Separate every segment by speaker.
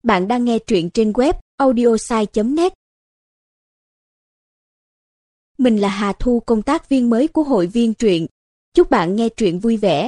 Speaker 1: Bạn đang nghe truyện trên web audiosai.net. Mình là Hà Thu, công tác viên mới của hội viên truyện. Chúc bạn nghe truyện vui vẻ.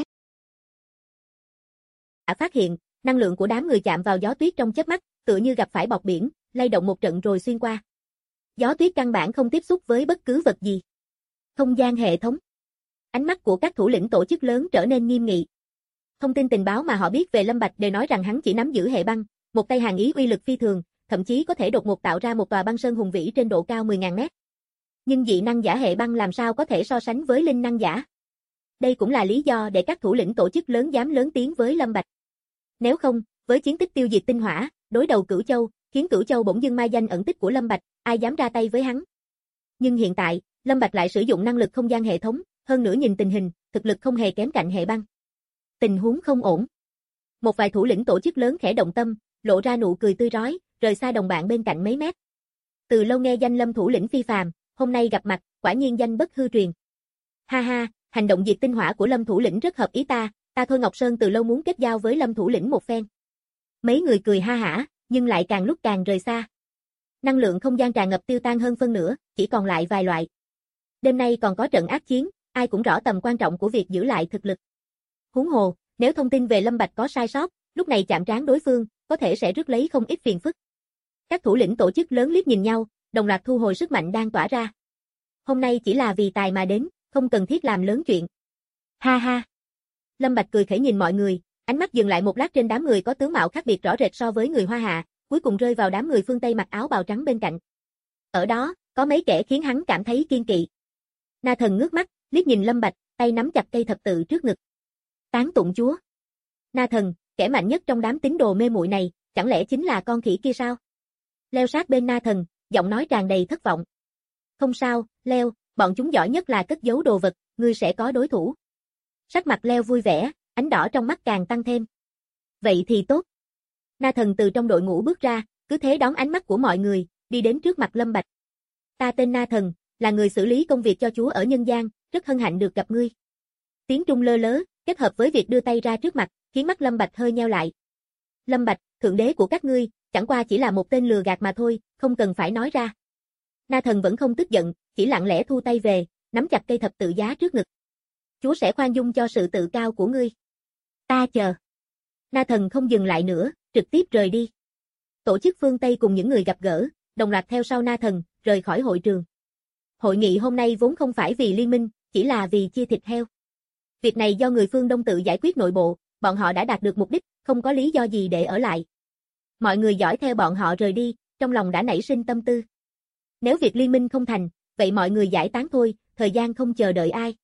Speaker 2: Phát hiện, năng lượng của đám người chạm vào gió tuyết trong chớp mắt, tựa như gặp phải bọt biển, lay động một trận rồi xuyên qua. Gió tuyết căn bản không tiếp xúc với bất cứ vật gì. Không gian hệ thống. Ánh mắt của các thủ lĩnh tổ chức lớn trở nên nghiêm nghị. Thông tin tình báo mà họ biết về Lâm Bạch đều nói rằng hắn chỉ nắm giữ hệ băng, một tay hàn ý uy lực phi thường, thậm chí có thể đột ngột tạo ra một tòa băng sơn hùng vĩ trên độ cao 10.000 mét. Nhưng dị năng giả hệ băng làm sao có thể so sánh với linh năng giả? Đây cũng là lý do để các thủ lĩnh tổ chức lớn dám lớn tiếng với Lâm Bạch. Nếu không, với chiến tích tiêu diệt tinh hỏa, đối đầu Cửu Châu, khiến Cửu Châu bỗng dưng mai danh ẩn tích của Lâm Bạch, ai dám ra tay với hắn? Nhưng hiện tại, Lâm Bạch lại sử dụng năng lực không gian hệ thống, hơn nữa nhìn tình hình, thực lực không hề kém cạnh hệ băng. Tình huống không ổn. Một vài thủ lĩnh tổ chức lớn khẽ động tâm, lộ ra nụ cười tươi rói, rời xa đồng bạn bên cạnh mấy mét. Từ lâu nghe danh Lâm thủ lĩnh phi phàm, hôm nay gặp mặt, quả nhiên danh bất hư truyền. Ha ha, hành động diệt tinh hỏa của Lâm thủ lĩnh rất hợp ý ta Thôi Ngọc Sơn từ lâu muốn kết giao với Lâm thủ lĩnh một phen. Mấy người cười ha hả, nhưng lại càng lúc càng rời xa. Năng lượng không gian tràn ngập tiêu tan hơn phân nửa, chỉ còn lại vài loại. Đêm nay còn có trận ác chiến, ai cũng rõ tầm quan trọng của việc giữ lại thực lực. Huống hồ, nếu thông tin về Lâm Bạch có sai sót, lúc này chạm trán đối phương, có thể sẽ rước lấy không ít phiền phức. Các thủ lĩnh tổ chức lớn liếc nhìn nhau, đồng loạt thu hồi sức mạnh đang tỏa ra. Hôm nay chỉ là vì tài mà đến, không cần thiết làm lớn chuyện. Ha ha. Lâm Bạch cười khẩy nhìn mọi người, ánh mắt dừng lại một lát trên đám người có tướng mạo khác biệt rõ rệt so với người Hoa Hạ, cuối cùng rơi vào đám người phương Tây mặc áo bào trắng bên cạnh. Ở đó, có mấy kẻ khiến hắn cảm thấy kiên kỵ. Na Thần ngước mắt, liếc nhìn Lâm Bạch, tay nắm chặt cây thập tự trước ngực. Tán tụng chúa. Na Thần, kẻ mạnh nhất trong đám tín đồ mê muội này, chẳng lẽ chính là con khỉ kia sao? Leo sát bên Na Thần, giọng nói tràn đầy thất vọng. Không sao, Leo, bọn chúng giỏi nhất là cất giấu đồ vật, ngươi sẽ có đối thủ. Sắc mặt Leo vui vẻ, ánh đỏ trong mắt càng tăng thêm. Vậy thì tốt. Na Thần từ trong đội ngũ bước ra, cứ thế đón ánh mắt của mọi người, đi đến trước mặt Lâm Bạch. Ta tên Na Thần, là người xử lý công việc cho chúa ở nhân gian, rất hân hạnh được gặp ngươi. Tiếng trung lơ lớ, kết hợp với việc đưa tay ra trước mặt, khiến mắt Lâm Bạch hơi nheo lại. Lâm Bạch, thượng đế của các ngươi, chẳng qua chỉ là một tên lừa gạt mà thôi, không cần phải nói ra. Na Thần vẫn không tức giận, chỉ lặng lẽ thu tay về, nắm chặt cây thập tự giá trước ngực. Chúa sẽ khoan dung cho sự tự cao của ngươi. Ta chờ. Na Thần không dừng lại nữa, trực tiếp rời đi. Tổ chức phương Tây cùng những người gặp gỡ, đồng loạt theo sau Na Thần, rời khỏi hội trường. Hội nghị hôm nay vốn không phải vì liên minh, chỉ là vì chia thịt heo. Việc này do người phương Đông tự giải quyết nội bộ, bọn họ đã đạt được mục đích, không có lý do gì để ở lại. Mọi người dõi theo bọn họ rời đi, trong lòng đã nảy sinh tâm tư. Nếu việc liên minh không thành, vậy mọi người giải tán thôi, thời gian không chờ đợi ai.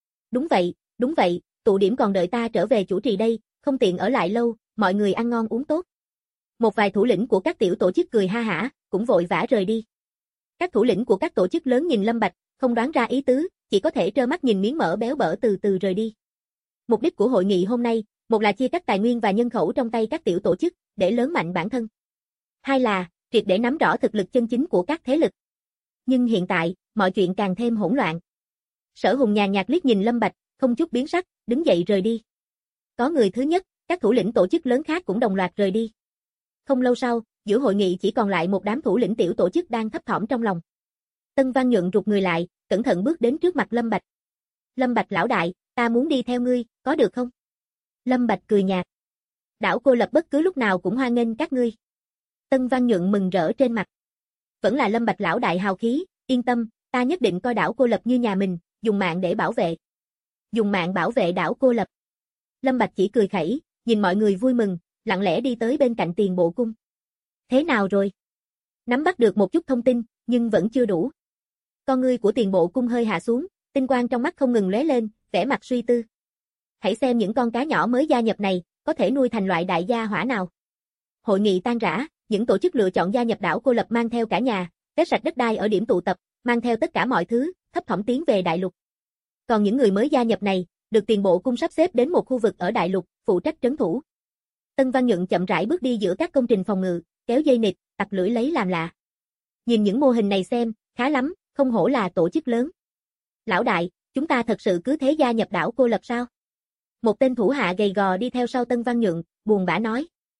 Speaker 2: Đúng vậy, tụ điểm còn đợi ta trở về chủ trì đây, không tiện ở lại lâu, mọi người ăn ngon uống tốt. Một vài thủ lĩnh của các tiểu tổ chức cười ha hả, cũng vội vã rời đi. Các thủ lĩnh của các tổ chức lớn nhìn Lâm Bạch, không đoán ra ý tứ, chỉ có thể trơ mắt nhìn miếng mỡ béo bở từ từ rời đi. Mục đích của hội nghị hôm nay, một là chia cắt tài nguyên và nhân khẩu trong tay các tiểu tổ chức, để lớn mạnh bản thân. Hai là, triệt để nắm rõ thực lực chân chính của các thế lực. Nhưng hiện tại, mọi chuyện càng thêm hỗn loạn. Sở Hùng nhàn nhạt liếc nhìn Lâm Bạch, không chút biến sắc, đứng dậy rời đi. Có người thứ nhất, các thủ lĩnh tổ chức lớn khác cũng đồng loạt rời đi. Không lâu sau, giữa hội nghị chỉ còn lại một đám thủ lĩnh tiểu tổ chức đang thấp thỏm trong lòng. Tân Văn Nhuận rụt người lại, cẩn thận bước đến trước mặt Lâm Bạch. Lâm Bạch lão đại, ta muốn đi theo ngươi, có được không? Lâm Bạch cười nhạt. Đảo Cô Lập bất cứ lúc nào cũng hoan nghênh các ngươi. Tân Văn Nhuận mừng rỡ trên mặt. Vẫn là Lâm Bạch lão đại hào khí, yên tâm, ta nhất định coi đảo Cô Lập như nhà mình, dùng mạng để bảo vệ. Dùng mạng bảo vệ đảo Cô Lập. Lâm Bạch chỉ cười khẩy, nhìn mọi người vui mừng, lặng lẽ đi tới bên cạnh Tiền Bộ Cung. Thế nào rồi? Nắm bắt được một chút thông tin, nhưng vẫn chưa đủ. Con ngươi của Tiền Bộ Cung hơi hạ xuống, tinh quang trong mắt không ngừng lóe lên, vẻ mặt suy tư. Hãy xem những con cá nhỏ mới gia nhập này, có thể nuôi thành loại đại gia hỏa nào. Hội nghị tan rã, những tổ chức lựa chọn gia nhập đảo Cô Lập mang theo cả nhà, quét sạch đất đai ở điểm tụ tập, mang theo tất cả mọi thứ, thấp thỏm tiến về đại lục. Còn những người mới gia nhập này, được Tiền Bộ Cung sắp xếp đến một khu vực ở đại lục, phụ trách trấn thủ. Tân Văn Nhuận chậm rãi bước đi giữa các công trình phòng ngự, kéo dây nịt, tặc lưỡi lấy làm lạ. Nhìn những mô hình này xem, khá lắm, không hổ là tổ chức lớn. Lão đại, chúng ta thật sự cứ thế gia nhập đảo Cô Lập sao? Một tên thủ hạ gầy gò đi theo sau Tân Văn Nhuận, buồn bã nói.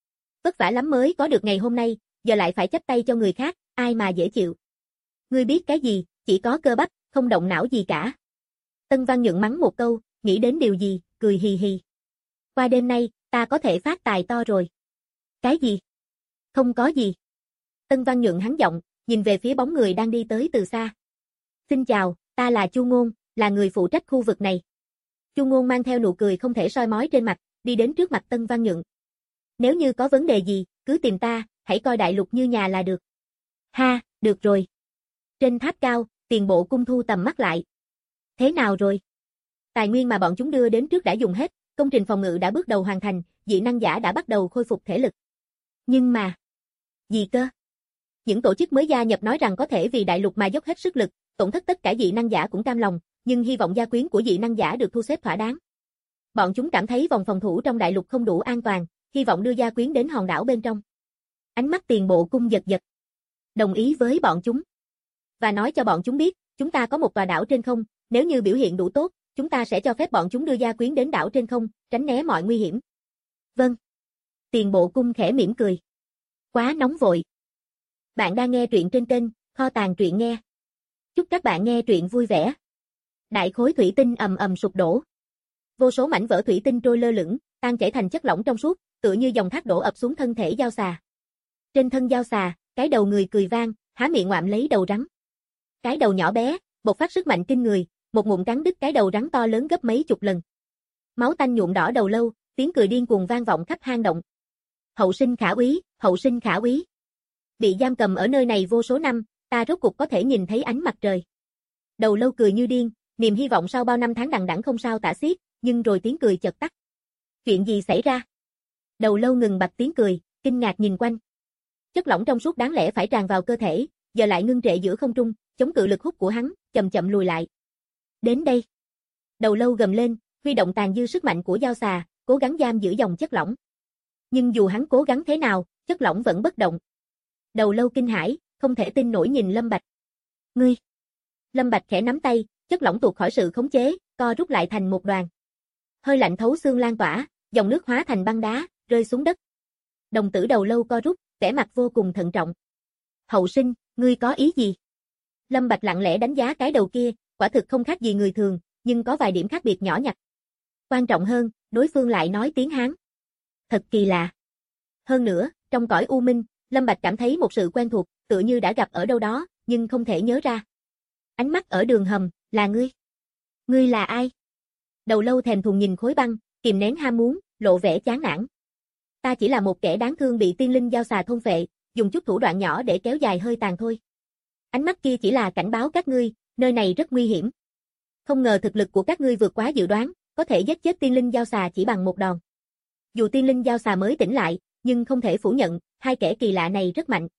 Speaker 2: Vất vả lắm mới có được ngày hôm nay, giờ lại phải chắp tay cho người khác, ai mà dễ chịu. Ngươi biết cái gì, chỉ có cơ bắp, không động não gì cả. Tân Văn Nhượng mắng một câu, nghĩ đến điều gì, cười hì hì. Qua đêm nay, ta có thể phát tài to rồi. Cái gì? Không có gì. Tân Văn Nhượng hắn giọng, nhìn về phía bóng người đang đi tới từ xa. Xin chào, ta là Chu Ngôn, là người phụ trách khu vực này. Chu Ngôn mang theo nụ cười không thể soi mói trên mặt, đi đến trước mặt Tân Văn Nhượng. Nếu như có vấn đề gì, cứ tìm ta, hãy coi đại lục như nhà là được. Ha, được rồi. Trên tháp cao, Tiền Bộ Cung thu tầm mắt lại. Thế nào rồi? Tài nguyên mà bọn chúng đưa đến trước đã dùng hết, công trình phòng ngự đã bước đầu hoàn thành, dị năng giả đã bắt đầu khôi phục thể lực. Nhưng mà... Gì cơ? Những tổ chức mới gia nhập nói rằng có thể vì đại lục mà dốc hết sức lực, tổn thất tất cả dị năng giả cũng cam lòng, nhưng hy vọng gia quyến của dị năng giả được thu xếp thỏa đáng. Bọn chúng cảm thấy vòng phòng thủ trong đại lục không đủ an toàn, hy vọng đưa gia quyến đến hòn đảo bên trong. Ánh mắt Tiền Bộ Cung giật giật. Đồng ý với bọn chúng. Và nói cho bọn chúng biết, chúng ta có một tòa đảo trên không, nếu như biểu hiện đủ tốt, chúng ta sẽ cho phép bọn chúng đưa gia quyến đến đảo trên không, tránh né mọi nguy hiểm. Vâng. Tiền Bộ Cung khẽ mỉm cười. Quá nóng vội. Bạn đang nghe truyện trên kênh Kho Tàng Truyện Nghe. Chúc các bạn nghe truyện vui vẻ. Đại khối thủy tinh ầm ầm sụp đổ. Vô số mảnh vỡ thủy tinh trôi lơ lửng, tan chảy thành chất lỏng trong suốt, tựa như dòng thác đổ ập xuống thân thể dao xà. Trên thân dao xà, cái đầu người cười vang, há miệng ngoạm lấy đầu rắn. Cái đầu nhỏ bé, bộc phát sức mạnh kinh người, một ngụm cắn đứt cái đầu rắn to lớn gấp mấy chục lần. Máu tanh nhuộm đỏ đầu lâu, tiếng cười điên cuồng vang vọng khắp hang động. Hậu sinh khả úy, hậu sinh khả úy. Bị giam cầm ở nơi này vô số năm, ta rốt cục có thể nhìn thấy ánh mặt trời. Đầu lâu cười như điên, niềm hy vọng sau bao năm tháng đằng đẵng không sao tả xiết, nhưng rồi tiếng cười chợt tắt. Chuyện gì xảy ra? Đầu lâu ngừng bặt tiếng cười, kinh ngạc nhìn quanh. Chất lỏng trong suốt đáng lẽ phải tràn vào cơ thể, giờ lại ngưng trệ giữa không trung, chống cự lực hút của hắn, chậm chậm lùi lại. Đến đây. Đầu lâu gầm lên, huy động tàn dư sức mạnh của dao xà, cố gắng giam giữ dòng chất lỏng. Nhưng dù hắn cố gắng thế nào, chất lỏng vẫn bất động. Đầu lâu kinh hãi, không thể tin nổi nhìn Lâm Bạch. Ngươi. Lâm Bạch khẽ nắm tay, chất lỏng tuột khỏi sự khống chế, co rút lại thành một đoàn. Hơi lạnh thấu xương lan tỏa, dòng nước hóa thành băng đá, rơi xuống đất. Đồng tử đầu lâu co rút, vẻ mặt vô cùng thận trọng. Hậu sinh, ngươi có ý gì? Lâm Bạch lặng lẽ đánh giá cái đầu kia, quả thực không khác gì người thường, nhưng có vài điểm khác biệt nhỏ nhặt. Quan trọng hơn, đối phương lại nói tiếng Hán. Thật kỳ lạ. Hơn nữa, trong cõi u minh, Lâm Bạch cảm thấy một sự quen thuộc, tựa như đã gặp ở đâu đó, nhưng không thể nhớ ra. Ánh mắt ở đường hầm, là ngươi. Ngươi là ai? Đầu lâu thèm thuồng nhìn khối băng, kìm nén ham muốn, lộ vẻ chán nản. Ta chỉ là một kẻ đáng thương bị tiên linh dao xà thôn phệ, dùng chút thủ đoạn nhỏ để kéo dài hơi tàn thôi. Ánh mắt kia chỉ là cảnh báo các ngươi, nơi này rất nguy hiểm. Không ngờ thực lực của các ngươi vượt quá dự đoán, có thể giết chết tiên linh dao xà chỉ bằng một đòn. Dù tiên linh dao xà mới tỉnh lại, nhưng không thể phủ nhận, hai kẻ kỳ lạ này rất mạnh.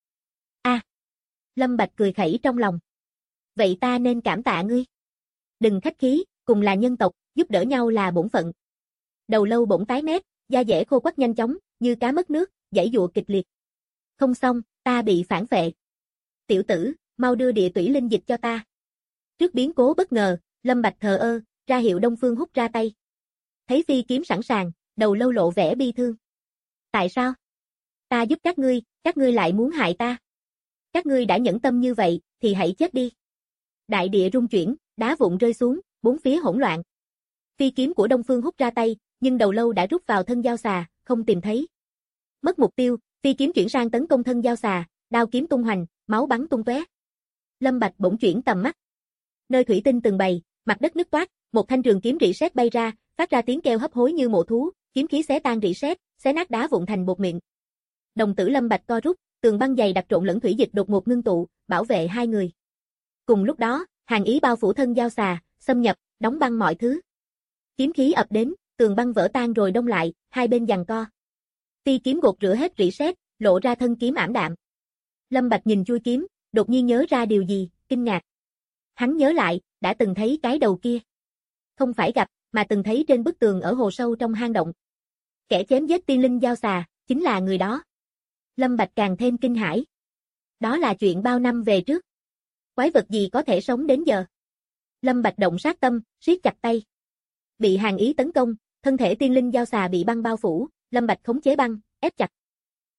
Speaker 2: Lâm Bạch cười khẩy trong lòng. Vậy ta nên cảm tạ ngươi. Đừng khách khí, cùng là nhân tộc, giúp đỡ nhau là bổn phận. Đầu lâu bỗng tái mét, da dẻ khô quắt nhanh chóng, như cá mất nước, giãy giụa kịch liệt. Không xong, ta bị phản phệ. Tiểu tử, mau đưa địa tủy linh dịch cho ta. Trước biến cố bất ngờ, Lâm Bạch thờ ơ, ra hiệu Đông Phương Húc ra tay. Thấy phi kiếm sẵn sàng, đầu lâu lộ vẻ bi thương. Tại sao? Ta giúp các ngươi lại muốn hại ta. Các ngươi đã nhẫn tâm như vậy, thì hãy chết đi. Đại địa rung chuyển, đá vụn rơi xuống, bốn phía hỗn loạn. Phi kiếm của Đông Phương Húc ra tay, nhưng đầu lâu đã rút vào thân dao xà, không tìm thấy. Mất mục tiêu, phi kiếm chuyển sang tấn công thân dao xà, đao kiếm tung hoành, máu bắn tung tóe. Lâm Bạch bỗng chuyển tầm mắt. Nơi thủy tinh từng bày, mặt đất nứt toác, một thanh trường kiếm rỉ sét bay ra, phát ra tiếng kêu hấp hối như mộ thú, kiếm khí xé tan rỉ sét, xé nát đá vụn thành bột mịn. Đồng tử Lâm Bạch co rút, tường băng dày đặc trộn lẫn thủy dịch đột ngột ngưng tụ, bảo vệ hai người. Cùng lúc đó, hàn ý bao phủ thân dao xà, xâm nhập, đóng băng mọi thứ. Kiếm khí ập đến, tường băng vỡ tan rồi đông lại, hai bên giằng co. Phi kiếm gột rửa hết rỉ sét, lộ ra thân kiếm ảm đạm. Lâm Bạch nhìn chui kiếm, đột nhiên nhớ ra điều gì, kinh ngạc. Hắn nhớ lại, đã từng thấy cái đầu kia. Không phải gặp, mà từng thấy trên bức tường ở hồ sâu trong hang động. Kẻ chém giết tiên linh dao xà, chính là người đó. Lâm Bạch càng thêm kinh hãi. Đó là chuyện bao năm về trước. Quái vật gì có thể sống đến giờ? Lâm Bạch động sát tâm, siết chặt tay. Bị hàn ý tấn công, thân thể tiên linh dao xà bị băng bao phủ, Lâm Bạch khống chế băng, ép chặt.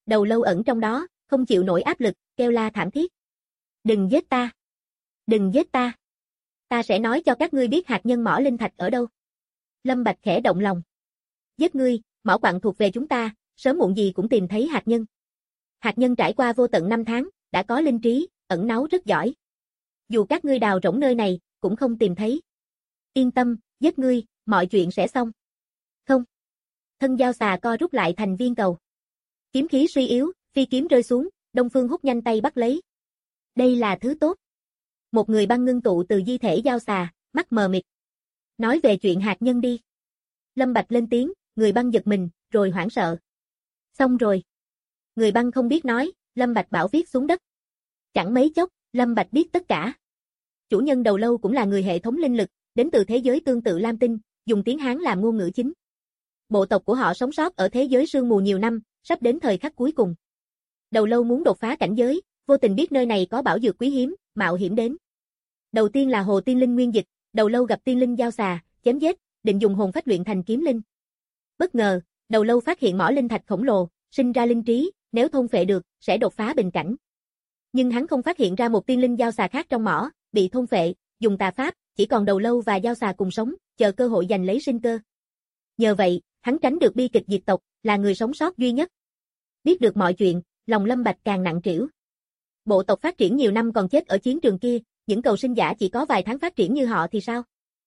Speaker 2: Đầu lâu ẩn trong đó, không chịu nổi áp lực, kêu la thảm thiết. Đừng giết ta! Đừng giết ta! Ta sẽ nói cho các ngươi biết hạt nhân mỏ linh thạch ở đâu. Lâm Bạch khẽ động lòng. Giết ngươi, mỏ quặng thuộc về chúng ta, sớm muộn gì cũng tìm thấy hạt nhân. Hạt nhân trải qua vô tận 5 tháng, đã có linh trí, ẩn náu rất giỏi. Dù các ngươi đào rỗng nơi này, cũng không tìm thấy. Yên tâm, giết ngươi, mọi chuyện sẽ xong. Không. Thân dao xà co rút lại thành viên cầu. Kiếm khí suy yếu, phi kiếm rơi xuống, Đông Phương Húc nhanh tay bắt lấy. Đây là thứ tốt. Một người băng ngưng tụ từ di thể dao xà, mắt mờ mịt. Nói về chuyện hạt nhân đi. Lâm Bạch lên tiếng, người băng giật mình, rồi hoảng sợ. Xong rồi. Người băng không biết nói, Lâm Bạch bảo viết xuống đất. Chẳng mấy chốc, Lâm Bạch biết tất cả. Chủ nhân đầu lâu cũng là người hệ thống linh lực, đến từ thế giới tương tự Lam Tinh, dùng tiếng Hán làm ngôn ngữ chính. Bộ tộc của họ sống sót ở thế giới sương mù nhiều năm, sắp đến thời khắc cuối cùng. Đầu lâu muốn đột phá cảnh giới, vô tình biết nơi này có bảo dược quý hiếm, mạo hiểm đến. Đầu tiên là Hồ Tiên Linh nguyên dịch, đầu lâu gặp tiên linh giao xà, chém giết, định dùng hồn phách luyện thành kiếm linh. Bất ngờ, đầu lâu phát hiện mỏ linh thạch khổng lồ, sinh ra linh trí, nếu thôn phệ được, sẽ đột phá bình cảnh. Nhưng hắn không phát hiện ra một tiên linh giao xà khác trong mỏ, bị thôn phệ, dùng tà pháp, chỉ còn đầu lâu và giao xà cùng sống, chờ cơ hội giành lấy sinh cơ. Nhờ vậy, hắn tránh được bi kịch diệt tộc, là người sống sót duy nhất. Biết được mọi chuyện, lòng Lâm Bạch càng nặng trĩu. Bộ tộc phát triển nhiều năm còn chết ở chiến trường kia, những cầu sinh giả chỉ có vài tháng phát triển như họ thì sao?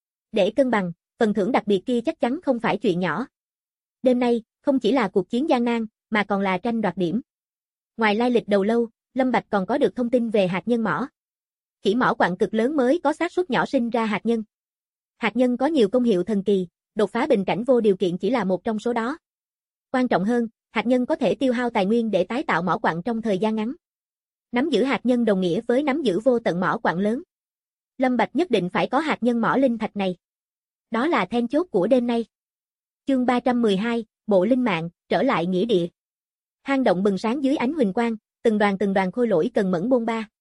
Speaker 2: Để cân bằng, phần thưởng đặc biệt kia chắc chắn không phải chuyện nhỏ. Đêm nay, không chỉ là cuộc chiến gian nan, mà còn là tranh đoạt điểm. Ngoài lai lịch đầu lâu, Lâm Bạch còn có được thông tin về hạt nhân mỏ. Chỉ mỏ quặng cực lớn mới có xác suất nhỏ sinh ra hạt nhân. Hạt nhân có nhiều công hiệu thần kỳ, đột phá bình cảnh vô điều kiện chỉ là một trong số đó. Quan trọng hơn, hạt nhân có thể tiêu hao tài nguyên để tái tạo mỏ quặng trong thời gian ngắn. Nắm giữ hạt nhân đồng nghĩa với nắm giữ vô tận mỏ quặng lớn. Lâm Bạch nhất định phải có hạt nhân mỏ linh thạch này. Đó là then chốt của đêm nay. Chương 312, Bộ Linh Mạng, trở lại nghĩa địa. Hang động bừng sáng dưới ánh huỳnh quang, từng đoàn khôi lỗi cần mẫn bôn ba.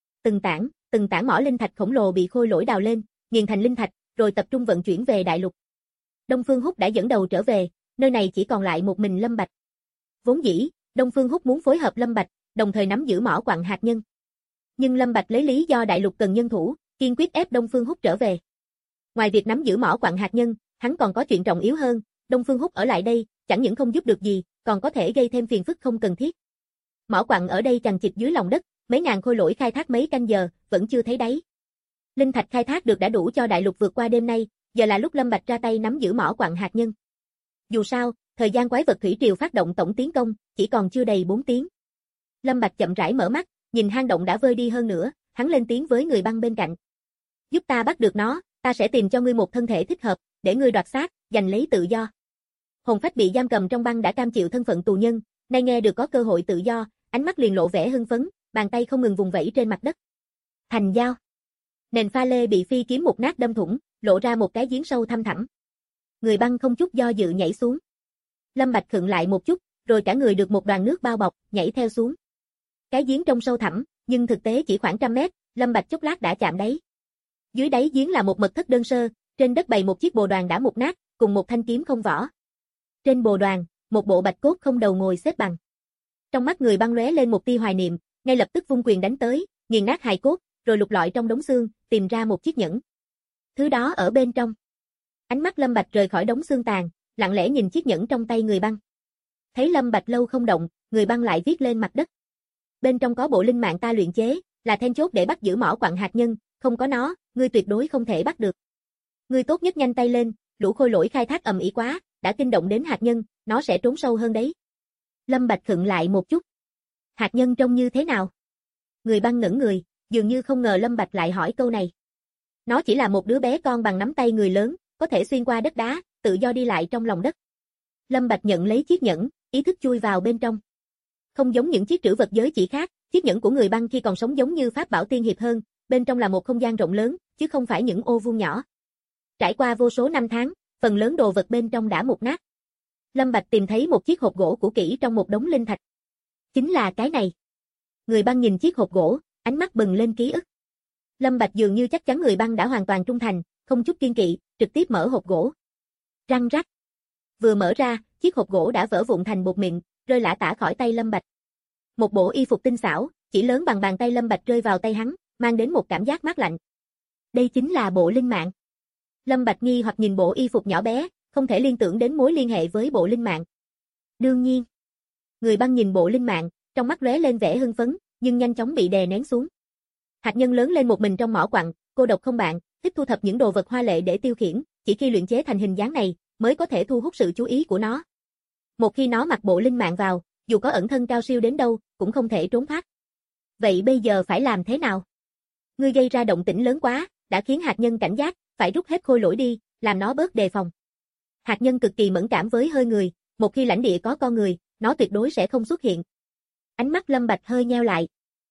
Speaker 2: Từng tảng mỏ linh thạch khổng lồ bị khôi lỗi đào lên, nghiền thành linh thạch, rồi tập trung vận chuyển về đại lục. Đông Phương Húc đã dẫn đầu trở về, nơi này chỉ còn lại một mình Lâm Bạch. Vốn dĩ, Đông Phương Húc muốn phối hợp Lâm Bạch, đồng thời nắm giữ mỏ quặng hạt nhân. Nhưng Lâm Bạch lấy lý do đại lục cần nhân thủ, kiên quyết ép Đông Phương Húc trở về. Ngoài việc nắm giữ mỏ quặng hạt nhân, hắn còn có chuyện trọng yếu hơn, Đông Phương Húc ở lại đây, chẳng những không giúp được gì, còn có thể gây thêm phiền phức không cần thiết. Mỏ quặng ở đây chằng chịt dưới lòng đất, mấy ngàn khôi lỗi khai thác mấy canh giờ, vẫn chưa thấy đáy. Linh thạch khai thác được đã đủ cho đại lục vượt qua đêm nay, giờ là lúc Lâm Bạch ra tay nắm giữ mỏ quặng hạt nhân. Dù sao, thời gian quái vật thủy triều phát động tổng tiến công, chỉ còn chưa đầy 4 tiếng. Lâm Bạch chậm rãi mở mắt, nhìn hang động đã vơi đi hơn nữa, hắn lên tiếng với người băng bên cạnh. Giúp ta bắt được nó, ta sẽ tìm cho ngươi một thân thể thích hợp, để ngươi đoạt xác, giành lấy tự do. Hồn phách bị giam cầm trong băng đã cam chịu thân phận tù nhân, nay nghe được có cơ hội tự do, ánh mắt liền lộ vẻ hưng phấn, bàn tay không ngừng vùng vẫy trên mặt đất. Thành dao. Nền pha lê bị phi kiếm một nát đâm thủng, lộ ra một cái giếng sâu thăm thẳm. Người băng không chút do dự nhảy xuống. Lâm Bạch khựng lại một chút, rồi cả người được một đoàn nước bao bọc, nhảy theo xuống. Cái giếng trông sâu thẳm, nhưng thực tế chỉ khoảng 100 mét, Lâm Bạch chốc lát đã chạm đáy. Dưới đáy giếng là một mật thất đơn sơ, trên đất bày một chiếc bồ đoàn đã mục nát, cùng một thanh kiếm không vỏ. Trên bồ đoàn, một bộ bạch cốt không đầu ngồi xếp bằng. Trong mắt người băng lóe lên một tia hoài niệm, ngay lập tức vung quyền đánh tới, nghiền nát hài cốt, rồi lục lọi trong đống xương, tìm ra một chiếc nhẫn. Thứ đó ở bên trong. Ánh mắt Lâm Bạch rời khỏi đống xương tàn, lặng lẽ nhìn chiếc nhẫn trong tay người băng. Thấy Lâm Bạch lâu không động, người băng lại viết lên mặt đất. Bên trong có bộ linh mạng ta luyện chế, là then chốt để bắt giữ mỏ quặng hạt nhân, không có nó, ngươi tuyệt đối không thể bắt được. Ngươi tốt nhất nhanh tay lên, lũ khôi lỗi khai thác ầm ĩ quá, đã kinh động đến hạt nhân, nó sẽ trốn sâu hơn đấy. Lâm Bạch khựng lại một chút. Hạt nhân trông như thế nào? Người băng ngẩn người, dường như không ngờ Lâm Bạch lại hỏi câu này. Nó chỉ là một đứa bé con bằng nắm tay người lớn, có thể xuyên qua đất đá, tự do đi lại trong lòng đất. Lâm Bạch nhận lấy chiếc nhẫn, ý thức chui vào bên trong. Không giống những chiếc trữ vật giới chỉ khác, chiếc nhẫn của người băng khi còn sống giống như pháp bảo tiên hiệp hơn, bên trong là một không gian rộng lớn, chứ không phải những ô vuông nhỏ. Trải qua vô số năm tháng, phần lớn đồ vật bên trong đã mục nát. Lâm Bạch tìm thấy một chiếc hộp gỗ cũ kỹ trong một đống linh thạch. Chính là cái này. Người băng nhìn chiếc hộp gỗ, ánh mắt bừng lên ký ức. Lâm Bạch dường như chắc chắn người băng đã hoàn toàn trung thành, không chút kiêng kỵ, trực tiếp mở hộp gỗ. Răng rắc. Vừa mở ra, chiếc hộp gỗ đã vỡ vụn thành bột mịn, rơi lả tả khỏi tay Lâm Bạch. Một bộ y phục tinh xảo, chỉ lớn bằng bàn tay Lâm Bạch rơi vào tay hắn, mang đến một cảm giác mát lạnh. Đây chính là bộ linh mạng. Lâm Bạch nghi hoặc nhìn bộ y phục nhỏ bé, không thể liên tưởng đến mối liên hệ với bộ linh mạng. Đương nhiên. Người băng nhìn bộ linh mạng, trong mắt lóe lên vẻ hưng phấn, nhưng nhanh chóng bị đè nén xuống. Hạt nhân lớn lên một mình trong mỏ quặng, cô độc không bạn, thích thu thập những đồ vật hoa lệ để tiêu khiển, chỉ khi luyện chế thành hình dáng này, mới có thể thu hút sự chú ý của nó. Một khi nó mặc bộ linh mạng vào, dù có ẩn thân cao siêu đến đâu, cũng không thể trốn thoát. Vậy bây giờ phải làm thế nào? Ngươi gây ra động tĩnh lớn quá, đã khiến hạt nhân cảnh giác, phải rút hết khôi lỗi đi, làm nó bớt đề phòng. Hạt nhân cực kỳ mẫn cảm với hơi người, một khi lãnh địa có con người, nó tuyệt đối sẽ không xuất hiện. Ánh mắt Lâm Bạch hơi nheo lại.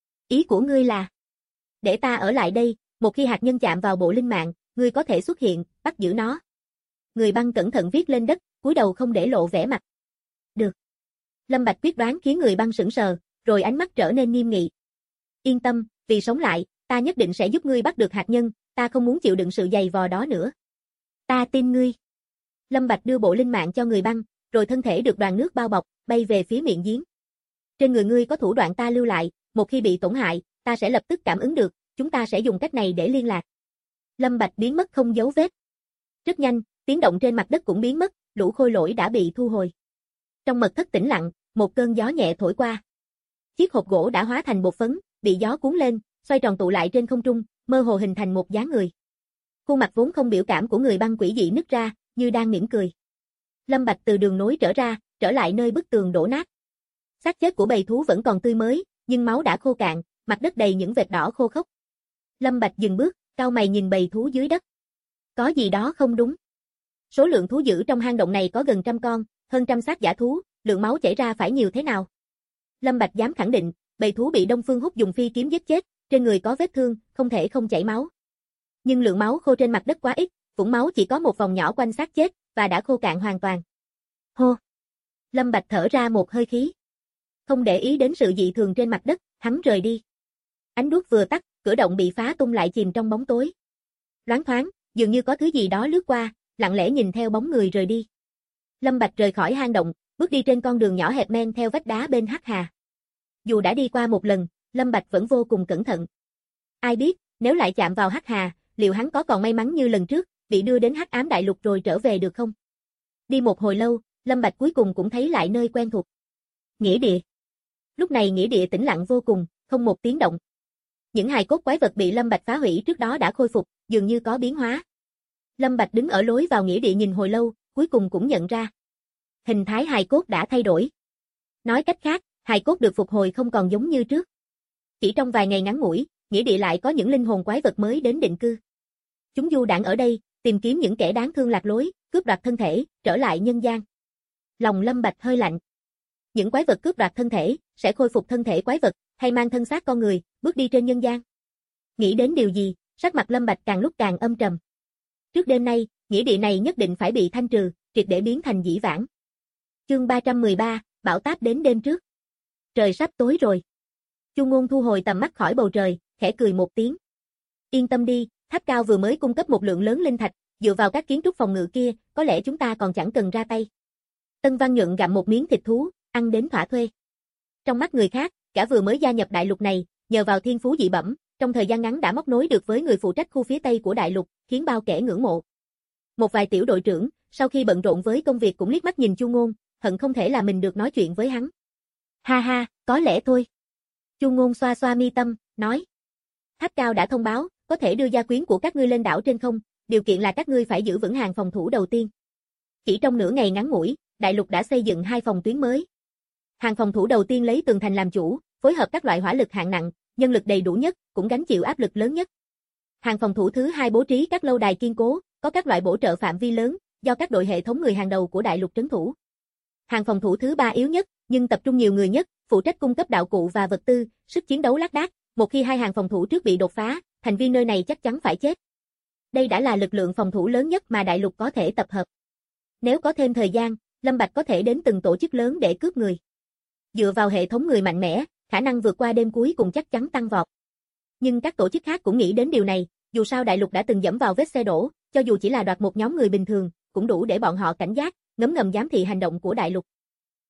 Speaker 2: Ý của ngươi là, để ta ở lại đây, một khi hạt nhân chạm vào bộ linh mạng, ngươi có thể xuất hiện, bắt giữ nó. Người băng cẩn thận viết lên đất, cúi đầu không để lộ vẻ mặt. Được. Lâm Bạch quyết đoán khiến người băng sững sờ, rồi ánh mắt trở nên nghiêm nghị. Yên tâm, vì sống lại, ta nhất định sẽ giúp ngươi bắt được hạt nhân, ta không muốn chịu đựng sự dày vò đó nữa. Ta tin ngươi. Lâm Bạch đưa bộ linh mạng cho người băng, rồi thân thể được đoàn nước bao bọc, bay về phía miệng giếng. Trên người ngươi có thủ đoạn ta lưu lại, một khi bị tổn hại, ta sẽ lập tức cảm ứng được, chúng ta sẽ dùng cách này để liên lạc. Lâm Bạch biến mất không dấu vết. Rất nhanh, tiếng động trên mặt đất cũng biến mất, lũ khôi lỗi đã bị thu hồi. Trong mật thất tĩnh lặng, một cơn gió nhẹ thổi qua. Chiếc hộp gỗ đã hóa thành bột phấn, bị gió cuốn lên, xoay tròn tụ lại trên không trung, mơ hồ hình thành một dáng người. Khuôn mặt vốn không biểu cảm của người băng quỷ dị nứt ra, như đang mỉm cười. Lâm Bạch từ đường nối trở ra, trở lại nơi bức tường đổ nát. Xác chết của bầy thú vẫn còn tươi mới, nhưng máu đã khô cạn, mặt đất đầy những vệt đỏ khô khốc. Lâm Bạch dừng bước, cau mày nhìn bầy thú dưới đất. Có gì đó không đúng. Số lượng thú dữ trong hang động này có gần 100 con, hơn 100 xác giả thú, lượng máu chảy ra phải nhiều thế nào? Lâm Bạch dám khẳng định, bầy thú bị Đông Phương Húc dùng phi kiếm giết chết, trên người có vết thương, không thể không chảy máu. Nhưng lượng máu khô trên mặt đất quá ít, vũng máu chỉ có một vòng nhỏ quanh xác chết, và đã khô cạn hoàn toàn. Hô! Lâm Bạch thở ra một hơi khí. Không để ý đến sự dị thường trên mặt đất, hắn rời đi. Ánh đuốc vừa tắt, cửa động bị phá tung lại chìm trong bóng tối. Loáng thoáng, dường như có thứ gì đó lướt qua, lặng lẽ nhìn theo bóng người rời đi. Lâm Bạch rời khỏi hang động, bước đi trên con đường nhỏ hẹp men theo vách đá bên Hắc Hà. Dù đã đi qua một lần, Lâm Bạch vẫn vô cùng cẩn thận. Ai biết, nếu lại chạm vào Hắc Hà, liệu hắn có còn may mắn như lần trước, bị đưa đến Hắc Ám Đại Lục rồi trở về được không? Đi một hồi lâu, Lâm Bạch cuối cùng cũng thấy lại nơi quen thuộc. Nghĩa địa. Lúc này nghĩa địa tĩnh lặng vô cùng, không một tiếng động. Những hài cốt quái vật bị Lâm Bạch phá hủy trước đó đã khôi phục, dường như có biến hóa. Lâm Bạch đứng ở lối vào nghĩa địa nhìn hồi lâu, cuối cùng cũng nhận ra. Hình thái hài cốt đã thay đổi. Nói cách khác, hài cốt được phục hồi không còn giống như trước. Chỉ trong vài ngày ngắn ngủi, nghĩa địa lại có những linh hồn quái vật mới đến định cư. Chúng du đãng ở đây, tìm kiếm những kẻ đáng thương lạc lối, cướp đoạt thân thể, trở lại nhân gian. Lòng Lâm Bạch hơi lạnh. Những quái vật cướp đoạt thân thể, sẽ khôi phục thân thể quái vật, hay mang thân xác con người, bước đi trên nhân gian. Nghĩ đến điều gì, sắc mặt Lâm Bạch càng lúc càng âm trầm. Trước đêm nay, nghĩa địa này nhất định phải bị thanh trừ, triệt để biến thành dĩ vãng. Chương 313, bão táp đến đêm trước. Trời sắp tối rồi. Chu Ngôn thu hồi tầm mắt khỏi bầu trời, khẽ cười một tiếng. Yên tâm đi, tháp cao vừa mới cung cấp một lượng lớn linh thạch, dựa vào các kiến trúc phòng ngự kia, có lẽ chúng ta còn chẳng cần ra tay. Tân Văn Nhuận gặm một miếng thịt thú, ăn đến thỏa thuê. Trong mắt người khác, cả vừa mới gia nhập đại lục này, nhờ vào thiên phú dị bẩm, trong thời gian ngắn đã móc nối được với người phụ trách khu phía Tây của đại lục, khiến bao kẻ ngưỡng mộ. Một vài tiểu đội trưởng, sau khi bận rộn với công việc cũng liếc mắt nhìn Chu Ngôn, hận không thể là mình được nói chuyện với hắn. Ha ha, có lẽ thôi. Chu Ngôn xoa xoa mi tâm, nói. Tháp cao đã thông báo, có thể đưa gia quyến của các ngươi lên đảo trên không, điều kiện là các ngươi phải giữ vững hàng phòng thủ đầu tiên. Chỉ trong nửa ngày ngắn ngủi, đại lục đã xây dựng 2 phòng tuyến mới. Hàng phòng thủ đầu tiên lấy tường thành làm chủ, phối hợp các loại hỏa lực hạng nặng, nhân lực đầy đủ nhất, cũng gánh chịu áp lực lớn nhất. Hàng phòng thủ thứ 2 bố trí các lâu đài kiên cố, có các loại bổ trợ phạm vi lớn, do các đội hệ thống người hàng đầu của đại lục trấn thủ. Hàng phòng thủ thứ 3 yếu nhất, nhưng tập trung nhiều người nhất, phụ trách cung cấp đạo cụ và vật tư, sức chiến đấu lác đác, một khi 2 hàng phòng thủ trước bị đột phá, thành viên nơi này chắc chắn phải chết. Đây đã là lực lượng phòng thủ lớn nhất mà đại lục có thể tập hợp. Nếu có thêm thời gian, Lâm Bạch có thể đến từng tổ chức lớn để cướp người. Dựa vào hệ thống người mạnh mẽ, khả năng vượt qua đêm cuối cùng chắc chắn tăng vọt. Nhưng các tổ chức khác cũng nghĩ đến điều này, dù sao đại lục đã từng dẫm vào vết xe đổ, cho dù chỉ là đoạt một nhóm người bình thường, cũng đủ để bọn họ cảnh giác, ngấm ngầm giám thị hành động của đại lục.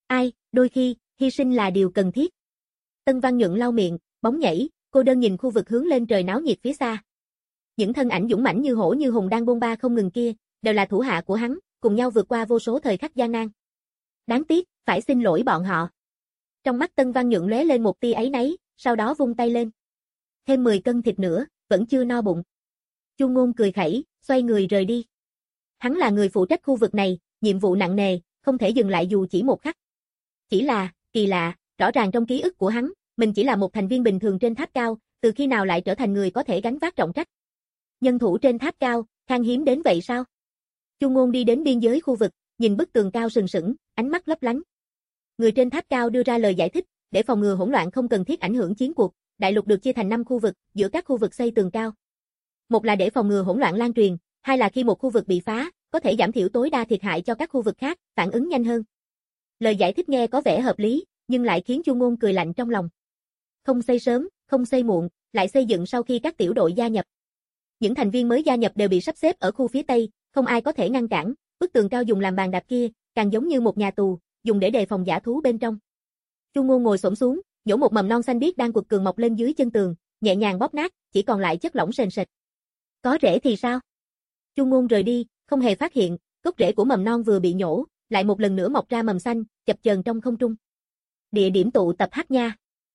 Speaker 2: Ai, đôi khi, hy sinh là điều cần thiết. Tân Văn Nhuận lau miệng, bóng nhảy, cô đơn nhìn khu vực hướng lên trời náo nhiệt phía xa. Những thân ảnh dũng mãnh như hổ như hùng đang bôn ba không ngừng kia, đều là thủ hạ của hắn, cùng nhau vượt qua vô số thời khắc gian nan. Đáng tiếc, phải xin lỗi bọn họ. Trong mắt Tân Văn Nhuận lóe lên một tia áy náy, sau đó vung tay lên. Thêm 10 cân thịt nữa, vẫn chưa no bụng. Chu Ngôn cười khẩy, xoay người rời đi. Hắn là người phụ trách khu vực này, nhiệm vụ nặng nề, không thể dừng lại dù chỉ một khắc. Chỉ là, kỳ lạ, rõ ràng trong ký ức của hắn, mình chỉ là một thành viên bình thường trên tháp cao, từ khi nào lại trở thành người có thể gánh vác trọng trách. Nhân thủ trên tháp cao, khan hiếm đến vậy sao? Chu Ngôn đi đến biên giới khu vực, nhìn bức tường cao sừng sững, ánh mắt lấp lánh. Người trên tháp cao đưa ra lời giải thích, để phòng ngừa hỗn loạn không cần thiết ảnh hưởng chiến cuộc, đại lục được chia thành 5 khu vực, giữa các khu vực xây tường cao. Một là để phòng ngừa hỗn loạn lan truyền, hai là khi một khu vực bị phá, có thể giảm thiểu tối đa thiệt hại cho các khu vực khác, phản ứng nhanh hơn. Lời giải thích nghe có vẻ hợp lý, nhưng lại khiến Chu Ngôn cười lạnh trong lòng. Không xây sớm, không xây muộn, lại xây dựng sau khi các tiểu đội gia nhập. Những thành viên mới gia nhập đều bị sắp xếp ở khu phía Tây, không ai có thể ngăn cản, bức tường cao dùng làm bàn đạp kia, càng giống như một nhà tù, dùng để đề phòng dã thú bên trong. Chu Ngôn ngồi xổm xuống, nhổ một mầm non xanh biếc đang quật cường mọc lên dưới chân tường, nhẹ nhàng bóp nát, chỉ còn lại chất lỏng sền sệt. Có rễ thì sao? Chu Ngôn rời đi, không hề phát hiện, gốc rễ của mầm non vừa bị nhổ, lại một lần nữa mọc ra mầm xanh, chập chờn trong không trung. Địa điểm tụ tập Hắc Nha.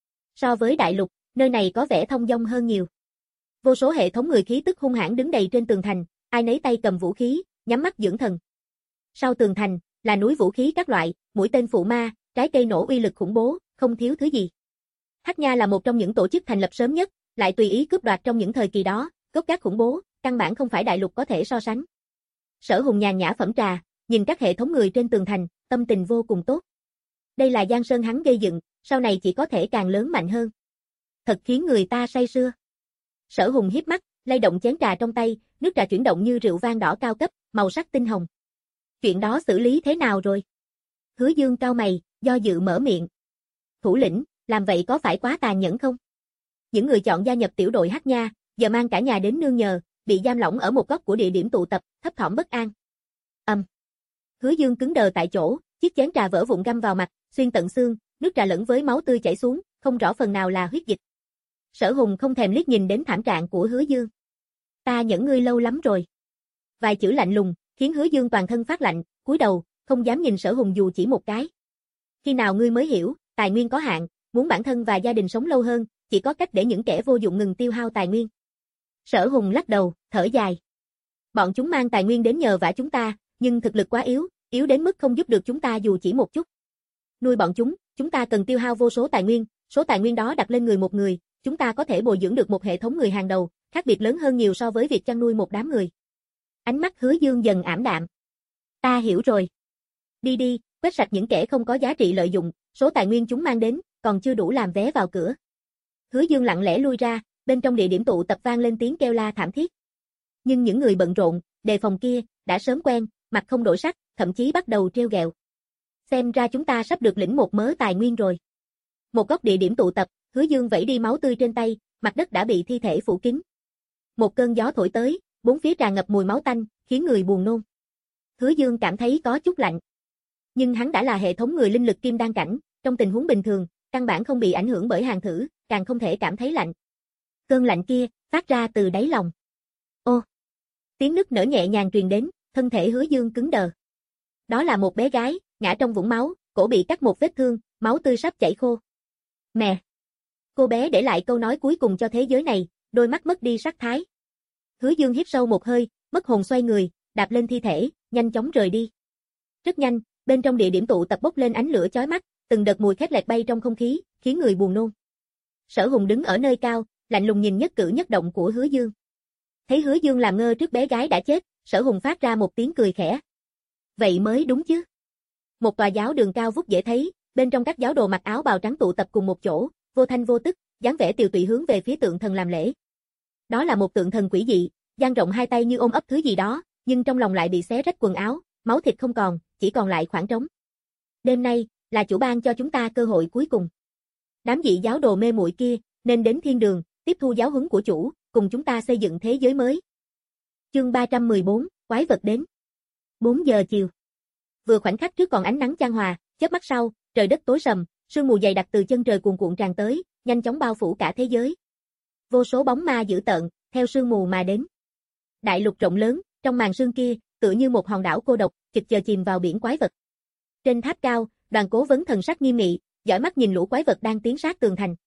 Speaker 2: So với đại lục, nơi này có vẻ thông dong hơn nhiều. Vô số hệ thống người khí tức hung hãn đứng đầy trên tường thành, ai nấy tay cầm vũ khí, nhắm mắt dưỡng thần. Sau tường thành, là núi vũ khí các loại, mũi tên phụ ma, trái cây nổ uy lực khủng bố, không thiếu thứ gì. Hắc Nha là một trong những tổ chức thành lập sớm nhất, lại tùy ý cướp đoạt trong những thời kỳ đó, gốc gác khủng bố, căn bản không phải đại lục có thể so sánh. Sở Hùng nhàn nhã phẩm trà, nhìn các hệ thống người trên tường thành, tâm tình vô cùng tốt. Đây là giang sơn hắn gây dựng, sau này chỉ có thể càng lớn mạnh hơn. Thật khiến người ta say sưa. Sở Hùng híp mắt, lay động chén trà trong tay, nước trà chuyển động như rượu vang đỏ cao cấp, màu sắc tinh hồng. Chuyện đó xử lý thế nào rồi? Hứa Dương cau mày, do dự mở miệng. Thủ lĩnh, làm vậy có phải quá tàn nhẫn không? Những người chọn gia nhập tiểu đội Hắc Nha, giờ mang cả nhà đến nương nhờ, bị giam lỏng ở một góc của địa điểm tụ tập, thấp thỏm bất an. Hứa Dương cứng đờ tại chỗ, chiếc chén trà vỡ vụn găm vào mặt, xuyên tận xương, nước trà lẫn với máu tươi chảy xuống, không rõ phần nào là huyết dịch. Sở Hùng không thèm liếc nhìn đến thảm trạng của Hứa Dương. Ta nhẫn ngươi lâu lắm rồi. Vài chữ lạnh lùng, khiến Hứa Dương toàn thân phát lạnh, cúi đầu, không dám nhìn Sở Hùng dù chỉ một cái. Khi nào ngươi mới hiểu, tài nguyên có hạn, muốn bản thân và gia đình sống lâu hơn, chỉ có cách để những kẻ vô dụng ngừng tiêu hao tài nguyên. Sở Hùng lắc đầu, thở dài. Bọn chúng mang tài nguyên đến nhờ vả chúng ta, nhưng thực lực quá yếu, yếu đến mức không giúp được chúng ta dù chỉ một chút. Nuôi bọn chúng ta cần tiêu hao vô số tài nguyên đó đặt lên người một người, chúng ta có thể bồi dưỡng được một hệ thống người hàng đầu, khác biệt lớn hơn nhiều so với việc chăn nuôi một đám người. Ánh mắt Hứa Dương dần ảm đạm. Ta hiểu rồi. Đi đi, quét sạch những kẻ không có giá trị lợi dụng, số tài nguyên chúng mang đến, còn chưa đủ làm vé vào cửa. Hứa Dương lặng lẽ lui ra, bên trong địa điểm tụ tập vang lên tiếng kêu la thảm thiết. Nhưng những người bận rộn, đề phòng kia, đã sớm quen, mặt không đổi sắc, thậm chí bắt đầu trêu ghẹo. Xem ra chúng ta sắp được lĩnh một mớ tài nguyên rồi. Một góc địa điểm tụ tập, Hứa Dương vẩy đi máu tươi trên tay, mặt đất đã bị thi thể phủ kín. Một cơn gió thổi tới, bốn phía tràn ngập mùi máu tanh, khiến người buồn nôn. Hứa Dương cảm thấy có chút lạnh. Nhưng hắn đã là hệ thống người linh lực kim đan cảnh, trong tình huống bình thường, căn bản không bị ảnh hưởng bởi hàng thử, càng không thể cảm thấy lạnh. Cơn lạnh kia, phát ra từ đáy lòng. Ô! Tiếng nức nở nhẹ nhàng truyền đến, thân thể Hứa Dương cứng đờ. Đó là một bé gái, ngã trong vũng máu, cổ bị cắt một vết thương, máu tươi sắp chảy khô. Mẹ! Cô bé để lại câu nói cuối cùng cho thế giới này, đôi mắt mất đi sắc thái. Hứa Dương hít sâu một hơi, mất hồn xoay người, đạp lên thi thể, nhanh chóng rời đi. Rất nhanh, bên trong địa điểm tụ tập bốc lên ánh lửa chói mắt, từng đợt mùi khét lẹt bay trong không khí, khiến người buồn nôn. Sở Hùng đứng ở nơi cao, lạnh lùng nhìn nhất cử nhất động của Hứa Dương. Thấy Hứa Dương làm ngơ trước bé gái đã chết, Sở Hùng phát ra một tiếng cười khẽ. Vậy mới đúng chứ. Một tòa giáo đường cao vút dễ thấy, bên trong các giáo đồ mặc áo bào trắng tụ tập cùng một chỗ, vô thanh vô tức, dáng vẻ tiều tụy hướng về phía tượng thần làm lễ. Đó là một tượng thần quỷ dị, dang rộng hai tay như ôm ấp thứ gì đó, nhưng trong lòng lại bị xé rách quần áo, máu thịt không còn, chỉ còn lại khoảng trống. Đêm nay, là chủ ban cho chúng ta cơ hội cuối cùng. Đám dị giáo đồ mê muội kia, nên đến thiên đường, tiếp thu giáo huấn của chủ, cùng chúng ta xây dựng thế giới mới. Chương 314, quái vật đến. 4 giờ chiều. Vừa khoảnh khắc trước còn ánh nắng chan hòa, chớp mắt sau, trời đất tối sầm, sương mù dày đặc từ chân trời cuồn cuộn tràn tới, nhanh chóng bao phủ cả thế giới. Vô số bóng ma dữ tợn, theo sương mù mà đến. Đại lục rộng lớn, trong màn sương kia, tựa như một hòn đảo cô độc, chực chờ chìm vào biển quái vật. Trên tháp cao, Đoàn Cố Vấn thần sắc nghiêm nghị, dõi mắt nhìn lũ quái vật đang tiến sát tường thành.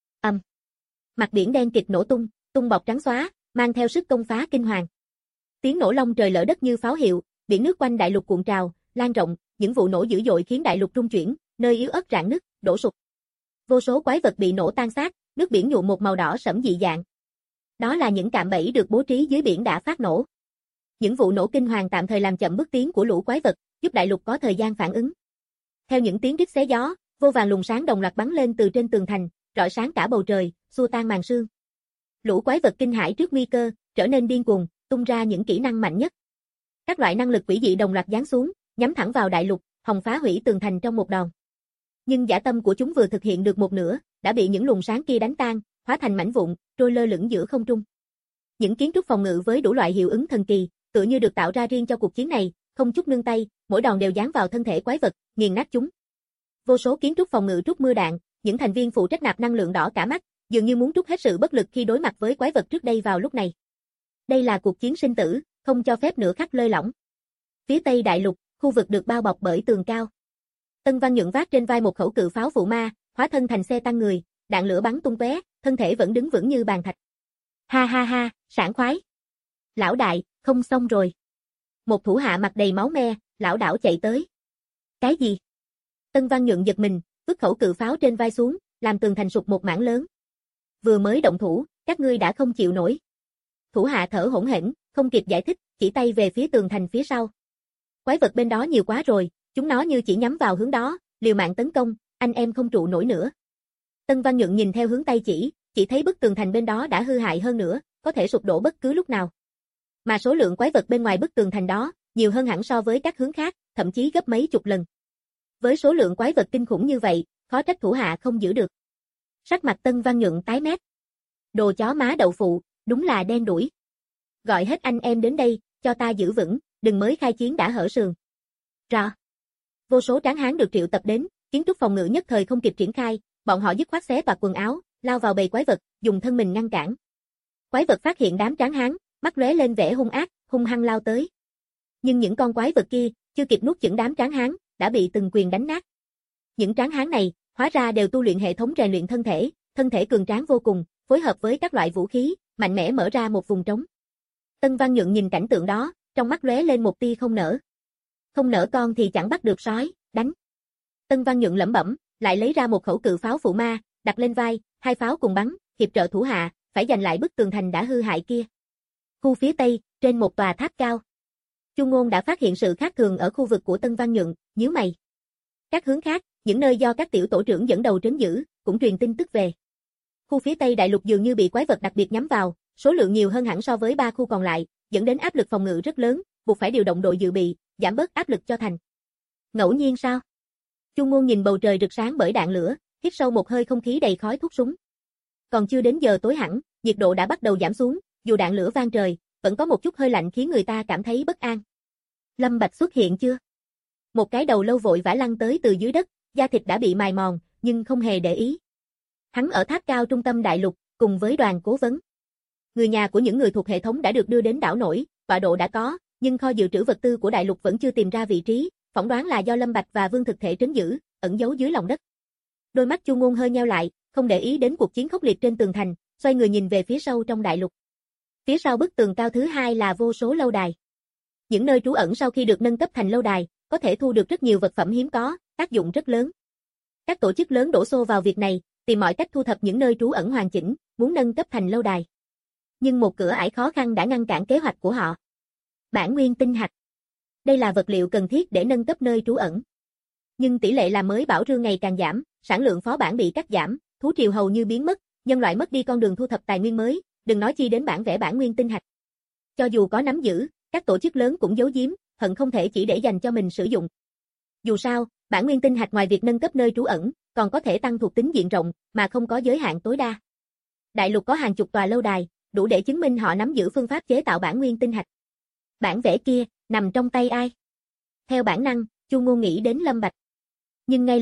Speaker 2: Mặt biển đen kịt nổ tung, tung bọt trắng xóa, mang theo sức công phá kinh hoàng. Tiếng nổ long trời lở đất như pháo hiệu, biển nước quanh đại lục cuộn trào, lan rộng, những vụ nổ dữ dội khiến đại lục rung chuyển, nơi yếu ớt rạn nứt, đổ sụp. Vô số quái vật bị nổ tan xác, nước biển nhuộm một màu đỏ sẫm dị dạng. Đó là những cạm bẫy được bố trí dưới biển đã phát nổ. Những vụ nổ kinh hoàng tạm thời làm chậm bước tiến của lũ quái vật, giúp đại lục có thời gian phản ứng. Theo những tiếng rít xé gió, vô vàn luồng sáng đồng loạt bắn lên từ trên tường thành, rọi sáng cả bầu trời, xua tan màn sương. Lũ quái vật kinh hãi trước nguy cơ, trở nên điên cuồng, tung ra những kỹ năng mạnh nhất. Các loại năng lực quỷ dị đồng loạt giáng xuống, nhắm thẳng vào đại lục, hòng phá hủy tường thành trong một đòn. Nhưng dã tâm của chúng vừa thực hiện được một nửa, đã bị những luồng sáng kia đánh tan, hóa thành mảnh vụn, trôi lơ lửng giữa không trung. Những kiến trúc phòng ngự với đủ loại hiệu ứng thần kỳ, tựa như được tạo ra riêng cho cuộc chiến này, không chút nương tay, mỗi đòn đều giáng vào thân thể quái vật, nghiền nát chúng. Vô số kiến trúc phòng ngự trút mưa đạn, những thành viên phụ trách nạp năng lượng đỏ cả mắt, dường như muốn trút hết sự bất lực khi đối mặt với quái vật trước đây vào lúc này. Đây là cuộc chiến sinh tử, không cho phép nửa khắc lơi lỏng. Phía Tây đại lục, khu vực được bao bọc bởi tường cao. Tân Văn Nhượng vác trên vai một khẩu cự pháo phụ ma, hóa thân thành xe tăng người, đạn lửa bắn tung tóe, thân thể vẫn đứng vững như bàn thạch. Ha ha ha, sảng khoái. Lão đại, không xong rồi. Một thủ hạ mặt đầy máu me, lảo đảo chạy tới. Cái gì? Tân Văn Nhượng giật mình, vứt khẩu cự pháo trên vai xuống, làm tường thành sụp một mảng lớn. Vừa mới động thủ, các ngươi đã không chịu nổi. Thủ hạ thở hổn hển, không kịp giải thích, chỉ tay về phía tường thành phía sau. Quái vật bên đó nhiều quá rồi, chúng nó như chỉ nhắm vào hướng đó, liều mạng tấn công, anh em không trụ nổi nữa. Tân Văn Nhượng nhìn theo hướng tay chỉ thấy bức tường thành bên đó đã hư hại hơn nữa, có thể sụp đổ bất cứ lúc nào. Mà số lượng quái vật bên ngoài bức tường thành đó, nhiều hơn hẳn so với các hướng khác, thậm chí gấp mấy chục lần. Với số lượng quái vật kinh khủng như vậy, khó trách thủ hạ không giữ được. Sắc mặt Tân Văn Nhượng tái mét. Đồ chó má đậu phụ, đúng là đen đủi. Gọi hết anh em đến đây, cho ta giữ vững, đừng mới khai chiến đã hở sườn. Rò. Vô số tráng hán được triệu tập đến, kiến trúc phòng ngự nhất thời không kịp triển khai, bọn họ dứt khoát xé toạc quần áo, lao vào bầy quái vật, dùng thân mình ngăn cản. Quái vật phát hiện đám tráng hán, mắt lóe lên vẻ hung ác, hung hăng lao tới. Nhưng những con quái vật kia, chưa kịp nuốt chửng đám tráng hán, đã bị từng quyền đánh nát. Những tráng hán này, hóa ra đều tu luyện hệ thống rèn luyện thân thể cường tráng vô cùng, phối hợp với các loại vũ khí, mạnh mẽ mở ra một vùng trống. Tân Văn Nhượng nhìn cảnh tượng đó, trong mắt lóe lên một tia không nở. Không nở con thì chẳng bắt được sói, đánh. Tân Văn Nhượng lẩm bẩm, lại lấy ra một khẩu cự pháo phụ ma, đặt lên vai, hai pháo cùng bắn, hiệp trợ thủ hạ, phải giành lại bức tường thành đã hư hại kia. Khu phía Tây, trên một tòa tháp cao. Chu Ngôn đã phát hiện sự khác thường ở khu vực của Tân Văn Nhượng, nhíu mày. Các hướng khác, những nơi do các tiểu tổ trưởng dẫn đầu trấn giữ, cũng truyền tin tức về. Khu phía Tây đại lục dường như bị quái vật đặc biệt nhắm vào, số lượng nhiều hơn hẳn so với 3 khu còn lại, dẫn đến áp lực phòng ngự rất lớn, buộc phải điều động đội dự bị, giảm bớt áp lực cho thành. Ngẫu nhiên sao? Chu Ngôn nhìn bầu trời rực sáng bởi đạn lửa, hít sâu một hơi không khí đầy khói thuốc súng. Còn chưa đến giờ tối hẳn, nhiệt độ đã bắt đầu giảm xuống, dù đạn lửa vang trời, vẫn có một chút hơi lạnh khiến người ta cảm thấy bất an. Lâm Bạch xuất hiện chưa? Một cái đầu lâu vội vã lăn tới từ dưới đất, da thịt đã bị mài mòn, nhưng không hề để ý. Hắn ở tháp cao trung tâm đại lục, cùng với Đoàn Cố Vấn. Người nhà của những người thuộc hệ thống đã được đưa đến đảo nổi, tọa độ đã có, nhưng kho dự trữ vật tư của đại lục vẫn chưa tìm ra vị trí, phỏng đoán là do Lâm Bạch và Vương Thực Thể trấn giữ, ẩn giấu dưới lòng đất. Đôi mắt Chu Ngôn hơi nheo lại, không để ý đến cuộc chiến khốc liệt trên tường thành, xoay người nhìn về phía sâu trong đại lục. Phía sau bức tường cao thứ hai là vô số lâu đài. Những nơi trú ẩn sau khi được nâng cấp thành lâu đài, có thể thu được rất nhiều vật phẩm hiếm có, tác dụng rất lớn. Các tổ chức lớn đổ xô vào việc này, tìm mọi cách thu thập những nơi trú ẩn hoàn chỉnh, muốn nâng cấp thành lâu đài. Nhưng một cửa ải khó khăn đã ngăn cản kế hoạch của họ. Bản nguyên tinh hạch. Đây là vật liệu cần thiết để nâng cấp nơi trú ẩn. Nhưng tỷ lệ làm mới bảo rương ngày càng giảm, sản lượng phó bản bị cắt giảm, thú triều hầu như biến mất, nhân loại mất đi con đường thu thập tài nguyên mới, đừng nói chi đến bản vẽ bản nguyên tinh hạch. Cho dù có nắm giữ, các tổ chức lớn cũng giấu giếm, hận không thể chỉ để dành cho mình sử dụng. Dù sao, bản nguyên tinh hạch ngoài việc nâng cấp nơi trú ẩn, còn có thể tăng thuộc tính diện rộng, mà không có giới hạn tối đa. Đại lục có hàng chục tòa lâu đài, đủ để chứng minh họ nắm giữ phương pháp chế tạo bản nguyên tinh hạch. Bản vẽ kia, nằm trong tay ai? Theo bản năng, Chu Ngôn nghĩ đến Lâm Bạch. Nhưng ngay lập tức,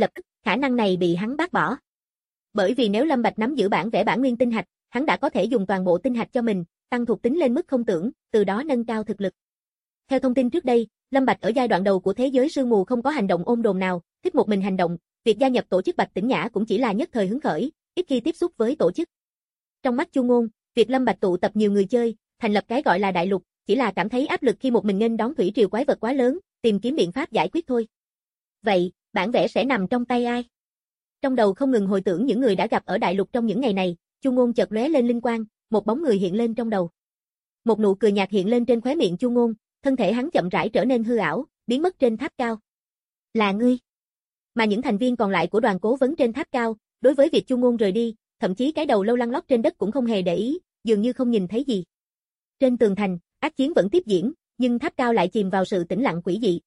Speaker 2: khả năng này bị hắn bác bỏ. Bởi vì nếu Lâm Bạch nắm giữ bản vẽ bản nguyên tinh hạch, hắn đã có thể dùng toàn bộ tinh hạch cho mình, tăng thuộc tính lên mức không tưởng, từ đó nâng cao thực lực. Theo thông tin trước đây, Lâm Bạch ở giai đoạn đầu của thế giới sương mù không có hành động ôn đồn nào, thích một mình hành động, việc gia nhập tổ chức Bạch Tĩnh Nhã cũng chỉ là nhất thời hứng khởi, ít khi tiếp xúc với tổ chức. Trong mắt Chu Ngôn, việc Lâm Bạch tụ tập nhiều người chơi, thành lập cái gọi là đại lục, chỉ là cảm thấy áp lực khi một mình nghênh đón thủy triều quái vật quá lớn, tìm kiếm biện pháp giải quyết thôi. Vậy, bản vẽ sẽ nằm trong tay ai? Trong đầu không ngừng hồi tưởng những người đã gặp ở đại lục trong những ngày này, Chu Ngôn chợt lóe lên linh quang, một bóng người hiện lên trong đầu. Một nụ cười nhạt hiện lên trên khóe miệng Chu Ngôn, thân thể hắn chậm rãi trở nên hư ảo, biến mất trên tháp cao. Là ngươi. Mà những thành viên còn lại của đoàn cố vấn trên tháp cao, đối với việc Chu Ngôn rời đi, thậm chí cái đầu lâu lăn lóc trên đất cũng không hề để ý, dường như không nhìn thấy gì. Trên tường thành, ác chiến vẫn tiếp diễn, nhưng tháp cao lại chìm vào sự tĩnh lặng quỷ dị.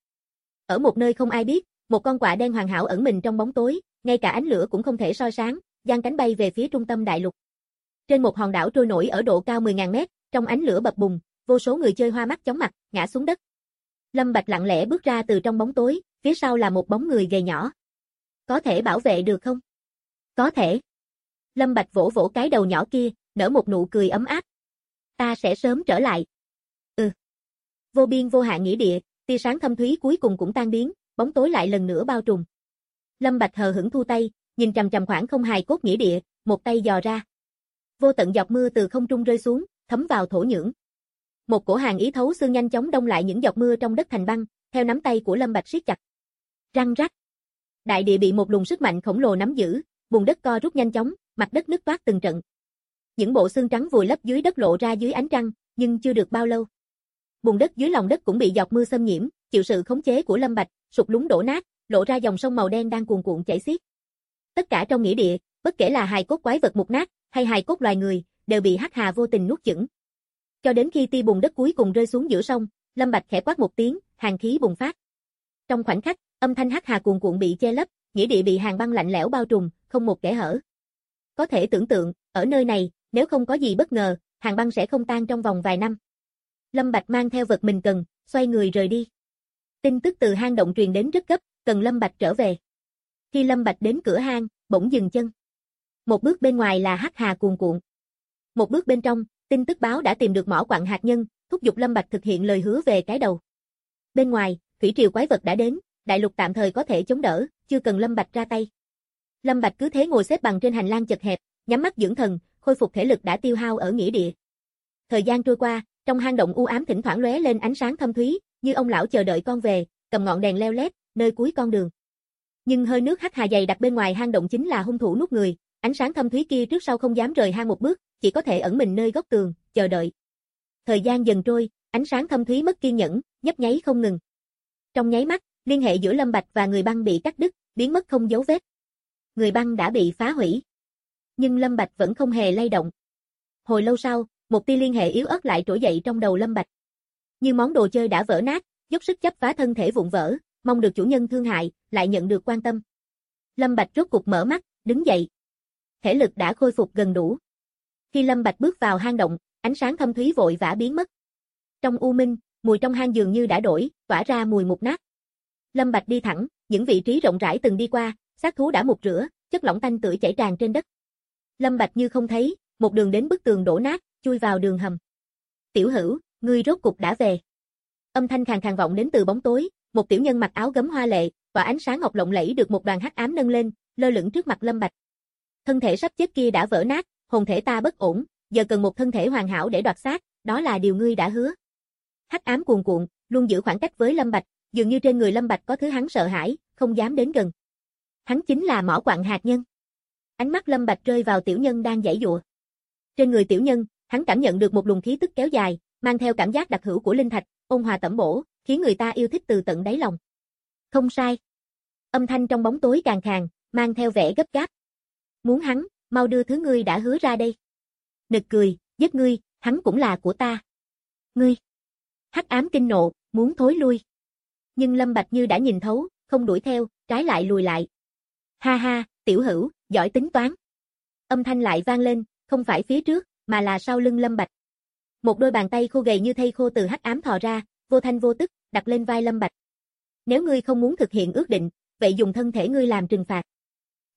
Speaker 2: Ở một nơi không ai biết, một con quạ đen hoàn hảo ẩn mình trong bóng tối, ngay cả ánh lửa cũng không thể soi sáng, giang cánh bay về phía trung tâm đại lục. Trên một hòn đảo trôi nổi ở độ cao 10.000 mét, trong ánh lửa bập bùng, vô số người chơi hoa mắt chóng mặt, ngã xuống đất. Lâm Bạch lặng lẽ bước ra từ trong bóng tối, phía sau là một bóng người gầy nhỏ. Có thể bảo vệ được không? Có thể. Lâm Bạch vỗ vỗ cái đầu nhỏ kia, nở một nụ cười ấm áp. Ta sẽ sớm trở lại. Ừ. Vô biên vô hạn nghĩa địa, tia sáng thâm thúy cuối cùng cũng tan biến, bóng tối lại lần nữa bao trùm. Lâm Bạch hờ hững thu tay, nhìn chằm chằm khoảng không hài cốt nghĩa địa, một tay dò ra. Vô tận giọt mưa từ không trung rơi xuống, thấm vào thổ nhưỡng. Một cổ hàn ý thấu xương nhanh chóng đông lại những giọt mưa trong đất thành băng, theo nắm tay của Lâm Bạch siết chặt. Răng rắc. Đại địa bị một luồng sức mạnh khổng lồ nắm giữ, bùn đất co rút nhanh chóng, mặt đất nứt toác từng trận. Những bộ xương trắng vùi lấp dưới đất lộ ra dưới ánh trăng, nhưng chưa được bao lâu. Bùn đất dưới lòng đất cũng bị giọt mưa xâm nhiễm, chịu sự khống chế của Lâm Bạch, sụp lún đổ nát, lộ ra dòng sông màu đen đang cuồn cuộn chảy xiết. Tất cả trong nghĩa địa, bất kể là hài cốt quái vật mục nát hay hài cốt loài người, đều bị hắc hà vô tình nuốt chửng. Cho đến khi tia bùn đất cuối cùng rơi xuống giữa sông, Lâm Bạch khẽ quát một tiếng, hàn khí bùng phát. Trong khoảnh khắc, âm thanh hắc hà cuồn cuộn bị che lấp, nghĩa địa bị hàn băng lạnh lẽo bao trùm, không một kẽ hở. Có thể tưởng tượng, ở nơi này, nếu không có gì bất ngờ, hàn băng sẽ không tan trong vòng vài năm. Lâm Bạch mang theo vật mình cần, xoay người rời đi. Tin tức từ hang động truyền đến rất gấp, cần Lâm Bạch trở về. Khi Lâm Bạch đến cửa hang, bỗng dừng chân. Một bước bên ngoài là hắc hà cuồn cuộn. Một bước bên trong, tin tức báo đã tìm được mỏ quặng hạt nhân, thúc giục Lâm Bạch thực hiện lời hứa về cái đầu. Bên ngoài, thủy triều quái vật đã đến, đại lục tạm thời có thể chống đỡ, chưa cần Lâm Bạch ra tay. Lâm Bạch cứ thế ngồi xếp bằng trên hành lang chật hẹp, nhắm mắt dưỡng thần, khôi phục thể lực đã tiêu hao ở nghĩa địa. Thời gian trôi qua, trong hang động u ám thỉnh thoảng lóe lên ánh sáng thâm thúy, như ông lão chờ đợi con về, cầm ngọn đèn leo lét, nơi cuối con đường. Nhưng hơi nước hắc hà dày đặc bên ngoài hang động chính là hung thủ nuốt người, ánh sáng thâm thúy kia trước sau không dám rời hang một bước, chỉ có thể ẩn mình nơi góc tường, chờ đợi. Thời gian dần trôi, ánh sáng thâm thúy mất kiên nhẫn, nhấp nháy không ngừng. Trong nháy mắt, liên hệ giữa Lâm Bạch và người băng bị cắt đứt, biến mất không dấu vết. Người băng đã bị phá hủy. Nhưng Lâm Bạch vẫn không hề lay động. Hồi lâu sau, một tia liên hệ yếu ớt lại trỗi dậy trong đầu Lâm Bạch. Như món đồ chơi đã vỡ nát, dốc sức chấp phá thân thể vụn vỡ, mong được chủ nhân thương hại, lại nhận được quan tâm. Lâm Bạch rốt cục mở mắt, đứng dậy. Thể lực đã khôi phục gần đủ. Khi Lâm Bạch bước vào hang động, ánh sáng thâm thúy vội vã biến mất. Trong u minh, mùi trong hang dường như đã đổi, tỏa ra mùi mục nát. Lâm Bạch đi thẳng, những vị trí rộng rãi từng đi qua, xác thú đã mục rửa, chất lỏng tanh tưởi chảy tràn trên đất. Lâm Bạch như không thấy, một đường đến bức tường đổ nát, chui vào đường hầm. Tiểu Hữu, ngươi rốt cục đã về. Âm thanh khàn khàn vọng đến từ bóng tối, một tiểu nhân mặc áo gấm hoa lệ, và ánh sáng ngọc lộng lẫy được một đoàn hắc ám nâng lên, lơ lửng trước mặt Lâm Bạch. Thân thể sắp chết kia đã vỡ nát, hồn thể ta bất ổn, giờ cần một thân thể hoàn hảo để đoạt xác, đó là điều ngươi đã hứa. Hắc ám cuồn cuộn, luôn giữ khoảng cách với Lâm Bạch, dường như trên người Lâm Bạch có thứ hắn sợ hãi, không dám đến gần. Hắn chính là mỏ quặng hạt nhân. Ánh mắt Lâm Bạch rơi vào tiểu nhân đang giãy giụa. Trên người tiểu nhân, hắn cảm nhận được một luồng khí tức kéo dài, mang theo cảm giác đặc hữu của linh thạch, ôn hòa tẩm bổ, khiến người ta yêu thích từ tận đáy lòng. Không sai. Âm thanh trong bóng tối càng khàn, mang theo vẻ gấp gáp. Muốn hắn, mau đưa thứ ngươi đã hứa ra đây. Nực cười, giết ngươi, hắn cũng là của ta. Ngươi. Hắc ám kinh nộ, muốn thối lui. Nhưng Lâm Bạch như đã nhìn thấu, không đuổi theo, trái lại lùi lại. Ha ha, Tiểu Hữu, giỏi tính toán. Âm thanh lại vang lên, không phải phía trước, mà là sau lưng Lâm Bạch. Một đôi bàn tay khô gầy như thây khô từ hắc ám thò ra, vô thanh vô tức, đặt lên vai Lâm Bạch. Nếu ngươi không muốn thực hiện ước định, vậy dùng thân thể ngươi làm trừng phạt.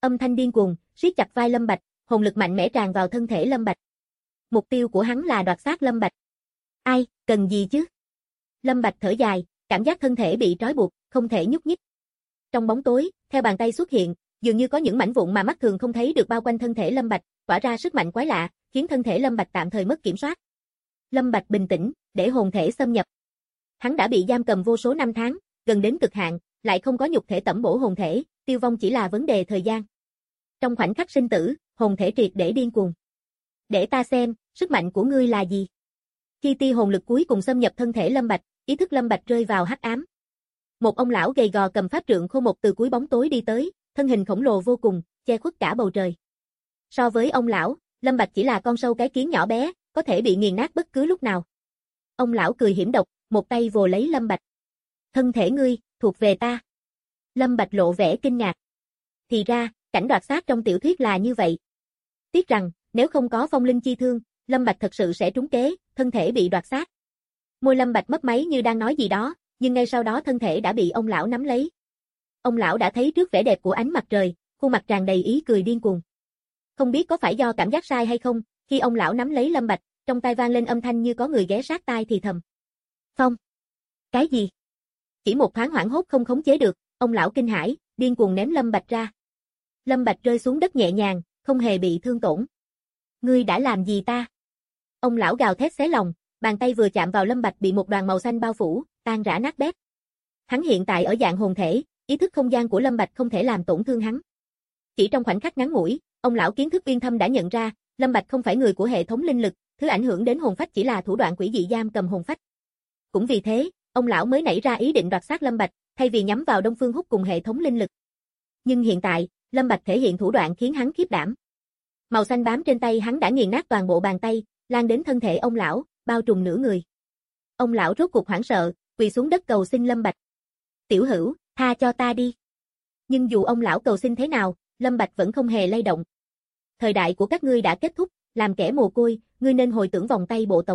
Speaker 2: Âm thanh điên cuồng, siết chặt vai Lâm Bạch, hồn lực mạnh mẽ tràn vào thân thể Lâm Bạch. Mục tiêu của hắn là đoạt xác Lâm Bạch. Ai, cần gì chứ? Lâm Bạch thở dài, cảm giác thân thể bị trói buộc, không thể nhúc nhích. Trong bóng tối, theo bàn tay xuất hiện, dường như có những mảnh vụn mà mắt thường không thấy được bao quanh thân thể Lâm Bạch, tỏa ra sức mạnh quái lạ, khiến thân thể Lâm Bạch tạm thời mất kiểm soát. Lâm Bạch bình tĩnh, để hồn thể xâm nhập. Hắn đã bị giam cầm vô số năm tháng, gần đến cực hạn, lại không có nhục thể tẩm bổ hồn thể, tiêu vong chỉ là vấn đề thời gian. Trong khoảnh khắc sinh tử, hồn thể triệt để điên cuồng. Để ta xem, sức mạnh của ngươi là gì? Khi tia hồn lực cuối cùng xâm nhập thân thể Lâm Bạch, ý thức Lâm Bạch rơi vào hắc ám. Một ông lão gầy gò cầm pháp trượng khô một từ cuối bóng tối đi tới, thân hình khổng lồ vô cùng, che khuất cả bầu trời. So với ông lão, Lâm Bạch chỉ là con sâu cái kiến nhỏ bé, có thể bị nghiền nát bất cứ lúc nào. Ông lão cười hiểm độc, một tay vồ lấy Lâm Bạch. Thân thể ngươi, thuộc về ta. Lâm Bạch lộ vẻ kinh ngạc. Thì ra, cảnh đoạt xác trong tiểu thuyết là như vậy. Tiếc rằng, nếu không có phong linh chi thương, Lâm Bạch thật sự sẽ trúng kế, thân thể bị đoạt xác. Môi Lâm Bạch mấp máy như đang nói gì đó, nhưng ngay sau đó thân thể đã bị ông lão nắm lấy. Ông lão đã thấy trước vẻ đẹp của ánh mặt trời, khuôn mặt tràn đầy ý cười điên cuồng. Không biết có phải do cảm giác sai hay không, khi ông lão nắm lấy Lâm Bạch, trong tai vang lên âm thanh như có người ghé sát tai thì thầm. Phong! Cái gì? Chỉ một thoáng hoảng hốt không khống chế được, ông lão kinh hãi, điên cuồng ném Lâm Bạch ra. Lâm Bạch rơi xuống đất nhẹ nhàng, không hề bị thương tổn. Ngươi đã làm gì ta? Ông lão gào thét xé lòng, bàn tay vừa chạm vào Lâm Bạch bị một đoàn màu xanh bao phủ, tan rã nát bét. Hắn hiện tại ở dạng hồn thể, ý thức không gian của Lâm Bạch không thể làm tổn thương hắn. Chỉ trong khoảnh khắc ngắn ngủi, ông lão kiến thức uyên thâm đã nhận ra, Lâm Bạch không phải người của hệ thống linh lực, thứ ảnh hưởng đến hồn phách chỉ là thủ đoạn quỷ dị giam cầm hồn phách. Cũng vì thế, ông lão mới nảy ra ý định đoạt xác Lâm Bạch, thay vì nhắm vào Đông Phương Húc cùng hệ thống linh lực. Nhưng hiện tại, Lâm Bạch thể hiện thủ đoạn khiến hắn khiếp đảm. Màu xanh bám trên tay hắn đã nghiền nát toàn bộ bàn tay, lan đến thân thể ông lão, bao trùm nửa người. Ông lão rốt cuộc hoảng sợ, quỳ xuống đất cầu xin Lâm Bạch. Tiểu hữu, tha cho ta đi. Nhưng dù ông lão cầu xin thế nào, Lâm Bạch vẫn không hề lay động. Thời đại của các ngươi đã kết thúc, làm kẻ mồ côi, ngươi nên hồi tưởng vòng tay bộ tộc.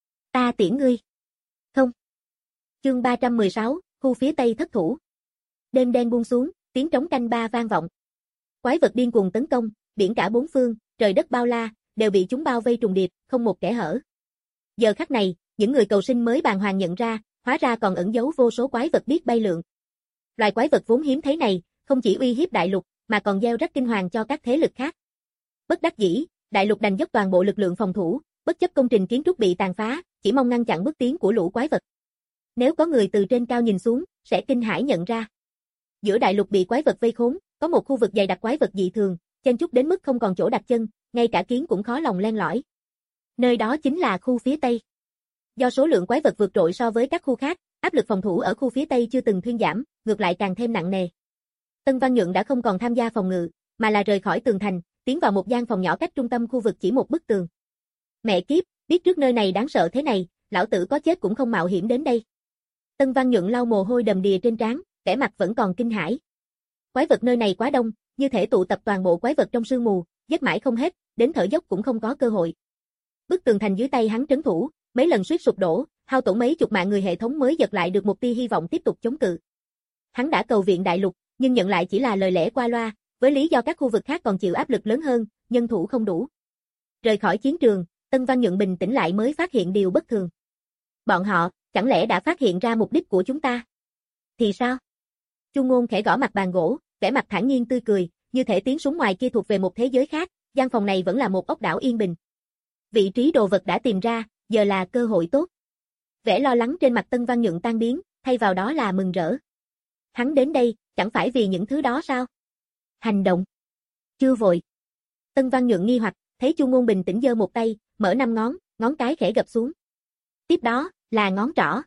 Speaker 2: Ta tiễn ngươi. Không. Chương 316, khu phía Tây thất thủ. Đêm đen buông xuống, tiếng trống canh ba vang vọng. Quái vật điên cuồng tấn công, biển cả bốn phương, trời đất bao la, đều bị chúng bao vây trùng điệp, không một kẽ hở. Giờ khắc này, những người cầu sinh mới bàng hoàng nhận ra, hóa ra còn ẩn giấu vô số quái vật biết bay lượn. Loài quái vật vốn hiếm thấy này, không chỉ uy hiếp đại lục, mà còn gieo rắc kinh hoàng cho các thế lực khác. Bất đắc dĩ, đại lục đành dốc toàn bộ lực lượng phòng thủ, bất chấp công trình kiến trúc bị tàn phá, chỉ mong ngăn chặn bước tiến của lũ quái vật. Nếu có người từ trên cao nhìn xuống, sẽ kinh hãi nhận ra. Giữa đại lục bị quái vật vây khốn, có một khu vực dày đặc quái vật dị thường, chen chúc đến mức không còn chỗ đặt chân, ngay cả kiến cũng khó lòng len lỏi. Nơi đó chính là khu phía Tây. Do số lượng quái vật vượt trội so với các khu khác, áp lực phòng thủ ở khu phía Tây chưa từng thuyên giảm, ngược lại càng thêm nặng nề. Tân Văn Nhượng đã không còn tham gia phòng ngự, mà là rời khỏi tường thành, tiến vào một gian phòng nhỏ cách trung tâm khu vực chỉ một bức tường. Mẹ kiếp, biết trước nơi này đáng sợ thế này, lão tử có chết cũng không mạo hiểm đến đây. Tân Văn Nhượng lau mồ hôi đầm đìa trên trán, vẻ mặt vẫn còn kinh hãi. Quái vật nơi này quá đông, như thể tụ tập toàn bộ quái vật trong sương mù, giết mãi không hết, đến thở dốc cũng không có cơ hội. Bức tường thành dưới tay hắn trấn thủ, mấy lần suýt sụp đổ, hao tổn mấy chục mạng người hệ thống mới giật lại được một tia hy vọng tiếp tục chống cự. Hắn đã cầu viện đại lục, nhưng nhận lại chỉ là lời lẽ qua loa, với lý do các khu vực khác còn chịu áp lực lớn hơn, nhân thủ không đủ. Rời khỏi chiến trường, Tân Văn Nhượng bình tĩnh lại mới phát hiện điều bất thường. Bọn họ, chẳng lẽ đã phát hiện ra mục đích của chúng ta? Thì sao? Chu Ngôn khẽ gõ mặt bàn gỗ, vẻ mặt thản nhiên tươi cười, như thể tiếng súng ngoài kia thuộc về một thế giới khác, gian phòng này vẫn là một ốc đảo yên bình. Vị trí đồ vật đã tìm ra, giờ là cơ hội tốt. Vẻ lo lắng trên mặt Tân Văn Nhượng tan biến, thay vào đó là mừng rỡ. Hắn đến đây, chẳng phải vì những thứ đó sao? Hành động. Chưa vội. Tân Văn Nhượng nghi hoặc, thấy Chu Ngôn bình tĩnh giơ một tay, mở 5 ngón, ngón cái khẽ gập xuống. Tiếp đó, là ngón trỏ.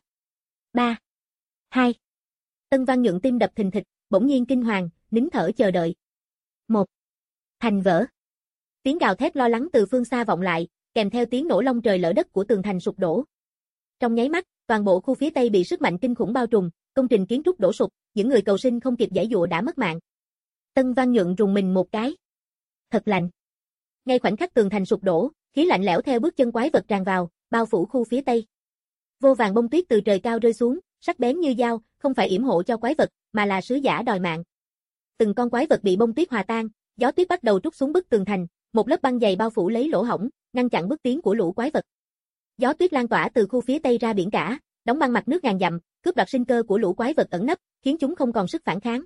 Speaker 2: 3, 2. Tân Văn Nhượng tim đập thình thịch, bỗng nhiên kinh hoàng, nín thở chờ đợi. 1. Thành vỡ. Tiếng gào thét lo lắng từ phương xa vọng lại, kèm theo tiếng nổ long trời lở đất của tường thành sụp đổ. Trong nháy mắt, toàn bộ khu phía Tây bị sức mạnh kinh khủng bao trùm, công trình kiến trúc đổ sụp, những người cầu sinh không kịp giãy giụa đã mất mạng. Tân Văn Nhượng rùng mình một cái. Thật lạnh. Ngay khoảnh khắc tường thành sụp đổ, khí lạnh lẽo theo bước chân quái vật tràn vào, bao phủ khu phía Tây. Vô vàn bông tuyết từ trời cao rơi xuống, sắc bén như dao, không phải yểm hộ cho quái vật, mà là sứ giả đòi mạng. Từng con quái vật bị bông tuyết hòa tan, Gió tuyết bắt đầu trút xuống bức tường thành, một lớp băng dày bao phủ lấy lỗ hổng, ngăn chặn bước tiến của lũ quái vật. Gió tuyết lan tỏa từ khu phía tây ra biển cả, đóng băng mặt nước ngàn dặm, cướp đoạt sinh cơ của lũ quái vật ẩn nấp, khiến chúng không còn sức phản kháng.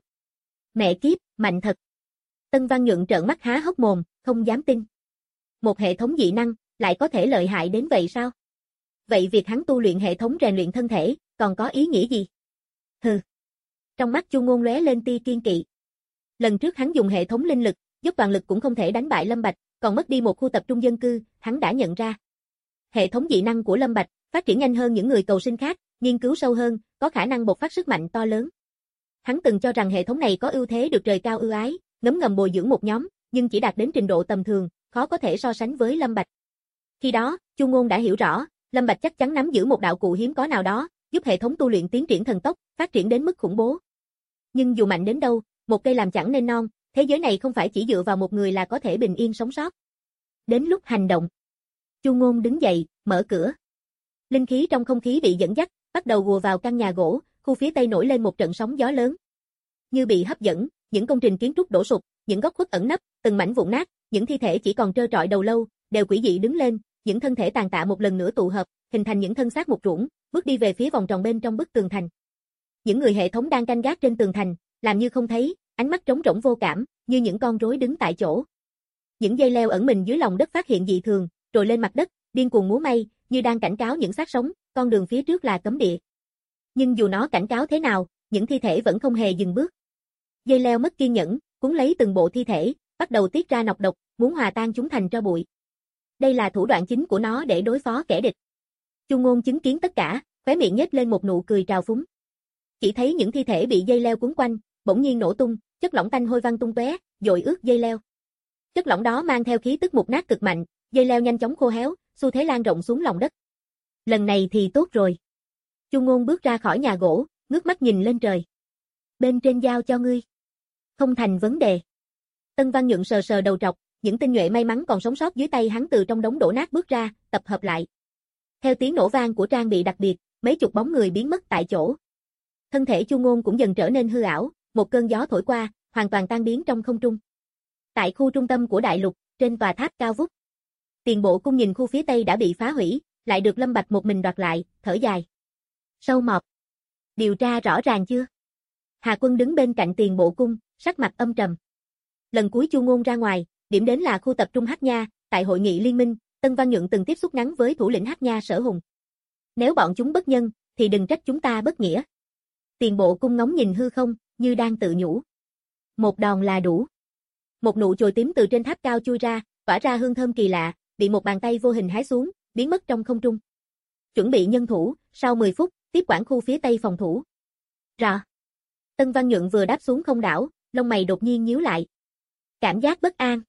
Speaker 2: Mẹ kiếp, mạnh thật. Tân Văn Nhuận trợn mắt há hốc mồm, không dám tin. Một hệ thống dị năng, lại có thể lợi hại đến vậy sao? Vậy việc hắn tu luyện hệ thống rèn luyện thân thể, còn có ý nghĩa gì? Hừ. Trong mắt Chu Ngôn lóe lên tia kiên kỵ. Lần trước hắn dùng hệ thống linh lực, dốc toàn lực cũng không thể đánh bại Lâm Bạch, còn mất đi một khu tập trung dân cư, hắn đã nhận ra. Hệ thống dị năng của Lâm Bạch phát triển nhanh hơn những người cầu sinh khác, nghiên cứu sâu hơn, có khả năng bộc phát sức mạnh to lớn. Hắn từng cho rằng hệ thống này có ưu thế được trời cao ưu ái, ngấm ngầm bồi dưỡng một nhóm, nhưng chỉ đạt đến trình độ tầm thường, khó có thể so sánh với Lâm Bạch. Khi đó, Chu Ngôn đã hiểu rõ, Lâm Bạch chắc chắn nắm giữ một đạo cụ hiếm có nào đó, giúp hệ thống tu luyện tiến triển thần tốc, phát triển đến mức khủng bố. Nhưng dù mạnh đến đâu, một cây làm chẳng nên non, thế giới này không phải chỉ dựa vào một người là có thể bình yên sống sót. Đến lúc hành động. Chu Ngôn đứng dậy, mở cửa. Linh khí trong không khí bị dẫn dắt, bắt đầu ùa vào căn nhà gỗ, khu phía tây nổi lên một trận sóng gió lớn. Như bị hấp dẫn, những công trình kiến trúc đổ sụp, những góc khuất ẩn nấp, từng mảnh vụn nát, những thi thể chỉ còn trơ trọi đầu lâu, đều quỷ dị đứng lên, những thân thể tàn tạ một lần nữa tụ hợp, hình thành những thân xác mục ruỗng, bước đi về phía vòng tròn bên trong bức tường thành. Những người hệ thống đang canh gác trên tường thành, làm như không thấy, ánh mắt trống rỗng vô cảm, như những con rối đứng tại chỗ. Những dây leo ẩn mình dưới lòng đất phát hiện dị thường, trồi lên mặt đất, điên cuồng múa may, như đang cảnh cáo những xác sống, con đường phía trước là cấm địa. Nhưng dù nó cảnh cáo thế nào, những thi thể vẫn không hề dừng bước. Dây leo mất kiên nhẫn, cuốn lấy từng bộ thi thể, bắt đầu tiết ra nọc độc, muốn hòa tan chúng thành tro bụi. Đây là thủ đoạn chính của nó để đối phó kẻ địch. Chu Ngôn chứng kiến tất cả, khóe miệng nhếch lên một nụ cười trào phúng. Chỉ thấy những thi thể bị dây leo cuốn quanh, bỗng nhiên nổ tung, chất lỏng tanh hôi văng tung tóe, dội ướt dây leo. Chất lỏng đó mang theo khí tức mục nát cực mạnh, dây leo nhanh chóng khô héo, xu thế lan rộng xuống lòng đất. Lần này thì tốt rồi. Chu Ngôn bước ra khỏi nhà gỗ, ngước mắt nhìn lên trời. Bên trên giao cho ngươi. Không thành vấn đề. Tân Văn Nhuận sờ sờ đầu trọc, những tinh nhuệ may mắn còn sống sót dưới tay hắn từ trong đống đổ nát bước ra, tập hợp lại. Theo tiếng nổ vang của trang bị đặc biệt, mấy chục bóng người biến mất tại chỗ. Thân thể Chu Ngôn cũng dần trở nên hư ảo, một cơn gió thổi qua, hoàn toàn tan biến trong không trung. Tại khu trung tâm của đại lục, trên tòa tháp cao vút. Tiền bộ cung nhìn khu phía tây đã bị phá hủy, lại được Lâm Bạch một mình đoạt lại, thở dài. Sâu mọt. Điều tra rõ ràng chưa? Hà Quân đứng bên cạnh tiền bộ cung, sắc mặt âm trầm. Lần cuối Chu Ngôn ra ngoài, điểm đến là khu tập trung Hắc Nha, tại hội nghị liên minh, Tân Văn Nhuận từng tiếp xúc ngắn với thủ lĩnh Hắc Nha Sở Hùng. Nếu bọn chúng bất nhân, thì đừng trách chúng ta bất nghĩa. Tiền bộ cung ngóng nhìn hư không, như đang tự nhủ. Một đòn là đủ. Một nụ chồi tím từ trên tháp cao chui ra, tỏa ra hương thơm kỳ lạ, bị một bàn tay vô hình hái xuống, biến mất trong không trung. Chuẩn bị nhân thủ, sau 10 phút, tiếp quản khu phía tây phòng thủ. Rọ. Tân Văn Nhuận vừa đáp xuống không đảo, lông mày đột nhiên nhíu lại. Cảm giác bất an.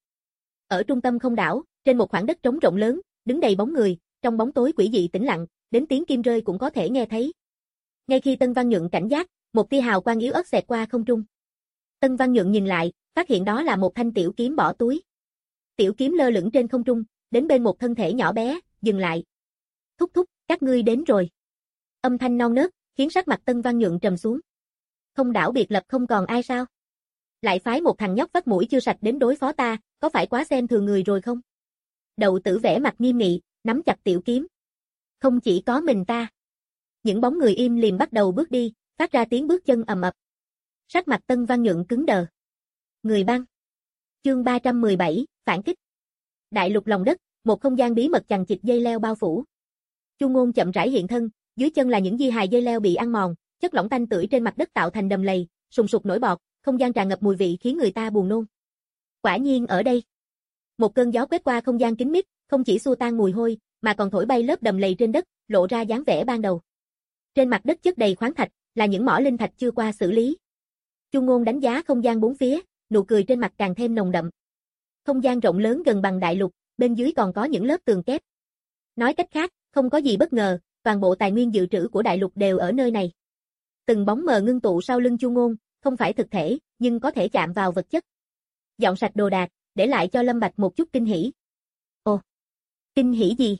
Speaker 2: Ở trung tâm không đảo, trên một khoảng đất trống rộng lớn, đứng đầy bóng người, trong bóng tối quỷ dị tĩnh lặng, đến tiếng kim rơi cũng có thể nghe thấy. Ngay khi Tân Văn Nhuận cảnh giác, một tia hào quang yếu ớt xẹt qua không trung. Tân Văn Nhuận nhìn lại, phát hiện đó là một thanh tiểu kiếm bỏ túi. Tiểu kiếm lơ lửng trên không trung, đến bên một thân thể nhỏ bé, dừng lại. Thúc thúc, các ngươi đến rồi. Âm thanh non nớt, khiến sắc mặt Tân Văn Nhuận trầm xuống. Không đảo biệt lập không còn ai sao? Lại phái một thằng nhóc vắt mũi chưa sạch đến đối phó ta, có phải quá xem thường người rồi không? Đậu Tử vẻ mặt nghiêm nghị, nắm chặt tiểu kiếm. Không chỉ có mình ta. Những bóng người im lìm bắt đầu bước đi, phát ra tiếng bước chân ầm ập. Sắc mặt Tân Văn Nhuận cứng đờ. Người băng. Chương 317, phản kích. Đại lục lòng đất, một không gian bí mật chằng chịt dây leo bao phủ. Chu Ngôn chậm rãi hiện thân, dưới chân là những di hài dây leo bị ăn mòn, chất lỏng tanh tưởi trên mặt đất tạo thành đầm lầy, sùng sục nổi bọt, không gian tràn ngập mùi vị khiến người ta buồn nôn. Quả nhiên ở đây. Một cơn gió quét qua không gian kín mít, không chỉ xua tan mùi hôi, mà còn thổi bay lớp đầm lầy trên đất, lộ ra dáng vẻ ban đầu. Trên mặt đất chất đầy khoáng thạch, là những mỏ linh thạch chưa qua xử lý. Chu Ngôn đánh giá không gian bốn phía, nụ cười trên mặt càng thêm nồng đậm. Không gian rộng lớn gần bằng đại lục, bên dưới còn có những lớp tường kép. Nói cách khác, không có gì bất ngờ, toàn bộ tài nguyên dự trữ của đại lục đều ở nơi này. Từng bóng mờ ngưng tụ sau lưng Chu Ngôn, không phải thực thể, nhưng có thể chạm vào vật chất. Dọn sạch đồ đạc, để lại cho Lâm Bạch một chút kinh hỉ. Ồ, kinh hỉ gì?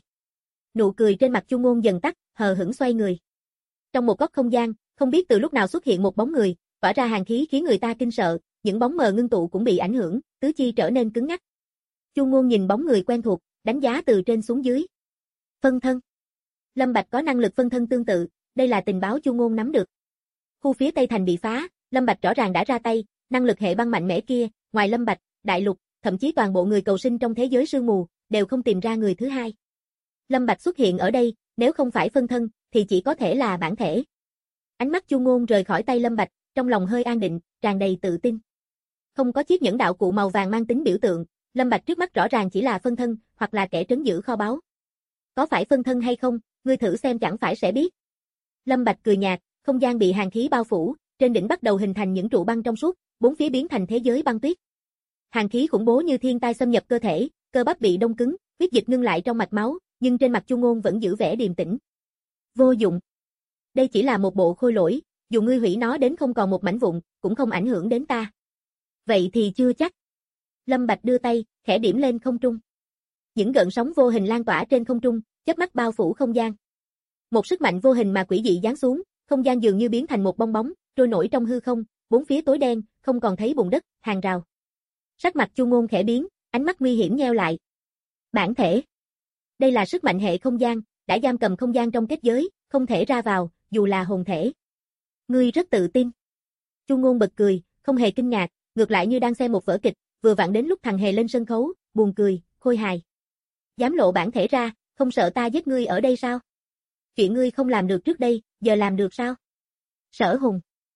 Speaker 2: Nụ cười trên mặt Chu Ngôn dần tắt, hờ hững xoay người. Trong một góc không gian, không biết từ lúc nào xuất hiện một bóng người, tỏa ra hàn khí khiến người ta kinh sợ, những bóng mờ ngưng tụ cũng bị ảnh hưởng, tứ chi trở nên cứng ngắc. Chu Ngôn nhìn bóng người quen thuộc, đánh giá từ trên xuống dưới. Phân thân. Lâm Bạch có năng lực phân thân tương tự, đây là tình báo Chu Ngôn nắm được. Khu phía Tây Thành bị phá, Lâm Bạch rõ ràng đã ra tay, năng lực hệ băng mạnh mẽ kia, ngoài Lâm Bạch, Đại Lục, thậm chí toàn bộ người cầu sinh trong thế giới sương mù, đều không tìm ra người thứ hai. Lâm Bạch xuất hiện ở đây, nếu không phải phân thân, thì chỉ có thể là bản thể. Ánh mắt Chu Ngôn rời khỏi tay Lâm Bạch, trong lòng hơi an định, tràn đầy tự tin. Không có chiếc nhẫn đạo cụ màu vàng mang tính biểu tượng, Lâm Bạch trước mắt rõ ràng chỉ là phân thân, hoặc là kẻ trấn giữ kho báu. Có phải phân thân hay không, ngươi thử xem chẳng phải sẽ biết. Lâm Bạch cười nhạt, không gian bị hàn khí bao phủ, trên đỉnh bắt đầu hình thành những trụ băng trong suốt, bốn phía biến thành thế giới băng tuyết. Hàn khí khủng bố như thiên tai xâm nhập cơ thể, cơ bắp bị đông cứng, huyết dịch ngưng lại trong mạch máu, nhưng trên mặt Chu Ngôn vẫn giữ vẻ điềm tĩnh. Vô dụng. Đây chỉ là một bộ khôi lỗi, dù ngươi hủy nó đến không còn một mảnh vụn, cũng không ảnh hưởng đến ta. Vậy thì chưa chắc. Lâm Bạch đưa tay, khẽ điểm lên không trung. Những gợn sóng vô hình lan tỏa trên không trung, chớp mắt bao phủ không gian. Một sức mạnh vô hình mà quỷ dị giáng xuống, không gian dường như biến thành một bong bóng, trôi nổi trong hư không, bốn phía tối đen, không còn thấy bùn đất, hàng rào. Sắc mặt Chu Ngôn khẽ biến, ánh mắt nguy hiểm nheo lại. Bản thể. Đây là sức mạnh hệ không gian, đã giam cầm không gian trong kết giới, không thể ra vào, dù là hồn thể. Ngươi rất tự tin. Chu Ngôn bật cười, không hề kinh ngạc, ngược lại như đang xem một vở kịch, vừa vặn đến lúc thằng hề lên sân khấu, buồn cười, khôi hài. Dám lộ bản thể ra, không sợ ta giết ngươi ở đây sao? Chuyện ngươi không làm được trước đây, giờ làm được sao? Sở Hùng.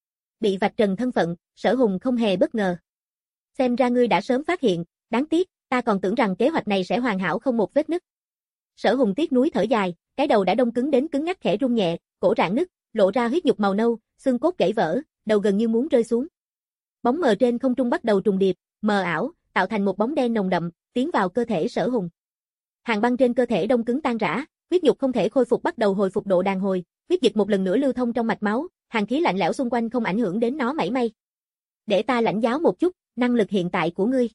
Speaker 2: Bị vạch trần thân phận, Sở Hùng không hề bất ngờ. Xem ra ngươi đã sớm phát hiện, đáng tiếc, ta còn tưởng rằng kế hoạch này sẽ hoàn hảo không một vết nứt. Sở Hùng tiếc nuối thở dài, cái đầu đã đông cứng đến cứng ngắc khẽ rung nhẹ, cổ rạn nứt, lộ ra huyết nhục màu nâu, xương cốt gãy vỡ, đầu gần như muốn rơi xuống. Bóng mờ trên không trung bắt đầu trùng điệp, mờ ảo, tạo thành một bóng đen nồng đậm, tiến vào cơ thể Sở Hùng. Hàn băng trên cơ thể đông cứng tan rã, huyết nhục không thể khôi phục bắt đầu hồi phục độ đàn hồi, huyết dịch một lần nữa lưu thông trong mạch máu, hàn khí lạnh lẽo xung quanh không ảnh hưởng đến nó mảy may. Để ta lãnh giáo một chút, năng lực hiện tại của ngươi.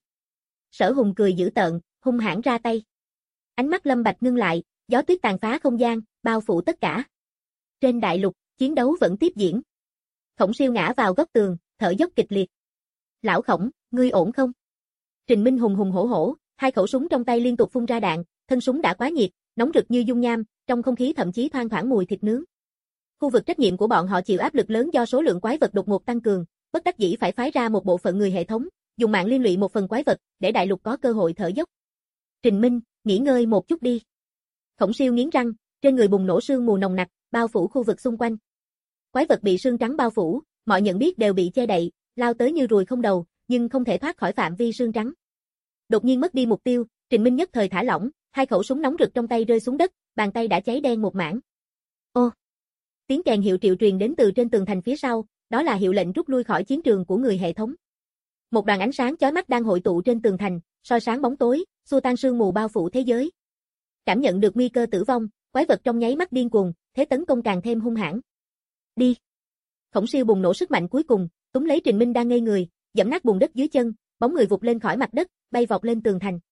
Speaker 2: Sở Hùng cười dữ tợn, hung hãn ra tay. Ánh mắt Lâm Bạch ngưng lại, gió tuyết tàn phá không gian, bao phủ tất cả. Trên đại lục, chiến đấu vẫn tiếp diễn. Khổng Siêu ngã vào góc tường, thở dốc kịch liệt. Lão Khổng, ngươi ổn không? Trình Minh hùng hùng hổ hổ, hai khẩu súng trong tay liên tục phun ra đạn, thân súng đã quá nhiệt, nóng rực như dung nham, trong không khí thậm chí thoang thoảng mùi thịt nướng. Khu vực trách nhiệm của bọn họ chịu áp lực lớn do số lượng quái vật đột ngột tăng cường, bất đắc dĩ phải phái ra một bộ phận người hệ thống, dùng mạng liên lụy một phần quái vật, để đại lục có cơ hội thở dốc. Trình Minh, nghỉ ngơi một chút đi. Khổng Siêu nghiến răng, trên người bùng nổ sương mù nồng nặc, bao phủ khu vực xung quanh. Quái vật bị sương trắng bao phủ, mọi nhận biết đều bị che đậy, lao tới như ruồi không đầu, nhưng không thể thoát khỏi phạm vi sương trắng. Đột nhiên mất đi mục tiêu, Trình Minh nhất thời thả lỏng, hai khẩu súng nóng rực trong tay rơi xuống đất, bàn tay đã cháy đen một mảng. Ô! Tiếng kèn hiệu triệu truyền đến từ trên tường thành phía sau, đó là hiệu lệnh rút lui khỏi chiến trường của người hệ thống. Một đoàn ánh sáng chói mắt đang hội tụ trên tường thành, soi sáng bóng tối, xua tan sương mù bao phủ thế giới. Cảm nhận được nguy cơ tử vong, quái vật trong nháy mắt điên cuồng, thế tấn công càng thêm hung hãn. Đi! Khổng Siêu bùng nổ sức mạnh cuối cùng, túm lấy Trình Minh đang ngây người, giẫm nát bùn đất dưới chân, bóng người vụt lên khỏi mặt đất, bay vọt lên tường thành.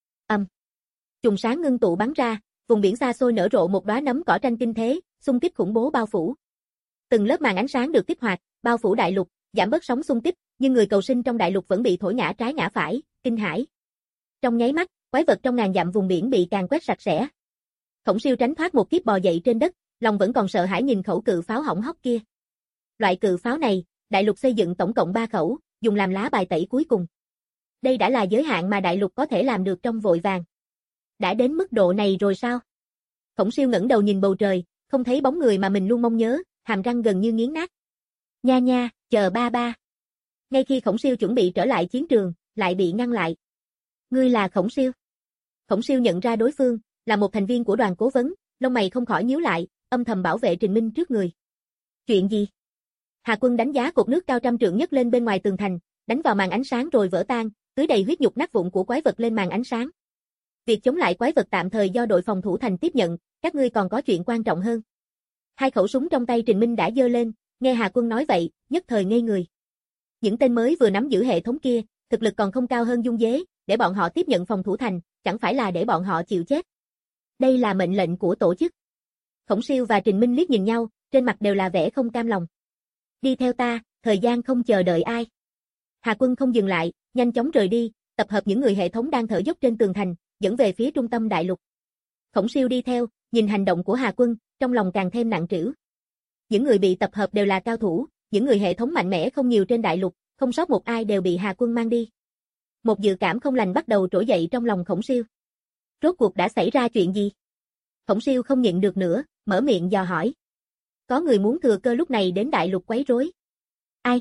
Speaker 2: Chùm sáng ngưng tụ bắn ra, vùng biển xa xôi nở rộ một đóa nấm cỏ tranh kinh thế, xung kích khủng bố bao phủ. Từng lớp màn ánh sáng được kích hoạt, bao phủ đại lục, giảm bớt sóng xung kích, nhưng người cầu sinh trong đại lục vẫn bị thổi ngã trái ngã phải, kinh hãi. Trong nháy mắt, quái vật trong ngàn dặm vùng biển bị càn quét sạch sẽ. Khổng Siêu tránh thoát một kiếp bò dậy trên đất, lòng vẫn còn sợ hãi nhìn khẩu cự pháo hỏng hóc kia. Loại cự pháo này, đại lục xây dựng tổng cộng 3 khẩu, dùng làm lá bài tẩy cuối cùng. Đây đã là giới hạn mà đại lục có thể làm được trong vội vàng. Đã đến mức độ này rồi sao? Khổng Siêu ngẩng đầu nhìn bầu trời, không thấy bóng người mà mình luôn mong nhớ, hàm răng gần như nghiến nát. Nha nha, chờ ba ba. Ngay khi Khổng Siêu chuẩn bị trở lại chiến trường, lại bị ngăn lại. Ngươi là Khổng Siêu? Khổng Siêu nhận ra đối phương, là một thành viên của đoàn cố vấn, lông mày không khỏi nhíu lại, âm thầm bảo vệ Trình Minh trước người. Chuyện gì? Hà Quân đánh giá cột nước cao trăm trượng nhất lên bên ngoài tường thành, đánh vào màn ánh sáng rồi vỡ tan, tưới đầy huyết nhục nát vụn của quái vật lên màn ánh sáng. Việc chống lại quái vật tạm thời do đội phòng thủ thành tiếp nhận, các ngươi còn có chuyện quan trọng hơn. Hai khẩu súng trong tay Trình Minh đã giơ lên, nghe Hà Quân nói vậy, nhất thời ngây người. Những tên mới vừa nắm giữ hệ thống kia, thực lực còn không cao hơn Dung Dế, để bọn họ tiếp nhận phòng thủ thành, chẳng phải là để bọn họ chịu chết. Đây là mệnh lệnh của tổ chức. Khổng Siêu và Trình Minh liếc nhìn nhau, trên mặt đều là vẻ không cam lòng. Đi theo ta, thời gian không chờ đợi ai. Hà Quân không dừng lại, nhanh chóng rời đi, tập hợp những người hệ thống đang thở dốc trên tường thành, dẫn về phía trung tâm đại lục. Khổng Siêu đi theo, nhìn hành động của Hà Quân, trong lòng càng thêm nặng trĩu. Những người bị tập hợp đều là cao thủ, những người hệ thống mạnh mẽ không nhiều trên đại lục, không sót một ai đều bị Hà Quân mang đi. Một dự cảm không lành bắt đầu trỗi dậy trong lòng Khổng Siêu. Rốt cuộc đã xảy ra chuyện gì? Khổng Siêu không nhịn được nữa, mở miệng dò hỏi. Có người muốn thừa cơ lúc này đến đại lục quấy rối. Ai?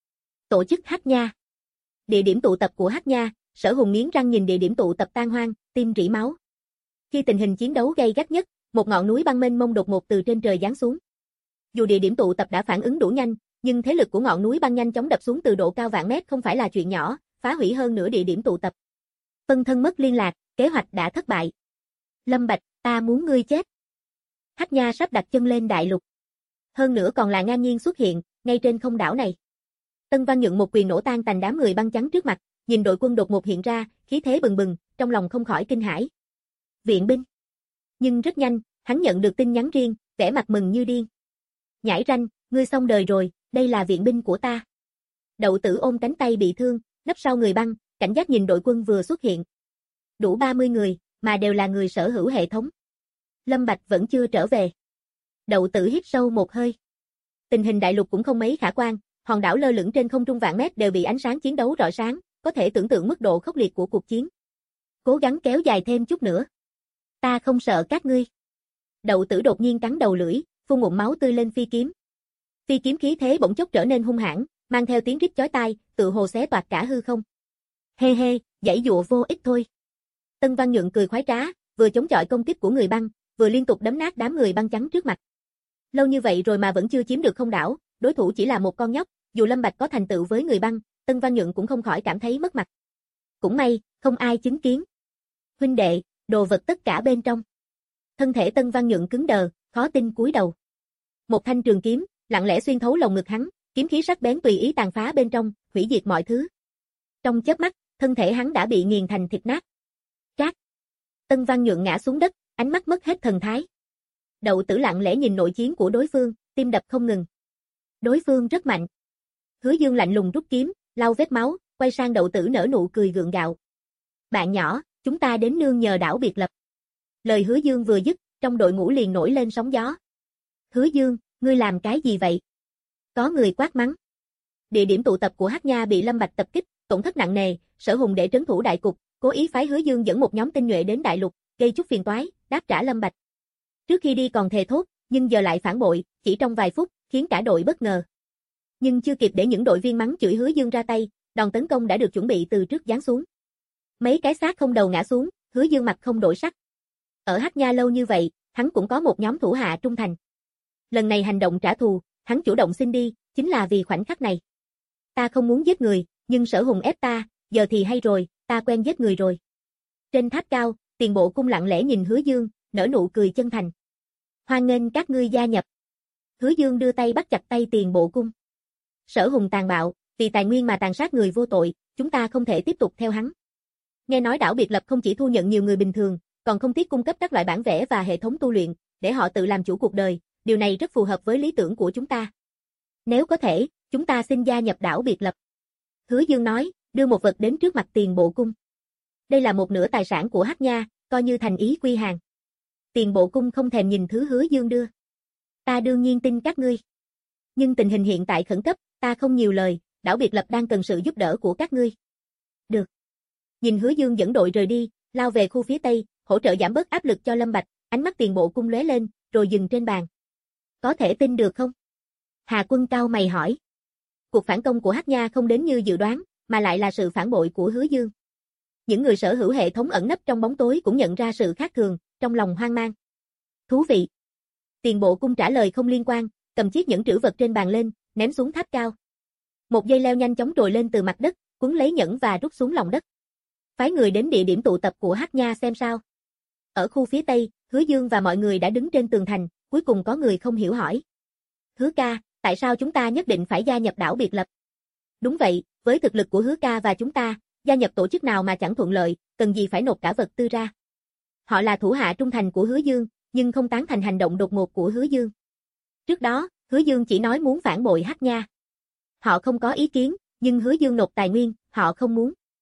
Speaker 2: Tổ chức Hắc Nha. Địa điểm tụ tập của Hắc Nha. Sở Hùng nghiến răng nhìn địa điểm tụ tập tan hoang, tim rỉ máu. Khi tình hình chiến đấu gay gắt nhất, một ngọn núi băng mênh mông đột ngột từ trên trời giáng xuống. Dù địa điểm tụ tập đã phản ứng đủ nhanh, nhưng thế lực của ngọn núi băng nhanh chóng đập xuống từ độ cao vạn mét không phải là chuyện nhỏ, phá hủy hơn nửa địa điểm tụ tập. Phân thân mất liên lạc, kế hoạch đã thất bại. Lâm Bạch, ta muốn ngươi chết. Hắc Nha sắp đặt chân lên đại lục. Hơn nữa còn là ngang nhiên xuất hiện, ngay trên không đảo này. Tân Văn Nhượng một quyền nổ tan tành đám người băng trắng trước mặt, nhìn đội quân đột ngột hiện ra, khí thế bừng bừng, trong lòng không khỏi kinh hãi. Viện binh. Nhưng rất nhanh, hắn nhận được tin nhắn riêng, vẻ mặt mừng như điên. Nhãi ranh, ngươi xong đời rồi, đây là viện binh của ta. Đậu Tử ôm cánh tay bị thương, nấp sau người băng, cảnh giác nhìn đội quân vừa xuất hiện. Đủ 30 người, mà đều là người sở hữu hệ thống. Lâm Bạch vẫn chưa trở về. Đậu Tử hít sâu một hơi. Tình hình đại lục cũng không mấy khả quan, hòn đảo lơ lửng trên không trung vạn mét đều bị ánh sáng chiến đấu rọi sáng, có thể tưởng tượng mức độ khốc liệt của cuộc chiến. Cố gắng kéo dài thêm chút nữa. Ta không sợ các ngươi. Đậu Tử đột nhiên cắn đầu lưỡi, phun ngụm máu tươi lên phi kiếm. Phi kiếm khí thế bỗng chốc trở nên hung hãn, mang theo tiếng rít chói tai, tựa hồ xé toạc cả hư không. Hê hê, giãy dụa vô ích thôi. Tân Văn Nhượng cười khoái trá, vừa chống chọi công kích của người băng, vừa liên tục đấm nát đám người băng trắng trước mặt. Lâu như vậy rồi mà vẫn chưa chiếm được không đảo, đối thủ chỉ là một con nhóc, dù Lâm Bạch có thành tựu với người băng, Tân Văn Nhượng cũng không khỏi cảm thấy mất mặt. Cũng may, không ai chứng kiến. Huynh đệ, đồ vật tất cả bên trong. Thân thể Tân Văn Nhượng cứng đờ, khó tin cúi đầu. Một thanh trường kiếm, lặng lẽ xuyên thấu lồng ngực hắn, kiếm khí sắc bén tùy ý tàn phá bên trong, hủy diệt mọi thứ. Trong chớp mắt, thân thể hắn đã bị nghiền thành thịt nát. Trác. Tân Văn Nhượng ngã xuống đất, ánh mắt mất hết thần thái. Đậu Tử lặng lẽ nhìn nội chiến của đối phương, tim đập không ngừng. Đối phương rất mạnh. Hứa Dương lạnh lùng rút kiếm, lau vết máu, quay sang Đậu Tử nở nụ cười gượng gạo. Bạn nhỏ, chúng ta đến nương nhờ đảo biệt lập. Lời Hứa Dương vừa dứt, trong đội ngũ liền nổi lên sóng gió. Hứa Dương, ngươi làm cái gì vậy? Có người quát mắng. Địa điểm tụ tập của Hắc Nha bị Lâm Bạch tập kích, tổn thất nặng nề, Sở Hùng để trấn thủ đại cục, cố ý phái Hứa Dương dẫn một nhóm tinh nhuệ đến đại lục, gây chút phiền toái, đáp trả Lâm Bạch. Trước khi đi còn thề thốt, nhưng giờ lại phản bội, chỉ trong vài phút, khiến cả đội bất ngờ. Nhưng chưa kịp để những đội viên mắng chửi Hứa Dương ra tay, đòn tấn công đã được chuẩn bị từ trước giáng xuống. Mấy cái xác không đầu ngã xuống, Hứa Dương mặt không đổi sắc. Ở Hắc Nha lâu như vậy, hắn cũng có một nhóm thủ hạ trung thành. Lần này hành động trả thù, hắn chủ động xin đi, chính là vì khoảnh khắc này. Ta không muốn giết người, nhưng Sở Hùng ép ta, giờ thì hay rồi, ta quen giết người rồi. Trên tháp cao, Tiền Bộ Cung lặng lẽ nhìn Hứa Dương, nở nụ cười chân thành. Hoan nghênh các ngươi gia nhập. Hứa Dương đưa tay bắt chặt tay Tiền Bộ Cung. Sở Hùng tàn bạo, vì tài nguyên mà tàn sát người vô tội, chúng ta không thể tiếp tục theo hắn. Nghe nói đảo biệt lập không chỉ thu nhận nhiều người bình thường, còn không tiếc cung cấp các loại bản vẽ và hệ thống tu luyện, để họ tự làm chủ cuộc đời, điều này rất phù hợp với lý tưởng của chúng ta. Nếu có thể, chúng ta xin gia nhập đảo biệt lập. Hứa Dương nói, đưa một vật đến trước mặt Tiền Bộ Cung. Đây là một nửa tài sản của Hắc Nha, coi như thành ý quy hàng. Tiền Bộ Cung không thèm nhìn thứ Hứa Dương đưa. Ta đương nhiên tin các ngươi. Nhưng tình hình hiện tại khẩn cấp, ta không nhiều lời, đảo biệt lập đang cần sự giúp đỡ của các ngươi. Được. Nhìn Hứa Dương dẫn đội rời đi, lao về khu phía Tây, hỗ trợ giảm bớt áp lực cho Lâm Bạch, ánh mắt Tiền Bộ Cung lóe lên, rồi dừng trên bàn. Có thể tin được không? Hà Quân cau mày hỏi. Cuộc phản công của Hắc Nha không đến như dự đoán, mà lại là sự phản bội của Hứa Dương. Những người sở hữu hệ thống ẩn nấp trong bóng tối cũng nhận ra sự khác thường, trong lòng hoang mang. Thú vị. Tiền Bộ Cung trả lời không liên quan, cầm chiếc nhẫn trữ vật trên bàn lên, ném xuống tháp cao. Một dây leo nhanh chóng trồi lên từ mặt đất, quấn lấy nhẫn và rút xuống lòng đất. Phái người đến địa điểm tụ tập của Hắc Nha xem sao. Ở khu phía Tây, Hứa Dương và mọi người đã đứng trên tường thành, cuối cùng có người không hiểu hỏi. Hứa ca, tại sao chúng ta nhất định phải gia nhập đảo biệt lập? Đúng vậy, với thực lực của Hứa ca và chúng ta, gia nhập tổ chức nào mà chẳng thuận lợi, cần gì phải nộp cả vật tư ra. Họ là thủ hạ trung thành của Hứa Dương, nhưng không tán thành hành động đột ngột của Hứa Dương. Trước đó, Hứa Dương chỉ nói muốn phản bội Hắc Nha. Họ không có ý kiến, nhưng Hứa Dương nộp tài nguyên, họ không muốn.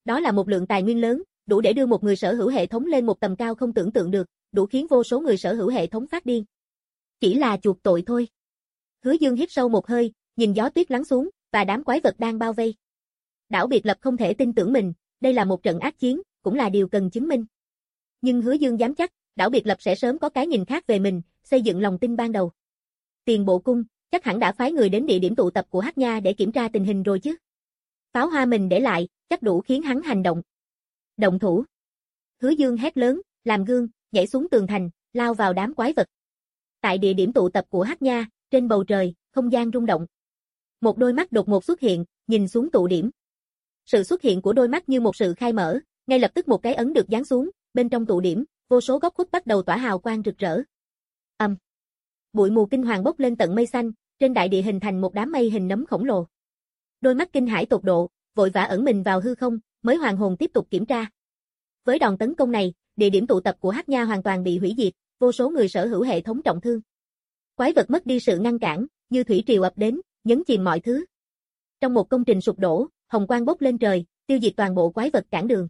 Speaker 2: Đó là một lượng tài nguyên lớn, đủ để đưa một người sở hữu hệ thống lên một tầm cao không tưởng tượng được, đủ khiến vô số người sở hữu hệ thống phát điên. Chỉ là chuộc tội thôi. Hứa Dương hít sâu một hơi, nhìn gió tuyết lắng xuống, và đám quái vật đang bao vây. Đảo Biệt Lập không thể tin tưởng mình, đây là một trận ác chiến, cũng là điều cần chứng minh. Nhưng Hứa Dương dám chắc, Đảo Biệt Lập sẽ sớm có cái nhìn khác về mình, xây dựng lòng tin ban đầu. Tiền Bộ Cung, chắc hẳn đã phái người đến địa điểm tụ tập của Hắc Nha để kiểm tra tình hình rồi chứ. Pháo hoa mình để lại, chắc đủ khiến hắn hành động. Động thủ. Hứa Dương hét lớn, làm gương, nhảy xuống tường thành, lao vào đám quái vật. Tại địa điểm tụ tập của Hắc Nha, trên bầu trời, không gian rung động. Một đôi mắt đột ngột xuất hiện, nhìn xuống tụ điểm. Sự xuất hiện của đôi mắt như một sự khai mở, ngay lập tức một cái ấn được giáng xuống, bên trong tụ điểm, vô số góc khuất bắt đầu tỏa hào quang rực rỡ. Bụi mù kinh hoàng bốc lên tận mây xanh, trên đại địa hình thành một đám mây hình nấm khổng lồ. Đôi mắt kinh hãi tột độ, vội vã ẩn mình vào hư không, mới hoàn hồn tiếp tục kiểm tra. Với đòn tấn công này, địa điểm tụ tập của Hắc Nha hoàn toàn bị hủy diệt, vô số người sở hữu hệ thống trọng thương. Quái vật mất đi sự ngăn cản, như thủy triều ập đến, nhấn chìm mọi thứ. Trong một công trình sụp đổ, hồng quang bốc lên trời, tiêu diệt toàn bộ quái vật cản đường.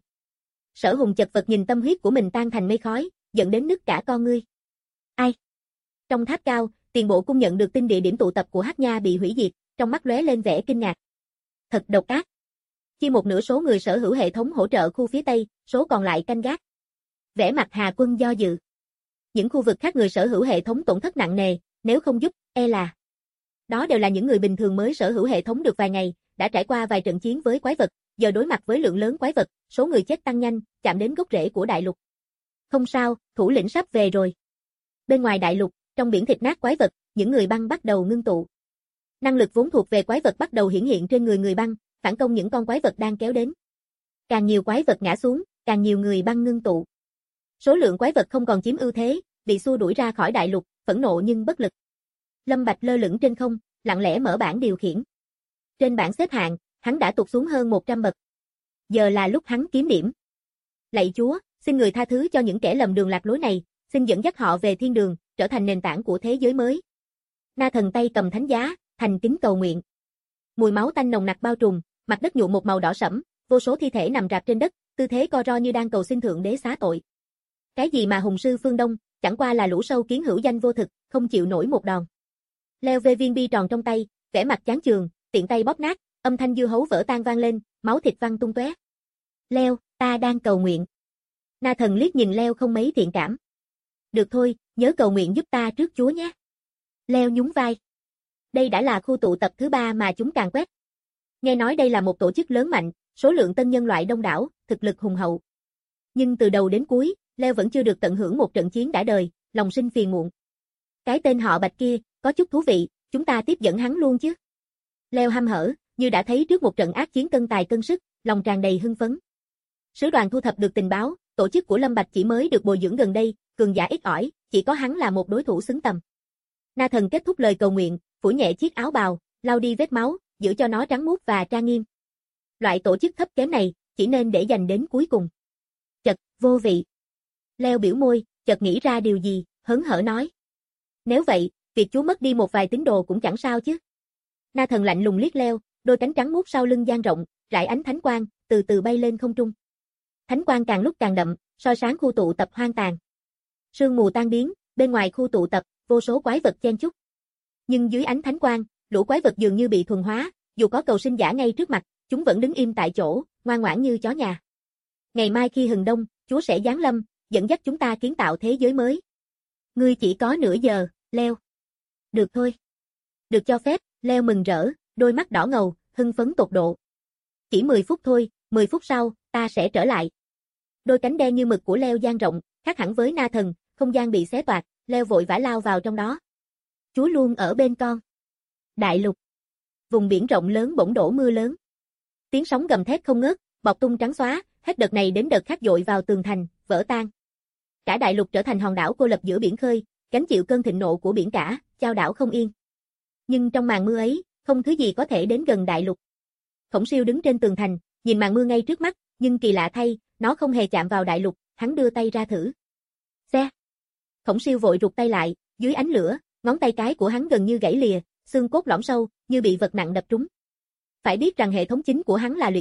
Speaker 2: Sở Hùng chật vật nhìn tâm huyết của mình tan thành mây khói, giận đến nứt cả con ngươi. Ai? Trong tháp cao, Tiền Bộ Cung nhận được tin địa điểm tụ tập của Hắc Nha bị hủy diệt, trong mắt lóe lên vẻ kinh ngạc. Thật độc ác. Chia một nửa số người sở hữu hệ thống hỗ trợ khu phía Tây, số còn lại canh gác. Vẻ mặt Hà Quân do dự. Những khu vực khác người sở hữu hệ thống tổn thất nặng nề, nếu không giúp, e là. Đó đều là những người bình thường mới sở hữu hệ thống được vài ngày, đã trải qua vài trận chiến với quái vật, giờ đối mặt với lượng lớn quái vật, số người chết tăng nhanh, chạm đến gốc rễ của đại lục. Không sao, thủ lĩnh sắp về rồi. Bên ngoài đại lục, trong biển thịt nát quái vật, những người băng bắt đầu ngưng tụ. Năng lực vốn thuộc về quái vật bắt đầu hiển hiện trên người băng, phản công những con quái vật đang kéo đến. Càng nhiều quái vật ngã xuống, càng nhiều người băng ngưng tụ. Số lượng quái vật không còn chiếm ưu thế, bị xua đuổi ra khỏi đại lục, phẫn nộ nhưng bất lực. Lâm Bạch lơ lửng trên không, lặng lẽ mở bảng điều khiển. Trên bảng xếp hạng, hắn đã tụt xuống hơn 100 bậc. Giờ là lúc hắn kiếm điểm. Lạy Chúa, xin người tha thứ cho những kẻ lầm đường lạc lối này, xin dẫn dắt họ về thiên đường, trở thành nền tảng của thế giới mới. Na Thần tay cầm thánh giá, thành kính cầu nguyện. Mùi máu tanh nồng nặc bao trùm, mặt đất nhuộm một màu đỏ sẫm, vô số thi thể nằm rạp trên đất, tư thế co ro như đang cầu xin thượng đế xá tội. Cái gì mà hùng sư phương Đông, chẳng qua là lũ sâu kiến hữu danh vô thực, không chịu nổi một đòn. Leo về viên bi tròn trong tay, vẻ mặt chán chường, tiện tay bóp nát, âm thanh dưa hấu vỡ tan vang lên, máu thịt văng tung tóe. Leo, ta đang cầu nguyện. Na Thần liếc nhìn Leo không mấy thiện cảm. Được thôi, nhớ cầu nguyện giúp ta trước Chúa nhé. Leo nhún vai. Đây đã là khu tụ tập thứ 3 mà chúng càn quét. Nghe nói đây là một tổ chức lớn mạnh, số lượng tân nhân loại đông đảo, thực lực hùng hậu. Nhưng từ đầu đến cuối, Leo vẫn chưa được tận hưởng một trận chiến đã đời, lòng sinh phiền muộn. Cái tên họ Bạch kia, có chút thú vị, chúng ta tiếp dẫn hắn luôn chứ. Leo hăm hở, như đã thấy trước một trận ác chiến cân tài cân sức, lòng tràn đầy hưng phấn. Sứ đoàn thu thập được tình báo, tổ chức của Lâm Bạch chỉ mới được bồi dưỡng gần đây, cường giả ít ỏi, chỉ có hắn là một đối thủ xứng tầm. Na Thần kết thúc lời cầu nguyện, phủi nhẹ chiếc áo bào, lau đi vết máu, giữ cho nó trắng muốt và trang nghiêm. Loại tổ chức thấp kém này, chỉ nên để dành đến cuối cùng. Chật, vô vị. Leo biểu môi, chợt nghĩ ra điều gì, hớn hở nói. Nếu vậy, việc Chúa mất đi một vài tín đồ cũng chẳng sao chứ. Na Thần lạnh lùng liếc Leo, đôi cánh trắng muốt sau lưng dang rộng, rải ánh thánh quang, từ từ bay lên không trung. Thánh quang càng lúc càng đậm, soi sáng khu tụ tập hoang tàn. Sương mù tan biến, bên ngoài khu tụ tập, vô số quái vật chen chúc. Nhưng dưới ánh thánh quang, lũ quái vật dường như bị thuần hóa, dù có cầu sinh giả ngay trước mặt, chúng vẫn đứng im tại chỗ, ngoan ngoãn như chó nhà. Ngày mai khi hừng đông, Chúa sẽ giáng lâm, dẫn dắt chúng ta kiến tạo thế giới mới. Ngươi chỉ có nửa giờ, Leo. Được thôi. Được cho phép, Leo mừng rỡ, đôi mắt đỏ ngầu, hưng phấn tột độ. Chỉ 10 phút thôi, 10 phút sau, ta sẽ trở lại. Đôi cánh đen như mực của Leo dang rộng, khác hẳn với Na Thần, không gian bị xé toạc, Leo vội vã lao vào trong đó. Chúa luôn ở bên con. Đại lục. Vùng biển rộng lớn bỗng đổ mưa lớn. Tiếng sóng gầm thét không ngớt, bọt tung trắng xóa, hết đợt này đến đợt khác dội vào tường thành, vỡ tan. Cả đại lục trở thành hòn đảo cô lập giữa biển khơi, gánh chịu cơn thịnh nộ của biển cả, chao đảo không yên. Nhưng trong màn mưa ấy, không thứ gì có thể đến gần đại lục. Khổng Siêu đứng trên tường thành, nhìn màn mưa ngay trước mắt, nhưng kỳ lạ thay, nó không hề chạm vào đại lục, hắn đưa tay ra thử. Xe. Khổng Siêu vội rụt tay lại, dưới ánh lửa, ngón tay cái của hắn gần như gãy lìa, xương cốt lõm sâu, như bị vật nặng đập trúng. Phải biết rằng hệ thống chính của hắn là luyện cốt,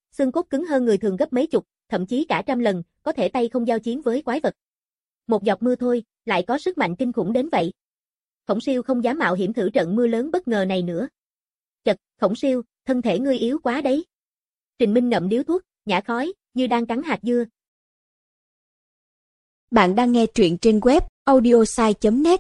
Speaker 2: xương cốt cứng hơn người thường gấp mấy chục, thậm chí cả trăm lần, có thể tay không giao chiến với quái vật. Một giọt mưa thôi, lại có sức mạnh kinh khủng đến vậy. Khổng Siêu không dám mạo hiểm thử trận mưa lớn bất ngờ này nữa. Chật, Khổng Siêu, thân thể ngươi yếu quá đấy. Trình Minh ngậm điếu thuốc, nhả khói, như đang cắn hạt dưa.
Speaker 1: Bạn đang nghe truyện trên web audiosai.net.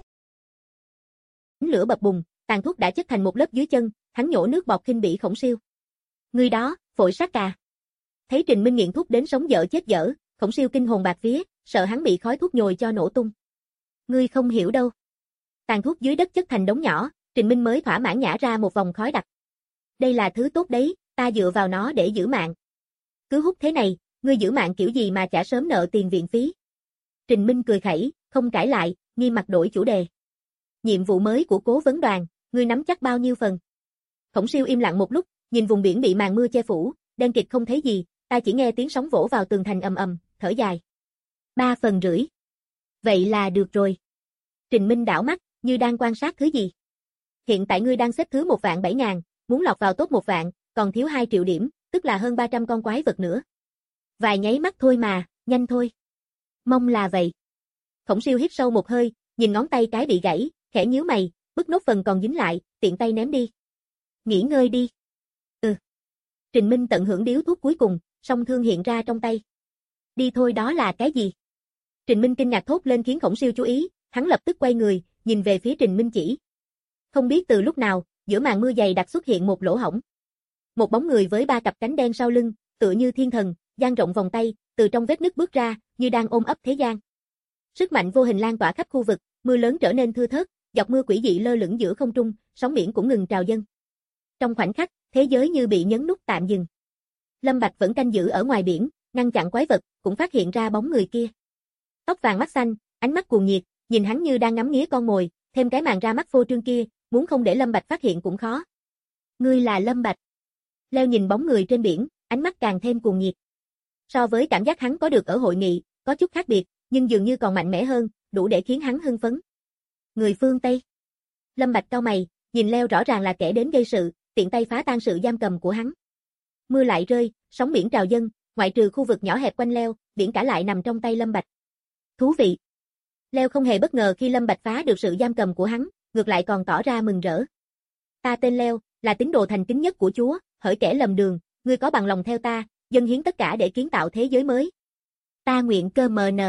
Speaker 2: Lửa bập bùng, tàn thuốc đã chất thành một lớp dưới chân, hắn nhổ nước bọt khinh bỉ Khổng Siêu. Ngươi đó, phổi sát cà. Thấy Trình Minh nghiện thuốc đến sống dở chết dở, Khổng Siêu kinh hồn bạt vía, sợ hắn bị khói thuốc nhồi cho nổ tung. Ngươi không hiểu đâu. Tàn thuốc dưới đất chất thành đống nhỏ, Trình Minh mới thỏa mãn nhả ra một vòng khói đặc. Đây là thứ tốt đấy, ta dựa vào nó để giữ mạng. Cứ hút thế này, ngươi giữ mạng kiểu gì mà trả sớm nợ tiền viện phí. Trình Minh cười khẩy, không cãi lại, nghiêm mặt đổi chủ đề. Nhiệm vụ mới của Cố vấn đoàn, ngươi nắm chắc bao nhiêu phần? Khổng Siêu im lặng một lúc, nhìn vùng biển bị màn mưa che phủ, đen kịt không thấy gì, ta chỉ nghe tiếng sóng vỗ vào tường thành ầm ầm, thở dài. 3,5 phần. Vậy là được rồi. Trình Minh đảo mắt, như đang quan sát thứ gì. Hiện tại ngươi đang xếp thứ 1.700.000, muốn lọt vào top 1 vạn, còn thiếu 2 triệu điểm, tức là hơn 300 con quái vật nữa. Vài nháy mắt thôi mà, nhanh thôi. Mong là vậy. Khổng Siêu hít sâu một hơi, nhìn ngón tay cái bị gãy, khẽ nhíu mày, bứt nốt phần còn dính lại, tiện tay ném đi. Nghỉ ngơi đi. Trình Minh tận hưởng điếu thuốc cuối cùng, song thương hiện ra trong tay. Đi thôi, đó là cái gì? Trình Minh kinh ngạc thốt lên khiến Khổng Siêu chú ý, hắn lập tức quay người, nhìn về phía Trình Minh chỉ. Không biết từ lúc nào, giữa màn mưa dày đặc xuất hiện một lỗ hổng. Một bóng người với 3 cặp cánh đen sau lưng, tựa như thiên thần, dang rộng vòng tay, từ trong vết nứt bước ra, như đang ôm ấp thế gian. Sức mạnh vô hình lan tỏa khắp khu vực, mưa lớn trở nên thưa thớt, giọt mưa quỷ dị lơ lửng giữa không trung, sóng biển cũng ngừng trào dâng. Trong khoảnh khắc, thế giới như bị nhấn nút tạm dừng. Lâm Bạch vẫn canh giữ ở ngoài biển, ngăn chặn quái vật, cũng phát hiện ra bóng người kia. Tóc vàng mắt xanh, ánh mắt cuồng nhiệt, nhìn hắn như đang ngắm nghía con mồi, thêm cái màn ra mắt phô trương kia, muốn không để Lâm Bạch phát hiện cũng khó. Ngươi là Lâm Bạch. Leo nhìn bóng người trên biển, ánh mắt càng thêm cuồng nhiệt. So với cảm giác hắn có được ở hội nghị, có chút khác biệt, nhưng dường như còn mạnh mẽ hơn, đủ để khiến hắn hưng phấn. Người phương Tây. Lâm Bạch cau mày, nhìn Leo rõ ràng là kẻ đến gây sự, tiện tay phá tan sự giam cầm của hắn. Mưa lại rơi, sóng biển trào dâng, ngoại trừ khu vực nhỏ hẹp quanh Leo, biển cả lại nằm trong tay Lâm Bạch. Thú vị. Leo không hề bất ngờ khi Lâm Bạch phá được sự giam cầm của hắn, ngược lại còn tỏ ra mừng rỡ. Ta tên Leo, là tín đồ thành kính nhất của Chúa, hỡi kẻ lầm đường, ngươi có bằng lòng theo ta, dâng hiến tất cả để kiến tạo thế giới mới. Ta nguyện cơ mn.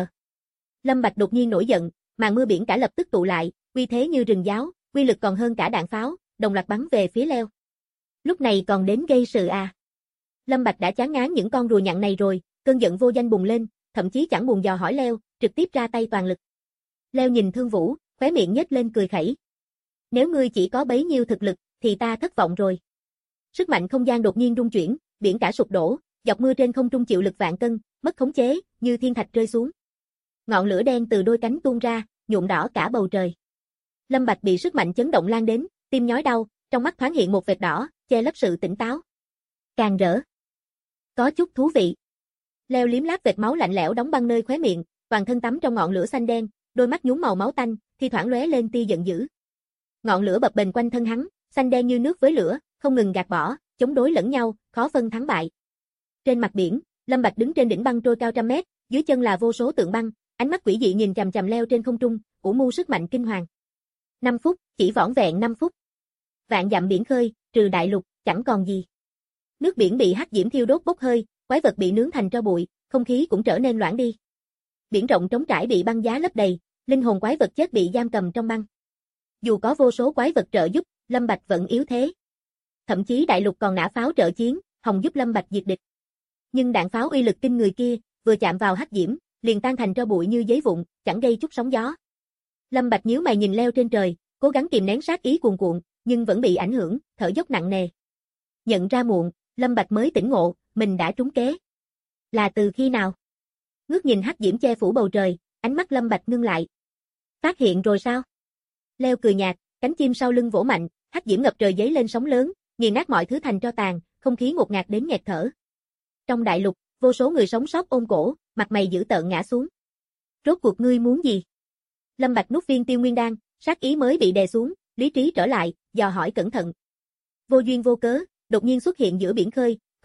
Speaker 2: Lâm Bạch đột nhiên nổi giận, màn mưa biển cả lập tức tụ lại, uy thế như rừng giáo, uy lực còn hơn cả đạn pháo, đồng loạt bắn về phía Leo. Lúc này còn đến gây sự à? Lâm Bạch đã chán ngán những con rùa nhặn này rồi, cơn giận vô danh bùng lên, thậm chí chẳng buồn dò hỏi Leo, trực tiếp ra tay toàn lực. Leo nhìn Thương Vũ, khóe miệng nhếch lên cười khẩy. Nếu ngươi chỉ có bấy nhiêu thực lực, thì ta thất vọng rồi. Sức mạnh không gian đột nhiên rung chuyển, biển cả sụp đổ, dọc mưa trên không trung chịu lực vạn cân, mất khống chế, như thiên thạch rơi xuống. Ngọn lửa đen từ đôi cánh tuôn ra, nhuộm đỏ cả bầu trời. Lâm Bạch bị sức mạnh chấn động lan đến, tim nhói đau, trong mắt thoáng hiện một vệt đỏ, che lấp sự tỉnh táo. Càng rỡ. Có chút thú vị. Leo liếm láp vệt máu lạnh lẽo đóng băng nơi khóe miệng, toàn thân tắm trong ngọn lửa xanh đen, đôi mắt nhuốm màu máu tanh, thi thoảng lóe lên tia giận dữ. Ngọn lửa bập bềnh quanh thân hắn, xanh đen như nước với lửa, không ngừng gạt bỏ, chống đối lẫn nhau, khó phân thắng bại. Trên mặt biển, Lâm Bạch đứng trên đỉnh băng trôi cao trăm mét, dưới chân là vô số tượng băng, ánh mắt quỷ dị nhìn chằm chằm Leo trên không trung, ủ mưu sức mạnh kinh hoàng. 5 phút, chỉ vỏn vẹn 5 phút. Vạn dặm biển khơi, trừ đại lục, chẳng còn gì. Nước biển bị hắc diễm thiêu đốt bốc hơi, quái vật bị nướng thành tro bụi, không khí cũng trở nên loãng đi. Biển rộng trống trải bị băng giá lấp đầy, linh hồn quái vật chết bị giam cầm trong băng. Dù có vô số quái vật trợ giúp, Lâm Bạch vẫn yếu thế. Thậm chí đại lục còn nã pháo trợ chiến, hòng giúp Lâm Bạch diệt địch. Nhưng đạn pháo uy lực kinh người kia, vừa chạm vào hắc diễm, liền tan thành tro bụi như giấy vụn, chẳng gây chút sóng gió. Lâm Bạch nhíu mày nhìn Leo trên trời, cố gắng kìm nén sát ý cuồn cuộn, nhưng vẫn bị ảnh hưởng, thở dốc nặng nề. Nhận ra muộn, Lâm Bạch mới tỉnh ngộ, mình đã trúng kế. Là từ khi nào? Ngước nhìn hắc diễm che phủ bầu trời, ánh mắt Lâm Bạch ngưng lại. Phát hiện rồi sao? Leo cười nhạt, cánh chim sau lưng vỗ mạnh, hắc diễm ngập trời giấy lên sóng lớn, nghiền nát mọi thứ thành tro tàn, không khí ngột ngạt đến nghẹt thở. Trong đại lục, vô số người sống sót ôm cổ, mặt mày dữ tợn ngã xuống. Rốt cuộc ngươi muốn gì? Lâm Bạch nuốt viên tiêu nguyên đan, sát ý mới bị đè xuống, lý trí trở lại, dò hỏi cẩn thận. Vô duyên vô cớ, đột nhiên xuất hiện giữa biển khơi,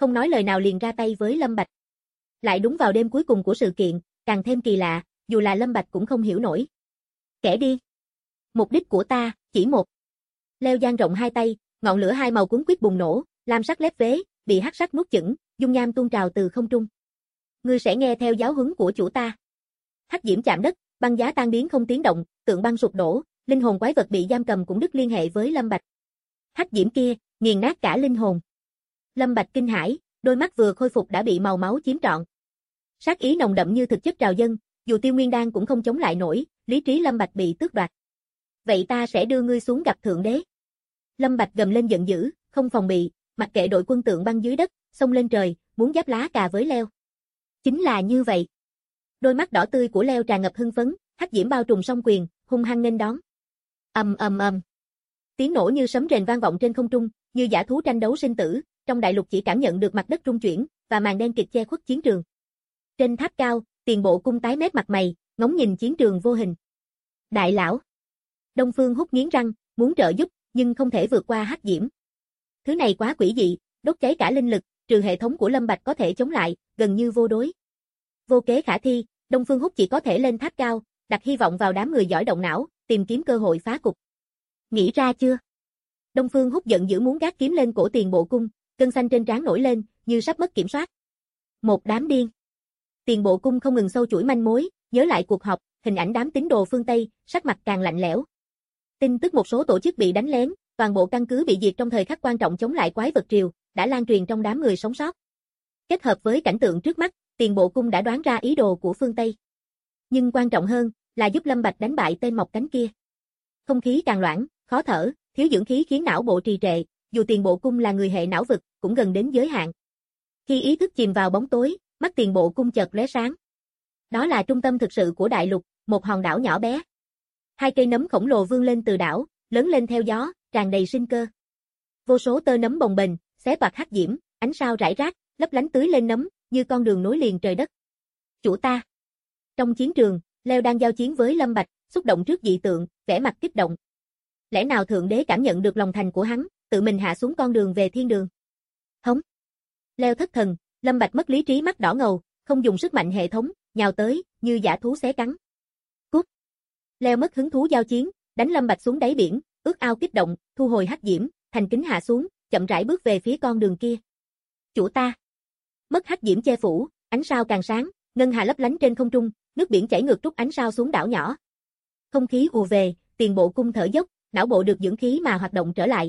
Speaker 2: không nói lời nào liền ra tay với Lâm Bạch. Lại đúng vào đêm cuối cùng của sự kiện, càng thêm kỳ lạ, dù là Lâm Bạch cũng không hiểu nổi. Kẻ điên. Mục đích của ta, chỉ một. Leo dang rộng hai tay, ngọn lửa hai màu cuốn quýt bùng nổ, lam sắc lép vế, bị hắc sắc nuốt chửng, dung nham tuôn trào từ không trung. Ngươi sẽ nghe theo giáo huấn của chủ ta. Hắc diễm chạm đất, băng giá tan biến không tiếng động, tượng băng sụp đổ, linh hồn quái vật bị giam cầm cũng đứt liên hệ với Lâm Bạch. Hắc diễm kia, nghiền nát cả linh hồn. Lâm Bạch kinh hãi, đôi mắt vừa khôi phục đã bị màu máu chiếm trọn. Sát ý nồng đậm như thực chất trào dâng, dù Tiêu Nguyên Đan cũng không chống lại nổi, lý trí Lâm Bạch bị tước đoạt. Vậy ta sẽ đưa ngươi xuống gặp thượng đế. Lâm Bạch gầm lên giận dữ, không phòng bị, mặc kệ đội quân tượng băng dưới đất, xông lên trời, muốn giáp lá cà với Leo. Chính là như vậy. Đôi mắt đỏ tươi của Leo tràn ngập hưng phấn, hắc diễm bao trùm song quyền, hung hăng nghênh đón. Ầm ầm ầm. Tiếng nổ như sấm rền vang vọng trên không trung, như dã thú tranh đấu sinh tử, trong đại lục chỉ cảm nhận được mặt đất rung chuyển và màn đen kịt che khuất chiến trường. Trên tháp cao, Tiền Bộ Cung tái mét mặt mày, ngóng nhìn chiến trường vô hình. Đại lão. Đông Phương Húc nghiến răng, muốn trợ giúp, nhưng không thể vượt qua hắc diễm. Thứ này quá quỷ dị, đốt cháy cả linh lực, trừ hệ thống của Lâm Bạch có thể chống lại, gần như vô đối. Vô kế khả thi, Đông Phương Húc chỉ có thể lên tháp cao, đặt hy vọng vào đám người giỏi động não, tìm kiếm cơ hội phá cục. Nghĩ ra chưa? Đông Phương Húc giận dữ muốn gác kiếm lên cổ Tiền Bộ Cung, cơn xanh trên trán nổi lên, như sắp mất kiểm soát. Một đám điên. Tiền Bộ Cung không ngừng sâu chuỗi manh mối, nhớ lại cuộc họp, hình ảnh đám tín đồ phương Tây, sắc mặt càng lạnh lẽo. Tin tức một số tổ chức bị đánh lén, toàn bộ căn cứ bị diệt trong thời khắc quan trọng chống lại quái vật triều, đã lan truyền trong đám người sống sót. Kết hợp với cảnh tượng trước mắt, Tiền Bộ Cung đã đoán ra ý đồ của phương Tây. Nhưng quan trọng hơn là giúp Lâm Bạch đánh bại tên mọc cánh kia. Không khí càng loãng, khó thở, thiếu dưỡng khí khiến não bộ trì trệ, dù Tiền Bộ Cung là người hệ não vực, cũng gần đến giới hạn. Khi ý thức chìm vào bóng tối, mắt Tiền Bộ Cung chợt lóe sáng. Đó là trung tâm thực sự của đại lục, một hòn đảo nhỏ bé. Hai cây nấm khổng lồ vươn lên từ đảo, lớn lên theo gió, tràn đầy sinh cơ. Vô số tơ nấm bồng bềnh, xé toạc hắc diễm, ánh sao rải rác, lấp lánh tưới lên nấm, như con đường nối liền trời đất. Chủ ta. Trong chiến trường, Leo đang giao chiến với Lâm Bạch, xúc động trước dị tượng, vẻ mặt kích động. Lẽ nào thượng đế cảm nhận được lòng thành của hắn, tự mình hạ xuống con đường về thiên đường? Hống. Leo thất thần, Lâm Bạch mất lý trí mắt đỏ ngầu, không dùng sức mạnh hệ thống, nhào tới, như dã thú xé cắn. Cút. Leo mất hứng thú giao chiến, đánh Lâm Bạch xuống đáy biển, ước ao kích động, thu hồi hắc diễm, thành kính hạ xuống, chậm rãi bước về phía con đường kia. Chủ ta. Mất hắc diễm che phủ, ánh sao càng sáng, ngân hà lấp lánh trên không trung, nước biển chảy ngược trút ánh sao xuống đảo nhỏ. Không khí ùa về, Tiền Bộ Cung thở dốc, não bộ được dưỡng khí mà hoạt động trở lại.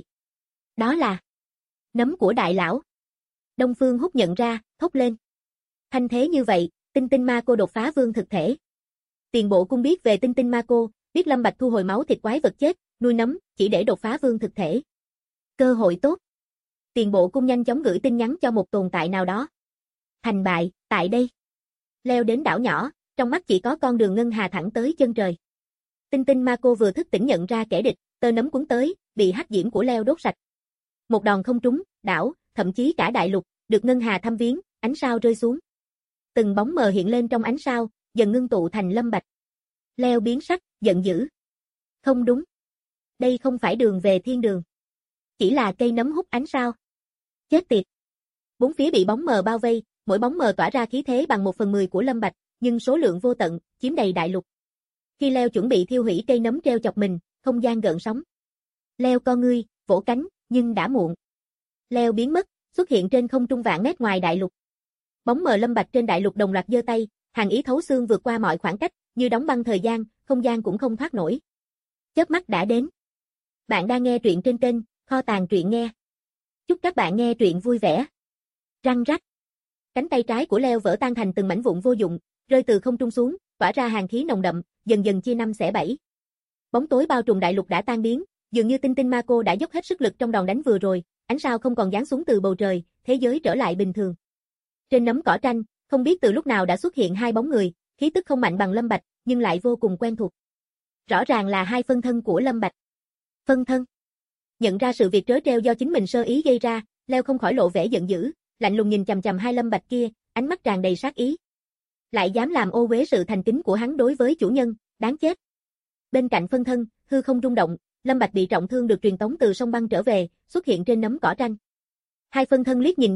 Speaker 2: Đó là nấm của đại lão. Đông Phương Húc nhận ra, thốt lên. Thanh thế như vậy, Tinh Tinh Ma Cô đột phá vương thực thể. Tiền Bộ Cung biết về Tinh Tinh Ma Cô, biết Lâm Bạch thu hồi máu thịt quái vật chết, nuôi nấm, chỉ để đột phá vương thực thể. Cơ hội tốt. Tiền Bộ Cung nhanh chóng gửi tin nhắn cho một tồn tại nào đó. Thành bại, tại đây. Leo đến đảo nhỏ, trong mắt chỉ có con đường ngân hà thẳng tới chân trời. Tinh Tinh Ma Cô vừa thức tỉnh nhận ra kẻ địch, tơ nấm cuốn tới, bị hắc diễm của Leo đốt sạch. Một đòn không trúng, đảo, thậm chí cả đại lục, được ngân hà thăm viếng, ánh sao rơi xuống. Từng bóng mờ hiện lên trong ánh sao, dần ngưng tụ thành Lâm Bạch. Leo biến sắc, giận dữ. Không đúng. Đây không phải đường về thiên đường. Chỉ là cây nấm hút ánh sao. Chết tiệt. Bốn phía bị bóng mờ bao vây, mỗi bóng mờ tỏa ra khí thế bằng 1/10 của Lâm Bạch, nhưng số lượng vô tận, chiếm đầy đại lục. Khi Leo chuẩn bị thiêu hủy cây nấm treo chọc mình, không gian gợn sóng. Leo co ngươi, vỗ cánh, nhưng đã muộn. Leo biến mất, xuất hiện trên không trung vạn mét ngoài đại lục. Bóng mờ Lâm Bạch trên đại lục đồng loạt giơ tay, hàn ý thấu xương vượt qua mọi khoảng cách, như đóng băng thời gian, không gian cũng không thoát nổi. Chớp mắt đã đến. Bạn đang nghe truyện trên kênh Kho Tàng Truyện Nghe. Chúc các bạn nghe truyện vui vẻ. Răng rắc. Cánh tay trái của Leo vỡ tan thành từng mảnh vụn vô dụng, rơi từ không trung xuống, tỏa ra hàn khí nồng đậm, dần dần chia năm xẻ bảy. Bóng tối bao trùm đại lục đã tan biến, dường như Tinh Tinh Ma Cô đã dốc hết sức lực trong đòn đánh vừa rồi, ánh sao không còn giáng xuống từ bầu trời, thế giới trở lại bình thường. Trên nấm cỏ tranh, không biết từ lúc nào đã xuất hiện hai bóng người, khí tức không mạnh bằng Lâm Bạch, nhưng lại vô cùng quen thuộc. Rõ ràng là hai phân thân của Lâm Bạch. Phân thân. Nhận ra sự việc trớ trêu do chính mình sơ ý gây ra, Leo không khỏi lộ vẻ giận dữ, lạnh lùng nhìn chằm chằm hai Lâm Bạch kia, ánh mắt tràn đầy sát ý. Lại dám làm ô uế sự thành kính của hắn đối với chủ nhân, đáng chết. Bên cạnh phân thân, hư không rung động, Lâm Bạch bị trọng thương được truyền tống từ sông băng trở về, xuất hiện trên nấm cỏ tranh. Hai phân thân liếc nhìn nhau,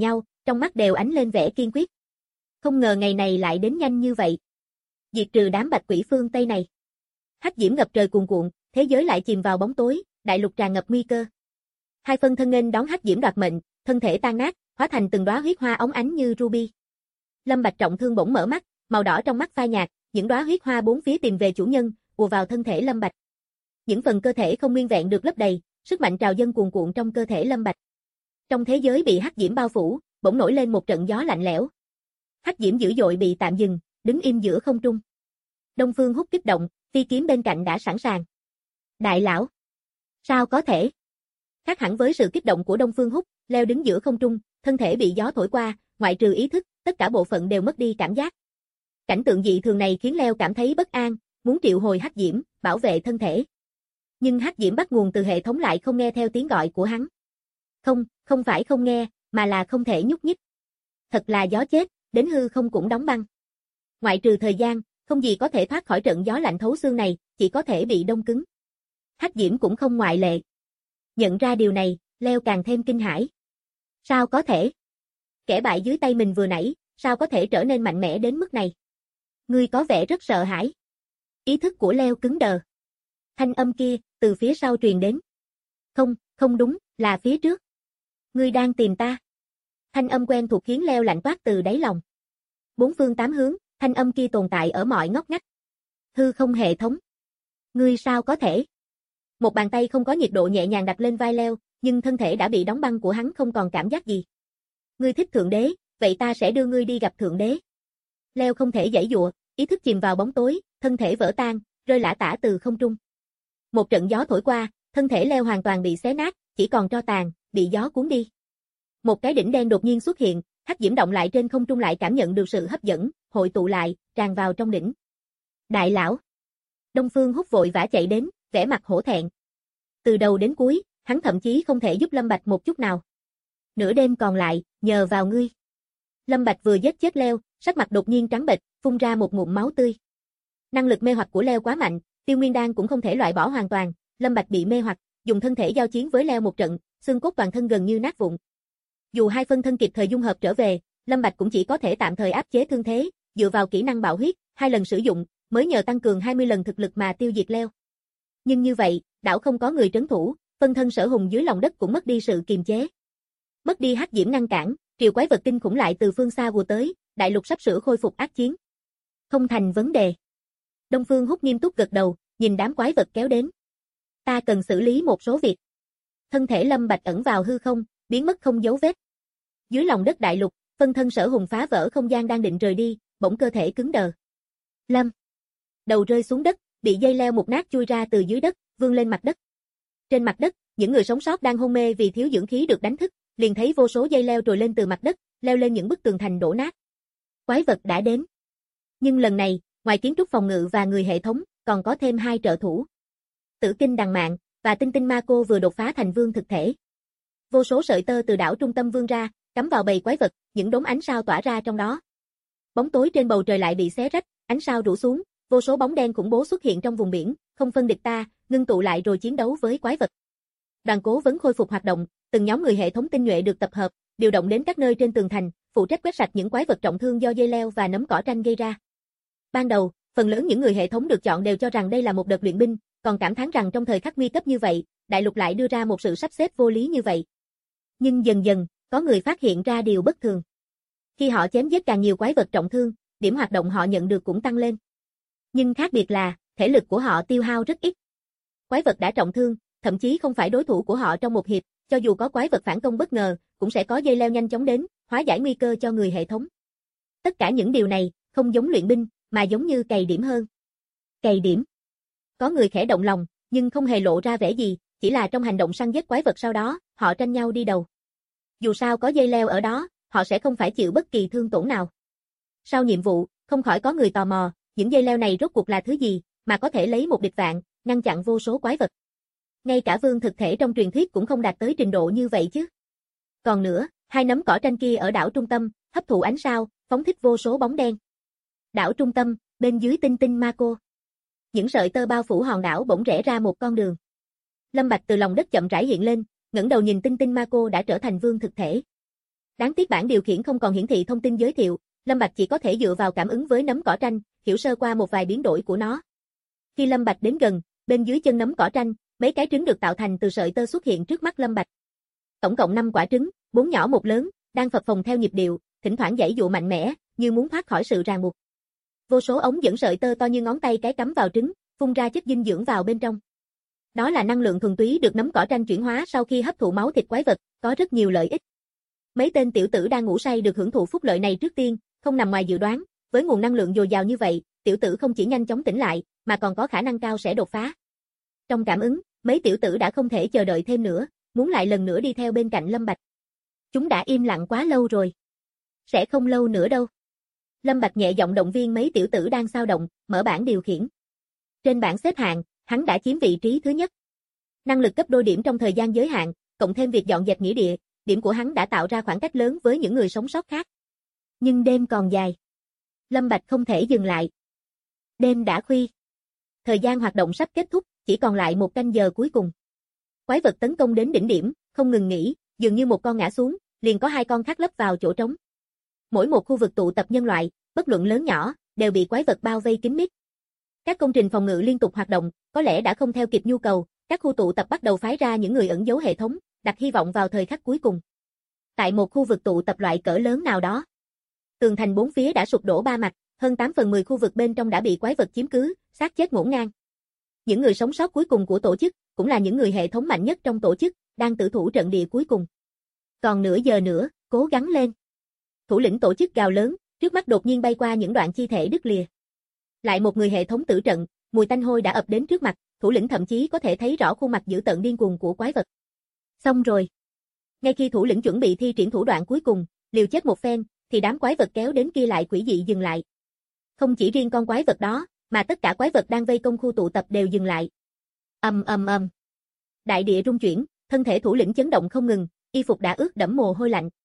Speaker 2: trong mắt đều ánh lên vẻ kiên quyết. Không ngờ ngày này lại đến nhanh như vậy. Diệt trừ đám bạch quỷ phương Tây này. Hắc diễm ngập trời cuồn cuộn, thế giới lại chìm vào bóng tối, đại lục tràn ngập nguy cơ. Hai phân thân nghênh đón hắc diễm đoạt mệnh, thân thể tan nát, hóa thành từng đóa huyết hoa óng ánh như ruby. Lâm Bạch trọng thương bỗng mở mắt, màu đỏ trong mắt phai nhạt, những đóa huyết hoa bốn phía tìm về chủ nhân, ùa vào thân thể Lâm Bạch. Những phần cơ thể không nguyên vẹn được lấp đầy, sức mạnh trào dâng cuồn cuộn trong cơ thể Lâm Bạch. Trong thế giới bị hắc diễm bao phủ, bỗng nổi lên một trận gió lạnh lẽo. Hắc diễm dữ dội bị tạm dừng, đứng im giữa không trung. Đông Phương Húc kích động, phi kiếm bên cạnh đã sẵn sàng. Đại lão, sao có thể? Khác hẳn với sự kích động của Đông Phương Húc, Leo đứng giữa không trung, thân thể bị gió thổi qua, ngoại trừ ý thức, tất cả bộ phận đều mất đi cảm giác. Cảnh tượng dị thường này khiến Leo cảm thấy bất an, muốn triệu hồi hắc diễm, bảo vệ thân thể. Nhưng hắc diễm bắt nguồn từ hệ thống lại không nghe theo tiếng gọi của hắn. Không phải không nghe, mà là không thể nhúc nhích. Thật là gió chết, đến hư không cũng đóng băng. Ngoại trừ thời gian, không gì có thể thoát khỏi trận gió lạnh thấu xương này, chỉ có thể bị đông cứng. Hắc diễm cũng không ngoại lệ. Nhận ra điều này, Leo càng thêm kinh hãi. Sao có thể? Kẻ bại dưới tay mình vừa nãy, sao có thể trở nên mạnh mẽ đến mức này? Ngươi có vẻ rất sợ hãi. Ý thức của Leo cứng đờ. Thanh âm kia, từ phía sau truyền đến. Không đúng, là phía trước. Ngươi đang tìm ta. Thanh âm quen thuộc khiến Leo lạnh toát từ đáy lòng. Bốn phương tám hướng, thanh âm kia tồn tại ở mọi ngóc ngách. Hư không hệ thống. Ngươi sao có thể? Một bàn tay không có nhiệt độ nhẹ nhàng đặt lên vai Leo, nhưng thân thể đã bị đóng băng của hắn không còn cảm giác gì. Ngươi thích thượng đế, vậy ta sẽ đưa ngươi đi gặp thượng đế. Leo không thể giãy giụa, ý thức chìm vào bóng tối, thân thể vỡ tan, rơi lả tả từ không trung. Một trận gió thổi qua, thân thể Leo hoàn toàn bị xé nát, chỉ còn tro tàn, bị gió cuốn đi. Một cái đỉnh đen đột nhiên xuất hiện, hắc diễm động lại trên không trung lại cảm nhận được sự hấp dẫn, hội tụ lại, tràn vào trong đỉnh. Đại lão. Đông Phương Húc vội vã chạy đến, vẻ mặt hổ thẹn. Từ đầu đến cuối, hắn thậm chí không thể giúp Lâm Bạch một chút nào. Nửa đêm còn lại, nhờ vào ngươi. Lâm Bạch vừa giết chết Leo, sắc mặt đột nhiên trắng bệch, phun ra một ngụm máu tươi. Năng lực mê hoặc của Leo quá mạnh, Tiêu Nguyên Đan cũng không thể loại bỏ hoàn toàn, Lâm Bạch bị mê hoặc, dùng thân thể giao chiến với Leo một trận, xương cốt toàn thân gần như nát vụn. Dù hai phân thân kịp thời dung hợp trở về, Lâm Bạch cũng chỉ có thể tạm thời áp chế thương thế, dựa vào kỹ năng bạo huyết, 2 lần sử dụng, mới nhờ tăng cường 20 lần thực lực mà tiêu diệt Leo. Nhưng như vậy, đảo không có người trấn thủ, phân thân Sở Hùng dưới lòng đất cũng mất đi sự kiềm chế. Mất đi hắc diễm ngăn cản, triều quái vật kinh khủng lại từ phương xa vùa tới, đại lục sắp sửa khôi phục ác chiến. Không thành vấn đề. Đông Phương Húc nghiêm túc gật đầu, nhìn đám quái vật kéo đến. Ta cần xử lý một số việc. Thân thể Lâm Bạch ẩn vào hư không, biến mất không dấu vết. Dưới lòng đất đại lục, phân thân Sở Hùng phá vỡ không gian đang định rời đi, bỗng cơ thể cứng đờ. Lâm. Đầu rơi xuống đất, bị dây leo một nát chui ra từ dưới đất, vươn lên mặt đất. Trên mặt đất, những người sống sót đang hôn mê vì thiếu dưỡng khí được đánh thức, liền thấy vô số dây leo trồi lên từ mặt đất, leo lên những bức tường thành đổ nát. Quái vật đã đến. Nhưng lần này, ngoài kiến trúc phòng ngự và người hệ thống, còn có thêm 2 trợ thủ. Tử Kinh Đằng Mạn và Tinh Tinh Ma Cô vừa đột phá thành vương thực thể. Vô số sợi tơ từ đảo trung tâm vươn ra, cắm vào bầy quái vật, những đốm ánh sao tỏa ra trong đó. Bóng tối trên bầu trời lại bị xé rách, ánh sao rủ xuống, vô số bóng đen khủng bố xuất hiện trong vùng biển, không phân địch ta, ngưng tụ lại rồi chiến đấu với quái vật. Đoàn Cố Vấn khôi phục hoạt động, từng nhóm người hệ thống tinh nhuệ được tập hợp, điều động đến các nơi trên tường thành, phụ trách quét sạch những quái vật trọng thương do dây leo và nấm cỏ tranh gây ra. Ban đầu, phần lớn những người hệ thống được chọn đều cho rằng đây là một đợt luyện binh, còn cảm thán rằng trong thời khắc nguy cấp như vậy, đại lục lại đưa ra một sự sắp xếp vô lý như vậy. Nhưng dần dần, có người phát hiện ra điều bất thường. Khi họ chém giết càng nhiều quái vật trọng thương, điểm hoạt động họ nhận được cũng tăng lên. Nhưng khác biệt là, thể lực của họ tiêu hao rất ít. Quái vật đã trọng thương, thậm chí không phải đối thủ của họ trong một hiệp, cho dù có quái vật phản công bất ngờ, cũng sẽ có dây leo nhanh chóng đến, hóa giải nguy cơ cho người hệ thống. Tất cả những điều này, không giống luyện binh, mà giống như cày điểm hơn. Cày điểm. Có người khẽ động lòng, nhưng không hề lộ ra vẻ gì, chỉ là trong hành động săn giết quái vật sau đó, họ tranh nhau đi đầu. Dù sao có dây leo ở đó, họ sẽ không phải chịu bất kỳ thương tổn nào. Sau nhiệm vụ, không khỏi có người tò mò, những dây leo này rốt cuộc là thứ gì, mà có thể lấy một địch vạn, ngăn chặn vô số quái vật. Ngay cả vương thực thể trong truyền thuyết cũng không đạt tới trình độ như vậy chứ. Còn nữa, 2 nấm cỏ tranh kia ở đảo trung tâm, hấp thụ ánh sao, phóng thích vô số bóng đen. Đảo trung tâm, bên dưới Tinh Tinh Ma Cô. Những sợi tơ bao phủ hòn đảo bỗng rẽ ra một con đường. Lâm Bạch từ lòng đất chậm rãi hiện lên, ngẩng đầu nhìn Tinh Tinh Ma Cô đã trở thành vương thực thể. Đáng tiếc bảng điều khiển không còn hiển thị thông tin giới thiệu, Lâm Bạch chỉ có thể dựa vào cảm ứng với nấm cỏ tranh, hiểu sơ qua một vài biến đổi của nó. Khi Lâm Bạch đến gần, bên dưới chân nấm cỏ tranh, mấy cái trứng được tạo thành từ sợi tơ xuất hiện trước mắt Lâm Bạch. Tổng cộng 5 quả trứng, 4 nhỏ một lớn, đang phập phồng theo nhịp điệu, thỉnh thoảng giãy giụa mạnh mẽ, như muốn thoát khỏi sự ràng buộc. Vô số ống dẫn sợi tơ to như ngón tay cái cắm vào trứng, phun ra chất dinh dưỡng vào bên trong. Đó là năng lượng thuần túy được nấm cỏ tranh chuyển hóa sau khi hấp thụ máu thịt quái vật, có rất nhiều lợi ích. Mấy tên tiểu tử đang ngủ say được hưởng thụ phúc lợi này trước tiên, không nằm ngoài dự đoán, với nguồn năng lượng dồi dào như vậy, tiểu tử không chỉ nhanh chóng tỉnh lại, mà còn có khả năng cao sẽ đột phá. Trong cảm ứng, mấy tiểu tử đã không thể chờ đợi thêm nữa, muốn lại lần nữa đi theo bên cạnh Lâm Bạch. Chúng đã im lặng quá lâu rồi. Sẽ không lâu nữa đâu. Lâm Bạch nhẹ giọng động viên mấy tiểu tử đang xao động, mở bảng điều khiển. Trên bảng xếp hạng, hắn đã chiếm vị trí thứ nhất. Năng lực gấp đôi điểm trong thời gian giới hạn, cộng thêm việc dọn dẹp nghĩa địa, điểm của hắn đã tạo ra khoảng cách lớn với những người sống sót khác. Nhưng đêm còn dài. Lâm Bạch không thể dừng lại. Đêm đã khuya. Thời gian hoạt động sắp kết thúc, chỉ còn lại 1 canh giờ cuối cùng. Quái vật tấn công đến đỉnh điểm, không ngừng nghỉ, dường như một con ngã xuống, liền có 2 con khác lấp vào chỗ trống. Mỗi một khu vực tụ tập nhân loại, bất luận lớn nhỏ, đều bị quái vật bao vây kín mít. Các công trình phòng ngự liên tục hoạt động, có lẽ đã không theo kịp nhu cầu, các khu tụ tập bắt đầu phái ra những người ẩn giấu hệ thống, đặt hy vọng vào thời khắc cuối cùng. Tại một khu vực tụ tập loại cỡ lớn nào đó, tường thành 4 phía đã sụp đổ 3 mặt, hơn 8/10 khu vực bên trong đã bị quái vật chiếm cứ, xác chết ngổn ngang. Những người sống sót cuối cùng của tổ chức, cũng là những người hệ thống mạnh nhất trong tổ chức, đang tử thủ trận địa cuối cùng. Còn nửa giờ nữa, cố gắng lên. Thủ lĩnh tổ chức gào lớn, trước mắt đột nhiên bay qua những đoạn chi thể đứt lìa. Lại một người hệ thống tử trận, mùi tanh hôi đã ập đến trước mặt, thủ lĩnh thậm chí có thể thấy rõ khuôn mặt dữ tợn điên cuồng của quái vật. Xong rồi. Ngay khi thủ lĩnh chuẩn bị thi triển thủ đoạn cuối cùng, liều chết một phen, thì đám quái vật kéo đến kia lại quỷ dị dừng lại. Không chỉ riêng con quái vật đó, mà tất cả quái vật đang vây công khu tụ tập đều dừng lại. Ầm ầm ầm. Đại địa rung chuyển, thân thể thủ lĩnh chấn động không ngừng, y phục đã ướt đẫm mồ hôi lạnh.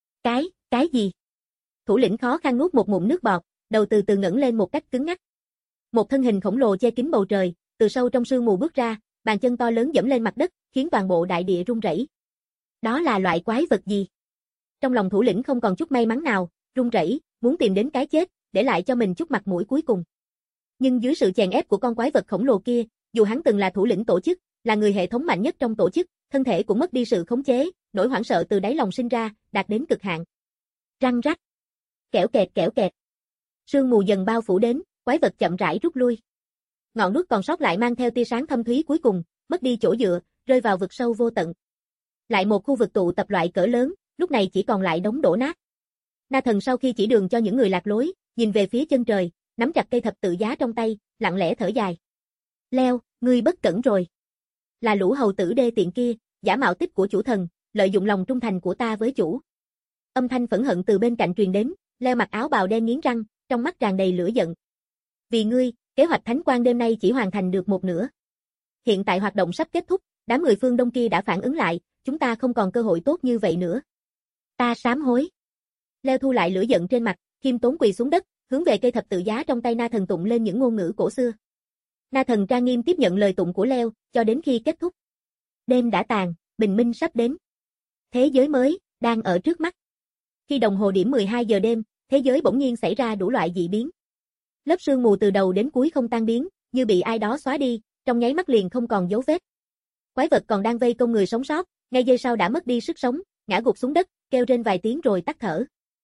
Speaker 2: Cái gì? Thủ lĩnh khó khăn nuốt một ngụm nước bọt, đầu từ từ ngẩng lên một cách cứng ngắc. Một thân hình khổng lồ che kín bầu trời, từ sâu trong sương mù bước ra, bàn chân to lớn giẫm lên mặt đất, khiến toàn bộ đại địa rung rẩy. Đó là loại quái vật gì? Trong lòng thủ lĩnh không còn chút may mắn nào, run rẩy, muốn tìm đến cái chết, để lại cho mình chút mặt mũi cuối cùng. Nhưng dưới sự chèn ép của con quái vật khổng lồ kia, dù hắn từng là thủ lĩnh tổ chức, là người hệ thống mạnh nhất trong tổ chức, thân thể cũng mất đi sự khống chế, nỗi hoảng sợ từ đáy lòng sinh ra, đạt đến cực hạn. Răng rắc. Kẽo kẹt. Sương mù dần bao phủ đến, quái vật chậm rãi rút lui. Ngọn đuốc còn sót lại mang theo tia sáng thâm thúy cuối cùng, mất đi chỗ dựa, rơi vào vực sâu vô tận. Lại một khu vực tụ tập loại cỡ lớn, lúc này chỉ còn lại đống đổ nát. Na Thần sau khi chỉ đường cho những người lạc lối, nhìn về phía chân trời, nắm chặt cây thập tự giá trong tay, lặng lẽ thở dài. Leo, ngươi bất cẩn rồi. Là lũ hầu tử đê tiện kia, giả mạo tích của chủ thần, lợi dụng lòng trung thành của ta với chủ. Âm thanh phẫn hận từ bên cạnh truyền đến, Leo mặc áo bào đen nghiến răng, trong mắt tràn đầy lửa giận. Vì ngươi, kế hoạch thánh quang đêm nay chỉ hoàn thành được một nửa. Hiện tại hoạt động sắp kết thúc, đám người phương Đông kia đã phản ứng lại, chúng ta không còn cơ hội tốt như vậy nữa. Ta sám hối. Leo thu lại lửa giận trên mặt, khiêm tốn quỳ xuống đất, hướng về cây thập tự giá trong tay Na Thần tụng lên những ngôn ngữ cổ xưa. Na Thần trang nghiêm tiếp nhận lời tụng của Leo, cho đến khi kết thúc. Đêm đã tàn, bình minh sắp đến. Thế giới mới, đang ở trước mắt. Khi đồng hồ điểm 12 giờ đêm, thế giới bỗng nhiên xảy ra đủ loại dị biến. Lớp sương mù từ đầu đến cuối không tan biến, như bị ai đó xóa đi, trong nháy mắt liền không còn dấu vết. Quái vật còn đang vây công người sống sót, ngay giây sau đã mất đi sức sống, ngã gục xuống đất, kêu rên vài tiếng rồi tắt thở.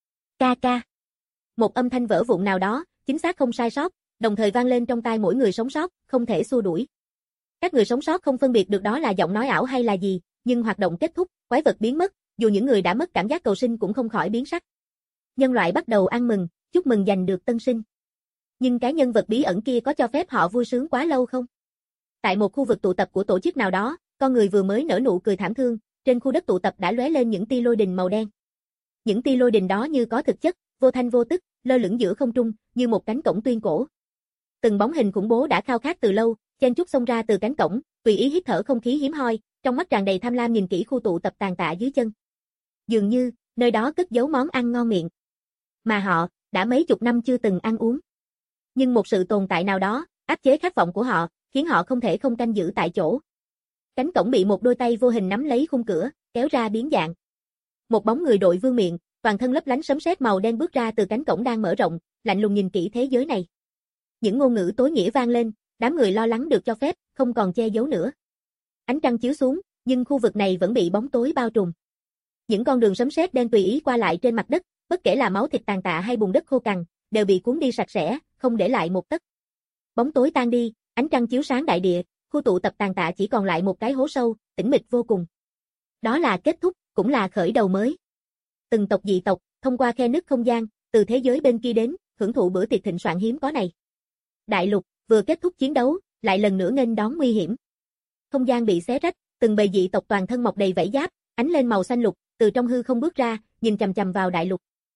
Speaker 2: Ca ca. Một âm thanh vỡ vụn nào đó, chính xác không sai sót, đồng thời vang lên trong tai mỗi người sống sót, không thể xua đuổi. Các người sống sót không phân biệt được đó là giọng nói ảo hay là gì, nhưng hoạt động kết thúc, quái vật biến mất, dù những người đã mất cảm giác cầu sinh cũng không khỏi biến sắc. Nhân loại bắt đầu ăn mừng, chúc mừng giành được tân sinh. Nhưng cái nhân vật bí ẩn kia có cho phép họ vui sướng quá lâu không? Tại một khu vực tụ tập của tổ chức nào đó, con người vừa mới nở nụ cười thảm thương, trên khu đất tụ tập đã lóe lên những tia lôi đình màu đen. Những tia lôi đình đó như có thực chất, vô thanh vô tức, lơ lửng giữa không trung, như một cánh cổng tuyên cổ. Từng bóng hình khủng bố đã khao khát từ lâu, chen chúc xông ra từ cánh cổng, tùy ý hít thở không khí hiếm hoi, trong mắt tràn đầy tham lam nhìn kỹ khu tụ tập tàn tạ dưới chân. Dường như, nơi đó cất giấu món ăn ngon miệng mà họ đã mấy chục năm chưa từng ăn uống. Nhưng một sự tồn tại nào đó, áp chế khát vọng của họ, khiến họ không thể không canh giữ tại chỗ. Cánh cổng bị một đôi tay vô hình nắm lấy khung cửa, kéo ra biến dạng. Một bóng người đội vương miện, toàn thân lấp lánh sấm sét màu đen bước ra từ cánh cổng đang mở rộng, lạnh lùng nhìn kỹ thế giới này. Những ngôn ngữ tối nghĩa vang lên, đám người lo lắng được cho phép, không còn che giấu nữa. Ánh trăng chiếu xuống, nhưng khu vực này vẫn bị bóng tối bao trùm. Những con đường sấm sét đen tùy ý qua lại trên mặt đất, bất kể là máu thịt tàn tạ hay bùn đất khô cằn, đều bị cuốn đi sạch sẽ, không để lại một tấc. Bóng tối tan đi, ánh trăng chiếu sáng đại địa, khu tụ tập tàn tạ chỉ còn lại một cái hố sâu, tĩnh mịch vô cùng. Đó là kết thúc, cũng là khởi đầu mới. Từng tộc dị tộc, thông qua khe nứt không gian, từ thế giới bên kia đến, hưởng thụ bữa tiệc thịnh soạn hiếm có này. Đại lục vừa kết thúc chiến đấu, lại lần nữa nghênh đón nguy hiểm. Không gian bị xé rách, từng bầy dị tộc toàn thân mọc đầy vảy giáp, ánh lên màu xanh lục, từ trong hư không bước ra, nhìn chằm chằm vào đại lục.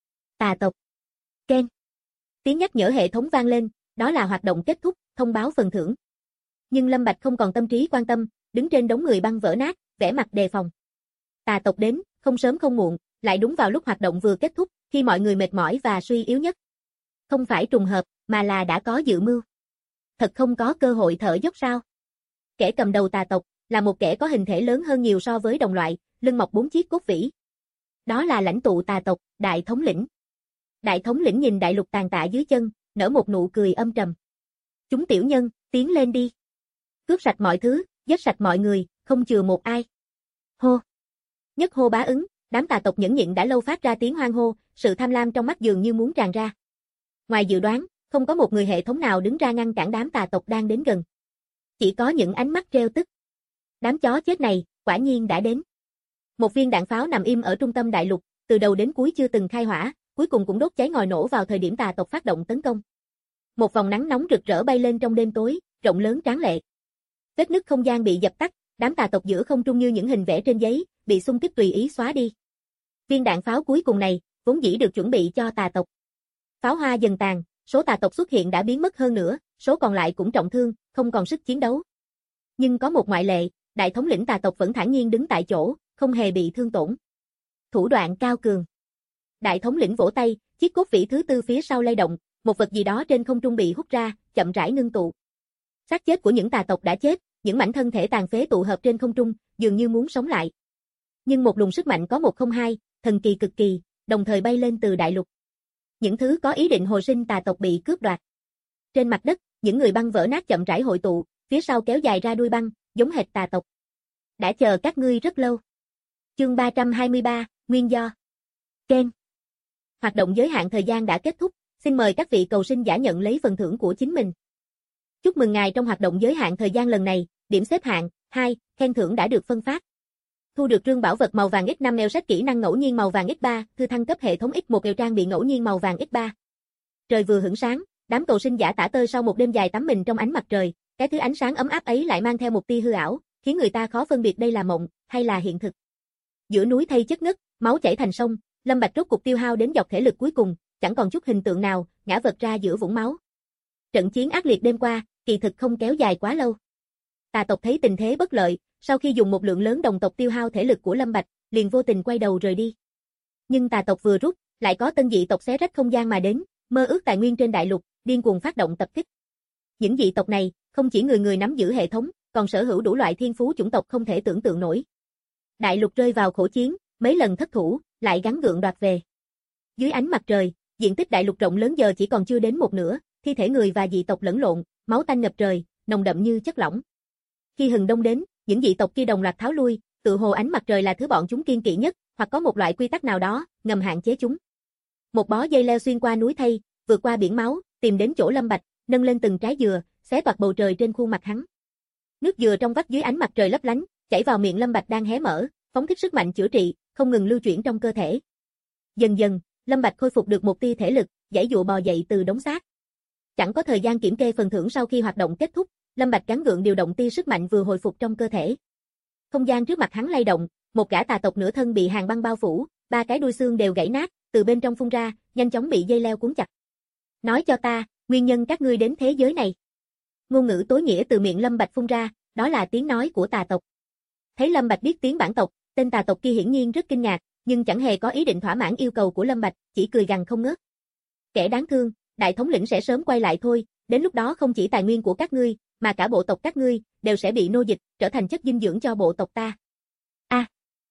Speaker 2: Tà tộc. Ken. Tiếng nhắc nhở hệ thống vang lên, đó là hoạt động kết thúc, thông báo phần thưởng. Nhưng Lâm Bạch không còn tâm trí quan tâm, đứng trên đống người băng vỡ nát, vẻ mặt đề phòng. Tà tộc đến, không sớm không muộn, lại đúng vào lúc hoạt động vừa kết thúc, khi mọi người mệt mỏi và suy yếu nhất. Không phải trùng hợp, mà là đã có dự mưu. Thật không có cơ hội thở dốc sao? Kẻ cầm đầu tà tộc, là một kẻ có hình thể lớn hơn nhiều so với đồng loại, lưng mọc 4 chiếc cốt vĩ. Đó là lãnh tụ tà tộc, Đại Thống lĩnh. Đại Thống lĩnh nhìn đại lục tàn tạ dưới chân, nở một nụ cười âm trầm. Chúng tiểu nhân, tiến lên đi. Cướp sạch mọi thứ, giết sạch mọi người, không chừa một ai. Hô. Nhất hô bá ứng, đám tà tộc nhẫn nhịn đã lâu phát ra tiếng hoan hô, sự tham lam trong mắt dường như muốn tràn ra. Ngoài dự đoán, không có một người hệ thống nào đứng ra ngăn cản đám tà tộc đang đến gần. Chỉ có những ánh mắt trêu tức. Đám chó chết này, quả nhiên đã đến. Một viên đạn pháo nằm im ở trung tâm đại lục, từ đầu đến cuối chưa từng khai hỏa, cuối cùng cũng đốt cháy ngòi nổ vào thời điểm tà tộc phát động tấn công. Một vòng nắng nóng rực rỡ bay lên trong đêm tối, rộng lớn tráng lệ. Vết nứt không gian bị dập tắt, đám tà tộc giữa không trung như những hình vẽ trên giấy, bị xung kích tùy ý xóa đi. Viên đạn pháo cuối cùng này, vốn dĩ được chuẩn bị cho tà tộc. Pháo hoa dần tàn, số tà tộc xuất hiện đã biến mất hơn nữa, số còn lại cũng trọng thương, không còn sức chiến đấu. Nhưng có một ngoại lệ, Đại thống lĩnh tà tộc vẫn thản nhiên đứng tại chỗ, không hề bị thương tổn. Thủ đoạn cao cường. Đại thống lĩnh vỗ tay, chiếc cốt vĩ thứ tư phía sau lay động, một vật gì đó trên không trung bị hút ra, chậm rãi ngưng tụ. Xác chết của những tà tộc đã chết, những mảnh thân thể tàn phế tụ hợp trên không trung, dường như muốn sống lại. Nhưng một luồng sức mạnh có 102, thần kỳ cực kỳ, đồng thời bay lên từ đại lục. Những thứ có ý định hồi sinh tà tộc bị cướp đoạt. Trên mặt đất, những người băng vỡ nát chậm rãi hội tụ, phía sau kéo dài ra đuôi băng, giống hệt tà tộc. Đã chờ các ngươi rất lâu. Chương 323, nguyên do. Ken. Hoạt động giới hạn thời gian đã kết thúc, xin mời các vị cầu sinh giả nhận lấy phần thưởng của chính mình. Chúc mừng ngài trong hoạt động giới hạn thời gian lần này, điểm xếp hạng 2, khen thưởng đã được phân phát. Thu được rương bảo vật màu vàng X5 eo sách kỹ năng ngẫu nhiên màu vàng X3, thư thăng cấp hệ thống X1 eo trang bị ngẫu nhiên màu vàng X3. Trời vừa hửng sáng, đám cầu sinh giả tả tơi sau một đêm dài tắm mình trong ánh mặt trời, cái thứ ánh sáng ấm áp ấy lại mang theo một tia hư ảo, khiến người ta khó phân biệt đây là mộng hay là hiện thực. Giữa núi thây chất ngất, máu chảy thành sông, Lâm Bạch rốt cục tiêu hao đến dọc thể lực cuối cùng, chẳng còn chút hình tượng nào, ngã vật ra giữa vũng máu. Trận chiến ác liệt đêm qua, kỳ thực không kéo dài quá lâu. Tà tộc thấy tình thế bất lợi, sau khi dùng một lượng lớn đồng tộc tiêu hao thể lực của Lâm Bạch, liền vô tình quay đầu rời đi. Nhưng tà tộc vừa rút, lại có tân dị tộc xé rách không gian mà đến, mơ ước tài nguyên trên đại lục, điên cuồng phát động tập kích. Những dị tộc này, không chỉ người người nắm giữ hệ thống, còn sở hữu đủ loại thiên phú chủng tộc không thể tưởng tượng nổi. Đại lục rơi vào khổ chiến, mấy lần thất thủ, lại gắng gượng đoạt về. Dưới ánh mặt trời, diện tích đại lục rộng lớn giờ chỉ còn chưa đến một nửa, thi thể người và dị tộc lẫn lộn, máu tanh ngập trời, nồng đậm như chất lỏng. Khi hừng đông đến, những dị tộc kia đồng loạt tháo lui, tự hồ ánh mặt trời là thứ bọn chúng kiêng kỵ nhất, hoặc có một loại quy tắc nào đó, ngầm hạn chế chúng. Một bó dây leo xuyên qua núi thây, vượt qua biển máu, tìm đến chỗ Lâm Bạch, nâng lên từng trái dừa, xé toạc bầu trời trên khuôn mặt hắn. Nước dừa trong vắt dưới ánh mặt trời lấp lánh, chảy vào miệng Lâm Bạch đang hé mở, phóng thích sức mạnh chữa trị, không ngừng lưu chuyển trong cơ thể. Dần dần, Lâm Bạch khôi phục được một tia thể lực, giãy dụa bò dậy từ đống xác. Chẳng có thời gian kiểm kê phần thưởng sau khi hoạt động kết thúc, Lâm Bạch gắng gượng điều động tia sức mạnh vừa hồi phục trong cơ thể. Không gian trước mặt hắn lay động, một gã tà tộc nửa thân bị hàng băng bao phủ, 3 cái đuôi xương đều gãy nát, từ bên trong phun ra, nhanh chóng bị dây leo cuốn chặt. Nói cho ta, nguyên nhân các ngươi đến thế giới này. Ngôn ngữ tối nghĩa từ miệng Lâm Bạch phun ra, đó là tiếng nói của tà tộc. Thấy Lâm Bạch biết tiếng bản tộc, tên tà tộc kia hiển nhiên rất kinh ngạc, nhưng chẳng hề có ý định thỏa mãn yêu cầu của Lâm Bạch, chỉ cười gằn không ngớt. Kẻ đáng thương, đại thống lĩnh sẽ sớm quay lại thôi, đến lúc đó không chỉ tài nguyên của các ngươi, mà cả bộ tộc các ngươi đều sẽ bị nô dịch, trở thành chất dinh dưỡng cho bộ tộc ta.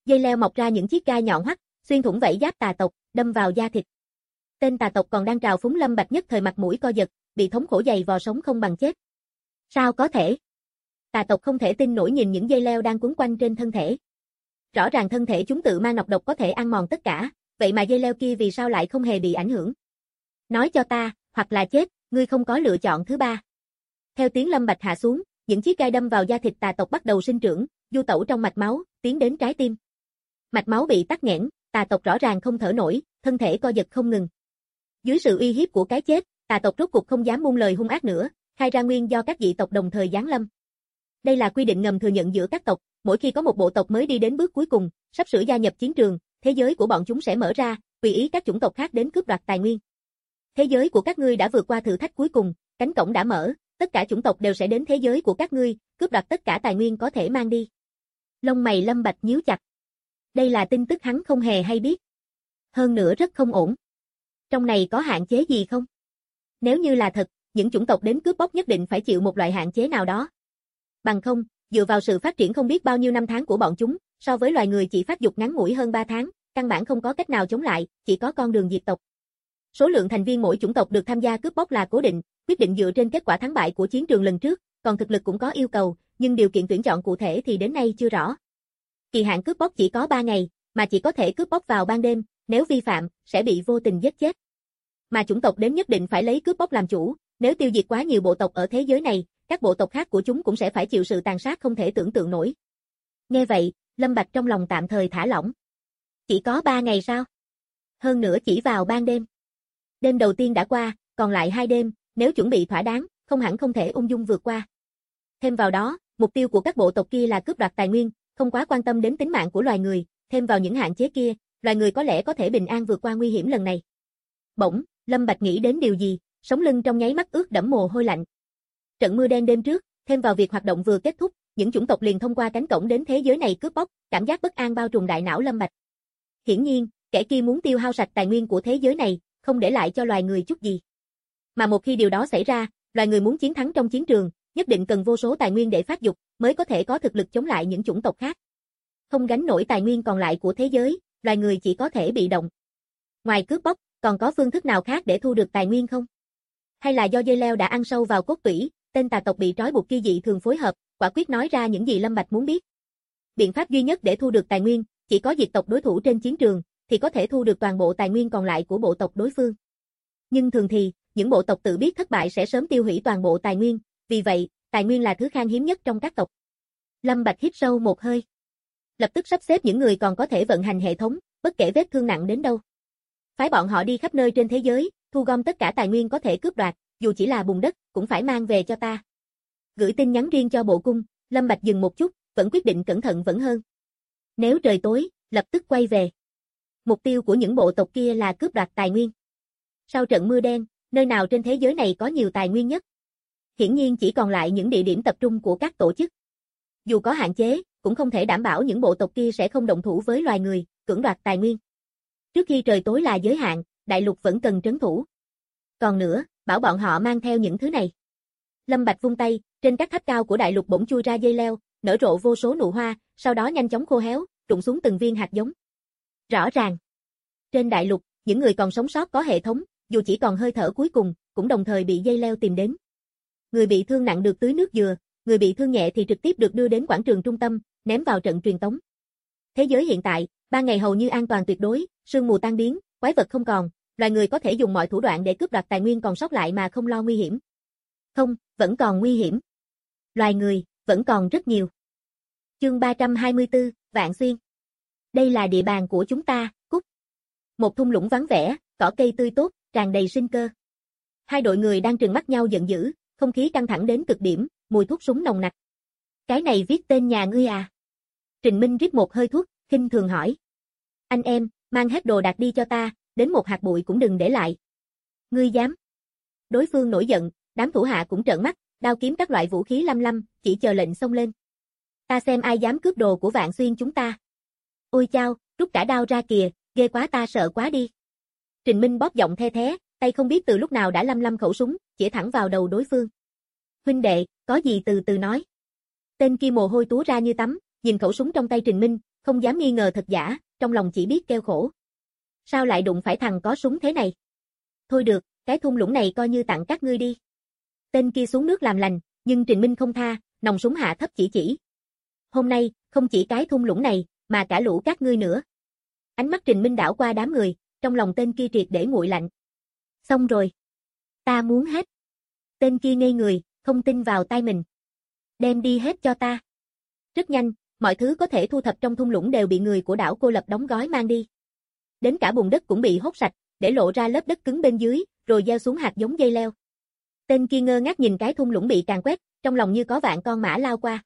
Speaker 2: Dây leo mọc ra những chiếc gai nhọn hoắt, xuyên thủng vảy giáp tà tộc, đâm vào da thịt. Tên tà tộc còn đang trào phúng Lâm Bạch nhất thời mặt mũi co giật, bị thống khổ dày vò sống không bằng chết. Sao có thể? Tà tộc không thể tin nổi nhìn những dây leo đang quấn quanh trên thân thể. Rõ ràng thân thể chúng tự mang nọc độc có thể ăn mòn tất cả, vậy mà dây leo kia vì sao lại không hề bị ảnh hưởng? Nói cho ta, hoặc là chết, ngươi không có lựa chọn thứ ba. Theo tiếng Lâm Bạch hạ xuống, những chiếc gai đâm vào da thịt tà tộc bắt đầu sinh trưởng, du tẩu trong mạch máu, tiến đến trái tim. Mạch máu bị tắc nghẽn, tà tộc rõ ràng không thở nổi, thân thể co giật không ngừng. Dưới sự uy hiếp của cái chết, tà tộc rốt cuộc không dám buông lời hung ác nữa, khai ra nguyên do các dị tộc đồng thời giáng lâm. Đây là quy định ngầm thừa nhận giữa các tộc, mỗi khi có một bộ tộc mới đi đến bước cuối cùng, sắp sửa gia nhập chiến trường, thế giới của bọn chúng sẽ mở ra, tùy ý các chủng tộc khác đến cướp đoạt tài nguyên. Thế giới của các ngươi đã vượt qua thử thách cuối cùng, cánh cổng đã mở, tất cả chủng tộc đều sẽ đến thế giới của các ngươi, cướp đoạt tất cả tài nguyên có thể mang đi. Lông mày Lâm Bạch nhíu chặt. Đây là tin tức hắn không hề hay biết. Hơn nữa rất không ổn. Trong này có hạn chế gì không? Nếu như là thật, những chủng tộc đến cướp bóc nhất định phải chịu một loại hạn chế nào đó. Bằng không, dựa vào sự phát triển không biết bao nhiêu năm tháng của bọn chúng, so với loài người chỉ phát dục ngắn ngủi hơn 3 tháng, căn bản không có cách nào chống lại, chỉ có con đường diệt tộc. Số lượng thành viên mỗi chủng tộc được tham gia cướp bóc là cố định, quyết định dựa trên kết quả thắng bại của chiến trường lần trước, còn thực lực cũng có yêu cầu, nhưng điều kiện tuyển chọn cụ thể thì đến nay chưa rõ. Kỳ hạn cướp bóc chỉ có 3 ngày, mà chỉ có thể cướp bóc vào ban đêm, nếu vi phạm, sẽ bị vô tình giết chết. Mà chủng tộc đến nhất định phải lấy cướp bóc làm chủ, nếu tiêu diệt quá nhiều bộ tộc ở thế giới này, các bộ tộc khác của chúng cũng sẽ phải chịu sự tàn sát không thể tưởng tượng nổi. Nghe vậy, Lâm Bạch trong lòng tạm thời thả lỏng. Chỉ có 3 ngày sao? Hơn nữa chỉ vào ban đêm. Đêm đầu tiên đã qua, còn lại 2 đêm, nếu chuẩn bị thỏa đáng, không hẳn không thể ung dung vượt qua. Thêm vào đó, mục tiêu của các bộ tộc kia là cướp đoạt tài nguyên, không quá quan tâm đến tính mạng của loài người, thêm vào những hạn chế kia, loài người có lẽ có thể bình an vượt qua nguy hiểm lần này. Bỗng, Lâm Bạch nghĩ đến điều gì, sống lưng trong nháy mắt ướt đẫm mồ hôi lạnh. Trận mưa đen đêm trước, thêm vào việc hoạt động vừa kết thúc, những chủng tộc liền thông qua cánh cổng đến thế giới này cướp bóc, cảm giác bất an bao trùm đại não Lâm Bạch. Hiển nhiên, kẻ kia muốn tiêu hao sạch tài nguyên của thế giới này, không để lại cho loài người chút gì. Mà một khi điều đó xảy ra, loài người muốn chiến thắng trong chiến trường, nhất định cần vô số tài nguyên để phát dục, mới có thể có thực lực chống lại những chủng tộc khác. Không gánh nổi tài nguyên còn lại của thế giới, loài người chỉ có thể bị động. Ngoài cướp bóc, còn có phương thức nào khác để thu được tài nguyên không? Hay là do dây leo đã ăn sâu vào cốt tủy, tên tà tộc bị trói buộc kia dị thường phối hợp, quả quyết nói ra những gì Lâm Bạch muốn biết. Biện pháp duy nhất để thu được tài nguyên, chỉ có diệt tộc đối thủ trên chiến trường, thì có thể thu được toàn bộ tài nguyên còn lại của bộ tộc đối phương. Nhưng thường thì, những bộ tộc tự biết thất bại sẽ sớm tiêu hủy toàn bộ tài nguyên, vì vậy, tài nguyên là thứ khan hiếm nhất trong các tộc. Lâm Bạch hít sâu một hơi. Lập tức sắp xếp những người còn có thể vận hành hệ thống, bất kể vết thương nặng đến đâu. Phái bọn họ đi khắp nơi trên thế giới, thu gom tất cả tài nguyên có thể cướp đoạt, dù chỉ là bùn đất, cũng phải mang về cho ta. Gửi tin nhắn riêng cho bộ cung, Lâm Bạch dừng một chút, vẫn quyết định cẩn thận vẫn hơn. Nếu trời tối, lập tức quay về. Mục tiêu của những bộ tộc kia là cướp đoạt tài nguyên. Sau trận mưa đen, nơi nào trên thế giới này có nhiều tài nguyên nhất? Hiển nhiên chỉ còn lại những địa điểm tập trung của các tổ chức. Dù có hạn chế, cũng không thể đảm bảo những bộ tộc kia sẽ không động thủ với loài người, cưỡng đoạt tài nguyên. Trước khi trời tối là giới hạn, đại lục vẫn cần trấn thủ. Còn nữa, bảo bọn họ mang theo những thứ này. Lâm Bạch vung tay, trên các tháp cao của đại lục bỗng chui ra dây leo, nở rộ vô số nụ hoa, sau đó nhanh chóng khô héo, rụng xuống từng viên hạt giống. Rõ ràng, trên đại lục, những người còn sống sót có hệ thống, dù chỉ còn hơi thở cuối cùng, cũng đồng thời bị dây leo tìm đến. Người bị thương nặng được tưới nước dừa, người bị thương nhẹ thì trực tiếp được đưa đến quảng trường trung tâm, ném vào trận truyền tống. Thế giới hiện tại, 3 ngày hầu như an toàn tuyệt đối, sương mù tan biến, quái vật không còn, loài người có thể dùng mọi thủ đoạn để cướp đoạt tài nguyên còn sót lại mà không lo nguy hiểm. Không, vẫn còn nguy hiểm. Loài người, vẫn còn rất nhiều. Chương 324, Vạn Xuyên. Đây là địa bàn của chúng ta, Cút. Một thung lũng vắng vẻ, cỏ cây tươi tốt, tràn đầy sinh cơ. Hai đội người đang trừng mắt nhau giận dữ, không khí căng thẳng đến cực điểm, mùi thuốc súng nồng nặc. Cái này viết tên nhà ngươi à? Trình Minh rít một hơi thuốc, khinh thường hỏi. Anh em, mang hết đồ đạc đi cho ta, đến một hạt bụi cũng đừng để lại. Ngươi dám? Đối phương nổi giận, đám thủ hạ cũng trợn mắt, đao kiếm các loại vũ khí lăm lăm, chỉ chờ lệnh xông lên. Ta xem ai dám cướp đồ của Vạn Xuyên chúng ta. Ôi chao, rút cả đao ra kìa, ghê quá ta sợ quá đi. Trình Minh bóp giọng the thé, tay không biết từ lúc nào đã lăm lăm khẩu súng, chĩa thẳng vào đầu đối phương. Huynh đệ, có gì từ từ nói. Tên kia mồ hôi túa ra như tắm, nhìn khẩu súng trong tay Trình Minh, không dám nghi ngờ thật giả, trong lòng chỉ biết kêu khổ. Sao lại đụng phải thằng có súng thế này? Thôi được, cái thung lũng này coi như tặng các ngươi đi. Tên kia xuống nước làm lành, nhưng Trình Minh không tha, nòng súng hạ thấp chỉ. Hôm nay, không chỉ cái thung lũng này, mà cả lũ các ngươi nữa. Ánh mắt Trình Minh đảo qua đám người, trong lòng tên kia triệt để nguội lạnh. Xong rồi. Ta muốn hết. Tên kia ngây người, không tin vào tai mình. Đem đi hết cho ta. Rất nhanh, mọi thứ có thể thu thập trong thung lũng đều bị người của đảo cô lập đóng gói mang đi. Đến cả bùn đất cũng bị hốt sạch, để lộ ra lớp đất cứng bên dưới, rồi gieo xuống hạt giống dây leo. Tên kia ngơ ngác nhìn cái thung lũng bị càn quét, trong lòng như có vạn con mã lao qua.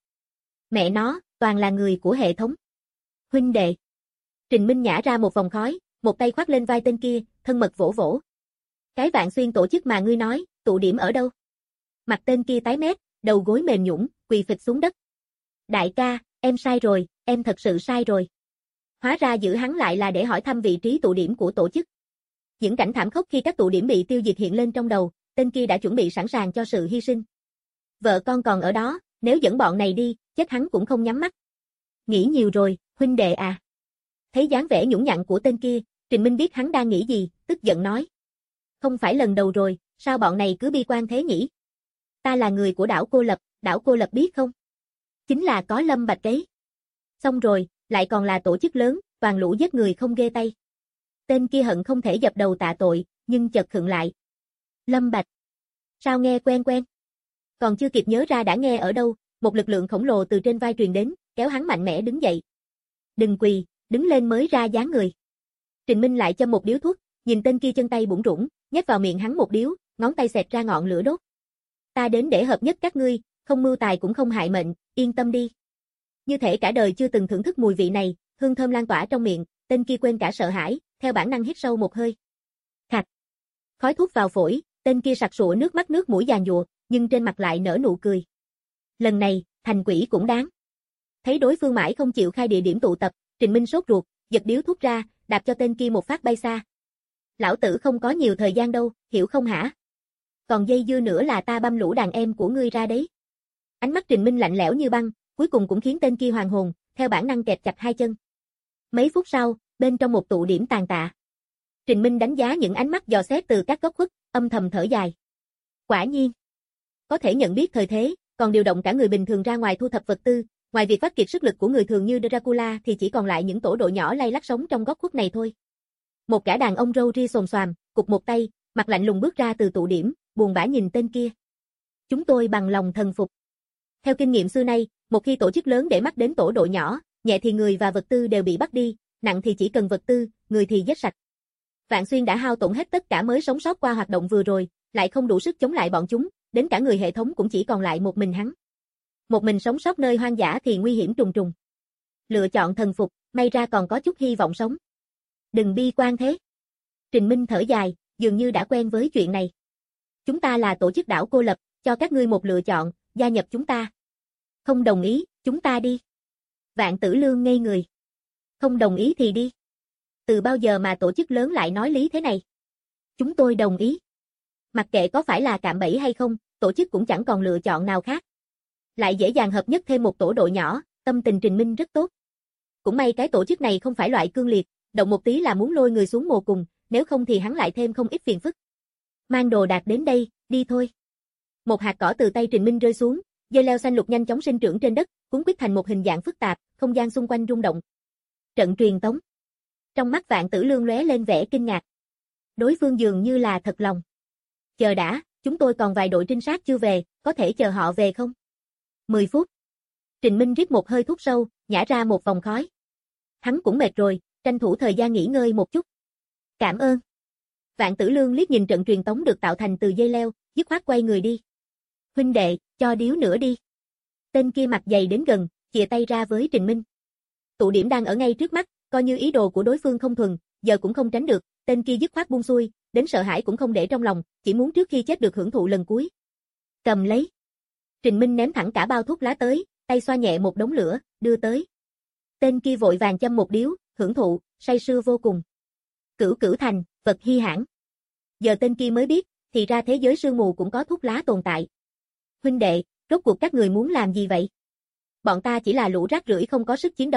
Speaker 2: Mẹ nó, toàn là người của hệ thống. Huynh đệ. Trình Minh nhả ra một vòng khói, một tay khoác lên vai tên kia, thân mật vỗ vỗ. Cái Vạn Xuyên tổ chức mà ngươi nói, tụ điểm ở đâu? Mặt tên kia tái mét, đầu gối mềm nhũn, quỳ phịch xuống đất. Đại ca, em sai rồi, em thật sự sai rồi. Hóa ra giữ hắn lại là để hỏi thăm vị trí tụ điểm của tổ chức. Những cảnh thảm khốc khi các tụ điểm bị tiêu diệt hiện lên trong đầu, tên kia đã chuẩn bị sẵn sàng cho sự hy sinh. Vợ con còn ở đó, nếu dẫn bọn này đi, chết hắn cũng không nhắm mắt. Nghĩ nhiều rồi, huynh đệ à. Thấy dáng vẻ nhũng nhặn của tên kia, Trình Minh biết hắn đang nghĩ gì, tức giận nói. Không phải lần đầu rồi, sao bọn này cứ bi quan thế nhỉ? Ta là người của đảo cô lập biết không? Chính là có Lâm Bạch đấy. Xong rồi, lại còn là tổ chức lớn, toàn lũ giết người không ghê tay. Tên kia hận không thể dập đầu tạ tội, nhưng chợt khựng lại. Lâm Bạch. Sao nghe quen quen? Còn chưa kịp nhớ ra đã nghe ở đâu, một lực lượng khổng lồ từ trên vai truyền đến, kéo hắn mạnh mẽ đứng dậy. Đừng quỳ, đứng lên mới ra dáng người. Trình Minh lại châm một điếu thuốc, nhìn tên kia chân tay bủn rủn, nhét vào miệng hắn một điếu, ngón tay xẹt ra ngọn lửa đốt. Ta đến để hợp nhất các ngươi, không mưu tài cũng không hại mệnh, yên tâm đi. Như thể cả đời chưa từng thưởng thức mùi vị này, hương thơm lan tỏa trong miệng, tên kia quên cả sợ hãi, theo bản năng hít sâu một hơi. Khạc. Khói thuốc vào phổi, tên kia sặc sụa nước mắt nước mũi giàn giụa, nhưng trên mặt lại nở nụ cười. Lần này, thành quỷ cũng đáng. Thấy đối phương mãi không chịu khai địa điểm tụ tập, Trình Minh sốt ruột, giật điếu thuốc ra, đạp cho tên kia một phát bay xa. Lão tử không có nhiều thời gian đâu, hiểu không hả? Còn dây dưa nữa là ta băm lũ đàn em của ngươi ra đấy. Ánh mắt Trình Minh lạnh lẽo như băng, cuối cùng cũng khiến tên kia hoàn hồn, theo bản năng kẹp chặt hai chân. Mấy phút sau, bên trong một tụ điểm tàn tạ. Trình Minh đánh giá những ánh mắt dò xét từ các góc khuất, âm thầm thở dài. Quả nhiên, có thể nhận biết thời thế, còn điều động cả người bình thường ra ngoài thu thập vật tư, ngoài việc phát kiệt sức lực của người thường như Dracula thì chỉ còn lại những tổ đội nhỏ lay lắt sống trong góc khuất này thôi. Một gã đàn ông râu ria xồm xoàm, cụp một tay, mặt lạnh lùng bước ra từ tụ điểm, buồn bã nhìn tên kia. Chúng tôi bằng lòng thần phục. Theo kinh nghiệm xưa nay, một khi tổ chức lớn để mắt đến tổ đội nhỏ, nhẹ thì người và vật tư đều bị bắt đi, nặng thì chỉ cần vật tư, người thì giết sạch. Vạn Xuyên đã hao tổn hết tất cả mới sống sót qua hoạt động vừa rồi, lại không đủ sức chống lại bọn chúng, đến cả người hệ thống cũng chỉ còn lại một mình hắn. Một mình sống sót nơi hoang dã thì nguy hiểm trùng trùng. Lựa chọn thần phục, may ra còn có chút hy vọng sống. Đừng bi quan thế. Trình Minh thở dài, dường như đã quen với chuyện này. Chúng ta là tổ chức đảo cô lập, cho các ngươi một lựa chọn, gia nhập chúng ta. Không đồng ý, chúng ta đi. Vạn Tử Lương ngây người. Không đồng ý thì đi. Từ bao giờ mà tổ chức lớn lại nói lý thế này? Chúng tôi đồng ý. Mặc kệ có phải là cạm bẫy hay không, tổ chức cũng chẳng còn lựa chọn nào khác. Lại dễ dàng hợp nhất thêm một tổ đội nhỏ, tâm tình Trình Minh rất tốt. Cũng may cái tổ chức này không phải loại cương liệt, động một tí là muốn lôi người xuống mồ cùng, nếu không thì hắn lại thêm không ít phiền phức. Mang đồ đạc đến đây, đi thôi. Một hạt cỏ từ tay Trình Minh rơi xuống, dây leo xanh lục nhanh chóng sinh trưởng trên đất, cuốn quýt thành một hình dạng phức tạp, không gian xung quanh rung động. Trận truyền tống. Trong mắt Vạn Tử Lương lóe lên vẻ kinh ngạc. Đối phương dường như là thật lòng. Chờ đã, chúng tôi còn vài đội trinh sát chưa về, có thể chờ họ về không? 10 phút. Trình Minh rít một hơi thuốc sâu, nhả ra một vòng khói. Hắn cũng mệt rồi, tranh thủ thời gian nghỉ ngơi một chút. Cảm ơn. Vạn Tử Lương liếc nhìn trận truyền tống được tạo thành từ dây leo, dứt khoát quay người đi. Huynh đệ, cho điếu nữa đi. Tên kia mặt dày đến gần, chìa tay ra với Trình Minh. Tụ điểm đang ở ngay trước mắt, coi như ý đồ của đối phương không thuần, giờ cũng không tránh được, tên kia dứt khoát buông xuôi, đến sợ hãi cũng không để trong lòng, chỉ muốn trước khi chết được hưởng thụ lần cuối. Cầm lấy. Trình Minh ném thẳng cả bao thuốc lá tới, tay xoa nhẹ một đống lửa, đưa tới. Tên kia vội vàng châm một điếu, hưởng thụ, say sưa vô cùng. Cửu cửu thành, vật hi hãn. Giờ tên kia mới biết, thì ra thế giới sương mù cũng có thuốc lá tồn tại. Huynh đệ, rốt cuộc các người muốn làm gì vậy? Bọn ta chỉ là lũ rác rưởi không có sức chiến đấu,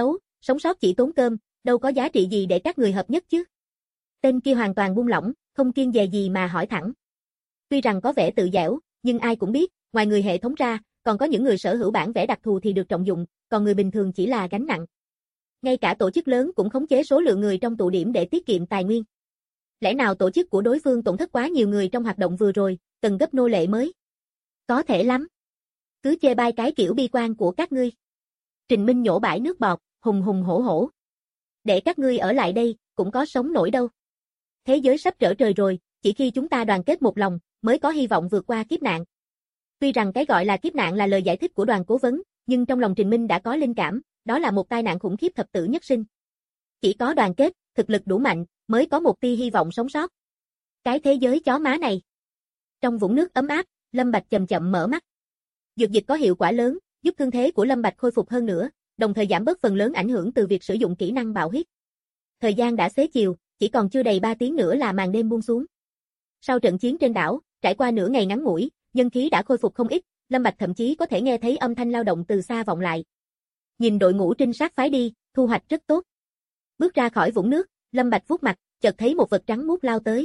Speaker 2: Sống sót chỉ tốn cơm, đâu có giá trị gì để các người hợp nhất chứ. Tên kia hoàn toàn buông lỏng, không kiêng dè gì mà hỏi thẳng. Tuy rằng có vẻ tự dẻo, nhưng ai cũng biết, ngoài người hệ thống ra, còn có những người sở hữu bản vẽ đặc thù thì được trọng dụng, còn người bình thường chỉ là gánh nặng. Ngay cả tổ chức lớn cũng khống chế số lượng người trong tụ điểm để tiết kiệm tài nguyên. Lẽ nào tổ chức của đối phương tổn thất quá nhiều người trong hoạt động vừa rồi, cần gấp nô lệ mới? Có thể lắm. Cứ chê bai cái kiểu bi quan của các ngươi. Trình Minh nhổ bãi nước bọt, hùng hùng hổ hổ. Để các ngươi ở lại đây, cũng có sống nổi đâu. Thế giới sắp trở trời rồi, chỉ khi chúng ta đoàn kết một lòng, mới có hy vọng vượt qua kiếp nạn. Tuy rằng cái gọi là kiếp nạn là lời giải thích của đoàn cố vấn, nhưng trong lòng Trình Minh đã có linh cảm, đó là một tai nạn khủng khiếp thập tử nhất sinh. Chỉ có đoàn kết, thực lực đủ mạnh, mới có một tia hy vọng sống sót. Cái thế giới chó má này. Trong vũng nước ấm áp, Lâm Bạch chậm chậm mở mắt. Dược dịch có hiệu quả lớn, giúp thương thế của Lâm Bạch khôi phục hơn nữa, đồng thời giảm bớt phần lớn ảnh hưởng từ việc sử dụng kỹ năng bạo huyết. Thời gian đã xế chiều, chỉ còn chưa đầy 3 tiếng nữa là màn đêm buông xuống. Sau trận chiến trên đảo, trải qua nửa ngày ngắn ngủi, nhân khí đã khôi phục không ít, Lâm Bạch thậm chí có thể nghe thấy âm thanh lao động từ xa vọng lại. Nhìn đội ngũ trinh sát phái đi, thu hoạch rất tốt. Bước ra khỏi vũng nước, Lâm Bạch vuốt mặt, chợt thấy một vật trắng muốt lao tới.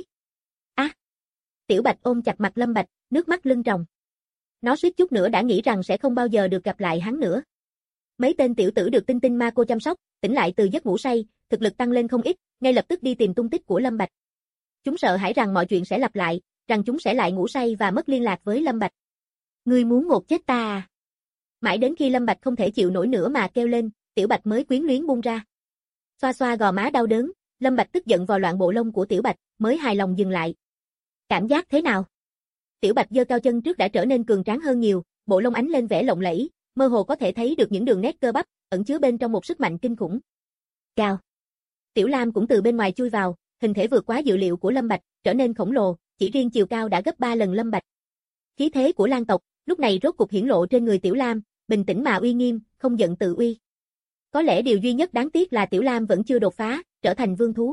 Speaker 2: Tiểu Bạch ôm chặt mặt Lâm Bạch, nước mắt lưng tròng. Nó suýt chút nữa đã nghĩ rằng sẽ không bao giờ được gặp lại hắn nữa. Mấy tên tiểu tử được Tinh Tinh Ma Cô chăm sóc, tỉnh lại từ giấc ngủ say, thực lực tăng lên không ít, ngay lập tức đi tìm tung tích của Lâm Bạch. Chúng sợ hãi rằng mọi chuyện sẽ lặp lại, rằng chúng sẽ lại ngủ say và mất liên lạc với Lâm Bạch. Ngươi muốn ngột chết ta à? Mãi đến khi Lâm Bạch không thể chịu nổi nữa mà kêu lên, Tiểu Bạch mới quyến luyến buông ra. Xoa xoa gò má đau đớn, Lâm Bạch tức giận vào loạn bộ lông của Tiểu Bạch, mới hài lòng dừng lại. Cảm giác thế nào? Tiểu Bạch giơ cao chân trước đã trở nên cường tráng hơn nhiều, bộ lông ánh lên vẻ lộng lẫy, mơ hồ có thể thấy được những đường nét cơ bắp, ẩn chứa bên trong một sức mạnh kinh khủng. Cao. Tiểu Lam cũng từ bên ngoài chui vào, hình thể vượt quá dự liệu của Lâm Bạch, trở nên khổng lồ, chỉ riêng chiều cao đã gấp 3 lần Lâm Bạch. Khí thế của Lan tộc, lúc này rốt cục hiển lộ trên người Tiểu Lam, bình tĩnh mà uy nghiêm, không giận tự uy. Có lẽ điều duy nhất đáng tiếc là Tiểu Lam vẫn chưa đột phá, trở thành vương thú.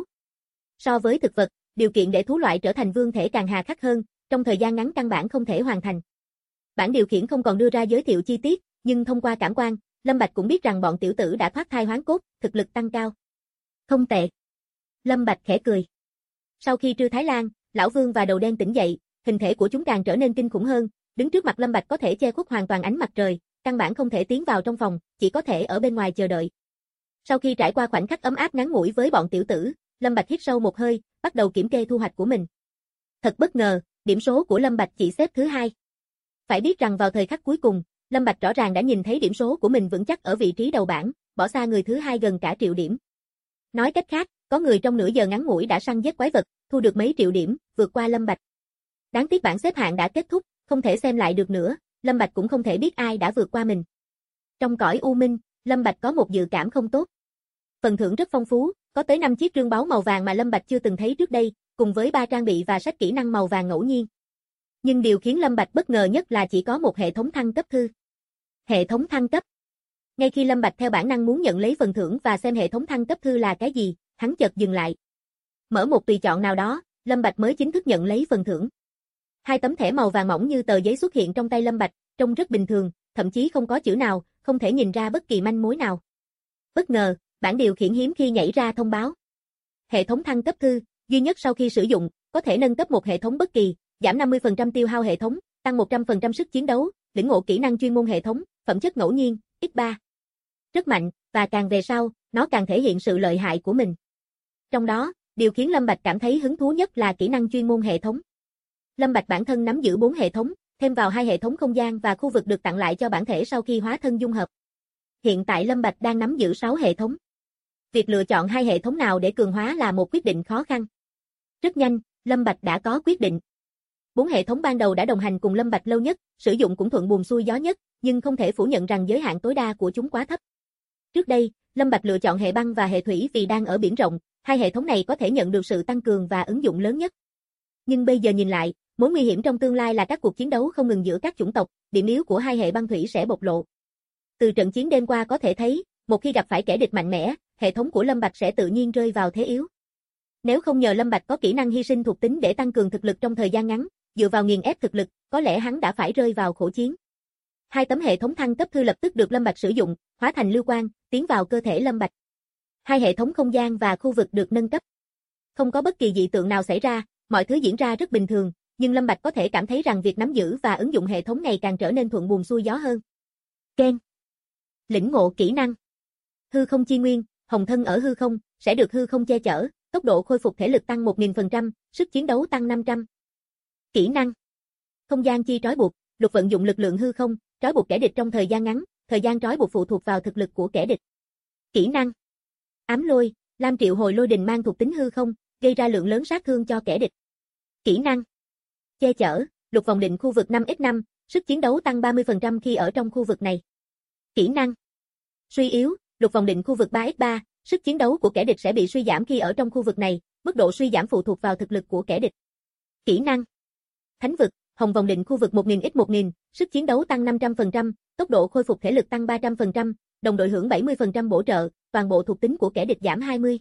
Speaker 2: So với thực vật, điều kiện để thú loại trở thành vương thể càng hà khắc hơn, trong thời gian ngắn căn bản không thể hoàn thành. Bản điều khiển không còn đưa ra giới thiệu chi tiết, nhưng thông qua cảm quan, Lâm Bạch cũng biết rằng bọn tiểu tử đã thoát thai hoán cốt, thực lực tăng cao. Không tệ. Lâm Bạch khẽ cười. Sau khi Trư Thái Lan, Lão Vương và Đầu Đen tỉnh dậy, hình thể của chúng càng trở nên kinh khủng hơn, đứng trước mặt Lâm Bạch có thể che khuất hoàn toàn ánh mặt trời, căn bản không thể tiến vào trong phòng, chỉ có thể ở bên ngoài chờ đợi. Sau khi trải qua khoảnh khắc ấm áp ngắn ngủi với bọn tiểu tử, Lâm Bạch hít sâu một hơi, bắt đầu kiểm kê thu hoạch của mình. Thật bất ngờ, điểm số của Lâm Bạch chỉ xếp thứ 2. Phải biết rằng vào thời khắc cuối cùng, Lâm Bạch rõ ràng đã nhìn thấy điểm số của mình vững chắc ở vị trí đầu bảng, bỏ xa người thứ 2 gần cả triệu điểm. Nói cách khác, có người trong nửa giờ ngắn ngủi đã săn giết quái vật, thu được mấy triệu điểm, vượt qua Lâm Bạch. Đáng tiếc bảng xếp hạng đã kết thúc, không thể xem lại được nữa, Lâm Bạch cũng không thể biết ai đã vượt qua mình. Trong cõi u minh, Lâm Bạch có một dự cảm không tốt. Phần thưởng rất phong phú, có tới 5 chiếc rương báu màu vàng mà Lâm Bạch chưa từng thấy trước đây, cùng với 3 trang bị và sách kỹ năng màu vàng ngẫu nhiên. Nhưng điều khiến Lâm Bạch bất ngờ nhất là chỉ có một hệ thống thăng cấp thư. Hệ thống thăng cấp. Ngay khi Lâm Bạch theo bản năng muốn nhận lấy phần thưởng và xem hệ thống thăng cấp thư là cái gì, hắn chợt dừng lại. Mở một tùy chọn nào đó, Lâm Bạch mới chính thức nhận lấy phần thưởng. 2 tấm thẻ màu vàng mỏng như tờ giấy xuất hiện trong tay Lâm Bạch, trông rất bình thường, thậm chí không có chữ nào, không thể nhìn ra bất kỳ manh mối nào. Bất ngờ, bảng điều khiển hiếm khi nhảy ra thông báo. Hệ thống thăng cấp thư, duy nhất sau khi sử dụng, có thể nâng cấp một hệ thống bất kỳ, giảm 50% tiêu hao hệ thống, tăng 100% sức chiến đấu, lĩnh ngộ kỹ năng chuyên môn hệ thống, phẩm chất ngẫu nhiên, x3. Rất mạnh, và càng về sau, nó càng thể hiện sự lợi hại của mình. Trong đó, điều khiến Lâm Bạch cảm thấy hứng thú nhất là kỹ năng chuyên môn hệ thống. Lâm Bạch bản thân nắm giữ 4 hệ thống, thêm vào 2 hệ thống không gian và khu vực được tặng lại cho bản thể sau khi hóa thân dung hợp. Hiện tại Lâm Bạch đang nắm giữ 6 hệ thống. Việc lựa chọn 2 hệ thống nào để cường hóa là một quyết định khó khăn. Rất nhanh, Lâm Bạch đã có quyết định. 4 hệ thống ban đầu đã đồng hành cùng Lâm Bạch lâu nhất, sử dụng cũng thuận buồm xuôi gió nhất, nhưng không thể phủ nhận rằng giới hạn tối đa của chúng quá thấp. Trước đây, Lâm Bạch lựa chọn hệ băng và hệ thủy vì đang ở biển rộng, 2 hệ thống này có thể nhận được sự tăng cường và ứng dụng lớn nhất. Nhưng bây giờ nhìn lại, mối nguy hiểm trong tương lai là các cuộc chiến đấu không ngừng giữa các chủng tộc, điểm yếu của 2 hệ băng thủy sẽ bộc lộ. Từ trận chiến đêm qua có thể thấy, một khi gặp phải kẻ địch mạnh mẽ, hệ thống của Lâm Bạch sẽ tự nhiên rơi vào thế yếu. Nếu không nhờ Lâm Bạch có kỹ năng hy sinh thuộc tính để tăng cường thực lực trong thời gian ngắn, dựa vào nghiền ép thực lực, có lẽ hắn đã phải rơi vào khổ chiến. 2 tấm hệ thống thăng cấp thư lập tức được Lâm Bạch sử dụng, hóa thành lưu quang, tiến vào cơ thể Lâm Bạch. Hai hệ thống không gian và khu vực được nâng cấp. Không có bất kỳ dị tượng nào xảy ra, mọi thứ diễn ra rất bình thường, nhưng Lâm Bạch có thể cảm thấy rằng việc nắm giữ và ứng dụng hệ thống ngày càng trở nên thuận buồm xuôi gió hơn. Ken. Lĩnh ngộ kỹ năng. Hư không chi nguyên, hồng thân ở hư không, sẽ được hư không che chở, tốc độ khôi phục thể lực tăng 1000%, sức chiến đấu tăng 500. Kỹ năng. Không gian chi trói buộc, luật vận dụng lực lượng hư không, trói buộc kẻ địch trong thời gian ngắn, thời gian trói buộc phụ thuộc vào thực lực của kẻ địch. Kỹ năng. Ám lôi, Lam triệu hồi lôi đình mang thuộc tính hư không, gây ra lượng lớn sát thương cho kẻ địch. Kỹ năng. Che chở, luật vòng định khu vực 5x5, sức chiến đấu tăng 30% khi ở trong khu vực này. Kỹ năng. Suy yếu, luật vòng định khu vực 3x3, sức chiến đấu của kẻ địch sẽ bị suy giảm khi ở trong khu vực này, mức độ suy giảm phụ thuộc vào thực lực của kẻ địch. Kỹ năng. Thánh vực, hồng vòng định khu vực 1000x1000, sức chiến đấu tăng 500%, tốc độ khôi phục thể lực tăng 300%, đồng đội hưởng 70% bổ trợ, toàn bộ thuộc tính của kẻ địch giảm 20.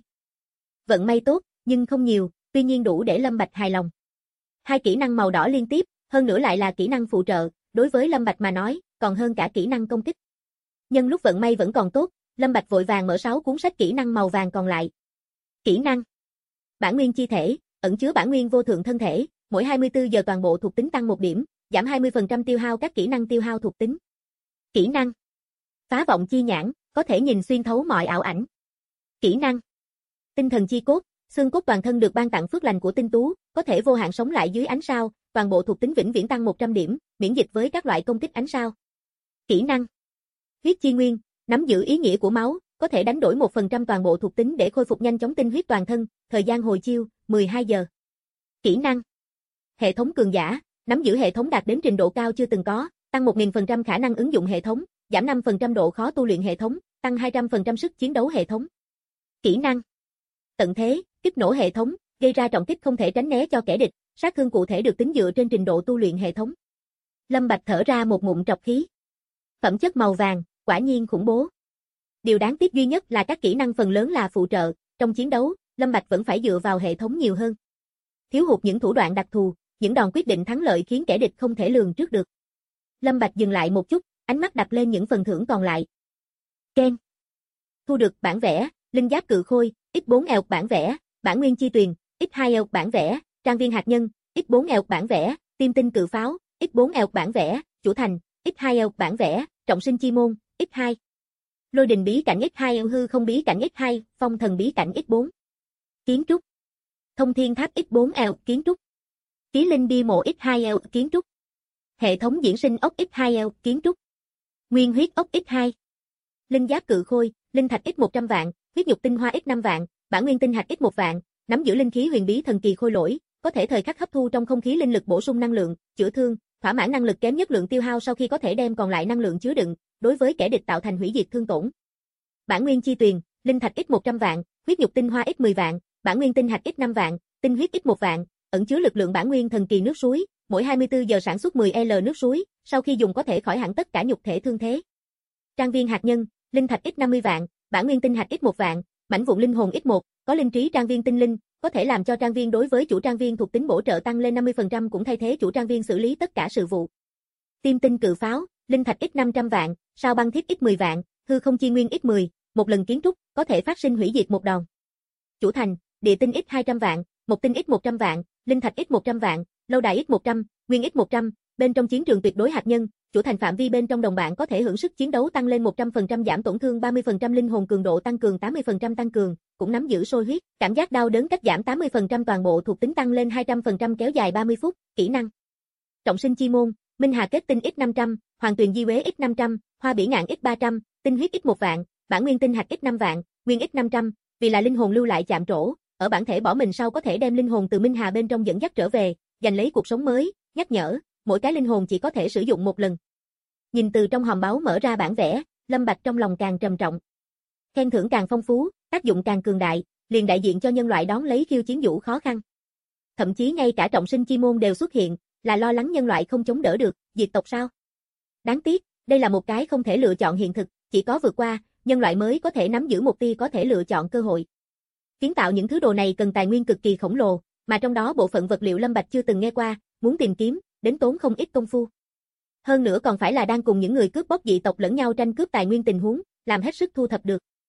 Speaker 2: Vận may tốt, nhưng không nhiều, tuy nhiên đủ để Lâm Bạch hài lòng. Hai kỹ năng màu đỏ liên tiếp, hơn nữa lại là kỹ năng phụ trợ, đối với Lâm Bạch mà nói, còn hơn cả kỹ năng công kích. Nhân lúc vận may vẫn còn tốt, Lâm Bạch vội vàng mở 6 cuốn sách kỹ năng màu vàng còn lại. Kỹ năng. Bản nguyên chi thể, ẩn chứa bản nguyên vô thượng thân thể, mỗi 24 giờ toàn bộ thuộc tính tăng 1 điểm, giảm 20% tiêu hao các kỹ năng tiêu hao thuộc tính. Kỹ năng. Phá vọng chi nhãn, có thể nhìn xuyên thấu mọi ảo ảnh. Kỹ năng. Tinh thần chi cốt, xương cốt toàn thân được ban tặng phước lành của tinh tú, có thể vô hạn sống lại dưới ánh sao, toàn bộ thuộc tính vĩnh viễn tăng 100 điểm, miễn dịch với các loại công kích ánh sao. Kỹ năng. Huyết chi nguyên, nắm giữ ý nghĩa của máu, có thể đánh đổi 1% toàn bộ thuộc tính để khôi phục nhanh chóng tinh huyết toàn thân, thời gian hồi chiêu, 12 giờ. Kỹ năng. Hệ thống cường giả, nắm giữ hệ thống đạt đến trình độ cao chưa từng có, tăng 1000% khả năng ứng dụng hệ thống, giảm 5% độ khó tu luyện hệ thống, tăng 200% sức chiến đấu hệ thống. Kỹ năng. Tận thế, kích nổ hệ thống, gây ra trọng kích không thể tránh né cho kẻ địch, sát thương cụ thể được tính dựa trên trình độ tu luyện hệ thống. Lâm Bạch thở ra một ngụm trọc khí. Phẩm chất màu vàng, quả nhiên khủng bố. Điều đáng tiếc duy nhất là các kỹ năng phần lớn là phụ trợ, trong chiến đấu, Lâm Bạch vẫn phải dựa vào hệ thống nhiều hơn. Thiếu hụt những thủ đoạn đặc thù, những đòn quyết định thắng lợi khiến kẻ địch không thể lường trước được. Lâm Bạch dừng lại một chút, ánh mắt đặt lên những phần thưởng còn lại. Ken. Thu được bản vẽ, linh giáp cự khôi, x4 eo bản vẽ, bản nguyên chi tuyền, x2 eo bản vẽ, trang viên hạt nhân, x4 eo bản vẽ, tim tinh cự pháo, x4 eo bản vẽ, chủ thành, x2 eo bản vẽ, trọng sinh chi môn, x2. Lôi đình bí cảnh x2 eo hư không bí cảnh x2, phong thần bí cảnh x4. Kiến trúc. Thông thiên tháp x4 eo kiến trúc. Ký linh bia mộ x2 eo kiến trúc. Hệ thống diễn sinh ốc x2 eo kiến trúc. Nguyên huyết ốc x2. Linh giáp cự khôi, linh thạch x100 vạn, huyết nhục tinh hoa x5 vạn, bản nguyên tinh hạch x1 vạn, nắm giữ linh khí huyền bí thần kỳ khôi lỗi, có thể thời khắc hấp thu trong không khí linh lực bổ sung năng lượng, chữa thương, thỏa mãn năng lực kém nhất lượng tiêu hao sau khi có thể đem còn lại năng lượng chứa đựng, đối với kẻ địch tạo thành hủy diệt thương tổn. Bản nguyên chi tuyền, linh thạch x100 vạn, huyết nhục tinh hoa x10 vạn, bản nguyên tinh hạch x5 vạn, tinh huyết x1 vạn, ẩn chứa lực lượng bản nguyên thần kỳ nước suối, mỗi 24 giờ sản xuất 10L nước suối, sau khi dùng có thể khỏi hẳn tất cả nhục thể thương thế. Trang viên hạt nhân, linh thạch x50 vạn, bản nguyên tinh hạch x1 vạn, mảnh vụn linh hồn x1, có linh trí trang viên tinh linh, có thể làm cho trang viên đối với chủ trang viên thuộc tính bổ trợ tăng lên 50% cũng thay thế chủ trang viên xử lý tất cả sự vụ. Tim tinh cự pháo, linh thạch x500 vạn, sao băng thiết x10 vạn, hư không chi nguyên x10, một lần kiến trúc, có thể phát sinh hủy diệt một đòn. Chủ thành, địa tinh x200 vạn, một tinh x100 vạn, linh thạch x100 vạn, lâu đài x100, nguyên x100, bên trong chiến trường tuyệt đối hạt nhân, chủ thành phạm vi bên trong đồng bạn có thể hưởng sức chiến đấu tăng lên 100% giảm tổn thương 30% linh hồn cường độ tăng cường 80% tăng cường, cũng nắm giữ sôi huyết, cảm giác đau đớn cắt giảm 80% toàn bộ thuộc tính tăng lên 200% kéo dài 30 phút, kỹ năng. Trọng sinh chi môn, Minh Hà kết tinh x500, Hoàng tuyền di quế x500, Hoa bỉ ngạn x300, tinh huyết x1 vạn, bản nguyên tinh hạch x5 vạn, nguyên x500, vì là linh hồn lưu lại chạm trổ, ở bản thể bỏ mình sau có thể đem linh hồn từ Minh Hà bên trong dẫn dắt trở về, giành lấy cuộc sống mới, nhắc nhở, mỗi cái linh hồn chỉ có thể sử dụng một lần. Nhìn từ trong hòm báu mở ra bản vẽ, Lâm Bạch trong lòng càng trầm trọng. Khen thưởng càng phong phú, tác dụng càng cường đại, liền đại diện cho nhân loại đón lấy khiêu chiến vũ khó khăn. Thậm chí ngay cả trọng sinh chi môn đều xuất hiện, là lo lắng nhân loại không chống đỡ được, diệt tộc sao? Đáng tiếc, đây là một cái không thể lựa chọn hiện thực, chỉ có vượt qua, nhân loại mới có thể nắm giữ một tia có thể lựa chọn cơ hội. Kiến tạo những thứ đồ này cần tài nguyên cực kỳ khổng lồ, mà trong đó bộ phận vật liệu Lâm Bạch chưa từng nghe qua, muốn tìm kiếm, đến tốn không ít công phu. Hơn nữa còn phải là đang cùng những người cướp bóc dị tộc lẫn nhau tranh cướp tài nguyên tình huống, làm hết sức thu thập được.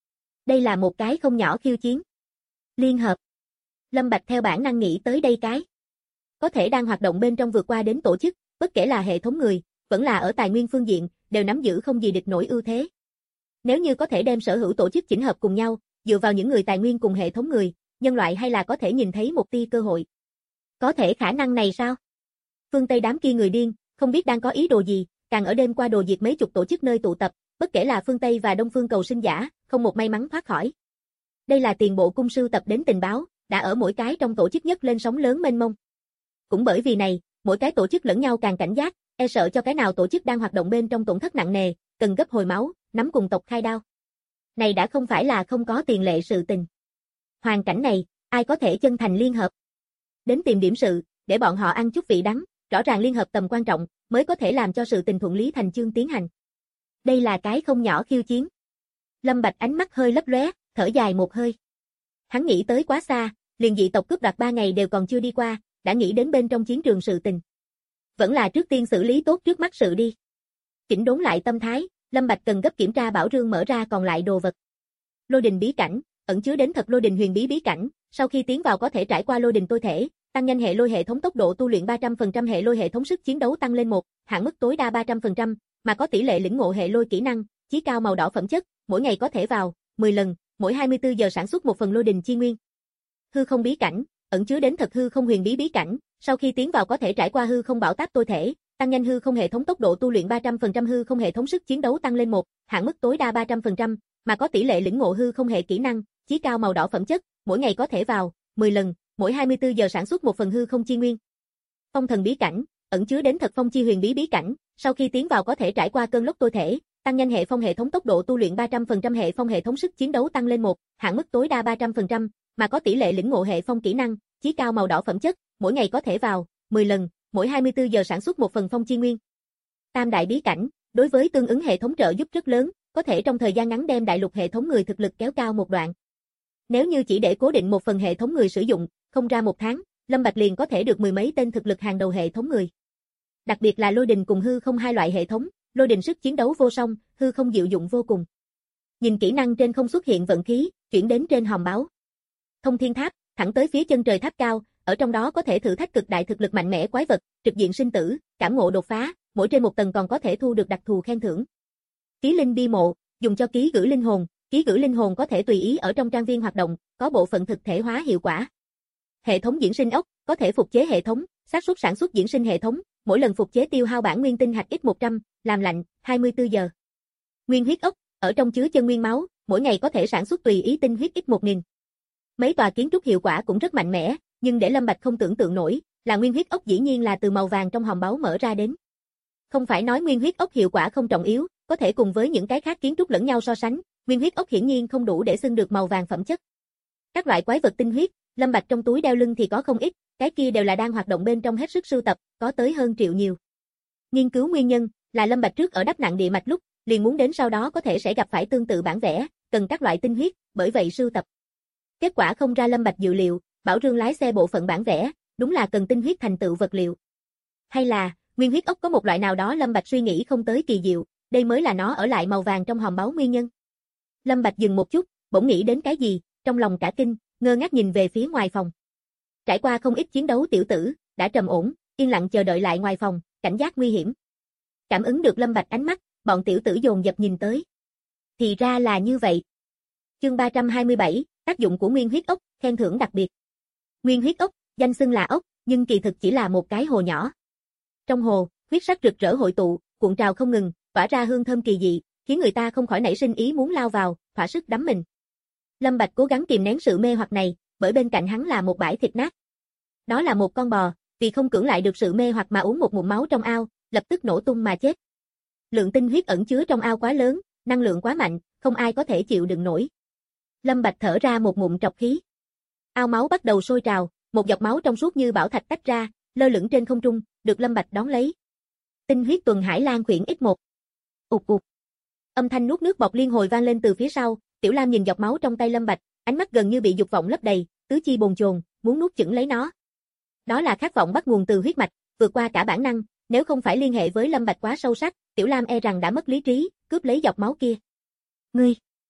Speaker 2: Đây là một cái không nhỏ khiêu chiến. Liên hợp. Lâm Bạch theo bản năng nghĩ tới đây cái. Có thể đang hoạt động bên trong vượt qua đến tổ chức, bất kể là hệ thống người, vẫn là ở tài nguyên phương diện, đều nắm giữ không gì địch nổi ưu thế. Nếu như có thể đem sở hữu tổ chức chỉnh hợp cùng nhau, dựa vào những người tài nguyên cùng hệ thống người, nhân loại hay là có thể nhìn thấy một tia cơ hội. Có thể khả năng này sao? Phương Tây đám kia người điên, không biết đang có ý đồ gì, càng ở đêm qua đồ diệt mấy chục tổ chức nơi tụ tập, bất kể là phương Tây và Đông phương cầu sinh giả, không một may mắn thoát khỏi. Đây là tiền bộ cung sưu tập đến tình báo, đã ở mỗi cái trong tổ chức nhất lên sóng lớn mênh mông. Cũng bởi vì này, mỗi cái tổ chức lẫn nhau càng cảnh giác, e sợ cho cái nào tổ chức đang hoạt động bên trong tổn thất nặng nề, cần gấp hồi máu, nắm cùng tộc khai đao. Này đã không phải là không có tiền lệ sự tình. Hoàn cảnh này, ai có thể chân thành liên hợp? Đến tìm điểm sự, để bọn họ ăn chút vị đắng, rõ ràng liên hợp tầm quan trọng, mới có thể làm cho sự tình thuận lý thành chương tiến hành. Đây là cái không nhỏ khiêu chiến. Lâm Bạch ánh mắt hơi lấp lóe, thở dài một hơi. Hắn nghĩ tới quá xa, liền dị tộc cướp đoạt 3 ngày đều còn chưa đi qua, đã nghĩ đến bên trong chiến trường sự tình. Vẫn là trước tiên xử lý tốt trước mắt sự đi. Chỉnh đốn lại tâm thái, Lâm Bạch cần gấp kiểm tra Bảo Rương mở ra còn lại đồ vật. Lôi đình bí cảnh, ẩn chứa đến thật lôi đình huyền bí bí cảnh, sau khi tiến vào có thể trải qua lôi đình tôi thể, tăng nhanh hệ lôi hệ thống tốc độ tu luyện 300% hệ lôi hệ thống sức chiến đấu tăng lên 1, hạn mức tối đa 300%, mà có tỷ lệ lĩnh ngộ hệ lôi kỹ năng, chí cao màu đỏ phẩm chất, mỗi ngày có thể vào 10 lần, mỗi 24 giờ sản xuất một phần lôi đình chi nguyên. Hư không bí cảnh, ẩn chứa đến thật hư không huyền bí bí cảnh, sau khi tiến vào có thể trải qua hư không bão táp tôi thể, tăng nhanh hư không hệ thống tốc độ tu luyện 300% hư không hệ thống sức chiến đấu tăng lên 1, hạn mức tối đa 300%, mà có tỷ lệ lĩnh ngộ hư không hệ kỹ năng, chí cao màu đỏ phẩm chất, mỗi ngày có thể vào 10 lần, mỗi 24 giờ sản xuất một phần hư không chi nguyên. Phong thần bí cảnh, ẩn chứa đến thật phong chi huyền bí bí cảnh, sau khi tiến vào có thể trải qua cơn lốc tôi thể, tăng nhanh hệ phong hệ thống tốc độ tu luyện 300% hệ phong hệ thống sức chiến đấu tăng lên 1, hạn mức tối đa 300%, mà có tỷ lệ lĩnh ngộ hệ phong kỹ năng, chí cao màu đỏ phẩm chất, mỗi ngày có thể vào 10 lần, mỗi 24 giờ sản xuất một phần phong chi nguyên. Tam đại bí cảnh, đối với tương ứng hệ thống trợ giúp rất lớn, có thể trong thời gian ngắn đem đại lục hệ thống người thực lực kéo cao một đoạn. Nếu như chỉ để cố định một phần hệ thống người sử dụng, không ra một tháng, Lâm Bạch liền có thể được mười mấy tên thực lực hàng đầu hệ thống người. Đặc biệt là lôi đình cùng hư không hai loại hệ thống, lôi đình sức chiến đấu vô song, hư không diệu dụng vô cùng. Nhìn kỹ năng trên không xuất hiện vận khí, chuyển đến trên hòm báo. Thông thiên tháp, thẳng tới phía chân trời tháp cao, ở trong đó có thể thử thách cực đại thực lực mạnh mẽ quái vật, trực diện sinh tử, cảm ngộ đột phá, mỗi trên một tầng còn có thể thu được đặc thù khen thưởng. Ký linh bi mộ, dùng cho ký gửi linh hồn, ký gửi linh hồn có thể tùy ý ở trong trang viên hoạt động, có bộ phận thực thể hóa hiệu quả. Hệ thống diễn sinh ốc, có thể phục chế hệ thống, xác suất sản xuất diễn sinh hệ thống, mỗi lần phục chế tiêu hao bản nguyên tinh hạch X100, làm lạnh, 24 giờ. Nguyên huyết ốc, ở trong chứa chân nguyên máu, mỗi ngày có thể sản xuất tùy ý tinh huyết X1000. Mấy tòa kiến trúc hiệu quả cũng rất mạnh mẽ, nhưng để Lâm Bạch không tưởng tượng nổi, là nguyên huyết ốc dĩ nhiên là từ màu vàng trong hòm báu mở ra đến. Không phải nói nguyên huyết ốc hiệu quả không trọng yếu, có thể cùng với những cái khác kiến trúc lẫn nhau so sánh, nguyên huyết ốc hiển nhiên không đủ để xưng được màu vàng phẩm chất. Các loại quái vật tinh huyết, Lâm Bạch trong túi đeo lưng thì có không ít, cái kia đều là đang hoạt động bên trong hết sức sưu tập, có tới hơn triệu nhiều. Nghiên cứu nguyên nhân, là Lâm Bạch trước ở đắp nặng địa mạch lúc, liền muốn đến sau đó có thể sẽ gặp phải tương tự bản vẽ, cần các loại tinh huyết, bởi vậy sưu tập. Kết quả không ra Lâm Bạch dự liệu, Bảo Rương lái xe bộ phận bản vẽ, đúng là cần tinh huyết thành tựu vật liệu. Hay là, nguyên huyết ốc có một loại nào đó Lâm Bạch suy nghĩ không tới kỳ diệu, đây mới là nó ở lại màu vàng trong hòm báu nguyên nhân. Lâm Bạch dừng một chút, bỗng nghĩ đến cái gì, trong lòng cả kinh, ngơ ngác nhìn về phía ngoài phòng. Trải qua không ít chiến đấu tiểu tử, đã trầm ổn, yên lặng chờ đợi lại ngoài phòng, cảnh giác nguy hiểm. Cảm ứng được Lâm Bạch ánh mắt, bọn tiểu tử dồn dập nhìn tới. Thì ra là như vậy. Chương 327, tác dụng của nguyên huyết ốc, khen thưởng đặc biệt. Nguyên huyết ốc, danh xưng là ốc, nhưng kỳ thực chỉ là một cái hồ nhỏ. Trong hồ, huyết sắc rực rỡ hội tụ, cuộn trào không ngừng, tỏa ra hương thơm kỳ dị, khiến người ta không khỏi nảy sinh ý muốn lao vào, thỏa sức đắm mình. Lâm Bạch cố gắng kìm nén sự mê hoặc này, bởi bên cạnh hắn là một bãi thịt nát. Đó là một con bò, vì không cưỡng lại được sự mê hoặc mà uống một ngụm máu trong ao, lập tức nổ tung mà chết. Lượng tinh huyết ẩn chứa trong ao quá lớn, năng lượng quá mạnh, không ai có thể chịu đựng nổi. Lâm Bạch thở ra một ngụm trọc khí. Ao máu bắt đầu sôi trào, một giọt máu trong suốt như bảo thạch tách ra, lơ lửng trên không trung, được Lâm Bạch đón lấy. Tinh huyết tuần hải lan quyển X1. Ụt ụt. Âm thanh nuốt nước bọt liên hồi vang lên từ phía sau, Tiểu Lam nhìn giọt máu trong tay Lâm Bạch, ánh mắt gần như bị dục vọng lấp đầy, tứ chi bồn chồn, muốn nuốt chửng lấy nó. Đó là khát vọng bắt nguồn từ huyết mạch, vượt qua cả bản năng, nếu không phải liên hệ với Lâm Bạch quá sâu sắc, Tiểu Lam e rằng đã mất lý trí, cướp lấy giọt máu kia. Ngươi!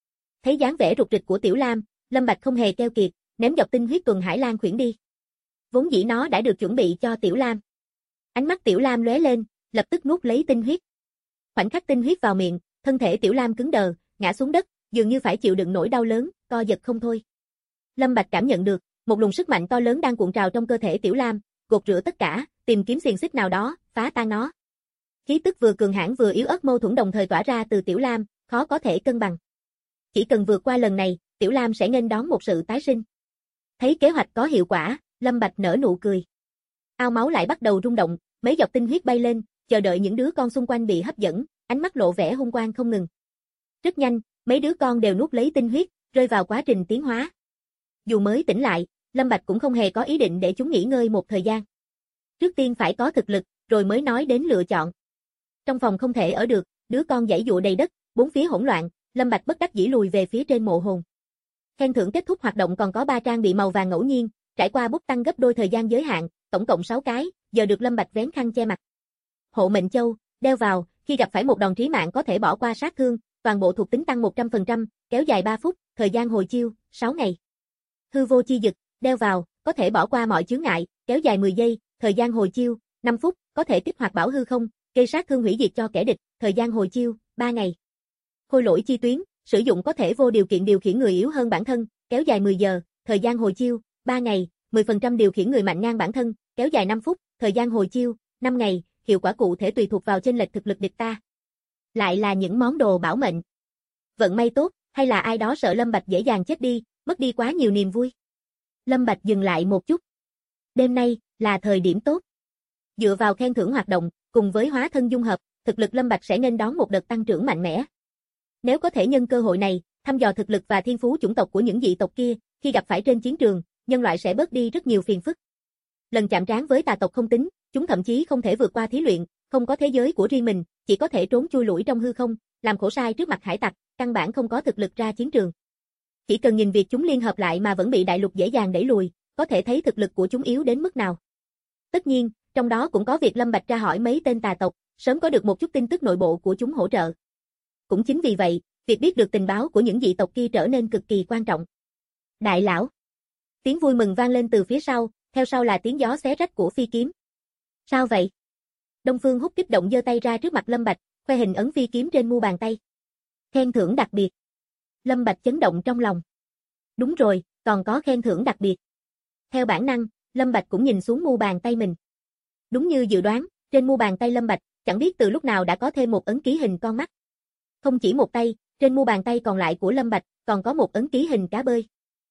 Speaker 2: Thấy dáng vẻ rụt rịch của Tiểu Lam, Lâm Bạch không hề keo kiệt, ném dọc tinh huyết tuần hải lan khuyển đi. Vốn dĩ nó đã được chuẩn bị cho Tiểu Lam. Ánh mắt Tiểu Lam lóe lên, lập tức nuốt lấy tinh huyết. Khoảnh khắc tinh huyết vào miệng, thân thể Tiểu Lam cứng đờ, ngã xuống đất, dường như phải chịu đựng nỗi đau lớn, co giật không thôi. Lâm Bạch cảm nhận được, một luồng sức mạnh to lớn đang cuộn trào trong cơ thể Tiểu Lam, gột rửa tất cả, tìm kiếm xiềng xích nào đó, phá tan nó. Khí tức vừa cường hãn vừa yếu ớt mâu thuẫn đồng thời tỏa ra từ Tiểu Lam, khó có thể cân bằng. Chỉ cần vượt qua lần này, Tiểu Lam sẽ nghênh đón một sự tái sinh. Thấy kế hoạch có hiệu quả, Lâm Bạch nở nụ cười. Ao máu lại bắt đầu rung động, mấy giọt tinh huyết bay lên, chờ đợi những đứa con xung quanh bị hấp dẫn, ánh mắt lộ vẻ hung quang không ngừng. Rất nhanh, mấy đứa con đều nuốt lấy tinh huyết, rơi vào quá trình tiến hóa. Dù mới tỉnh lại, Lâm Bạch cũng không hề có ý định để chúng nghỉ ngơi một thời gian. Trước tiên phải có thực lực, rồi mới nói đến lựa chọn. Trong phòng không thể ở được, đứa con giãy giụa đầy đất, bốn phía hỗn loạn, Lâm Bạch bất đắc dĩ lùi về phía trên mộ hồn. Khen thưởng kết thúc hoạt động còn có 3 trang bị màu vàng ngẫu nhiên, trải qua bút tăng gấp đôi thời gian giới hạn, tổng cộng 6 cái, giờ được Lâm Bạch vén khăn che mặt. Hộ mệnh châu, đeo vào, khi gặp phải một đòn chí mạng có thể bỏ qua sát thương, toàn bộ thuộc tính tăng 100%, kéo dài 3 phút, thời gian hồi chiêu, 6 ngày. Hư vô chi dực, đeo vào, có thể bỏ qua mọi chướng ngại, kéo dài 10 giây, thời gian hồi chiêu, 5 phút, có thể kích hoạt bảo hư không, gây sát thương hủy diệt cho kẻ địch, thời gian hồi chiêu, 3 ngày. Khôi lỗi chi tuyến, sử dụng có thể vô điều kiện điều khiển người yếu hơn bản thân, kéo dài 10 giờ, thời gian hồi chiêu, 3 ngày, 10% điều khiển người mạnh ngang bản thân, kéo dài 5 phút, thời gian hồi chiêu, 5 ngày, hiệu quả cụ thể tùy thuộc vào chênh lệch thực lực địch ta. Lại là những món đồ bảo mệnh. Vận may tốt, hay là ai đó sợ Lâm Bạch dễ dàng chết đi, mất đi quá nhiều niềm vui. Lâm Bạch dừng lại một chút. Đêm nay, là thời điểm tốt. Dựa vào khen thưởng hoạt động, cùng với hóa thân dung hợp, thực lực Lâm Bạch sẽ nghênh đón một đợt tăng trưởng mạnh mẽ. Nếu có thể nhân cơ hội này, thăm dò thực lực và thiên phú chủng tộc của những dị tộc kia, khi gặp phải trên chiến trường, nhân loại sẽ bớt đi rất nhiều phiền phức. Lần chạm trán với tà tộc không tính, chúng thậm chí không thể vượt qua thí luyện, không có thế giới của riêng mình, chỉ có thể trốn chui lủi trong hư không, làm khổ sai trước mặt hải tặc, căn bản không có thực lực ra chiến trường. Chỉ cần nhìn việc chúng liên hợp lại mà vẫn bị đại lục dễ dàng đẩy lùi, có thể thấy thực lực của chúng yếu đến mức nào. Tất nhiên, trong đó cũng có việc Lâm Bạch tra hỏi mấy tên tà tộc, sớm có được một chút tin tức nội bộ của chúng hỗ trợ. Cũng chính vì vậy, việc biết được tình báo của những dị tộc kia trở nên cực kỳ quan trọng. Đại lão. Tiếng vui mừng vang lên từ phía sau, theo sau là tiếng gió xé rách của phi kiếm. Sao vậy? Đông Phương Húc kích động giơ tay ra trước mặt Lâm Bạch, khoe hình ấn phi kiếm trên mu bàn tay. Khen thưởng đặc biệt. Lâm Bạch chấn động trong lòng. Đúng rồi, còn có khen thưởng đặc biệt. Theo bản năng, Lâm Bạch cũng nhìn xuống mu bàn tay mình. Đúng như dự đoán, trên mu bàn tay Lâm Bạch, chẳng biết từ lúc nào đã có thêm một ấn ký hình con mắt. Không chỉ một tay, trên mu bàn tay còn lại của Lâm Bạch, còn có một ấn ký hình cá bơi.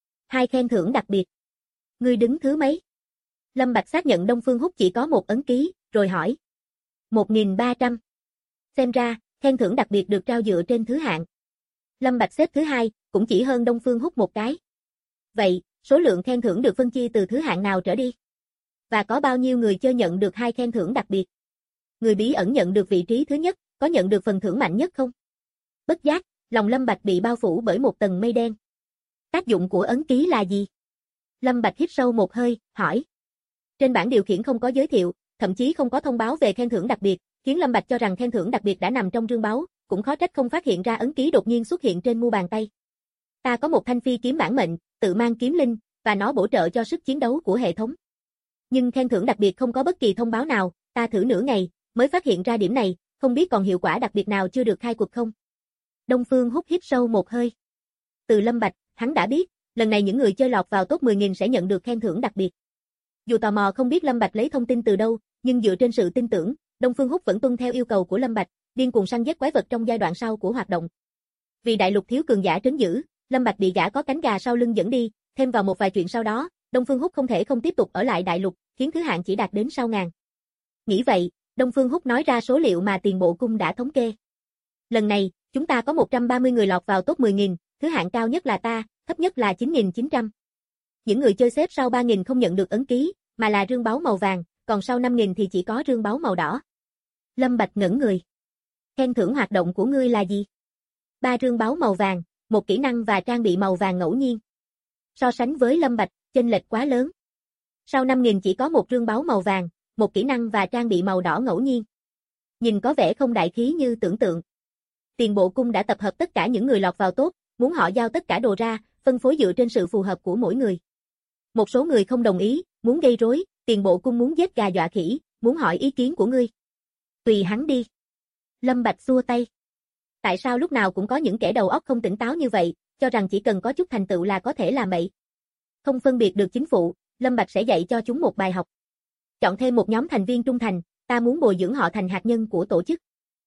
Speaker 2: 2 khen thưởng đặc biệt. Ngươi đứng thứ mấy? Lâm Bạch xác nhận Đông Phương Húc chỉ có một ấn ký, rồi hỏi. 1300. Xem ra, khen thưởng đặc biệt được trao dựa trên thứ hạng. Lâm Bạch xếp thứ 2, cũng chỉ hơn Đông Phương Húc một cái. Vậy, số lượng khen thưởng được phân chia từ thứ hạng nào trở đi? Và có bao nhiêu người chơi nhận được 2 khen thưởng đặc biệt? Người bí ẩn nhận được vị trí thứ nhất, có nhận được phần thưởng mạnh nhất không? Bất giác, lòng Lâm Bạch bị bao phủ bởi một tầng mây đen. Tác dụng của ấn ký là gì? Lâm Bạch hít sâu một hơi, hỏi. Trên bảng điều khiển không có giới thiệu, thậm chí không có thông báo về khen thưởng đặc biệt, khiến Lâm Bạch cho rằng khen thưởng đặc biệt đã nằm trong rương báu, cũng khó trách không phát hiện ra ấn ký đột nhiên xuất hiện trên mu bàn tay. Ta có một thanh phi kiếm bản mệnh, tự mang kiếm linh, và nó bổ trợ cho sức chiến đấu của hệ thống. Nhưng khen thưởng đặc biệt không có bất kỳ thông báo nào, ta thử nửa ngày, mới phát hiện ra điểm này, không biết còn hiệu quả đặc biệt nào chưa được khai quật không? Đông Phương Húc hít sâu một hơi. Từ Lâm Bạch, hắn đã biết, lần này những người chơi lọt vào top 10.000 sẽ nhận được khen thưởng đặc biệt. Dù tò mò không biết Lâm Bạch lấy thông tin từ đâu, nhưng dựa trên sự tin tưởng, Đông Phương Húc vẫn tuân theo yêu cầu của Lâm Bạch, điên cuồng săn giết quái vật trong giai đoạn sau của hoạt động. Vì đại lục thiếu cường giả trấn giữ, Lâm Bạch bị gã có cánh gà sau lưng dẫn đi, thêm vào một vài chuyện sau đó, Đông Phương Húc không thể không tiếp tục ở lại đại lục, khiến thứ hạng chỉ đạt đến sau ngàn. Nghĩ vậy, Đông Phương Húc nói ra số liệu mà tiền bộ cung đã thống kê. Lần này, chúng ta có 130 người lọt vào top 10.000, thứ hạng cao nhất là ta, thấp nhất là 9.900. Những người chơi xếp sau 3.000 không nhận được ấn ký, mà là rương báu màu vàng, còn sau 5.000 thì chỉ có rương báu màu đỏ. Lâm Bạch ngẩn người. Khen thưởng hoạt động của ngươi là gì? 3 rương báu màu vàng, một kỹ năng và trang bị màu vàng ngẫu nhiên. So sánh với Lâm Bạch, chênh lệch quá lớn. Sau 5.000 chỉ có một rương báu màu vàng, một kỹ năng và trang bị màu đỏ ngẫu nhiên. Nhìn có vẻ không đại khí như tưởng tượng. Tiền bộ cung đã tập hợp tất cả những người lọt vào top, muốn họ giao tất cả đồ ra, phân phối dựa trên sự phù hợp của mỗi người. Một số người không đồng ý, muốn gây rối, Tiền Bộ Cung muốn giết gà dọa khỉ, muốn hỏi ý kiến của ngươi. Tùy hắn đi. Lâm Bạch xua tay. Tại sao lúc nào cũng có những kẻ đầu óc không tỉnh táo như vậy, cho rằng chỉ cần có chút thành tựu là có thể làm bậy. Không phân biệt được chính phụ, Lâm Bạch sẽ dạy cho chúng một bài học. Chọn thêm một nhóm thành viên trung thành, ta muốn bồi dưỡng họ thành hạt nhân của tổ chức.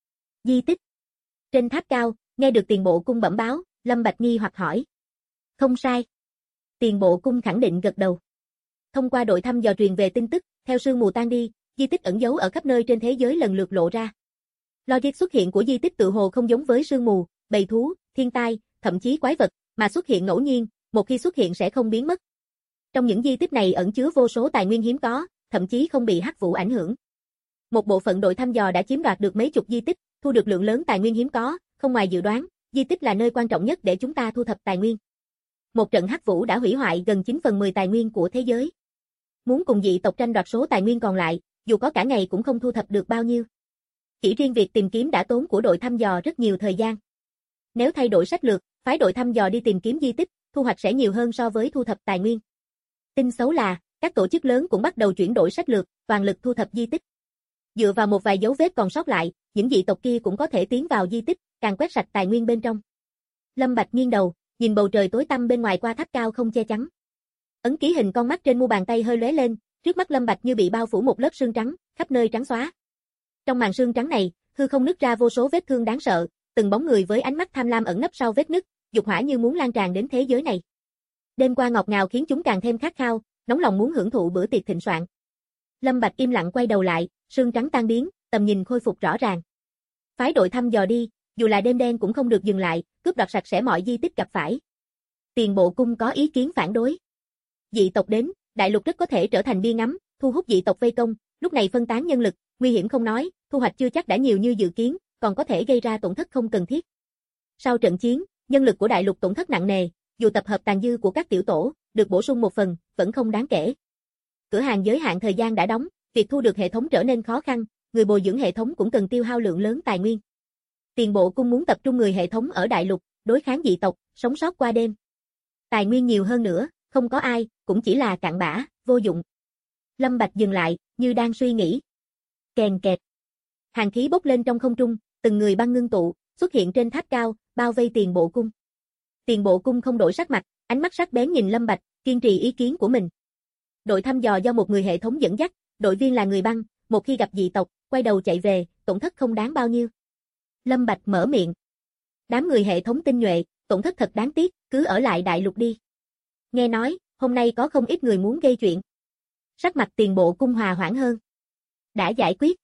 Speaker 2: Di tích. Trên tháp cao, nghe được Tiền Bộ Cung bẩm báo, Lâm Bạch nghi hoặc hỏi. Không sai. Tiền Bộ Cung khẳng định gật đầu. Thông qua đội thăm dò truyền về tin tức, theo sương mù tan đi, di tích ẩn giấu ở khắp nơi trên thế giới lần lượt lộ ra. Logic xuất hiện của di tích tự hồ không giống với sương mù, bầy thú, thiên tai, thậm chí quái vật, mà xuất hiện ngẫu nhiên, một khi xuất hiện sẽ không biến mất. Trong những di tích này ẩn chứa vô số tài nguyên hiếm có, thậm chí không bị hắc vụ ảnh hưởng. Một bộ phận đội thăm dò đã chiếm đoạt được mấy chục di tích, thu được lượng lớn tài nguyên hiếm có, không ngoài dự đoán, di tích là nơi quan trọng nhất để chúng ta thu thập tài nguyên. Một trận hắc vũ đã hủy hoại gần 9/10 tài nguyên của thế giới. Muốn cùng dị tộc tranh đoạt số tài nguyên còn lại, dù có cả ngày cũng không thu thập được bao nhiêu. Chỉ riêng việc tìm kiếm đã tốn của đội thăm dò rất nhiều thời gian. Nếu thay đổi sách lược, phái đội thăm dò đi tìm kiếm di tích, thu hoạch sẽ nhiều hơn so với thu thập tài nguyên. Tin xấu là, các tổ chức lớn cũng bắt đầu chuyển đổi sách lược, toàn lực thu thập di tích. Dựa vào một vài dấu vết còn sót lại, những dị tộc kia cũng có thể tiến vào di tích, càng quét sạch tài nguyên bên trong. Lâm Bạch nghiêng đầu, nhìn bầu trời tối tăm bên ngoài qua tháp cao không che chắn. Ấn ký hình con mắt trên mu bàn tay hơi lóe lên, trước mắt Lâm Bạch như bị bao phủ một lớp sương trắng, khắp nơi trắng xóa. Trong màn sương trắng này, hư không nứt ra vô số vết thương đáng sợ, từng bóng người với ánh mắt tham lam ẩn nấp sau vết nứt, dục hỏa như muốn lan tràn đến thế giới này. Đêm qua ngọt ngào khiến chúng càng thêm khát khao, nóng lòng muốn hưởng thụ bữa tiệc thịnh soạn. Lâm Bạch im lặng quay đầu lại, sương trắng tan biến, tầm nhìn khôi phục rõ ràng. Phái đội thăm dò đi, dù là đêm đen cũng không được dừng lại, cướp đoạt sạch sẽ mọi di tích gặp phải. Tiền Bộ Cung có ý kiến phản đối. Dị tộc đến, đại lục rất có thể trở thành bia ngắm, thu hút dị tộc vây công, lúc này phân tán nhân lực, nguy hiểm không nói, thu hoạch chưa chắc đã nhiều như dự kiến, còn có thể gây ra tổn thất không cần thiết. Sau trận chiến, nhân lực của đại lục tổn thất nặng nề, dù tập hợp tàn dư của các tiểu tổ, được bổ sung một phần, vẫn không đáng kể. Cửa hàng giới hạn thời gian đã đóng, việc thu được hệ thống trở nên khó khăn, người bồi dưỡng hệ thống cũng cần tiêu hao lượng lớn tài nguyên. Tiền Bộ Cung muốn tập trung người hệ thống ở đại lục, đối kháng dị tộc, sống sót qua đêm. Tài nguyên nhiều hơn nữa, không có ai, cũng chỉ là cặn bã, vô dụng. Lâm Bạch dừng lại, như đang suy nghĩ. Kèn kẹt. Hàng khí bốc lên trong không trung, từng người băng ngưng tụ, xuất hiện trên tháp cao, bao vây Tiền Bộ Cung. Tiền Bộ Cung không đổi sắc mặt, ánh mắt sắc bén nhìn Lâm Bạch, kiên trì ý kiến của mình. Đội thăm dò do một người hệ thống dẫn dắt, đội viên là người băng, một khi gặp dị tộc, quay đầu chạy về, tổn thất không đáng bao nhiêu. Lâm Bạch mở miệng. Đám người hệ thống tinh nhuệ, tổn thất thật đáng tiếc, cứ ở lại đại lục đi. Nghe nói, hôm nay có không ít người muốn gây chuyện. Sắc mặt Tiền Bộ Cung hòa hoãn hơn. Đã giải quyết.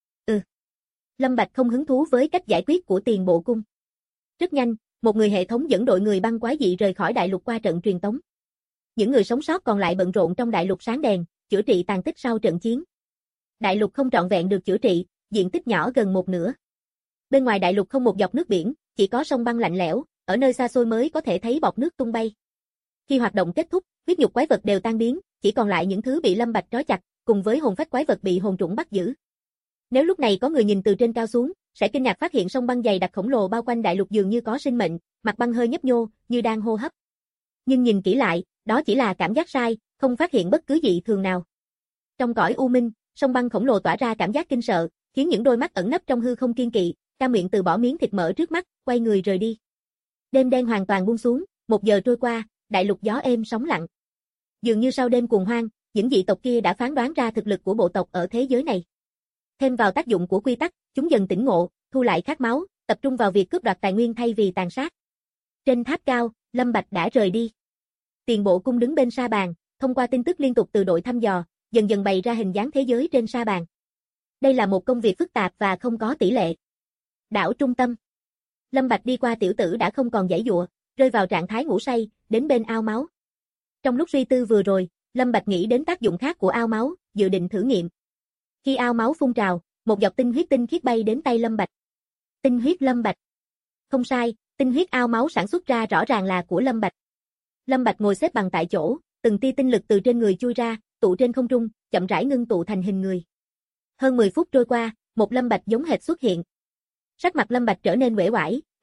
Speaker 2: Lâm Bạch không hứng thú với cách giải quyết của Tiền Bộ Cung. Rất nhanh, một người hệ thống dẫn đội người băng quái dị rời khỏi đại lục qua trận truyền tống. Những người sống sót còn lại bận rộn trong đại lục sáng đèn, chữa trị tàn tích sau trận chiến. Đại lục không trọn vẹn được chữa trị, diện tích nhỏ gần một nửa. Bên ngoài đại lục không một dọc nước biển, chỉ có sông băng lạnh lẽo, ở nơi xa xôi mới có thể thấy bọt nước tung bay. Khi hoạt động kết thúc, huyết nhục quái vật đều tan biến, chỉ còn lại những thứ bị Lâm Bạch trói chặt, cùng với hồn phách quái vật bị hồn trũng bắt giữ. Nếu lúc này có người nhìn từ trên cao xuống, sẽ kinh ngạc phát hiện sông băng dày đặc khổng lồ bao quanh đại lục dường như có sinh mệnh, mặt băng hơi nhấp nhô, như đang hô hấp. Nhưng nhìn kỹ lại, đó chỉ là cảm giác sai, không phát hiện bất cứ dị thường nào. Trong cõi u minh, sông băng khổng lồ tỏa ra cảm giác kinh sợ, khiến những đôi mắt ẩn nấp trong hư không kiên kỵ, cam miệng từ bỏ miếng thịt mỡ trước mắt, quay người rời đi. Đêm đen hoàn toàn buông xuống, 1 giờ trôi qua, đại lục gió êm sóng lặng. Dường như sau đêm cuồng hoang, những dị tộc kia đã phán đoán ra thực lực của bộ tộc ở thế giới này. Thêm vào tác dụng của quy tắc, chúng dần tỉnh ngộ, thu lại khát máu, tập trung vào việc cướp đoạt tài nguyên thay vì tàn sát. Trên tháp cao, Lâm Bạch đã rời đi. Tiền Bộ Cung đứng bên sa bàn, thông qua tin tức liên tục từ đội thăm dò, dần dần bày ra hình dáng thế giới trên sa bàn. Đây là một công việc phức tạp và không có tỷ lệ. Đảo trung tâm. Lâm Bạch đi qua tiểu tử đã không còn giãy giụa, rơi vào trạng thái ngủ say, đến bên ao máu. Trong lúc suy tư vừa rồi, Lâm Bạch nghĩ đến tác dụng khác của ao máu, dự định thử nghiệm. Khi ao máu phun trào, một giọt tinh huyết tinh khiết bay đến tay Lâm Bạch. Tinh huyết Lâm Bạch. Không sai, tinh huyết ao máu sản xuất ra rõ ràng là của Lâm Bạch. Lâm Bạch ngồi xếp bằng tại chỗ, từng tia tinh lực từ trên người chui ra, tụ trên không trung, chậm rãi ngưng tụ thành hình người. Hơn 10 phút trôi qua, một Lâm Bạch giống hệt xuất hiện. Sắc mặt Lâm Bạch trở nên uể oải, mở mắt,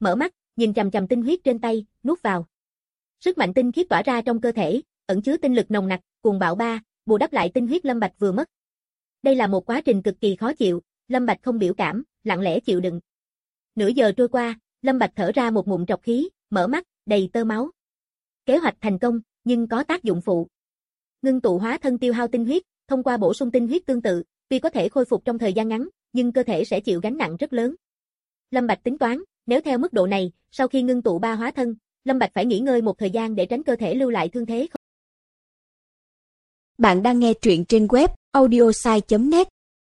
Speaker 2: nhìn chằm chằm tinh huyết trên tay, nuốt vào. Sức mạnh tinh khiết tỏa ra trong cơ thể, ẩn chứa tinh lực nồng nặc, cuồng bạo bù đắp lại tinh huyết Lâm Bạch vừa mất. Đây là một quá trình cực kỳ khó chịu, Lâm Bạch không biểu cảm, lặng lẽ chịu đựng. Nửa giờ trôi qua, Lâm Bạch thở ra một ngụm trọc khí, mở mắt, đầy tơ máu. Kế hoạch thành công, nhưng có tác dụng phụ. Ngưng tụ hóa thân tiêu hao tinh huyết, thông qua bổ sung tinh huyết tương tự, tuy có thể khôi phục trong thời gian ngắn, nhưng cơ thể sẽ chịu gánh nặng rất lớn. Lâm Bạch tính toán, nếu theo mức độ này, sau khi ngưng tụ 3 hóa thân, Lâm Bạch phải nghỉ ngơi một thời gian để tránh cơ thể lưu lại thương thế.
Speaker 1: Bạn đang nghe truyện trên web audiosai.net.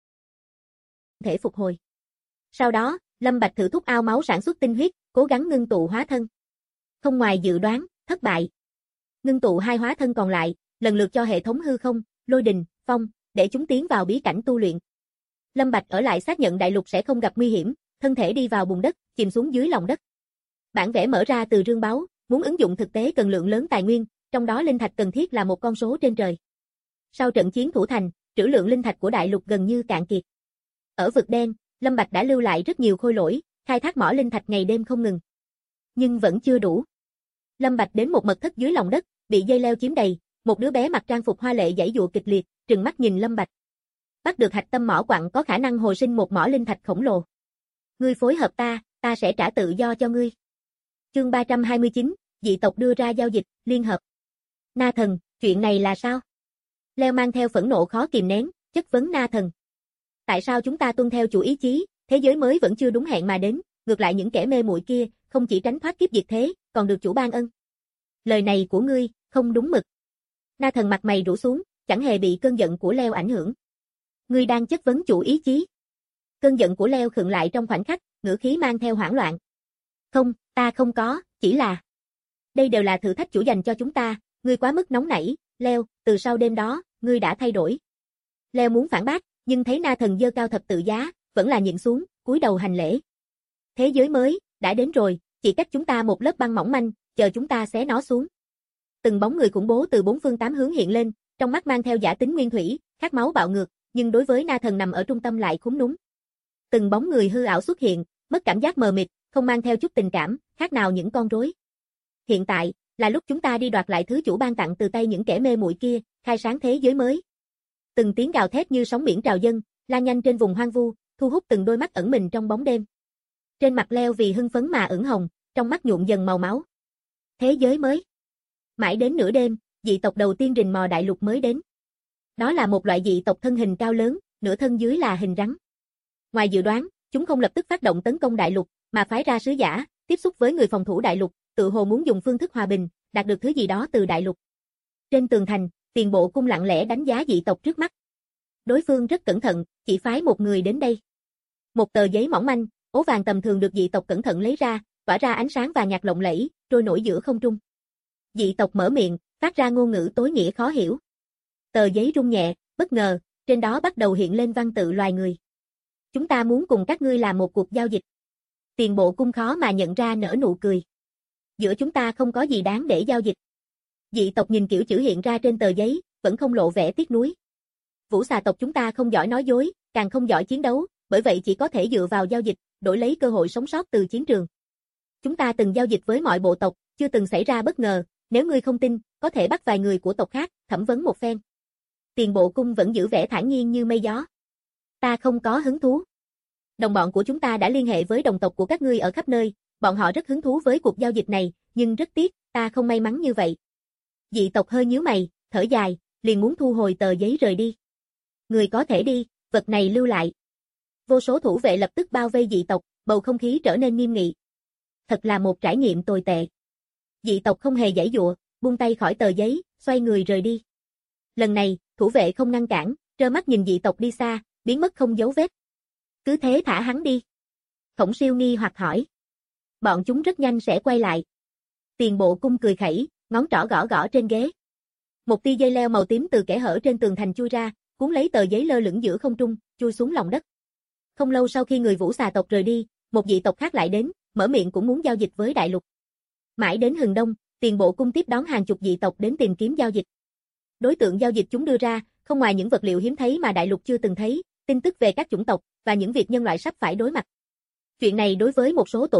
Speaker 2: Thể phục hồi. Sau đó, Lâm Bạch thử thúc ao máu sản xuất tinh huyết, cố gắng ngưng tụ hóa thân. Không ngoài dự đoán, thất bại. Ngưng tụ 2 hóa thân còn lại, lần lượt cho hệ thống hư không, lôi đình, phong, để chúng tiến vào bí cảnh tu luyện. Lâm Bạch ở lại xác nhận đại lục sẽ không gặp nguy hiểm, thân thể đi vào bùn đất, chìm xuống dưới lòng đất. Bản vẽ mở ra từ rương báu, muốn ứng dụng thực tế cần lượng lớn tài nguyên, trong đó linh thạch cần thiết là một con số trên trời. Sau trận chiến thủ thành, trữ lượng linh thạch của đại lục gần như cạn kiệt. Ở vực đen, Lâm Bạch đã lưu lại rất nhiều khôi lỗi, khai thác mỏ linh thạch ngày đêm không ngừng. Nhưng vẫn chưa đủ. Lâm Bạch đến một mật thất dưới lòng đất, bị dây leo chiếm đầy, một đứa bé mặc trang phục hoa lệ giãy giụa kịch liệt, trừng mắt nhìn Lâm Bạch. Bắt được hạch tâm mỏ quặng có khả năng hồi sinh một mỏ linh thạch khổng lồ. Ngươi phối hợp ta sẽ trả tự do cho ngươi. Chương 329, dị tộc đưa ra giao dịch, liên hợp. Na Thần, chuyện này là sao? Leo mang theo phẫn nộ khó kìm nén, chất vấn Na Thần. Tại sao chúng ta tuân theo chủ ý chí, thế giới mới vẫn chưa đúng hẹn mà đến, ngược lại những kẻ mê muội kia, không chỉ tránh thoát kiếp diệt thế, còn được chủ ban ân. Lời này của ngươi, không đúng mực. Na Thần mặt mày rũ xuống, chẳng hề bị cơn giận của Leo ảnh hưởng. Ngươi đang chất vấn chủ ý chí. Cơn giận của Leo khựng lại trong khoảnh khắc, ngữ khí mang theo hoảng loạn. Không, ta không có, chỉ là... Đây đều là thử thách chủ dành cho chúng ta, ngươi quá mức nóng nảy, Leo, từ sau đêm đó, ngươi đã thay đổi. Leo muốn phản bác, nhưng thấy Na Thần giơ cao thập tự giá, vẫn là nhịn xuống, cúi đầu hành lễ. Thế giới mới, đã đến rồi, chỉ cách chúng ta một lớp băng mỏng manh, chờ chúng ta xé nó xuống. Từng bóng người khủng bố từ 4 phương 8 hướng hiện lên, trong mắt mang theo giả tính nguyên thủy, khát máu bạo ngược, nhưng đối với Na Thần nằm ở trung tâm lại khúm núm. Từng bóng người hư ảo xuất hiện, mất cảm giác mờ mịt, không mang theo chút tình cảm, khác nào những con rối. Hiện tại, là lúc chúng ta đi đoạt lại thứ chủ ban tặng từ tay những kẻ mê muội kia, khai sáng thế giới mới. Từng tiếng gào thét như sóng biển trào dâng, lan nhanh trên vùng hoang vu, thu hút từng đôi mắt ẩn mình trong bóng đêm. Trên mặt Leo vì hưng phấn mà ửng hồng, trong mắt nhuộm dần màu máu. Thế giới mới. Mãi đến nửa đêm, dị tộc đầu tiên rình mò đại lục mới đến. Đó là một loại dị tộc thân hình cao lớn, nửa thân dưới là hình rắn. Ngoài dự đoán, chúng không lập tức phát động tấn công đại lục, mà phái ra sứ giả, tiếp xúc với người phòng thủ đại lục, tự hồ muốn dùng phương thức hòa bình, đạt được thứ gì đó từ đại lục. Trên tường thành, Tiền Bộ Cung lặng lẽ đánh giá dị tộc trước mắt. Đối phương rất cẩn thận, chỉ phái một người đến đây. Một tờ giấy mỏng manh, ố vàng tầm thường được dị tộc cẩn thận lấy ra, tỏa ra ánh sáng vàng nhạt lộng lẫy, trôi nổi giữa không trung. Dị tộc mở miệng, phát ra ngôn ngữ tối nghĩa khó hiểu. Tờ giấy rung nhẹ, bất ngờ, trên đó bắt đầu hiện lên văn tự loài người. Chúng ta muốn cùng các ngươi làm một cuộc giao dịch. Tiền Bộ Cung khó mà nhận ra nở nụ cười. Giữa chúng ta không có gì đáng để giao dịch. Dị tộc nhìn kiểu chữ hiện ra trên tờ giấy, vẫn không lộ vẻ tiếc nuối. Vũ xà tộc chúng ta không giỏi nói dối, càng không giỏi chiến đấu, bởi vậy chỉ có thể dựa vào giao dịch, đổi lấy cơ hội sống sót từ chiến trường. Chúng ta từng giao dịch với mọi bộ tộc, chưa từng xảy ra bất ngờ, nếu ngươi không tin, có thể bắt vài người của tộc khác, thẩm vấn một phen. Tiền Bộ Cung vẫn giữ vẻ thản nhiên như mây gió. Ta không có hứng thú. Đồng bọn của chúng ta đã liên hệ với đồng tộc của các ngươi ở khắp nơi, bọn họ rất hứng thú với cuộc giao dịch này, nhưng rất tiếc, ta không may mắn như vậy. Dị tộc hơi nhíu mày, thở dài, liền muốn thu hồi tờ giấy rời đi. Người có thể đi, vật này lưu lại. Vô số thủ vệ lập tức bao vây dị tộc, bầu không khí trở nên nghiêm nghị. Thật là một trải nghiệm tồi tệ. Dị tộc không hề giãy giụa, buông tay khỏi tờ giấy, xoay người rời đi. Lần này, thủ vệ không ngăn cản, trơ mắt nhìn dị tộc đi xa, biến mất không dấu vết. Cứ thế thả hắn đi. Khổng Siêu nghi hoặc hỏi. Bọn chúng rất nhanh sẽ quay lại. Tiền Bộ Cung cười khẩy, ngón trỏ gõ gõ trên ghế. Một tia dây leo màu tím từ kẽ hở trên tường thành chui ra, cuốn lấy tờ giấy lơ lửng giữa không trung, chui xuống lòng đất. Không lâu sau khi người Vũ xà tộc rời đi, một dị tộc khác lại đến, mở miệng cũng muốn giao dịch với đại lục. Mãi đến hừng đông, Tiền Bộ Cung tiếp đón hàng chục dị tộc đến tìm kiếm giao dịch. Đối tượng giao dịch chúng đưa ra, không ngoài những vật liệu hiếm thấy mà đại lục chưa từng thấy, tin tức về các chủng tộc và những việc nhân loại sắp phải đối mặt. Chuyện này đối với một số tổ chức,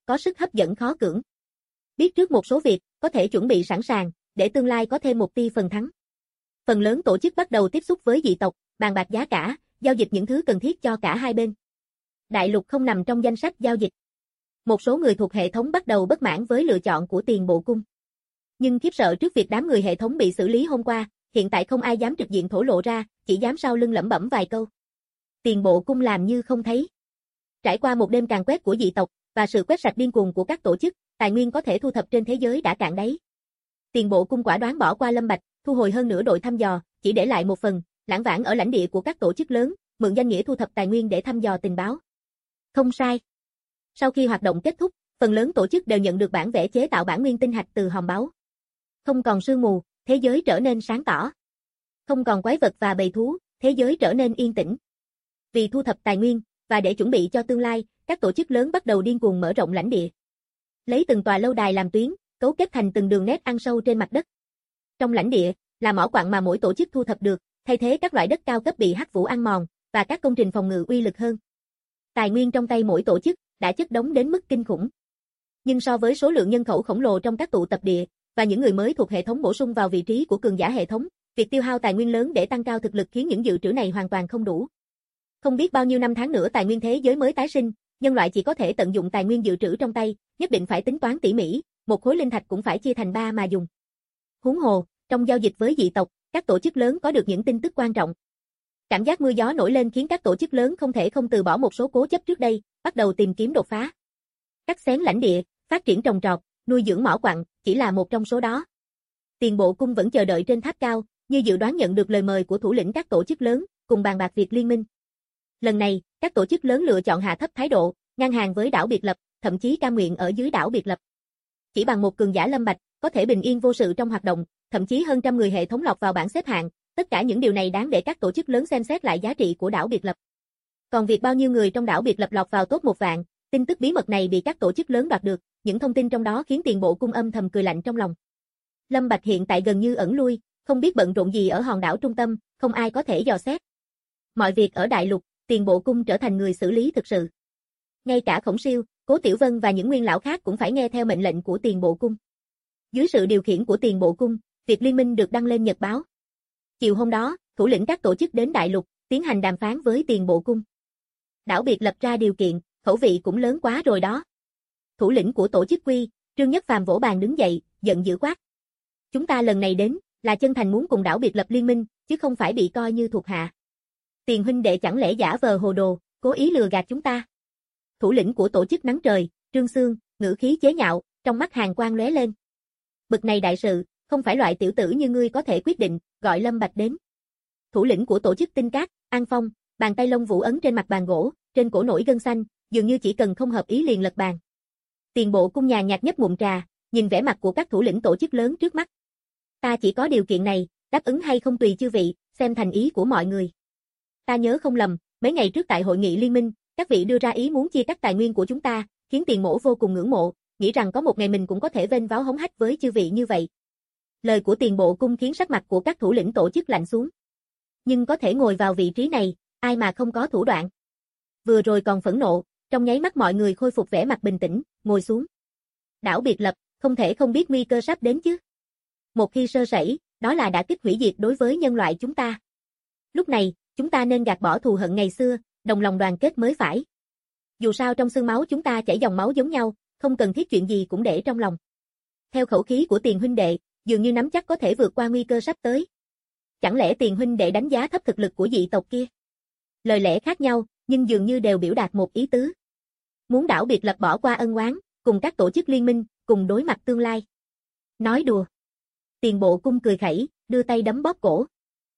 Speaker 2: có sức hấp dẫn khó cưỡng. Biết trước một số việc, có thể chuẩn bị sẵn sàng, để tương lai có thêm một tia phần thắng. Phần lớn tổ chức bắt đầu tiếp xúc với dị tộc, bàn bạc giá cả, giao dịch những thứ cần thiết cho cả hai bên. Đại lục không nằm trong danh sách giao dịch. Một số người thuộc hệ thống bắt đầu bất mãn với lựa chọn của Tiền Bộ Cung. Nhưng khiếp sợ trước việc đám người hệ thống bị xử lý hôm qua, hiện tại không ai dám trực diện thổ lộ ra, chỉ dám sau lưng lẩm bẩm vài câu. Tiền Bộ Cung làm như không thấy. Trải qua một đêm càn quét của dị tộc, và sự quét sạch điên cuồng của các tổ chức, tài nguyên có thể thu thập trên thế giới đã cạn đáy. Tiền Bộ Cung quả đoán bỏ qua Lâm Bạch, thu hồi hơn nửa đội thăm dò, chỉ để lại một phần, lảng vảng ở lãnh địa của các tổ chức lớn, mượn danh nghĩa thu thập tài nguyên để thăm dò tình báo. Không sai. Sau khi hoạt động kết thúc, phần lớn tổ chức đều nhận được bản vẽ chế tạo bản nguyên tinh hạch từ hòm báu. Không còn sương mù, thế giới trở nên sáng tỏ. Không còn quái vật và bầy thú, thế giới trở nên yên tĩnh. Vì thu thập tài nguyên, và để chuẩn bị cho tương lai, các tổ chức lớn bắt đầu điên cuồng mở rộng lãnh địa. Lấy từng tòa lâu đài làm tuyến, cấu kết thành từng đường nét ăn sâu trên mặt đất. Trong lãnh địa, là mỏ quặng mà mỗi tổ chức thu thập được, thay thế các loại đất cao cấp bị hắc vũ ăn mòn, và các công trình phòng ngự uy lực hơn. Tài nguyên trong tay mỗi tổ chức đã chất đống đến mức kinh khủng. Nhưng so với số lượng nhân khẩu khổng lồ trong các tụ tập địa, và những người mới thuộc hệ thống bổ sung vào vị trí của cường giả hệ thống, việc tiêu hao tài nguyên lớn để tăng cao thực lực khiến những dự trữ này hoàn toàn không đủ. Không biết bao nhiêu năm tháng nữa tài nguyên thế giới mới tái sinh, nhân loại chỉ có thể tận dụng tài nguyên dự trữ trong tay, nhất định phải tính toán tỉ mỉ, một khối linh thạch cũng phải chia thành 3 mà dùng. Huống hồ, trong giao dịch với dị tộc, các tổ chức lớn có được những tin tức quan trọng. Cảm giác mưa gió nổi lên khiến các tổ chức lớn không thể không từ bỏ một số cố chấp trước đây, bắt đầu tìm kiếm đột phá. Cắt xén lãnh địa, phát triển trồng trọt, nuôi dưỡng mỏ quặng, chỉ là một trong số đó. Tiền Bộ Cung vẫn chờ đợi trên tháp cao, như dự đoán nhận được lời mời của thủ lĩnh các tổ chức lớn, cùng bàn bạc việc liên minh. Lần này, các tổ chức lớn lựa chọn hạ thấp thái độ, ngang hàng với đảo biệt lập, thậm chí cam nguyện ở dưới đảo biệt lập. Chỉ bằng một cường giả Lâm Bạch, có thể bình yên vô sự trong hoạt động, thậm chí hơn trăm người hệ thống lọt vào bảng xếp hạng, tất cả những điều này đáng để các tổ chức lớn xem xét lại giá trị của đảo biệt lập. Còn việc bao nhiêu người trong đảo biệt lập lọt vào top 1 vạn, tin tức bí mật này bị các tổ chức lớn đoạt được, những thông tin trong đó khiến Tiền Bộ Cung âm thầm cười lạnh trong lòng. Lâm Bạch hiện tại gần như ẩn lui, không biết bận rộn gì ở hòn đảo trung tâm, không ai có thể dò xét. Mọi việc ở đại lục, Tiền Bộ Cung trở thành người xử lý thực sự. Ngay cả Khổng Siêu, Cố Tiểu Vân và những nguyên lão khác cũng phải nghe theo mệnh lệnh của Tiền Bộ Cung. Dưới sự điều khiển của Tiền Bộ Cung, việc liên minh được đăng lên nhật báo. Chiều hôm đó, thủ lĩnh các tổ chức đến đại lục, tiến hành đàm phán với Tiền Bộ Cung. Đảo biệt lập ra điều kiện, khẩu vị cũng lớn quá rồi đó. Thủ lĩnh của tổ chức Quy, Trương Nhất Phàm vỗ bàn đứng dậy, giận dữ quát. Chúng ta lần này đến, là chân thành muốn cùng đảo biệt lập liên minh, chứ không phải bị coi như thuộc hạ. Tiền huynh đệ chẳng lẽ giả vờ hồ đồ, cố ý lừa gạt chúng ta. Thủ lĩnh của tổ chức Nắng Trời, Trương Xương, ngữ khí chế nhạo, trong mắt hàn quang lóe lên. Bực này đại sự, không phải loại tiểu tử như ngươi có thể quyết định, gọi Lâm Bạch đến. Thủ lĩnh của tổ chức Tinh Cát, An Phong, bàn tay lông vũ ấn trên mặt bàn gỗ, trên cổ nổi gân xanh, dường như chỉ cần không hợp ý liền lật bàn. Tiền Bộ Cung nhàn nhạt nhấp ngụm trà, nhìn vẻ mặt của các thủ lĩnh tổ chức lớn trước mắt. Ta chỉ có điều kiện này, đáp ứng hay không tùy chư vị, xem thành ý của mọi người. Ta nhớ không lầm, mấy ngày trước tại hội nghị liên minh, các vị đưa ra ý muốn chia cắt tài nguyên của chúng ta, khiến Tiền Mỗ vô cùng ngưỡng mộ, nghĩ rằng có một ngày mình cũng có thể vênh váo hống hách với chư vị như vậy. Lời của Tiền Bộ Cung khiến sắc mặt của các thủ lĩnh tổ chức lạnh xuống. Nhưng có thể ngồi vào vị trí này, ai mà không có thủ đoạn. Vừa rồi còn phẫn nộ, trong nháy mắt mọi người khôi phục vẻ mặt bình tĩnh, ngồi xuống. Đảo biệt lập, không thể không biết nguy cơ sắp đến chứ. Một khi sơ sẩy, đó là đả kích hủy diệt đối với nhân loại chúng ta. Lúc này, chúng ta nên gạt bỏ thù hận ngày xưa, đồng lòng đoàn kết mới phải. Dù sao trong xương máu chúng ta chảy dòng máu giống nhau, không cần thiết chuyện gì cũng để trong lòng. Theo khẩu khí của Tiền huynh đệ, dường như nắm chắc có thể vượt qua nguy cơ sắp tới. Chẳng lẽ Tiền huynh đệ đánh giá thấp thực lực của dị tộc kia? Lời lẽ khác nhau, nhưng dường như đều biểu đạt một ý tứ. Muốn đảo biệt lập bỏ qua ân oán, cùng các tổ chức liên minh, cùng đối mặt tương lai. Nói đùa. Tiền Bộ Cung cười khẩy, đưa tay đấm bóp cổ.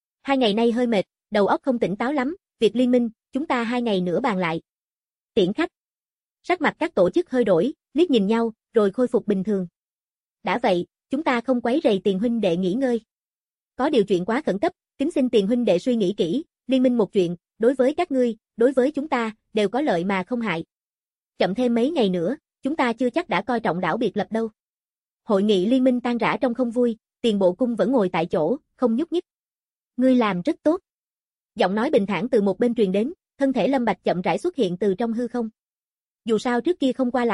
Speaker 2: 2 ngày nay hơi mệt, đầu óc không tỉnh táo lắm, việc liên minh, chúng ta 2 ngày nữa bàn lại. Tiễn khách. Sắc mặt các tổ chức hơi đổi, liếc nhìn nhau, rồi khôi phục bình thường. Đã vậy, chúng ta không quấy rầy Tiền huynh đệ nghỉ ngơi. Có điều chuyện quá khẩn cấp, kính xin Tiền huynh đệ suy nghĩ kỹ, liên minh một chuyện, đối với các ngươi, đối với chúng ta, đều có lợi mà không hại. Chậm thêm mấy ngày nữa, chúng ta chưa chắc đã coi trọng đảo biệt lập đâu. Hội nghị liên minh tan rã trong không vui, Tiền Bộ Cung vẫn ngồi tại chỗ, không nhúc nhích. Ngươi làm rất tốt. Giọng nói bình thản từ một bên truyền đến, thân thể Lâm Bạch chậm rãi xuất hiện từ trong hư không. Dù sao trước kia không qua lại,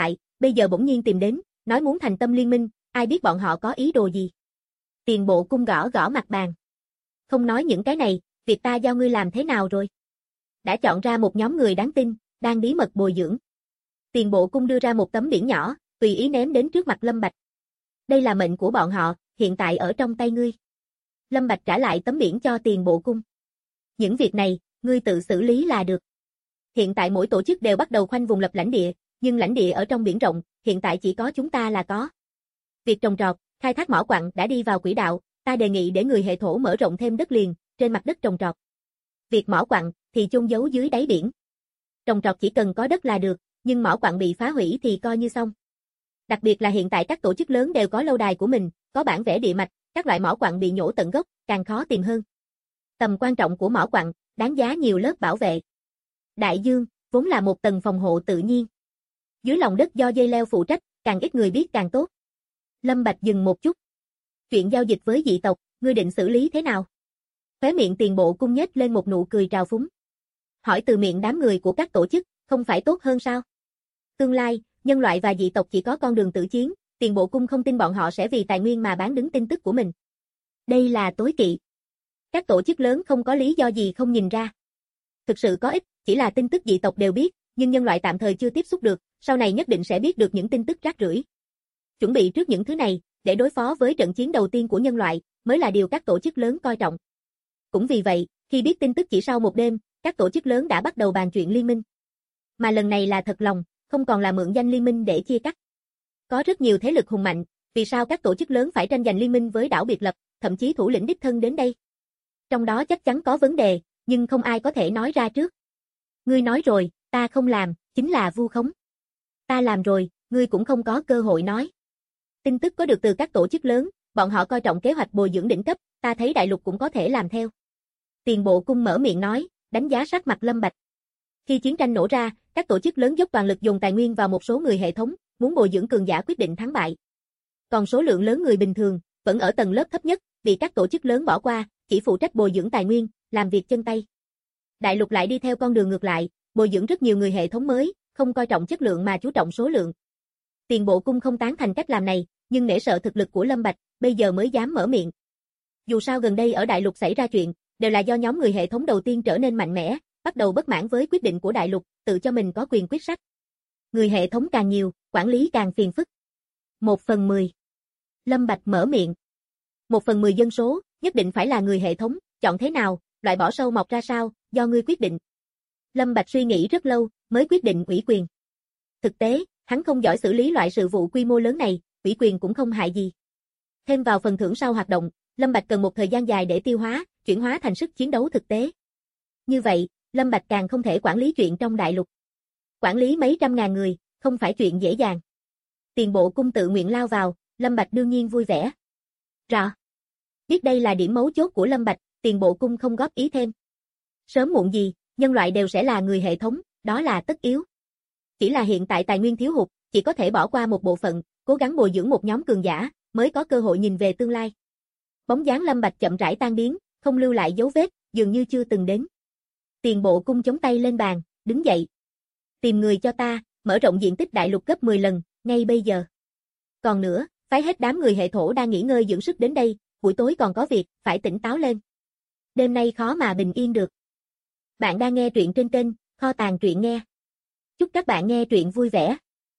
Speaker 2: bây giờ bỗng nhiên tìm đến, nói muốn thành tâm liên minh, ai biết bọn họ có ý đồ gì. Tiền Bộ Cung gõ gõ mặt bàn. Không nói những cái này, việc ta giao ngươi làm thế nào rồi? Đã chọn ra một nhóm người đáng tin, đang bí mật bồi dưỡng. Tiền Bộ Cung đưa ra một tấm biển nhỏ, tùy ý ném đến trước mặt Lâm Bạch. Đây là mệnh của bọn họ, hiện tại ở trong tay ngươi. Lâm Bạch trả lại tấm biển cho Tiền Bộ Cung. Những việc này, ngươi tự xử lý là được. Hiện tại mỗi tổ chức đều bắt đầu khoanh vùng lập lãnh địa, nhưng lãnh địa ở trong biển rộng, hiện tại chỉ có chúng ta là có. Việc trồng trọt, khai thác mỏ quặng đã đi vào quỹ đạo, ta đề nghị để người hệ thổ mở rộng thêm đất liền, trên mặt đất trồng trọt. Việc mỏ quặng thì chôn giấu dưới đáy biển. Trồng trọt chỉ cần có đất là được, nhưng mỏ quặng bị phá hủy thì coi như xong. Đặc biệt là hiện tại các tổ chức lớn đều có lâu đài của mình, có bản vẽ địa mạch, các loại mỏ quặng bị nhổ tận gốc, càng khó tìm hơn. Tầm quan trọng của mỏ quặng, đáng giá nhiều lớp bảo vệ. Đại dương, vốn là một tầng phòng hộ tự nhiên. Dưới lòng đất do dây leo phụ trách, càng ít người biết càng tốt. Lâm Bạch dừng một chút. Chuyện giao dịch với dị tộc, ngươi định xử lý thế nào? Khóe miệng Tiền Bộ Cung nhếch lên một nụ cười trào phúng. Hỏi từ miệng đám người của các tổ chức, không phải tốt hơn sao? Tương lai, nhân loại và dị tộc chỉ có con đường tử chiến, Tiền Bộ Cung không tin bọn họ sẽ vì tài nguyên mà bán đứng tin tức của mình. Đây là tối kỵ. Các tổ chức lớn không có lý do gì không nhìn ra. Thực sự có ích, chỉ là tin tức dị tộc đều biết, nhưng nhân loại tạm thời chưa tiếp xúc được, sau này nhất định sẽ biết được những tin tức rác rưởi. Chuẩn bị trước những thứ này, để đối phó với trận chiến đầu tiên của nhân loại, mới là điều các tổ chức lớn coi trọng. Cũng vì vậy, khi biết tin tức chỉ sau một đêm, các tổ chức lớn đã bắt đầu bàn chuyện liên minh. Mà lần này là thật lòng, không còn là mượn danh liên minh để chia cắt. Có rất nhiều thế lực hùng mạnh, vì sao các tổ chức lớn phải tranh giành liên minh với đảo biệt lập, thậm chí thủ lĩnh đích thân đến đây? Trong đó chắc chắn có vấn đề, nhưng không ai có thể nói ra trước. Ngươi nói rồi, ta không làm, chính là vu khống. Ta làm rồi, ngươi cũng không có cơ hội nói. Tin tức có được từ các tổ chức lớn, bọn họ coi trọng kế hoạch bồi dưỡng đỉnh cấp, ta thấy đại lục cũng có thể làm theo. Tiền Bộ Cung mở miệng nói, đánh giá sắc mặt Lâm Bạch. Khi chiến tranh nổ ra, các tổ chức lớn dốc toàn lực dồn tài nguyên vào một số người hệ thống, muốn bồi dưỡng cường giả quyết định thắng bại. Còn số lượng lớn người bình thường, vẫn ở tầng lớp thấp nhất, bị các tổ chức lớn bỏ qua, chỉ phụ trách bồi dưỡng tài nguyên, làm việc chân tay. Đại lục lại đi theo con đường ngược lại, bồi dưỡng rất nhiều người hệ thống mới, không coi trọng chất lượng mà chú trọng số lượng. Tiền Bộ Cung không tán thành cách làm này, nhưng nể sợ thực lực của Lâm Bạch, bây giờ mới dám mở miệng. Dù sao gần đây ở đại lục xảy ra chuyện, đều là do nhóm người hệ thống đầu tiên trở nên mạnh mẽ, bắt đầu bất mãn với quyết định của đại lục, tự cho mình có quyền quyết sách. Người hệ thống càng nhiều, quản lý càng phiền phức. 1/10. Lâm Bạch mở miệng. 1/10 dân số, nhất định phải là người hệ thống, chọn thế nào, loại bỏ sâu mọc ra sao, do ngươi quyết định. Lâm Bạch suy nghĩ rất lâu, mới quyết định ủy quyền. Thực tế, hắn không giỏi xử lý loại sự vụ quy mô lớn này, ủy quyền cũng không hại gì. Thêm vào phần thưởng sau hoạt động, Lâm Bạch cần một thời gian dài để tiêu hóa, chuyển hóa thành sức chiến đấu thực tế. Như vậy, Lâm Bạch càng không thể quản lý chuyện trong đại lục. Quản lý mấy trăm ngàn người, không phải chuyện dễ dàng. Tiền Bộ Cung tự nguyện lao vào, Lâm Bạch đương nhiên vui vẻ. Rõ. Biết đây là điểm mấu chốt của Lâm Bạch, Tiền Bộ Cung không góp ý thêm. Sớm muộn gì, nhân loại đều sẽ là người hệ thống, đó là tất yếu. Chỉ là hiện tại tài nguyên thiếu hụt, chỉ có thể bỏ qua một bộ phận, cố gắng bồi dưỡng một nhóm cường giả, mới có cơ hội nhìn về tương lai. Bóng dáng Lâm Bạch chậm rãi tan biến, không lưu lại dấu vết, dường như chưa từng đến. Tiền Bộ Cung chống tay lên bàn, đứng dậy. Tìm người cho ta, mở rộng diện tích đại lục gấp 10 lần, ngay bây giờ. Còn nữa, phái hết đám người hệ thổ đang nghỉ ngơi dưỡng sức đến đây, buổi tối còn có việc, phải tỉnh táo lên. Đêm nay khó mà bình yên được. Bạn đang nghe truyện trên kênh Kho Tàng Truyện Nghe. Chúc các bạn nghe truyện vui vẻ.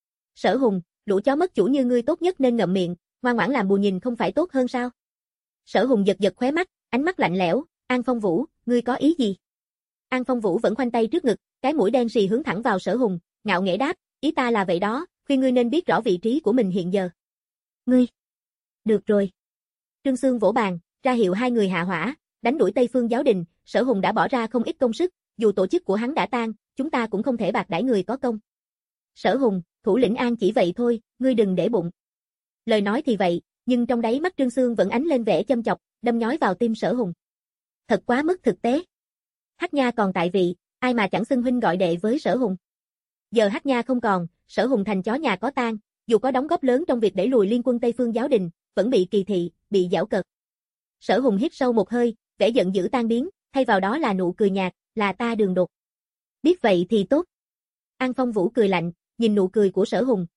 Speaker 2: Sở Hùng, lũ chó mất chủ như ngươi tốt nhất nên ngậm miệng, ngoan ngoãn làm bù nhìn không phải tốt hơn sao? Sở Hùng giật giật khóe mắt, ánh mắt lạnh lẽo, An Phong Vũ, ngươi có ý gì? An Phong Vũ vẫn khoanh tay trước ngực, cái mũi đen sì hướng thẳng vào Sở Hùng, ngạo nghễ đáp, ý ta là vậy đó, khuyên ngươi nên biết rõ vị trí của mình hiện giờ. Ngươi. Được rồi. Trương Xương vỗ bàn, ra hiệu hai người hạ hỏa, đánh đuổi Tây Phương Giáo Đình, Sở Hùng đã bỏ ra không ít công sức, dù tổ chức của hắn đã tan, chúng ta cũng không thể bạc đãi người có công. Sở Hùng, thủ lĩnh An chỉ vậy thôi, ngươi đừng để bụng. Lời nói thì vậy, nhưng trong đáy mắt Trương Xương vẫn ánh lên vẻ châm chọc, đâm nhói vào tim Sở Hùng. Thật quá mức thực tế. Hắc Nha còn tại vị, ai mà chẳng xưng huynh gọi đệ với Sở Hùng. Giờ Hắc Nha không còn, Sở Hùng thành chó nhà có tang, dù có đóng góp lớn trong việc đẩy lùi liên quân Tây Phương Giáo Đình, vẫn bị kỳ thị, bị giảo cợt. Sở Hùng hít sâu một hơi, vẻ giận dữ tan biến, thay vào đó là nụ cười nhạt, là ta đường đột. Biết vậy thì tốt. An Phong Vũ cười lạnh, nhìn nụ cười của Sở Hùng,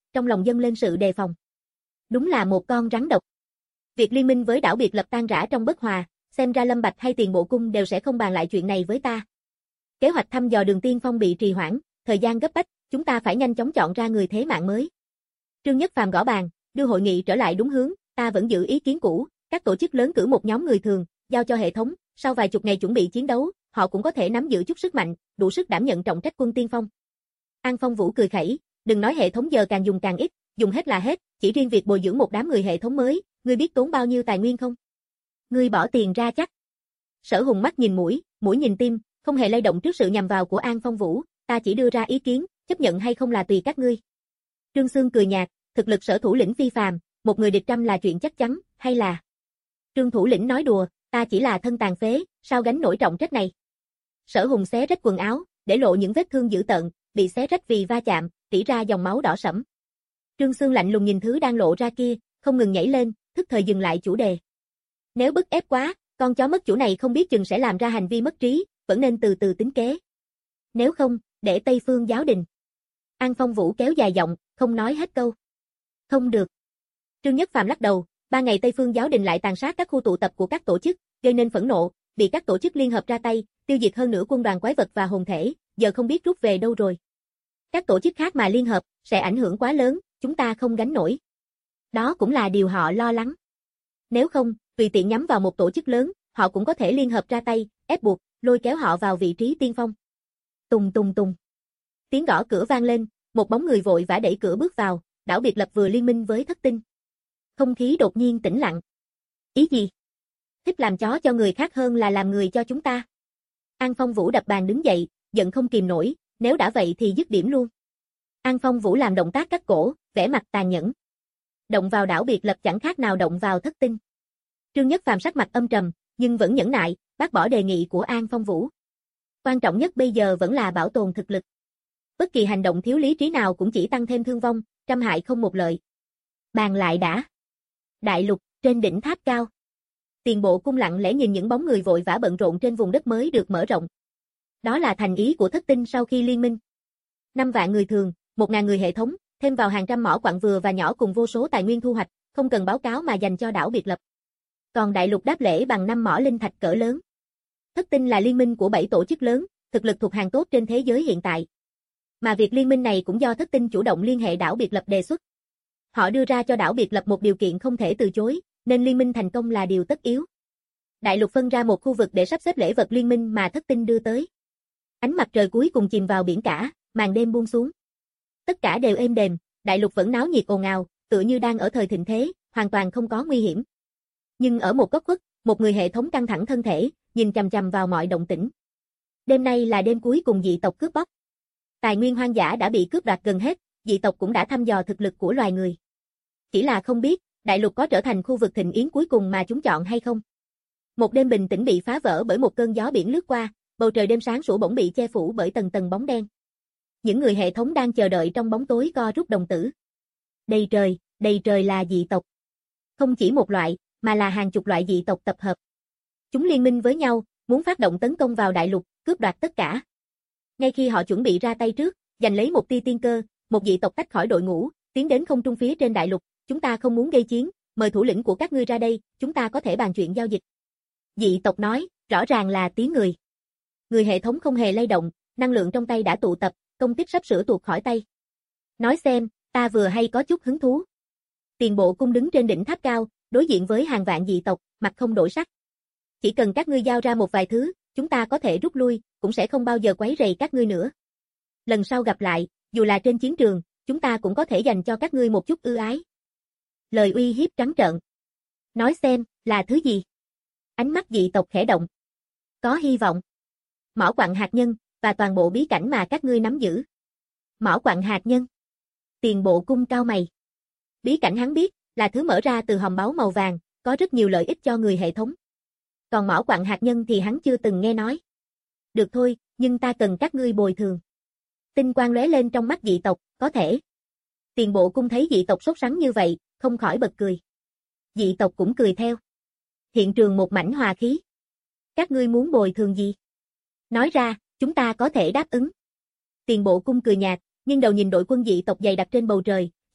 Speaker 2: trong lòng dâng lên sự đề phòng. Đúng là một con rắn độc. Việc liên minh với đảo biệt lập tan rã trong bất hòa, xem ra Lâm Bạch hay Tiền Bộ Cung đều sẽ không bàn lại chuyện này với ta. Kế hoạch thăm dò đường tiên phong bị trì hoãn, thời gian gấp bách, chúng ta phải nhanh chóng chọn ra người thế mạng mới. Trương Nhất Phàm gõ bàn, đưa hội nghị trở lại đúng hướng, ta vẫn giữ ý kiến cũ, các tổ chức lớn cử một nhóm người thường, giao cho hệ thống, sau vài chục ngày chuẩn bị chiến đấu, họ cũng có thể nắm giữ chút sức mạnh, đủ sức đảm nhận trọng trách quân tiên phong. An Phong Vũ cười khẩy, đừng nói hệ thống giờ càng dùng càng ít, dùng hết là hết, chỉ riêng việc bồi dưỡng một đám người hệ thống mới, ngươi biết tốn bao nhiêu tài nguyên không? Ngươi bỏ tiền ra chắc. Sở Hùng mắt nhìn mũi, mũi nhìn tim, không hề lay động trước sự nhằm vào của An Phong Vũ, ta chỉ đưa ra ý kiến, chấp nhận hay không là tùy các ngươi. Trương Xương cười nhạt, thực lực Sở thủ lĩnh phi phàm, một người địch trăm là chuyện chắc chắn, hay là? Trương thủ lĩnh nói đùa, ta chỉ là thân tàn phế, sao gánh nổi trọng trách này? Sở Hùng xé rách quần áo, để lộ những vết thương dữ tợn, bị xé rách vì va chạm, tỉ ra dòng máu đỏ sẫm. Trương Xương lạnh lùng nhìn thứ đang lộ ra kia, không ngừng nhảy lên, thức thời dừng lại chủ đề. Nếu bức ép quá, con chó mất chủ này không biết chừng sẽ làm ra hành vi mất trí, vẫn nên từ từ tính kế. Nếu không, để Tây Phương giáo đình. An Phong Vũ kéo dài giọng, không nói hết câu. Không được. Trương Nhất Phàm lắc đầu, 3 ngày Tây Phương giáo đình lại tàn sát các khu tụ tập của các tổ chức, gây nên phẫn nộ, bị các tổ chức liên hợp ra tay, tiêu diệt hơn nửa quân đoàn quái vật và hồn thể, giờ không biết rút về đâu rồi. Các tổ chức khác mà liên hợp, sẽ ảnh hưởng quá lớn, chúng ta không gánh nổi. Đó cũng là điều họ lo lắng. Nếu không, tùy tiện nhắm vào một tổ chức lớn, họ cũng có thể liên hợp ra tay, ép buộc, lôi kéo họ vào vị trí tiên phong. Tùng tùng tùng. Tiếng gõ cửa vang lên, một bóng người vội vã đẩy cửa bước vào, đảo biệt lập vừa liên minh với thất tinh. Không khí đột nhiên tĩnh lặng. Ý gì? Thích làm chó cho người khác hơn là làm người cho chúng ta. An Phong Vũ đập bàn đứng dậy, giận không kìm nổi, nếu đã vậy thì dứt điểm luôn. An Phong Vũ làm động tác cắt cổ, vẻ mặt tàn nhẫn. Động vào đảo biệt lập chẳng khác nào động vào thất tinh. Trương Nhất Phàm sắc mặt âm trầm, nhưng vẫn nhẫn nại, bác bỏ đề nghị của An Phong Vũ. Quan trọng nhất bây giờ vẫn là bảo tồn thực lực. Bất kỳ hành động thiếu lý trí nào cũng chỉ tăng thêm thương vong, trăm hại không một lợi. Bàn lại đã. Đại lục, trên đỉnh tháp cao. Tiền Bộ Cung lặng lẽ nhìn những bóng người vội vã bận rộn trên vùng đất mới được mở rộng. Đó là thành ý của thất tinh sau khi liên minh. 5 vạn người thường, 1.000 người hệ thống, thêm vào hàng trăm mỏ quặng vừa và nhỏ cùng vô số tài nguyên thu hoạch, không cần báo cáo mà dành cho đảo biệt lập. Còn đại lục đáp lễ bằng 5 mỏ linh thạch cỡ lớn. Thất tinh là liên minh của 7 tổ chức lớn, thực lực thuộc hàng tốt trên thế giới hiện tại. Mà việc liên minh này cũng do thất tinh chủ động liên hệ đảo biệt lập đề xuất. Họ đưa ra cho đảo biệt lập một điều kiện không thể từ chối, nên liên minh thành công là điều tất yếu. Đại lục phân ra một khu vực để sắp xếp lễ vật liên minh mà thất tinh đưa tới. Ánh mặt trời cuối cùng chìm vào biển cả, màn đêm buông xuống. Tất cả đều êm đềm, đại lục vẫn náo nhiệt ồn ào, tựa như đang ở thời thịnh thế, hoàn toàn không có nguy hiểm. Nhưng ở một góc khuất, một người hệ thống căng thẳng thân thể, nhìn chằm chằm vào mọi động tĩnh. Đêm nay là đêm cuối cùng dị tộc cướp bóc. Tài nguyên hoang dã đã bị cướp đoạt gần hết, dị tộc cũng đã thăm dò thực lực của loài người. Chỉ là không biết, đại lục có trở thành khu vực thịnh yến cuối cùng mà chúng chọn hay không. Một đêm bình tĩnh bị phá vỡ bởi một cơn gió biển lướt qua, bầu trời đêm sáng sủa bỗng bị che phủ bởi tầng tầng bóng đen. Những người hệ thống đang chờ đợi trong bóng tối co rút đồng tử. Đầy trời là dị tộc. Không chỉ một loại, mà là hàng chục loại dị tộc tập hợp. Chúng liên minh với nhau, muốn phát động tấn công vào đại lục, cướp đoạt tất cả. Ngay khi họ chuẩn bị ra tay trước, giành lấy một tia tiên cơ, một dị tộc tách khỏi đội ngũ, tiến đến không trung phía trên đại lục, chúng ta không muốn gây chiến, mời thủ lĩnh của các ngươi ra đây, chúng ta có thể bàn chuyện giao dịch. Dị tộc nói, rõ ràng là tiếng người. Người hệ thống không hề lay động, năng lượng trong tay đã tụ tập, công kích sắp sửa tuột khỏi tay. Nói xem, ta vừa hay có chút hứng thú. Tiền Bộ Cung đứng trên đỉnh tháp cao, đối diện với hàng vạn dị tộc, mặt không đổi sắc. Chỉ cần các ngươi giao ra một vài thứ, chúng ta có thể rút lui, cũng sẽ không bao giờ quấy rầy các ngươi nữa. Lần sau gặp lại, dù là trên chiến trường, chúng ta cũng có thể dành cho các ngươi một chút ưu ái. Lời uy hiếp trắng trợn. Nói xem, là thứ gì? Ánh mắt dị tộc khẽ động. Có hy vọng. Mỏ quặng hạt nhân, và toàn bộ bí cảnh mà các ngươi nắm giữ. Mỏ quặng hạt nhân. Tiền Bộ Cung cau mày. Bí cảnh hắn biết, là thứ mở ra từ hòm báu màu vàng, có rất nhiều lợi ích cho người hệ thống. Còn mỏ quặng hạt nhân thì hắn chưa từng nghe nói. Được thôi, nhưng ta cần các ngươi bồi thường. Tinh quang lóe lên trong mắt dị tộc, có thể. Tiền Bộ Cung thấy dị tộc sốt sắng như vậy, không khỏi bật cười. Dị tộc cũng cười theo. Hiện trường một mảnh hòa khí. Các ngươi muốn bồi thường gì? Nói ra, chúng ta có thể đáp ứng. Tiền Bộ Cung cười nhạt, nhưng đầu nhìn đội quân dị tộc dày đặc trên bầu trời,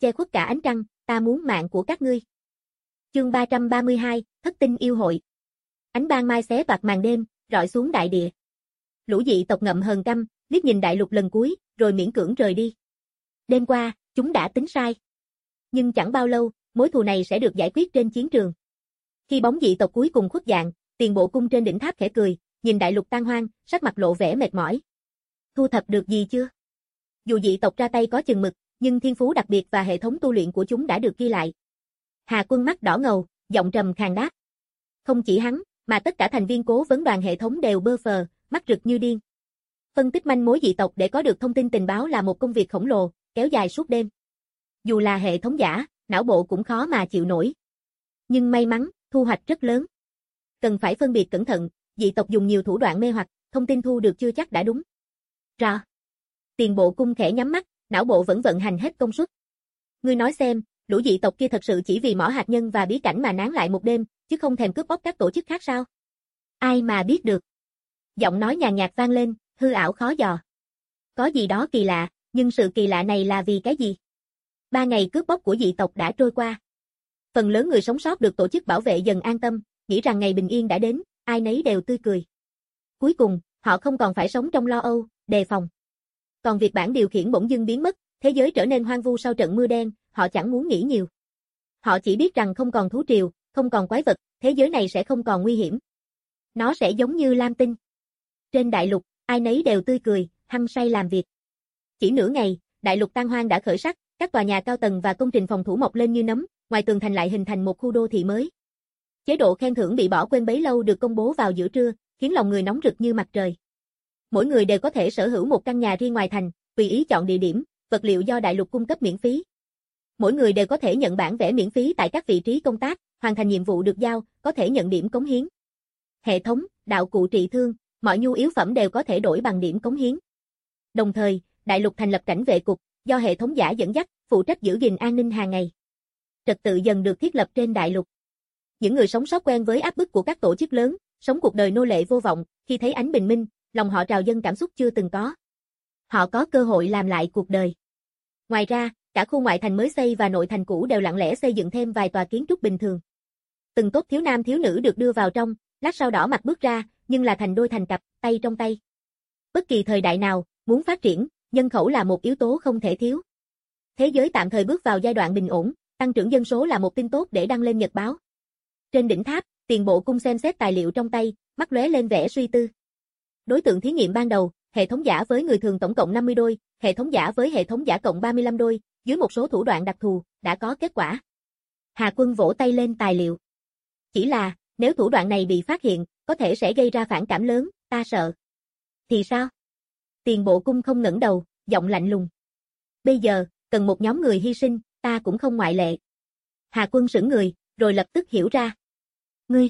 Speaker 2: che khuất cả ánh trăng, ta muốn mạng của các ngươi. Chương 332, Thất tinh yêu hội. Ánh ban mai xé toạc màn đêm, rọi xuống đại địa. Lũ dị tộc ngậm hờn căm, liếc nhìn đại lục lần cuối, rồi miễn cưỡng rời đi. Đêm qua, chúng đã tính sai. Nhưng chẳng bao lâu, mối thù này sẽ được giải quyết trên chiến trường. Khi bóng dị tộc cuối cùng khuất dạng, Tiền Bộ Cung trên đỉnh tháp khẽ cười, nhìn đại lục tan hoang, sắc mặt lộ vẻ mệt mỏi. Thu thập được gì chưa? Dù dị tộc ra tay có chừng mực, nhưng thiên phú đặc biệt và hệ thống tu luyện của chúng đã được ghi lại. Hà Quân mắt đỏ ngầu, giọng trầm khàn đáp. Không chỉ hắn, mà tất cả thành viên cố vấn đoàn hệ thống đều bơ phờ, mắt rực như điên. Phân tích manh mối dị tộc để có được thông tin tình báo là một công việc khổng lồ, kéo dài suốt đêm. Dù là hệ thống giả, não bộ cũng khó mà chịu nổi. Nhưng may mắn, thu hoạch rất lớn. Cần phải phân biệt cẩn thận, dị tộc dùng nhiều thủ đoạn mê hoặc, thông tin thu được chưa chắc đã đúng. Rõ. Tiền Bộ Cung khẽ nhắm mắt, não bộ vẫn vận hành hết công suất. Ngươi nói xem, lũ dị tộc kia thật sự chỉ vì mỏ hạt nhân và bí cảnh mà nán lại một đêm, chứ không thèm cướp bóc các tổ chức khác sao? Ai mà biết được. Giọng nói nhàn nhạt vang lên, hư ảo khó dò. Có gì đó kỳ lạ, nhưng sự kỳ lạ này là vì cái gì? 3 ngày cướp bóc của dị tộc đã trôi qua. Phần lớn người sống sót được tổ chức bảo vệ dần an tâm, nghĩ rằng ngày bình yên đã đến, ai nấy đều tươi cười. Cuối cùng, họ không còn phải sống trong lo âu, đề phòng. Còn việc bản điều khiển bỗng dưng biến mất, thế giới trở nên hoang vu sau trận mưa đen, họ chẳng muốn nghĩ nhiều. Họ chỉ biết rằng không còn thú triều, không còn quái vật, thế giới này sẽ không còn nguy hiểm. Nó sẽ giống như Lam Tinh. Trên đại lục, ai nấy đều tươi cười, hăng say làm việc. Chỉ nửa ngày, đại lục tan hoang đã khởi sắc, các tòa nhà cao tầng và công trình phòng thủ mọc lên như nấm, ngoài tường thành lại hình thành một khu đô thị mới. Chế độ khen thưởng bị bỏ quên bấy lâu được công bố vào giữa trưa, khiến lòng người nóng rực như mặt trời. Mỗi người đều có thể sở hữu một căn nhà riêng ngoài thành, tùy ý chọn địa điểm, vật liệu do đại lục cung cấp miễn phí. Mỗi người đều có thể nhận bản vẽ miễn phí tại các vị trí công tác, hoàn thành nhiệm vụ được giao, có thể nhận điểm cống hiến. Hệ thống, đạo cụ trị thương, mọi nhu yếu phẩm đều có thể đổi bằng điểm cống hiến. Đồng thời, đại lục thành lập cảnh vệ cục, do hệ thống giả dẫn dắt, phụ trách giữ gìn an ninh hàng ngày. Trật tự dần được thiết lập trên đại lục. Những người sống sót quen với áp bức của các tổ chức lớn, sống cuộc đời nô lệ vô vọng, khi thấy ánh bình minh, lòng họ trào dâng cảm xúc chưa từng có. Họ có cơ hội làm lại cuộc đời. Ngoài ra, cả khu ngoại thành mới xây và nội thành cũ đều lặng lẽ xây dựng thêm vài tòa kiến trúc bình thường. Từng tốp thiếu nam thiếu nữ được đưa vào trong, lát sau đỏ mặt bước ra, nhưng là thành đôi thành cặp, tay trong tay. Bất kỳ thời đại nào, muốn phát triển, nhân khẩu là một yếu tố không thể thiếu. Thế giới tạm thời bước vào giai đoạn bình ổn, tăng trưởng dân số là một tin tốt để đăng lên nhật báo. Trên đỉnh tháp, Tiền Bộ Cung xem xét tài liệu trong tay, mắt lóe lên vẻ suy tư. Đối tượng thí nghiệm ban đầu, hệ thống giả với người thường tổng cộng 50 đôi, hệ thống giả với hệ thống giả cộng 35 đôi, dưới một số thủ đoạn đặc thù, đã có kết quả. Hà Quân vỗ tay lên tài liệu. Chỉ là, nếu thủ đoạn này bị phát hiện, có thể sẽ gây ra phản cảm lớn, ta sợ. Thì sao? Tiền Bộ Cung không ngẩng đầu, giọng lạnh lùng. Bây giờ, cần một nhóm người hy sinh, ta cũng không ngoại lệ. Hà Quân sững người, rồi lập tức hiểu ra. Ngươi?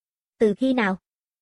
Speaker 2: Từ khi nào?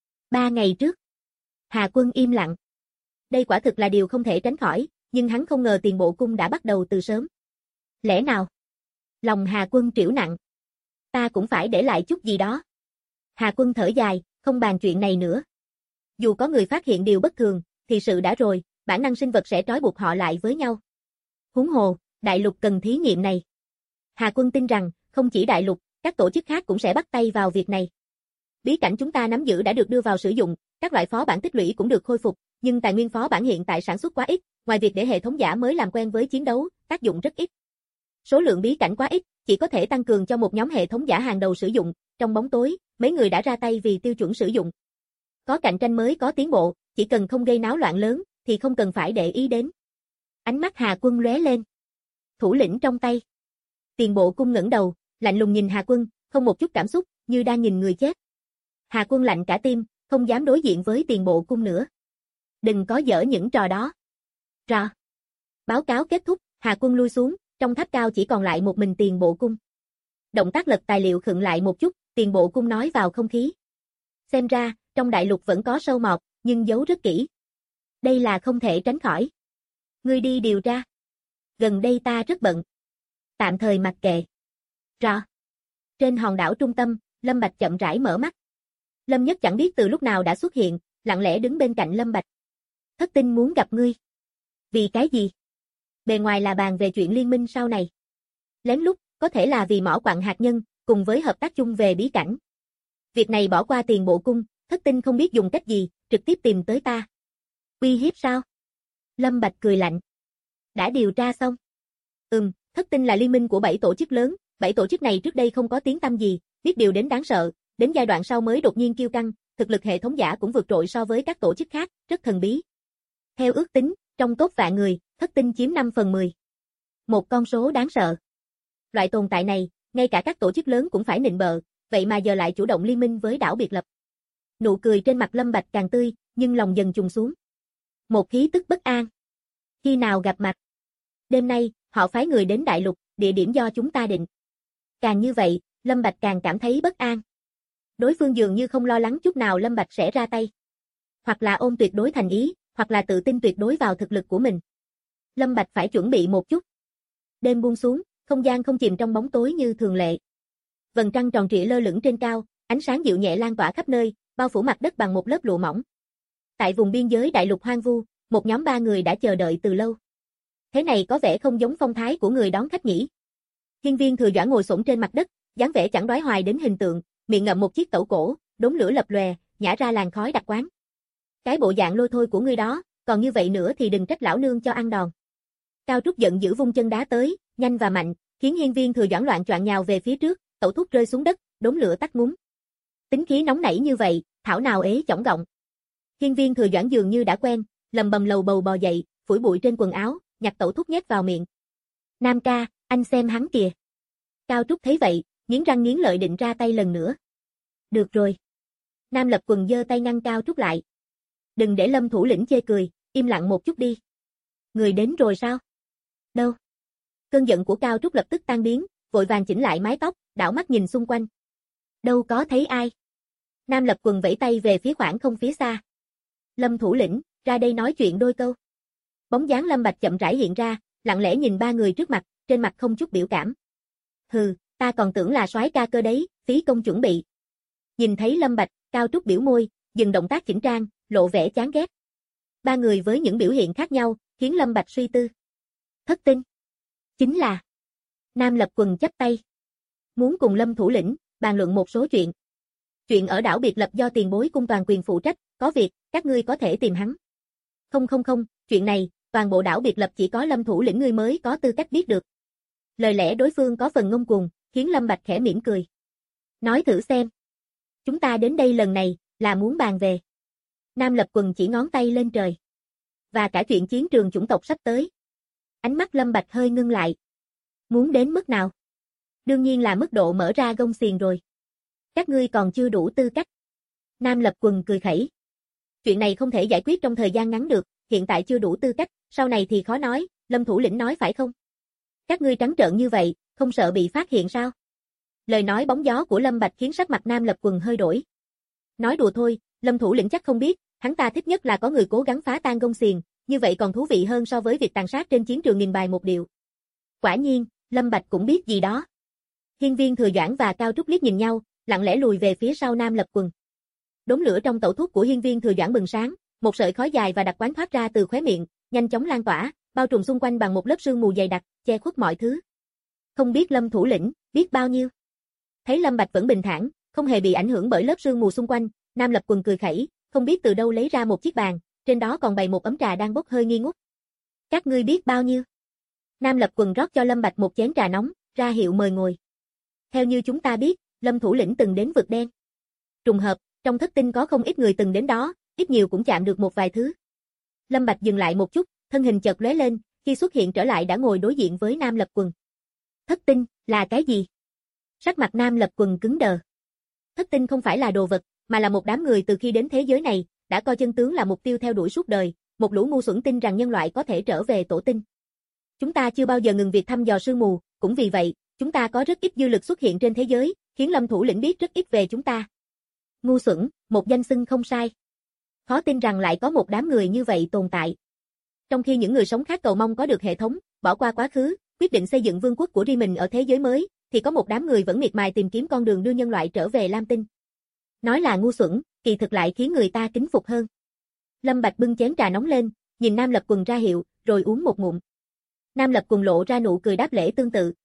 Speaker 2: 3 ngày trước. Hà Quân im lặng. Đây quả thực là điều không thể tránh khỏi, nhưng hắn không ngờ Tiền Bộ Cung đã bắt đầu từ sớm. Lẽ nào? Lòng Hà Quân trĩu nặng. Ta cũng phải để lại chút gì đó. Hà Quân thở dài, không bàn chuyện này nữa. Dù có người phát hiện điều bất thường, thì sự đã rồi, bản năng sinh vật sẽ trói buộc họ lại với nhau. Huống hồ, đại lục cần thí nghiệm này. Hà Quân tin rằng, không chỉ đại lục, các tổ chức khác cũng sẽ bắt tay vào việc này. Bí cảnh chúng ta nắm giữ đã được đưa vào sử dụng, các loại phó bản tích lũy cũng được khôi phục, nhưng tài nguyên phó bản hiện tại sản xuất quá ít, ngoài việc để hệ thống giả mới làm quen với chiến đấu, tác dụng rất ít. Số lượng bí cảnh quá ít, chỉ có thể tăng cường cho một nhóm hệ thống giả hàng đầu sử dụng, trong bóng tối, mấy người đã ra tay vì tiêu chuẩn sử dụng. Có cạnh tranh mới có tiến bộ, chỉ cần không gây náo loạn lớn, thì không cần phải để ý đến. Ánh mắt Hà Quân lóe lên. Thủ lĩnh trong tay. Tiền Bộ Cung ngẩng đầu, lạnh lùng nhìn Hà Quân, không một chút cảm xúc, như đang nhìn người chết. Hà Quân lạnh cả tim, không dám đối diện với Tiền Bộ Cung nữa. Đừng có giở những trò đó. Rõ. Báo cáo kết thúc, Hà Quân lui xuống, trong tháp cao chỉ còn lại một mình Tiền Bộ Cung. Động tác lật tài liệu khựng lại một chút, Tiền Bộ Cung nói vào không khí. Xem ra, trong đại lục vẫn có sâu mọt, nhưng giấu rất kỹ. Đây là không thể tránh khỏi. Ngươi đi điều tra. Gần đây ta rất bận. Tạm thời mặc kệ. Rõ. Trên hòn đảo trung tâm, Lâm Bạch chậm rãi mở mắt. Lâm Nhất chẳng biết từ lúc nào đã xuất hiện, lặng lẽ đứng bên cạnh Lâm Bạch. Thất tinh muốn gặp ngươi. Vì cái gì? Bề ngoài là bàn về chuyện liên minh sau này. Lén lút, có thể là vì mỏ quặng hạt nhân, cùng với hợp tác chung về bí cảnh. Việc này bỏ qua Tiền Bộ cung, Thất Tinh không biết dùng cách gì, trực tiếp tìm tới ta. Uy hiếp sao? Lâm Bạch cười lạnh. Đã điều tra xong. Thất Tinh là liên minh của 7 tổ chức lớn, 7 tổ chức này trước đây không có tiếng tăm gì, biết điều đến đáng sợ, đến giai đoạn sau mới đột nhiên kiêu căng, thực lực hệ thống giả cũng vượt trội so với các tổ chức khác, rất thần bí. Theo ước tính, trong top vạn người, Thất Tinh chiếm 5/10. Một con số đáng sợ. Loại tồn tại này, ngay cả các tổ chức lớn cũng phải nịnh bợ, vậy mà giờ lại chủ động liên minh với đảo biệt lập. Nụ cười trên mặt Lâm Bạch càng tươi, nhưng lòng dần trùng xuống. Một khí tức bất an. Khi nào gặp mặt? Đêm nay, họ phái người đến đại lục, địa điểm do chúng ta định. Càng như vậy, Lâm Bạch càng cảm thấy bất an. Đối phương dường như không lo lắng chút nào Lâm Bạch sẽ ra tay. Hoặc là ôm tuyệt đối thành ý, hoặc là tự tin tuyệt đối vào thực lực của mình. Lâm Bạch phải chuẩn bị một chút. Đêm buông xuống, không gian không chìm trong bóng tối như thường lệ. Vầng trăng tròn trịa lơ lửng trên cao, ánh sáng dịu nhẹ lan tỏa khắp nơi, bao phủ mặt đất bằng một lớp lụa mỏng. Tại vùng biên giới đại lục hoang vu, một nhóm 3 người đã chờ đợi từ lâu. Thế này có vẻ không giống phong thái của người đón khách nhỉ. Hiên Viên Thừa Doãn ngồi xổm trên mặt đất, dáng vẻ chẳng đoái hoài đến hình tượng, miệng ngậm một chiếc tẩu cổ, đống lửa lập lòe, nhả ra làn khói đặc quán. Cái bộ dạng lôi thôi của ngươi đó, còn như vậy nữa thì đừng trách lão nương cho ăn đòn. Cao Trúc giận dữ vung chân đá tới, nhanh và mạnh, khiến Hiên Viên Thừa Doãn loạn choạng nhào về phía trước, tẩu thuốc rơi xuống đất, đống lửa tắt ngúm. Tính khí nóng nảy như vậy, thảo nào ế chỏng gọng. Hiên Viên Thừa Doãn dường như đã quen, lầm bầm lầu bầu bò dậy, phủi bụi trên quần áo, nhặt tẩu thuốc nhét vào miệng. Nam ca, anh xem hắn kìa. Cao Trúc thấy vậy, nghiến răng nghiến lợi định ra tay lần nữa. Được rồi. Nam Lập Quần giơ tay ngăn Cao Trúc lại. Đừng để Lâm thủ lĩnh chê cười, im lặng một chút đi. Người đến rồi sao? Đâu? Cơn giận của Cao Trúc lập tức tan biến, vội vàng chỉnh lại mái tóc, đảo mắt nhìn xung quanh. Đâu có thấy ai. Nam Lập Quần vẫy tay về phía khoảng không phía xa. Lâm thủ lĩnh, ra đây nói chuyện đôi câu. Bóng dáng Lâm Bạch chậm rãi hiện ra, lặng lẽ nhìn 3 người trước mặt, trên mặt không chút biểu cảm. Hừ, ta còn tưởng là soái ca cơ đấy, phí công chuẩn bị. Nhìn thấy Lâm Bạch, Cao Trúc biểu môi, dừng động tác chỉnh trang, lộ vẻ chán ghét. 3 người với những biểu hiện khác nhau, khiến Lâm Bạch suy tư. Thất Tinh. Chính là. Nam Lập Quần chắp tay. Muốn cùng Lâm thủ lĩnh, bàn luận một số chuyện. Chuyện ở đảo biệt lập do tiền bối cung toàn quyền phụ trách, có việc, các ngươi có thể tìm hắn. Không, chuyện này, toàn bộ đảo biệt lập chỉ có Lâm thủ lĩnh ngươi mới có tư cách biết được. Lời lẽ đối phương có phần ngông cuồng, khiến Lâm Bạch khẽ mỉm cười. Nói thử xem. Chúng ta đến đây lần này, là muốn bàn về. Nam Lập Quần chỉ ngón tay lên trời. Và cả chuyện chiến trường chủng tộc sắp tới. Ánh mắt Lâm Bạch hơi ngưng lại. Muốn đến mức nào? Đương nhiên là mức độ mở ra gông xiềng rồi. Các ngươi còn chưa đủ tư cách. Nam Lập Quần cười khẩy. Chuyện này không thể giải quyết trong thời gian ngắn được, hiện tại chưa đủ tư cách, sau này thì khó nói, Lâm thủ lĩnh nói phải không? Các ngươi trắng trợn như vậy, không sợ bị phát hiện sao? Lời nói bóng gió của Lâm Bạch khiến sắc mặt Nam Lập Quần hơi đổi. Nói đùa thôi, Lâm thủ lĩnh chắc không biết, hắn ta thích nhất là có người cố gắng phá tan gông xiềng, như vậy còn thú vị hơn so với việc tàn sát trên chiến trường nghìn bài một điệu. Quả nhiên, Lâm Bạch cũng biết gì đó. Hiên Viên Thừa Doãn và Cao Trúc liếc nhìn nhau, lặng lẽ lùi về phía sau Nam Lập Quần. Đống lửa trong tẩu thuốc của Hiên Viên Thừa Doãn bừng sáng, một sợi khói dài và đặc quán thoát ra từ khóe miệng, nhanh chóng lan tỏa, bao trùm xung quanh bằng một lớp sương mù dày đặc, che khuất mọi thứ. Không biết Lâm thủ lĩnh, biết bao nhiêu. Thấy Lâm Bạch vẫn bình thản, không hề bị ảnh hưởng bởi lớp sương mù xung quanh, Nam Lập Quần cười khẩy, không biết từ đâu lấy ra một chiếc bàn, trên đó còn bày một ấm trà đang bốc hơi nghi ngút. Các ngươi biết bao nhiêu? Nam Lập Quần rót cho Lâm Bạch một chén trà nóng, ra hiệu mời ngồi. Theo như chúng ta biết, Lâm thủ lĩnh từng đến vực đen. Trùng hợp, trong Thất Tinh có không ít người từng đến đó, ít nhiều cũng chạm được một vài thứ. Lâm Bạch dừng lại một chút, thân hình chợt lóe lên, khi xuất hiện trở lại đã ngồi đối diện với Nam Lập Quần. Thất Tinh, là cái gì? Sắc mặt Nam Lập Quần cứng đờ. Thất Tinh không phải là đồ vật, mà là một đám người từ khi đến thế giới này, đã coi chân tướng là mục tiêu theo đuổi suốt đời, một lũ ngu xuẩn tin rằng nhân loại có thể trở về tổ tinh. Chúng ta chưa bao giờ ngừng việc thăm dò sương mù, cũng vì vậy, chúng ta có rất ít dư lực xuất hiện trên thế giới, khiến Lâm thủ lĩnh biết rất ít về chúng ta. Ngu xuẩn, một danh xưng không sai. Khó tin rằng lại có một đám người như vậy tồn tại. Trong khi những người sống khác cầu mong có được hệ thống, bỏ qua quá khứ, quyết định xây dựng vương quốc của riêng mình ở thế giới mới, thì có một đám người vẫn miệt mài tìm kiếm con đường đưa nhân loại trở về Lam Tinh. Nói là ngu xuẩn, kỳ thực lại khiến người ta kính phục hơn. Lâm Bạch bưng chén trà nóng lên, nhìn Nam Lập Quần ra hiệu, rồi uống một ngụm. Nam Lập Quần lộ ra nụ cười đáp lễ tương tự,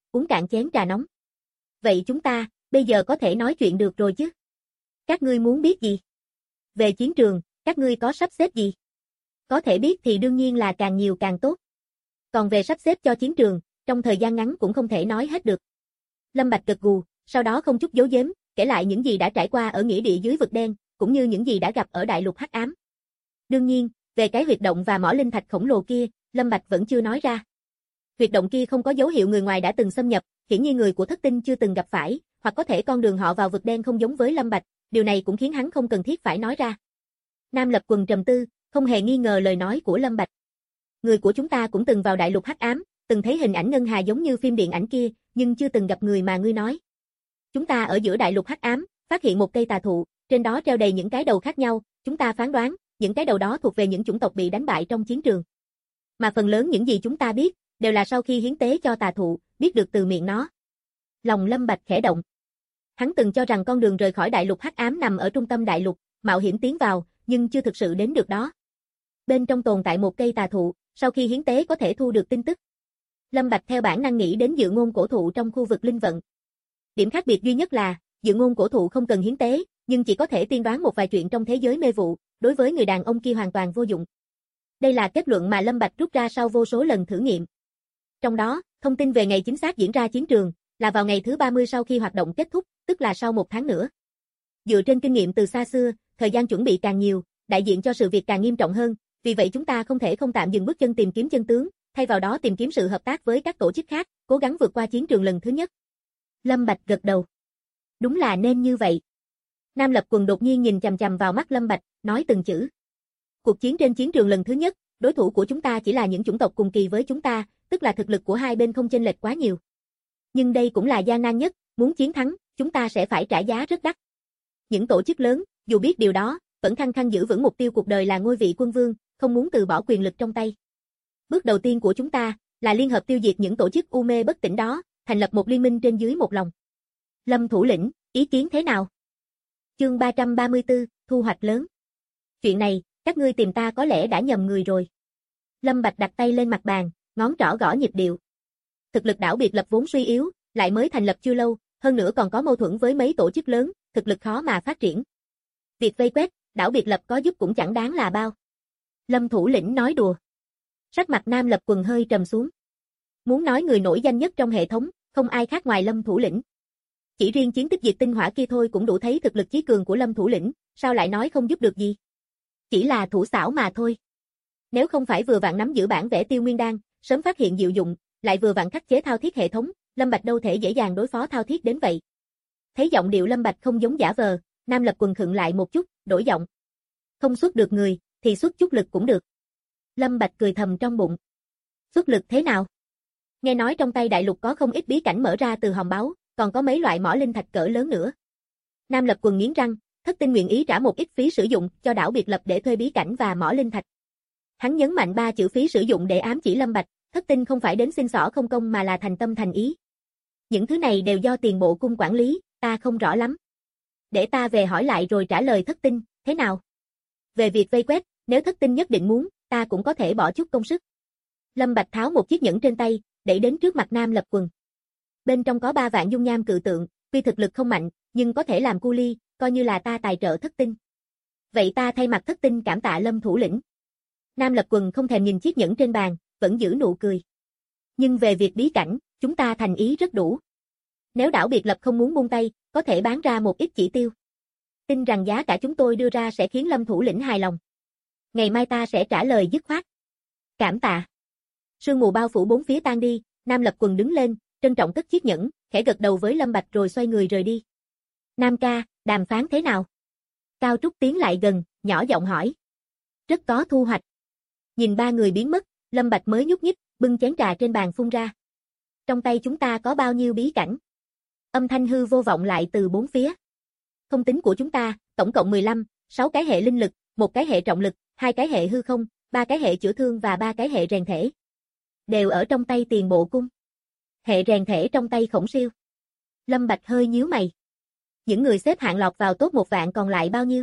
Speaker 2: uống cạn chén trà nóng. Vậy chúng ta, bây giờ có thể nói chuyện được rồi chứ? Các ngươi muốn biết gì? Về chiến trường, các ngươi có sắp xếp gì? Có thể biết thì đương nhiên là càng nhiều càng tốt. Còn về sắp xếp cho chiến trường, trong thời gian ngắn cũng không thể nói hết được. Lâm Bạch gật gù, sau đó không chút giấu giếm, kể lại những gì đã trải qua ở nghĩa địa dưới vực đen, cũng như những gì đã gặp ở đại lục hắc ám. Đương nhiên, về cái huyệt động và mỏ linh thạch khổng lồ kia, Lâm Bạch vẫn chưa nói ra. Huyệt động kia không có dấu hiệu người ngoài đã từng xâm nhập, hiển nhiên người của Thất Tinh chưa từng gặp phải, hoặc có thể con đường họ vào vực đen không giống với Lâm Bạch, điều này cũng khiến hắn không cần thiết phải nói ra. Nam Lập Quần trầm tư, không hề nghi ngờ lời nói của Lâm Bạch. Người của chúng ta cũng từng vào đại lục hắc ám, từng thấy hình ảnh ngân hà giống như phim điện ảnh kia, nhưng chưa từng gặp người mà ngươi nói. Chúng ta ở giữa đại lục hắc ám, phát hiện một cây tà thụ, trên đó treo đầy những cái đầu khác nhau, chúng ta phán đoán, những cái đầu đó thuộc về những chủng tộc bị đánh bại trong chiến trường. Mà phần lớn những gì chúng ta biết, đều là sau khi hiến tế cho tà thụ, biết được từ miệng nó. Lòng Lâm Bạch khẽ động. Hắn từng cho rằng con đường rời khỏi đại lục hắc ám nằm ở trung tâm đại lục, mạo hiểm tiến vào, nhưng chưa thực sự đến được đó. Bên trong tồn tại một cây tà thụ, sau khi hiến tế có thể thu được tin tức. Lâm Bạch theo bản năng nghĩ đến dự ngôn cổ thụ trong khu vực linh vận. Điểm khác biệt duy nhất là, dự ngôn cổ thụ không cần hiến tế, nhưng chỉ có thể tiên đoán một vài chuyện trong thế giới mê vụ, đối với người đàn ông kia hoàn toàn vô dụng. Đây là kết luận mà Lâm Bạch rút ra sau vô số lần thử nghiệm. Trong đó, thông tin về ngày chính xác diễn ra chiến trường, là vào ngày thứ 30 sau khi hoạt động kết thúc, tức là sau 1 tháng nữa. Dựa trên kinh nghiệm từ xa xưa, thời gian chuẩn bị càng nhiều, đại diện cho sự việc càng nghiêm trọng hơn, vì vậy chúng ta không thể không tạm dừng bước chân tìm kiếm chân tướng, thay vào đó tìm kiếm sự hợp tác với các tổ chức khác, cố gắng vượt qua chiến trường lần thứ nhất. Lâm Bạch gật đầu. Đúng là nên như vậy. Nam Lập Quần đột nhiên nhìn chằm chằm vào mắt Lâm Bạch, nói từng chữ. Cuộc chiến trên chiến trường lần thứ nhất, đối thủ của chúng ta chỉ là những chủng tộc cùng kỳ với chúng ta, tức là thực lực của hai bên không chênh lệch quá nhiều. Nhưng đây cũng là gian nan nhất, muốn chiến thắng, chúng ta sẽ phải trả giá rất đắt. Những tổ chức lớn, dù biết điều đó, vẫn khăng khăng giữ vững mục tiêu cuộc đời là ngôi vị quân vương, không muốn từ bỏ quyền lực trong tay. Bước đầu tiên của chúng ta là liên hợp tiêu diệt những tổ chức u mê bất tỉnh đó, thành lập một liên minh trên dưới một lòng. Lâm thủ lĩnh, ý kiến thế nào? Chương 334, thu hoạch lớn. Chuyện này, các ngươi tìm ta có lẽ đã nhầm người rồi. Lâm Bạch đặt tay lên mặt bàn, ngón trỏ gõ nhịp điệu. Thực lực đảo biệt lập vốn suy yếu, lại mới thành lập chưa lâu, hơn nữa còn có mâu thuẫn với mấy tổ chức lớn, thực lực khó mà phát triển. Việc vây quét, đảo biệt lập có giúp cũng chẳng đáng là bao. Lâm thủ lĩnh nói đùa. Sắc mặt Nam Lập Quần hơi trầm xuống. Muốn nói người nổi danh nhất trong hệ thống, không ai khác ngoài Lâm thủ lĩnh. Chỉ riêng chiến tích diệt tinh hỏa kia thôi cũng đủ thấy thực lực chí cường của Lâm thủ lĩnh, sao lại nói không giúp được gì? Chỉ là thủ xảo mà thôi. Nếu không phải vừa vặn nắm giữ bản vẽ Tiêu Nguyên Đan, sớm phát hiện diệu dụng, lại vừa vặn khắc chế thao thiết hệ thống, Lâm Bạch đâu thể dễ dàng đối phó thao thiết đến vậy. Thấy giọng điệu Lâm Bạch không giống giả vờ, Nam Lập Quần khựng lại một chút, đổi giọng. Không xuất được người, thì xuất chút lực cũng được. Lâm Bạch cười thầm trong bụng. Xuất lực thế nào? Nghe nói trong tay đại lục có không ít bí cảnh mở ra từ hòm báu, còn có mấy loại mỏ linh thạch cỡ lớn nữa. Nam Lập Quần nghiến răng, Thất Tinh nguyện ý trả một ít phí sử dụng cho đảo biệt lập để thuê bí cảnh và mỏ linh thạch. Hắn nhấn mạnh 3 chữ phí sử dụng để ám chỉ Lâm Bạch, Thất Tinh không phải đến xin xỏ không công mà là thành tâm thành ý. Những thứ này đều do tiền bộ cung quản lý, ta không rõ lắm. Để ta về hỏi lại rồi trả lời Thất Tinh, thế nào? Về việc vây quét, nếu Thất Tinh nhất định muốn, ta cũng có thể bỏ chút công sức. Lâm Bạch tháo một chiếc nhẫn trên tay, đẩy đến trước mặt Nam Lập Quần. Bên trong có 3 vạn dung nham cự tượng, tuy thực lực không mạnh, nhưng có thể làm cu ly, coi như là ta tài trợ Thất Tinh. Vậy ta thay mặt Thất Tinh cảm tạ Lâm thủ lĩnh. Nam Lập Quần không thèm nhìn chiếc nhẫn trên bàn, vẫn giữ nụ cười. Nhưng về việc bí cảnh, chúng ta thành ý rất đủ. Nếu đảo biệt lập không muốn buông tay, có thể bán ra một ít chỉ tiêu. Tin rằng giá cả chúng tôi đưa ra sẽ khiến Lâm thủ lĩnh hài lòng. Ngày mai ta sẽ trả lời dứt khoát. Cảm tạ. Sương mù bao phủ bốn phía tan đi, Nam Lập Quần đứng lên, trân trọng cất chiếc nhẫn, khẽ gật đầu với Lâm Bạch rồi xoay người rời đi. Nam ca, đàm phán thế nào? Cao Trúc tiến lại gần, nhỏ giọng hỏi. Rất có thu hoạch. Nhìn 3 người biến mất, Lâm Bạch mới nhúc nhích, bưng chén trà trên bàn phun ra. Trong tay chúng ta có bao nhiêu bí cảnh? Âm thanh hư vô vọng lại từ bốn phía. Không tính của chúng ta, tổng cộng 15, 6 cái hệ linh lực, 1 cái hệ trọng lực, 2 cái hệ hư không, 3 cái hệ chữa thương và 3 cái hệ rèn thể. Đều ở trong tay Tiền Bộ cung. Hệ rèn thể trong tay Khổng Siêu. Lâm Bạch hơi nhíu mày. Những người xếp hạng lọt vào top 1 vạn còn lại bao nhiêu?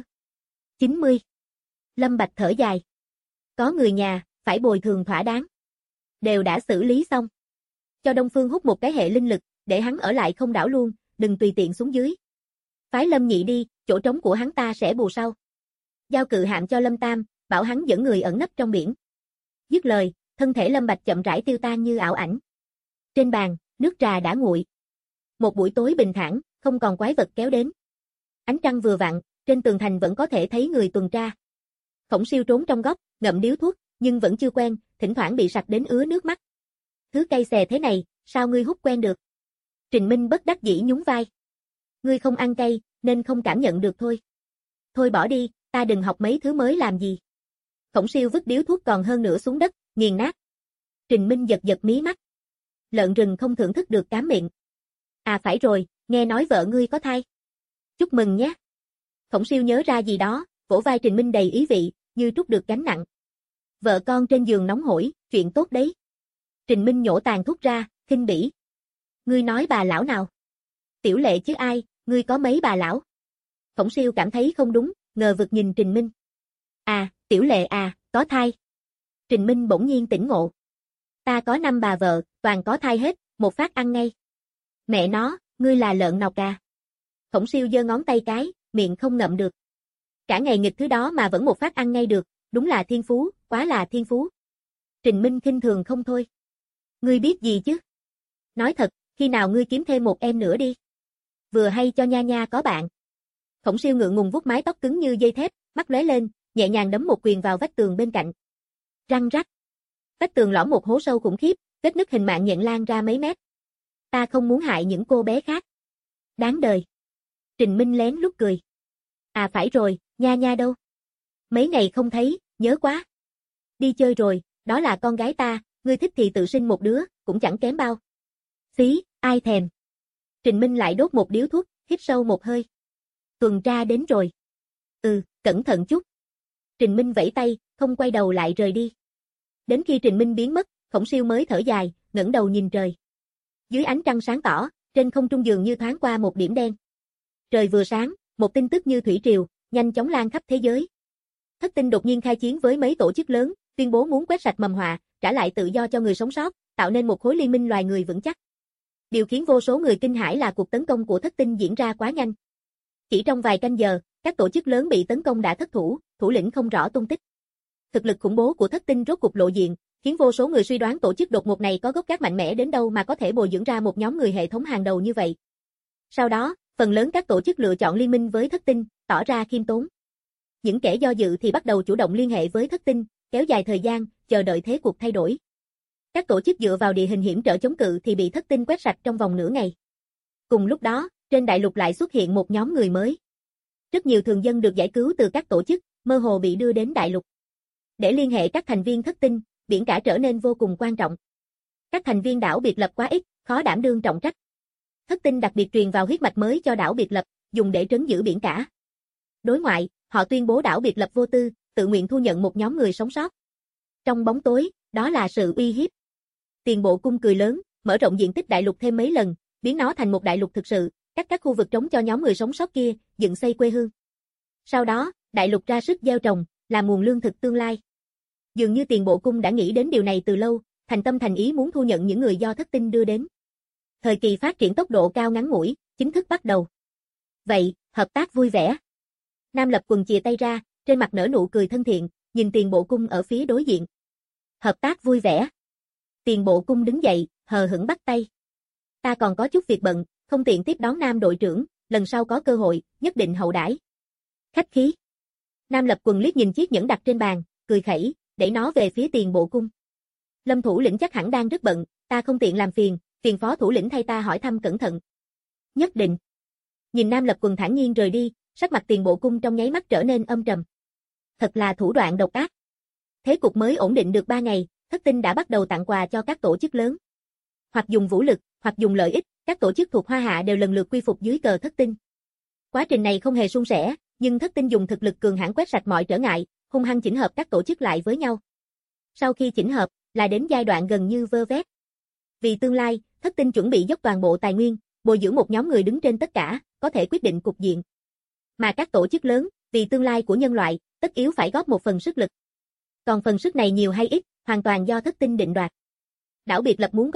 Speaker 2: 90. Lâm Bạch thở dài. Có người nhà, phải bồi thường thỏa đáng. Đều đã xử lý xong. cho Đông Phương hút một cái hệ linh lực, để hắn ở lại không đảo luôn, đừng tùy tiện xuống dưới. Phái Lâm Nhị đi, chỗ trống của hắn ta sẽ bù sau. Giao cự hạm cho Lâm Tam, bảo hắn dẫn người ẩn nấp trong biển. Dứt lời, thân thể Lâm Bạch chậm rãi tiêu tan như ảo ảnh. Trên bàn, nước trà đã nguội. Một buổi tối bình thản, không còn quái vật kéo đến. Ánh trăng vừa vặn, trên tường thành vẫn có thể thấy người tuần tra. Khổng Siêu trốn trong góc, ngậm điếu thuốc, nhưng vẫn chưa quen, thỉnh thoảng bị sặc đến ứa nước mắt. Thứ cay xè thế này, sao ngươi hút quen được? Trình Minh bất đắc dĩ nhún vai. Ngươi không ăn cay, nên không cảm nhận được thôi. Thôi bỏ đi, ta đừng học mấy thứ mới làm gì. Khổng Siêu vứt điếu thuốc còn hơn nửa xuống đất, nghiền nát. Trình Minh giật giật mí mắt. Lợn rừng không thưởng thức được cám miệng. À phải rồi, nghe nói vợ ngươi có thai. Chúc mừng nhé. Khổng Siêu nhớ ra gì đó, vỗ vai Trình Minh đầy ý vị, như trút được gánh nặng. Vợ con trên giường nóng hổi, chuyện tốt đấy. Trình Minh nhổ tàn thuốc ra, khinh bỉ. Ngươi nói bà lão nào? Tiểu Lệ chứ ai, ngươi có mấy bà lão? Khổng Siêu cảm thấy không đúng, ngờ vực nhìn Trình Minh. À, Tiểu Lệ à, có thai. Trình Minh bỗng nhiên tỉnh ngộ. Ta có 5 bà vợ, toàn có thai hết, một phát ăn ngay. Mẹ nó, ngươi là lợn nào cà? Khổng Siêu giơ ngón tay cái, miệng không ngậm được. Cả ngày nghịch thứ đó mà vẫn một phát ăn ngay được, đúng là thiên phú, quá là thiên phú. Trình Minh khinh thường không thôi. Ngươi biết gì chứ? Nói thật, khi nào ngươi kiếm thêm một em nữa đi. Vừa hay cho Nha Nha có bạn. Khổng Siêu ngượng ngùng vuốt mái tóc cứng như dây thép, mắt lóe lên, nhẹ nhàng đấm một quyền vào vách tường bên cạnh. Răng rắc. Vách tường lõm một hố sâu khủng khiếp, vết nứt hình mạng nhện lan ra mấy mét. Ta không muốn hại những cô bé khác. Đáng đời. Trình Minh lén lút cười. À phải rồi, Nha Nha đâu? Mấy ngày không thấy, nhớ quá. Đi chơi rồi, đó là con gái ta, ngươi thích thì tự sinh một đứa, cũng chẳng kém bao. Xí, ai thèm. Trình Minh lại đốt một điếu thuốc, hít sâu một hơi. Tuần tra đến rồi. Cẩn thận chút. Trình Minh vẫy tay, không quay đầu lại rời đi. Đến khi Trình Minh biến mất, Khổng Siêu mới thở dài, ngẩng đầu nhìn trời. Dưới ánh trăng sáng tỏ, trên không trung dường như thoáng qua một điểm đen. Trời vừa sáng, một tin tức như thủy triều, nhanh chóng lan khắp thế giới. Thất Tinh đột nhiên khai chiến với mấy tổ chức lớn, tuyên bố muốn quét sạch mầm họa, trả lại tự do cho người sống sót, tạo nên một khối liên minh loài người vững chắc. Điều khiến vô số người kinh hãi là cuộc tấn công của Thất Tinh diễn ra quá nhanh. Chỉ trong vài canh giờ, các tổ chức lớn bị tấn công đã thất thủ, thủ lĩnh không rõ tung tích. Thực lực khủng bố của Thất Tinh rốt cục lộ diện, khiến vô số người suy đoán tổ chức đột ngột này có gốc gác mạnh mẽ đến đâu mà có thể bồi dưỡng ra một nhóm người hệ thống hàng đầu như vậy. Sau đó, phần lớn các tổ chức lựa chọn liên minh với Thất Tinh, tỏ ra khiêm tốn. Những kẻ do dự thì bắt đầu chủ động liên hệ với Thất Tinh, kéo dài thời gian, chờ đợi thế cuộc thay đổi. Các tổ chức dựa vào địa hình hiểm trở chống cự thì bị Thất Tinh quét sạch trong vòng nửa ngày. Cùng lúc đó, trên đại lục lại xuất hiện một nhóm người mới. Rất nhiều thường dân được giải cứu từ các tổ chức, mơ hồ bị đưa đến đại lục. Để liên hệ các thành viên Thất Tinh, biển cả trở nên vô cùng quan trọng. Các thành viên đảo biệt lập quá ít, khó đảm đương trọng trách. Thất Tinh đặc biệt truyền vào huyết mạch mới cho đảo biệt lập, dùng để trấn giữ biển cả. Đối ngoại, họ tuyên bố đảo biệt lập vô tư, tự nguyện thu nhận một nhóm người sống sót. Trong bóng tối, đó là sự uy hiếp. Tiền Bộ Cung cười lớn, mở rộng diện tích đại lục thêm mấy lần, biến nó thành một đại lục thực sự, cắt các khu vực trống cho nhóm người sống sót kia, dựng xây quê hương. Sau đó, đại lục ra sức gieo trồng, là nguồn lương thực tương lai. Dường như Tiền Bộ Cung đã nghĩ đến điều này từ lâu, thành tâm thành ý muốn thu nhận những người do Thất Tinh đưa đến. Thời kỳ phát triển tốc độ cao ngắn ngủi, chính thức bắt đầu. Vậy, hợp tác vui vẻ. Nam Lập Quần chìa tay ra, trên mặt nở nụ cười thân thiện, nhìn Tiền Bộ Cung ở phía đối diện. Hợp tác vui vẻ. Tiền Bộ Cung đứng dậy, hờ hững bắt tay. Ta còn có chút việc bận, không tiện tiếp đón Nam đội trưởng, lần sau có cơ hội, nhất định hậu đãi. Khách khí. Nam Lập Quần liếc nhìn chiếc nhẫn đặt trên bàn, cười khẩy, đẩy nó về phía Tiền Bộ Cung. Lâm thủ lĩnh chắc hẳn đang rất bận, ta không tiện làm phiền, phiền phó thủ lĩnh thay ta hỏi thăm cẩn thận. Nhất định. Nhìn Nam Lập Quần thản nhiên rời đi, sắc mặt Tiền Bộ Cung trong nháy mắt trở nên âm trầm. Thật là thủ đoạn độc ác. Thế cục mới ổn định được 3 ngày, Thất Tinh đã bắt đầu tặng quà cho các tổ chức lớn. Hoặc dùng vũ lực, hoặc dùng lợi ích, các tổ chức thuộc Hoa Hạ đều lần lượt quy phục dưới cờ Thất Tinh. Quá trình này không hề suôn sẻ, nhưng Thất Tinh dùng thực lực cường hãn quét sạch mọi trở ngại, hung hăng chỉnh hợp các tổ chức lại với nhau. Sau khi chỉnh hợp, là đến giai đoạn gần như vơ vét. Vì tương lai, Thất Tinh chuẩn bị dốc toàn bộ tài nguyên, bồi dưỡng một nhóm người đứng trên tất cả, có thể quyết định cục diện. Mà các tổ chức lớn, vì tương lai của nhân loại, tất yếu phải góp một phần sức lực. Còn phần sức này nhiều hay ít, hoàn toàn do Thất Tinh định đoạt. Đảo biệt lập muốn góp sức,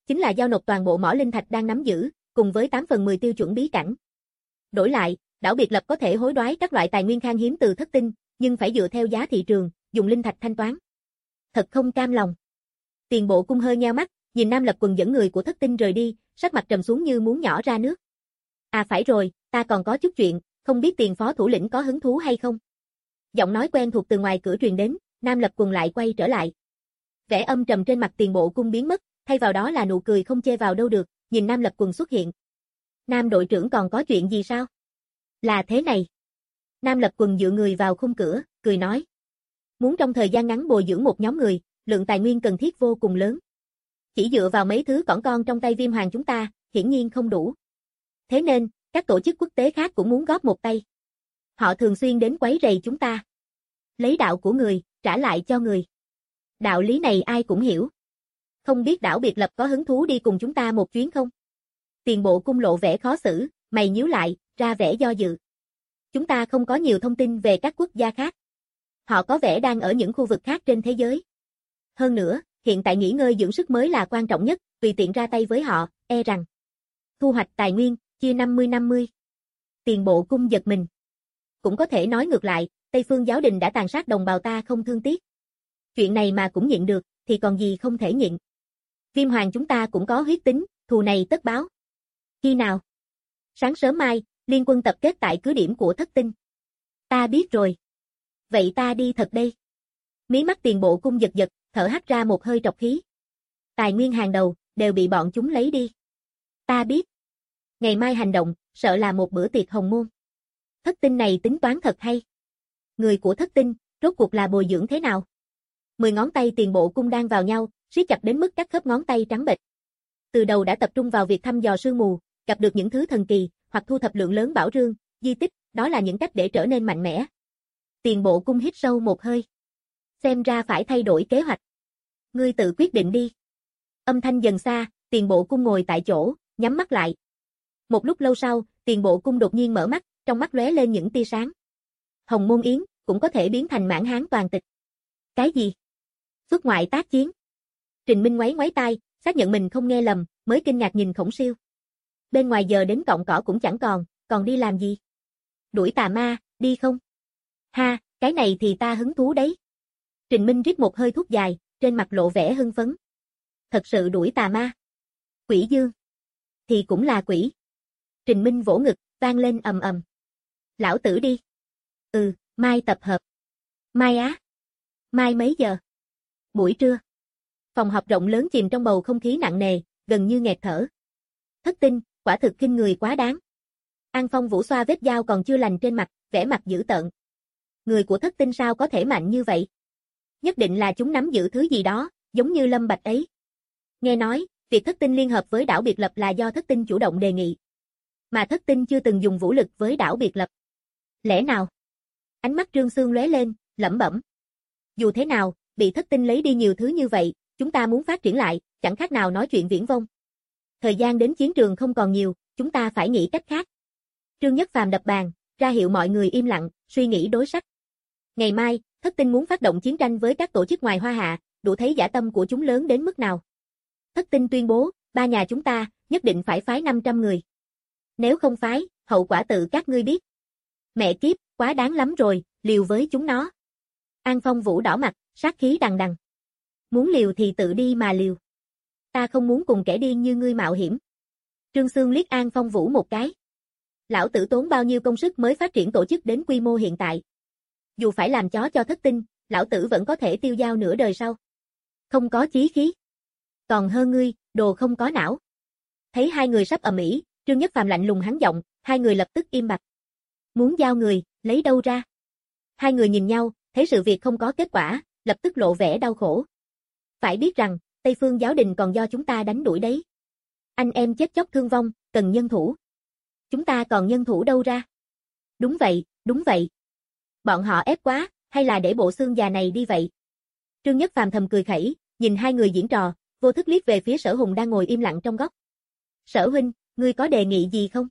Speaker 2: chính là giao nộp toàn bộ mỏ linh thạch đang nắm giữ, cùng với 8/10 tiêu chuẩn bí cảnh. Đổi lại, đảo biệt lập có thể hối đoái các loại tài nguyên khan hiếm từ thất tinh, nhưng phải dựa theo giá thị trường, dùng linh thạch thanh toán. Thật không cam lòng. Tiền Bộ Cung hơi nheo mắt, nhìn Nam Lập Quần dẫn người của thất tinh rời đi, sắc mặt trầm xuống như muốn nhỏ ra nước. À phải rồi, ta còn có chút chuyện, không biết Tiền phó thủ lĩnh có hứng thú hay không? Giọng nói quen thuộc từ ngoài cửa truyền đến, Nam Lập Quần lại quay trở lại. Vẻ âm trầm trên mặt Tiền Bộ Cung biến mất, thay vào đó là nụ cười không chê vào đâu được, nhìn Nam Lập Quần xuất hiện. Nam đội trưởng còn có chuyện gì sao? Là thế này. Nam Lập Quần dựa người vào khung cửa, cười nói. Muốn trong thời gian ngắn bồi dưỡng một nhóm người, lượng tài nguyên cần thiết vô cùng lớn. Chỉ dựa vào mấy thứ cỏn con trong tay Viêm Hoàng chúng ta, hiển nhiên không đủ. Thế nên, các tổ chức quốc tế khác cũng muốn góp một tay. Họ thường xuyên đến quấy rầy chúng ta. Lấy đạo của người, trả lại cho người. Đạo lý này ai cũng hiểu. Không biết đảo biệt lập có hứng thú đi cùng chúng ta một chuyến không? Tiền Bộ Cung lộ vẻ khó xử, mày nhíu lại, ra vẻ do dự. Chúng ta không có nhiều thông tin về các quốc gia khác. Họ có vẻ đang ở những khu vực khác trên thế giới. Hơn nữa, hiện tại nghỉ ngơi dưỡng sức mới là quan trọng nhất, tùy tiện ra tay với họ, e rằng. Thu hoạch tài nguyên, chia 50-50. Tiền Bộ Cung giật mình. Cũng có thể nói ngược lại, Tây Phương Giáo Đình đã tàn sát đồng bào ta không thương tiếc. Chuyện này mà cũng nhịn được, thì còn gì không thể nhịn. Viêm Hoàng chúng ta cũng có huyết tính, thù này tất báo. Khi nào? Sáng sớm mai, liên quân tập kết tại cứ điểm của thất tinh. Ta biết rồi. Vậy ta đi thật đây. Mí mắt Tiền Bộ Cung giật giật, thở hắt ra một hơi trọc khí. Tài nguyên hàng đầu, đều bị bọn chúng lấy đi. Ta biết. Ngày mai hành động, sợ là một bữa tiệc hồng môn. Thất tinh này tính toán thật hay. Người của thất tinh, rốt cuộc là bồi dưỡng thế nào? 10 ngón tay Tiền Bộ Cung đang vào nhau, siết chặt đến mức các khớp ngón tay trắng bệch. Từ đầu đã tập trung vào việc thăm dò sương mù, gặp được những thứ thần kỳ, hoặc thu thập lượng lớn bảo rương, di tích, đó là những cách để trở nên mạnh mẽ. Tiền Bộ Cung hít sâu một hơi. Xem ra phải thay đổi kế hoạch. Ngươi tự quyết định đi. Âm thanh dần xa, Tiền Bộ Cung ngồi tại chỗ, nhắm mắt lại. Một lúc lâu sau, Tiền Bộ Cung đột nhiên mở mắt, trong mắt lóe lên những tia sáng. Hồng Môn Yến, cũng có thể biến thành Mãn Hán toàn tịch. Cái gì? Xuất ngoại tác chiến. Trình Minh ngoáy ngoáy tai, xác nhận mình không nghe lầm, mới kinh ngạc nhìn Khổng Siêu. Bên ngoài giờ đến cọng cỏ cũng chẳng còn đi làm gì? Đuổi tà ma, đi không? Ha, cái này thì ta hứng thú đấy. Trình Minh rít một hơi thuốc dài, trên mặt lộ vẻ hưng phấn. Thật sự đuổi tà ma. Quỷ dương. Thì cũng là quỷ. Trình Minh vỗ ngực, vang lên ầm ầm. Lão tử đi. Mai tập hợp. Mai á. Mai mấy giờ? Buổi trưa. Phòng họp rộng lớn chìm trong bầu không khí nặng nề, gần như nghẹt thở. Thất tinh, quả thực khinh người quá đáng. An Phong Vũ xoa vết dao còn chưa lành trên mặt, vẻ mặt dữ tợn. Người của thất tinh sao có thể mạnh như vậy? Nhất định là chúng nắm giữ thứ gì đó, giống như Lâm Bạch ấy. Nghe nói, việc thất tinh liên hợp với đảo biệt lập là do thất tinh chủ động đề nghị. Mà thất tinh chưa từng dùng vũ lực với đảo biệt lập. Lẽ nào? Ánh mắt Trương Xương lóe lên, lẩm bẩm. Dù thế nào, bị thất tinh lấy đi nhiều thứ như vậy, chúng ta muốn phát triển lại, chẳng khác nào nói chuyện viển vông. Thời gian đến chiến trường không còn nhiều, chúng ta phải nghĩ cách khác. Trương Nhất Phàm đập bàn, ra hiệu mọi người im lặng, suy nghĩ đối sách. Ngày mai, thất tinh muốn phát động chiến tranh với các tổ chức ngoài Hoa Hạ, đủ thấy dã tâm của chúng lớn đến mức nào. Thất tinh tuyên bố, 3 nhà chúng ta, nhất định phải phái 500 người. Nếu không phái, hậu quả tự các ngươi biết. Mẹ kiếp, quá đáng lắm rồi, liều với chúng nó. An Phong Vũ đỏ mặt, sát khí đằng đằng. Muốn liều thì tự đi mà liều. Ta không muốn cùng kẻ điên như ngươi mạo hiểm. Trương Xương liếc An Phong Vũ một cái. Lão tử tốn bao nhiêu công sức mới phát triển tổ chức đến quy mô hiện tại. Dù phải làm chó cho thất tinh, lão tử vẫn có thể tiêu dao nửa đời sau. Không có chí khí. Còn hơn ngươi, đồ không có não. Thấy hai người sắp ầm ĩ, Trương Nhất Phàm lạnh lùng hắn giọng, hai người lập tức im bặt. Muốn giao người, lấy đâu ra? Hai người nhìn nhau, thấy sự việc không có kết quả, lập tức lộ vẻ đau khổ. Phải biết rằng, Tây Phương Giáo Đình còn do chúng ta đánh đuổi đấy. Anh em chết chóc thương vong, cần nhân thủ. Chúng ta còn nhân thủ đâu ra? Đúng vậy, đúng vậy. Bọn họ ép quá, hay là để bộ xương già này đi vậy? Trương Nhất Phàm thầm cười khẩy, nhìn hai người diễn trò, vô thức liếc về phía Sở Hùng đang ngồi im lặng trong góc. Sở huynh, ngươi có đề nghị gì không?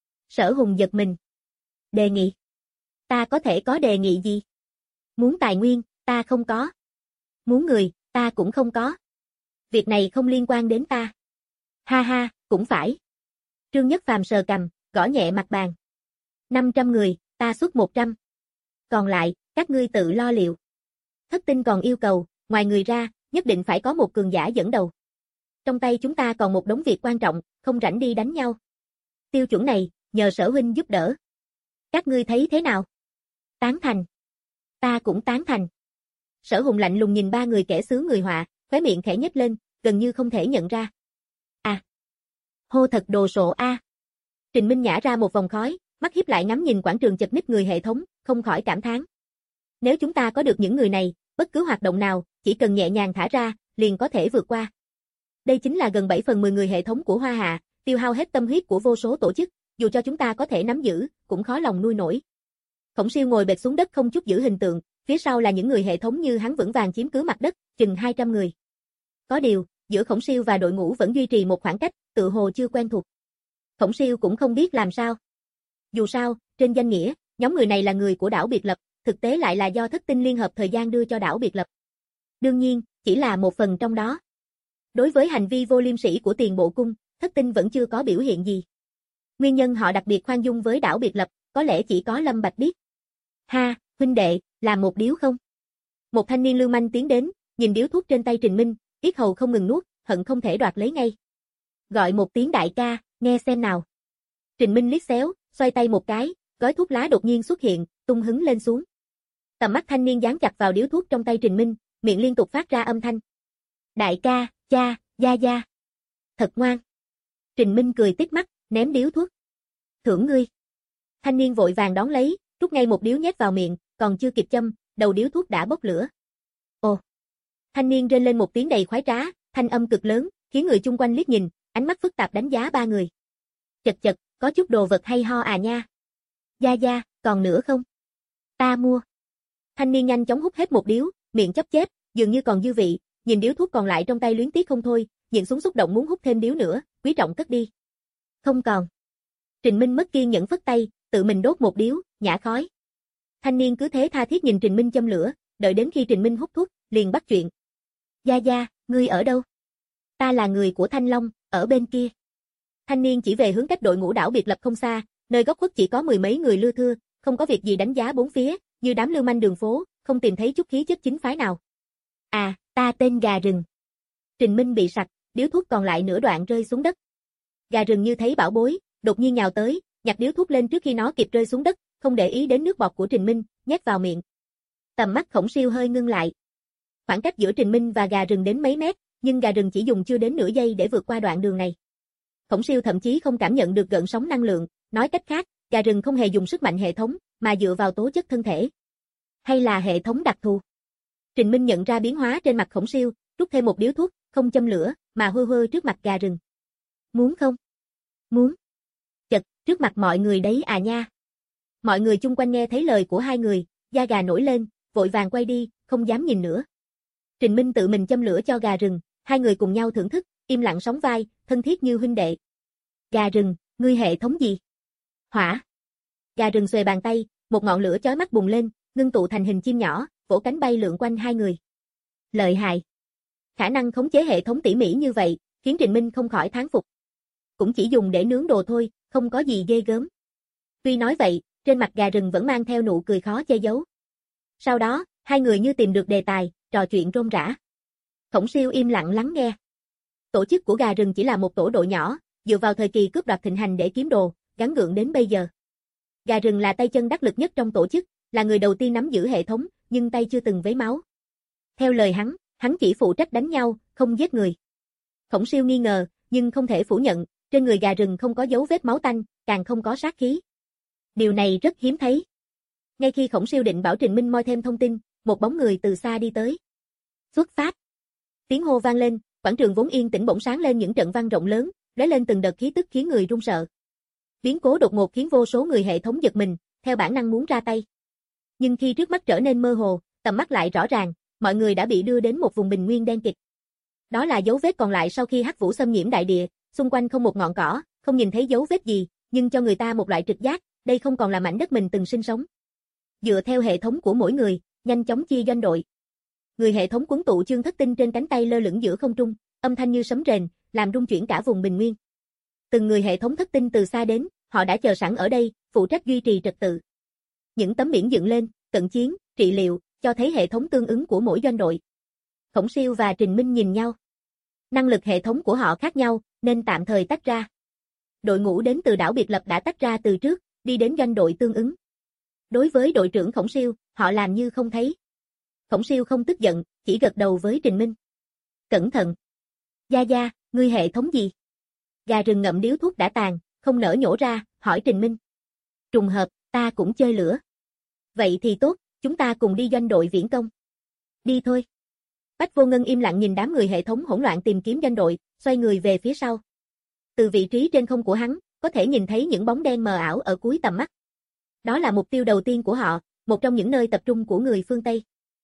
Speaker 2: Sở Hùng giật mình. Đề nghị? Ta có thể có đề nghị gì? Muốn tài nguyên, ta không có. Muốn người, ta cũng không có. Việc này không liên quan đến ta. Ha ha, cũng phải. Trương Nhất Phàm sờ cằm, gõ nhẹ mặt bàn. 500 người, ta xuất 100. Còn lại, các ngươi tự lo liệu. Thất tinh còn yêu cầu, ngoài người ra, nhất định phải có một cường giả dẫn đầu. Trong tay chúng ta còn một đống việc quan trọng, không rảnh đi đánh nhau. Tiêu chuẩn này, nhờ Sở huynh giúp đỡ. Các ngươi thấy thế nào? Tán thành. Ta cũng tán thành. Sở Hùng lạnh lùng nhìn ba người kẻ xứ người họa, khóe miệng khẽ nhếch lên, gần như không thể nhận ra. À. Hô thật đồ sộ a. Trình Minh nhả ra một vòng khói, mắt híp lại ngắm nhìn quảng trường chật ních người hệ thống, không khỏi cảm thán. Nếu chúng ta có được những người này, bất cứ hoạt động nào, chỉ cần nhẹ nhàng thả ra, liền có thể vượt qua. Đây chính là gần 7/10 người hệ thống của Hoa Hạ, tiêu hao hết tâm huyết của vô số tổ chức, dù cho chúng ta có thể nắm giữ, cũng khó lòng nuôi nổi. Khổng Siêu ngồi bệt xuống đất không chút giữ hình tượng, phía sau là những người hệ thống như hắn vững vàng chiếm cứ mặt đất, chừng 200 người. Có điều, giữa Khổng Siêu và đội ngũ vẫn duy trì một khoảng cách, tự hồ chưa quen thuộc. Khổng Siêu cũng không biết làm sao. Dù sao, trên danh nghĩa, nhóm người này là người của đảo biệt lập, thực tế lại là do Thất Tinh Liên Hợp thời gian đưa cho đảo biệt lập. Đương nhiên, chỉ là một phần trong đó. Đối với hành vi vô liêm sỉ của Tiền Bộ Cung, Thất Tinh vẫn chưa có biểu hiện gì. Nguyên nhân họ đặc biệt khoan dung với đảo biệt lập, có lẽ chỉ có Lâm Bạch biết. Ha, huynh đệ, làm một điếu không? Một thanh niên lưu manh tiến đến, nhìn điếu thuốc trên tay Trình Minh, yết hầu không ngừng nuốt, hận không thể đoạt lấy ngay. Gọi một tiếng đại ca, nghe xem nào. Trình Minh liếc xéo, xoay tay một cái, gói thuốc lá đột nhiên xuất hiện, tung hứng lên xuống. Tầm mắt thanh niên dán chặt vào điếu thuốc trong tay Trình Minh, miệng liên tục phát ra âm thanh. Đại ca, cha, gia gia. Thật ngoan. Trình Minh cười tít mắt, ném điếu thuốc. Thưởng ngươi. Thanh niên vội vàng đón lấy, rút ngay một điếu nhét vào miệng, còn chưa kịp châm, đầu điếu thuốc đã bốc lửa. Ồ. Thanh niên rên lên một tiếng đầy khoái trá, thanh âm cực lớn, khiến người chung quanh liếc nhìn, ánh mắt phức tạp đánh giá ba người. Chật chật, có chút đồ vật hay ho à nha. Gia gia, còn nữa không? Ta mua. Thanh niên nhanh chóng hút hết một điếu, miệng chóp chép, dường như còn dư vị, nhìn điếu thuốc còn lại trong tay luyến tiếc không thôi, nhìn xuống xúc động muốn hút thêm điếu nữa, quý trọng cất đi. Không còn. Trình Minh mất kiên nhẫn phất tay, tự mình đốt một điếu, nhả khói. Thanh niên cứ thế tha thiết nhìn Trình Minh châm lửa, đợi đến khi Trình Minh hút thuốc, liền bắt chuyện. Gia gia, ngươi ở đâu? Ta là người của Thanh Long, ở bên kia. Thanh niên chỉ về hướng cách đội ngũ đảo biệt lập không xa, nơi góc khuất chỉ có mười mấy người lưa thưa, không có việc gì đánh giá bốn phía, như đám lưu manh đường phố, không tìm thấy chút khí chất chính phái nào. À, ta tên Gà Rừng. Trình Minh bị sặc, điếu thuốc còn lại nửa đoạn rơi xuống đất. Gà Rừng như thấy bảo bối, đột nhiên nhào tới, nhặt điếu thuốc lên trước khi nó kịp rơi xuống đất, không để ý đến nước bọt của Trình Minh, nhét vào miệng. Tầm mắt Khổng Siêu hơi ngưng lại. Khoảng cách giữa Trình Minh và Gà Rừng đến mấy mét, nhưng Gà Rừng chỉ dùng chưa đến nửa giây để vượt qua đoạn đường này. Khổng Siêu thậm chí không cảm nhận được gợn sóng năng lượng, nói cách khác, Gà Rừng không hề dùng sức mạnh hệ thống, mà dựa vào tố chất thân thể. Hay là hệ thống đặc thù? Trình Minh nhận ra biến hóa trên mặt Khổng Siêu, rút thêm một điếu thuốc, không châm lửa, mà hơ hơ trước mặt Gà Rừng. Muốn không? Muốn. Chật, trước mặt mọi người đấy à nha. Mọi người chung quanh nghe thấy lời của hai người, da gà nổi lên, vội vàng quay đi, không dám nhìn nữa. Trình Minh tự mình châm lửa cho Gà Rừng, hai người cùng nhau thưởng thức, im lặng sóng vai, thân thiết như huynh đệ. Gà Rừng, ngươi hệ thống gì? Hỏa. Gà Rừng xuề bàn tay, một ngọn lửa chói mắt bùng lên, ngưng tụ thành hình chim nhỏ, vỗ cánh bay lượn quanh hai người. Lợi hại. Khả năng khống chế hệ thống tỉ mỉ như vậy, khiến Trình Minh không khỏi thán phục. Cũng chỉ dùng để nướng đồ thôi, không có gì ghê gớm. Tuy nói vậy, trên mặt Gà Rừng vẫn mang theo nụ cười khó che giấu. Sau đó, hai người như tìm được đề tài, trò chuyện rôm rả. Khổng Siêu im lặng lắng nghe. Tổ chức của Gà Rừng chỉ là một tổ đội nhỏ, dựa vào thời kỳ cướp đoạt thịnh hành để kiếm đồ, gắng gượng đến bây giờ. Gà Rừng là tay chân đắc lực nhất trong tổ chức, là người đầu tiên nắm giữ hệ thống, nhưng tay chưa từng vấy máu. Theo lời hắn chỉ phụ trách đánh nhau, không giết người. Khổng Siêu nghi ngờ, nhưng không thể phủ nhận, trên người Gà Rừng không có dấu vết máu tanh, càng không có sát khí. Điều này rất hiếm thấy. Ngay khi Khổng Siêu định bảo Trình Minh moi thêm thông tin, một bóng người từ xa đi tới. Xuất phát. Tiếng hô vang lên, quảng trường vốn yên tĩnh bỗng sáng lên những trận vang rộng lớn, lóe lên từng đợt khí tức khiến người run sợ. Biến cố đột ngột khiến vô số người hệ thống giật mình, theo bản năng muốn ra tay. Nhưng khi trước mắt trở nên mơ hồ, tầm mắt lại rõ ràng, mọi người đã bị đưa đến một vùng bình nguyên đen kịt. Đó là dấu vết còn lại sau khi hắc vũ xâm nhiễm đại địa, xung quanh không một ngọn cỏ, không nhìn thấy dấu vết gì, nhưng cho người ta một loại trực giác, đây không còn là mảnh đất mình từng sinh sống. Dựa theo hệ thống của mỗi người, nhanh chóng chia doanh đội. Người hệ thống quấn tụ chương thất tinh trên cánh tay lơ lửng giữa không trung, âm thanh như sấm rền, làm rung chuyển cả vùng bình nguyên. Từng người hệ thống thất tinh từ xa đến, họ đã chờ sẵn ở đây, phụ trách duy trì trật tự. Những tấm biển dựng lên, cận chiến, trị liệu, cho thấy hệ thống tương ứng của mỗi doanh đội. Khổng Siêu và Trình Minh nhìn nhau. Năng lực hệ thống của họ khác nhau, nên tạm thời tách ra. Đội ngũ đến từ đảo biệt lập đã tách ra từ trước, đi đến doanh đội tương ứng. Đối với đội trưởng Khổng Siêu, họ làm như không thấy. Khổng Siêu không tức giận, chỉ gật đầu với Trình Minh. Cẩn thận. Gia Gia, ngươi hệ thống gì? Gà rừng ngậm điếu thuốc đã tàn, không nỡ nhổ ra, hỏi Trình Minh. Trùng hợp, ta cũng chơi lửa. Vậy thì tốt, chúng ta cùng đi doanh đội viễn công. Đi thôi. Bách Vô Ngân im lặng nhìn đám người hệ thống hỗn loạn tìm kiếm doanh đội, xoay người về phía sau. Từ vị trí trên không của hắn, có thể nhìn thấy những bóng đen mờ ảo ở cuối tầm mắt. Đó là mục tiêu đầu tiên của họ, một trong những nơi tập trung của người phương Tây.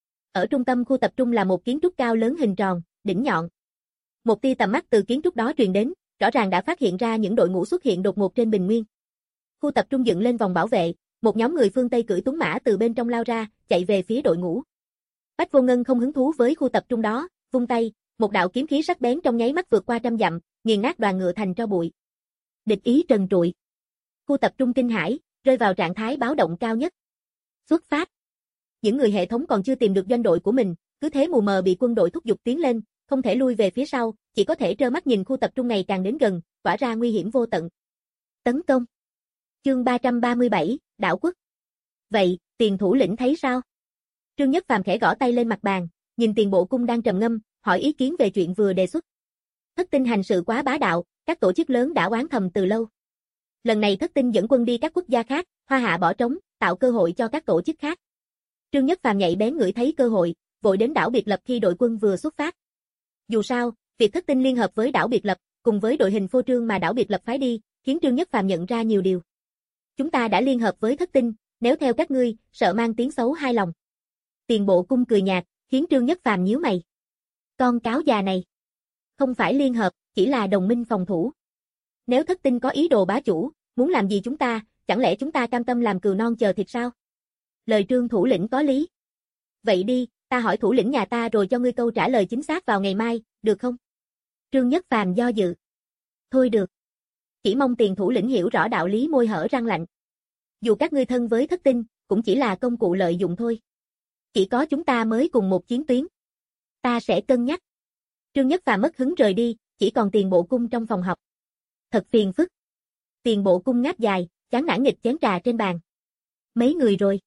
Speaker 2: Ở trung tâm khu tập trung là một kiến trúc cao lớn hình tròn, đỉnh nhọn. Một tia tầm mắt từ kiến trúc đó truyền đến, rõ ràng đã phát hiện ra những đội ngũ xuất hiện đột ngột trên bình nguyên. Khu tập trung dựng lên vòng bảo vệ, một nhóm người phương Tây cưỡi tuấn mã từ bên trong lao ra, chạy về phía đội ngũ. Bách Vô Ngân không hứng thú với khu tập trung đó, vung tay, một đạo kiếm khí sắc bén trong nháy mắt vượt qua trăm dặm, nghiền nát đoàn ngựa thành tro bụi. Địch ý trần trụi. Khu tập trung kinh hãi, rơi vào trạng thái báo động cao nhất. Xuất phát. Những người hệ thống còn chưa tìm được doanh đội của mình, cứ thế mù mờ bị quân đội thúc giục tiến lên, không thể lui về phía sau, chỉ có thể trơ mắt nhìn khu tập trung ngày càng đến gần, tỏa ra nguy hiểm vô tận. Tấn công. Chương 337, Đảo Quốc. Vậy, Tiền thủ lĩnh thấy sao? Trương Nhất Phàm khẽ gõ tay lên mặt bàn, nhìn Tiền Bộ Cung đang trầm ngâm, hỏi ý kiến về chuyện vừa đề xuất. Thất tinh hành sự quá bá đạo, các tổ chức lớn đã oán thầm từ lâu. Lần này Thất tinh dẫn quân đi các quốc gia khác, Hoa Hạ bỏ trống, tạo cơ hội cho các tổ chức khác. Trương Nhất Phàm nhạy bén ngửi thấy cơ hội, vội đến đảo biệt lập khi đội quân vừa xuất phát. Dù sao, việc Thất tinh liên hợp với đảo biệt lập, cùng với đội hình phô trương mà đảo biệt lập phái đi, khiến Trương Nhất Phàm nhận ra nhiều điều. Chúng ta đã liên hợp với Thất tinh, nếu theo các ngươi, sợ mang tiếng xấu hai lòng. Tiền Bộ Cung cười nhạt, khiến Trương Nhất Phàm nhíu mày. Con cáo già này. Không phải liên hợp, chỉ là đồng minh phòng thủ. Nếu Thất tinh có ý đồ bá chủ, muốn làm gì chúng ta, chẳng lẽ chúng ta cam tâm làm cừu non chờ thịt sao? Lời Trương thủ lĩnh có lý. Vậy đi, ta hỏi thủ lĩnh nhà ta rồi cho ngươi câu trả lời chính xác vào ngày mai, được không? Trương Nhất Phàm do dự. Thôi được. Chỉ mong Tiền thủ lĩnh hiểu rõ đạo lý, môi hở răng lạnh. Dù các ngươi thân với Thất tinh, cũng chỉ là công cụ lợi dụng thôi. Chỉ có chúng ta mới cùng một chiến tuyến. Ta sẽ cân nhắc. Trương Nhất Phàm mất hứng rời đi, chỉ còn Tiền Bộ Cung trong phòng họp. Thật phiền phức. Tiền Bộ Cung ngáp dài, chán nản nghịch chén trà trên bàn. Mấy người rồi?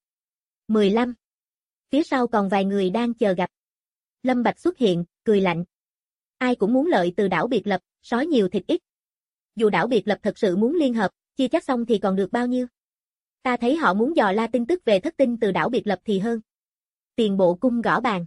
Speaker 2: 15. Phía sau còn vài người đang chờ gặp. Lâm Bạch xuất hiện, cười lạnh. Ai cũng muốn lợi từ đảo biệt lập, sói nhiều thịt ít. Dù đảo biệt lập thật sự muốn liên hợp, chia chắc xong thì còn được bao nhiêu? Ta thấy họ muốn dò la tin tức về Thất tinh từ đảo biệt lập thì hơn. Tiền Bộ Cung gõ bàn.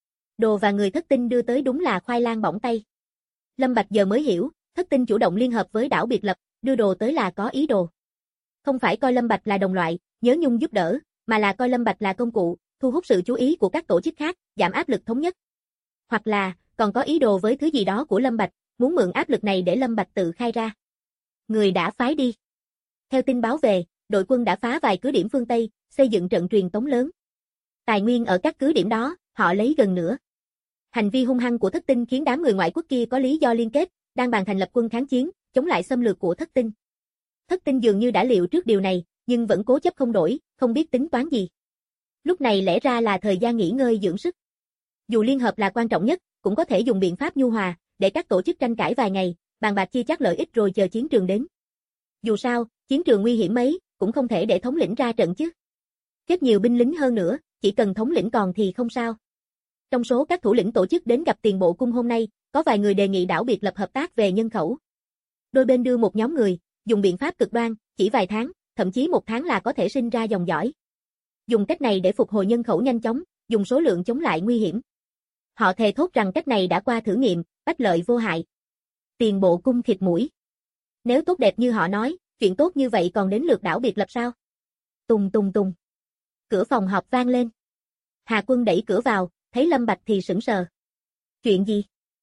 Speaker 2: Đồ và người Thất tinh đưa tới đúng là khoai lang bỏng tay. Lâm Bạch giờ mới hiểu, Thất tinh chủ động liên hợp với đảo biệt lập, đưa đồ tới là có ý đồ. Không phải coi Lâm Bạch là đồng loại, nhớ nhung giúp đỡ, mà là coi Lâm Bạch là công cụ, thu hút sự chú ý của các tổ chức khác, giảm áp lực thống nhất. Hoặc là, còn có ý đồ với thứ gì đó của Lâm Bạch, muốn mượn áp lực này để Lâm Bạch tự khai ra. Người đã phái đi. Theo tin báo về, đội quân đã phá vài cứ điểm phương Tây, xây dựng trận truyền tống lớn. Tài nguyên ở các cứ điểm đó, họ lấy gần nửa. Hành vi hung hăng của Thất tinh khiến đám người ngoại quốc kia có lý do liên kết, đang bàn thành lập quân kháng chiến, chống lại xâm lược của Thất tinh. Thất tinh dường như đã liệu trước điều này, nhưng vẫn cố chấp không đổi, không biết tính toán gì. Lúc này lẽ ra là thời gian nghỉ ngơi dưỡng sức. Dù liên hợp là quan trọng nhất, cũng có thể dùng biện pháp nhu hòa, để các tổ chức tranh cãi vài ngày, bàn bạc chia chác lợi ích rồi chờ chiến trường đến. Dù sao, chiến trường nguy hiểm mấy, cũng không thể để thống lĩnh ra trận chứ. Kết nhiều binh lính hơn nữa, chỉ cần thống lĩnh còn thì không sao. Trong số các thủ lĩnh tổ chức đến gặp Tiền Bộ Cung hôm nay, có vài người đề nghị đảo biệt lập hợp tác về nhân khẩu. Đôi bên đưa một nhóm người, dùng biện pháp cực đoan, chỉ vài tháng, thậm chí 1 tháng là có thể sinh ra dòng dõi. Dùng cách này để phục hồi nhân khẩu nhanh chóng, dùng số lượng chống lại nguy hiểm. Họ thề thốt rằng cách này đã qua thử nghiệm, bách lợi vô hại. Tiền Bộ Cung khịt mũi. Nếu tốt đẹp như họ nói, chuyện tốt như vậy còn đến lượt đảo biệt lập sao? Tùng tùng tùng. Cửa phòng họp vang lên. Hà Quân đẩy cửa vào, thấy Lâm Bạch thì sững sờ. Chuyện gì?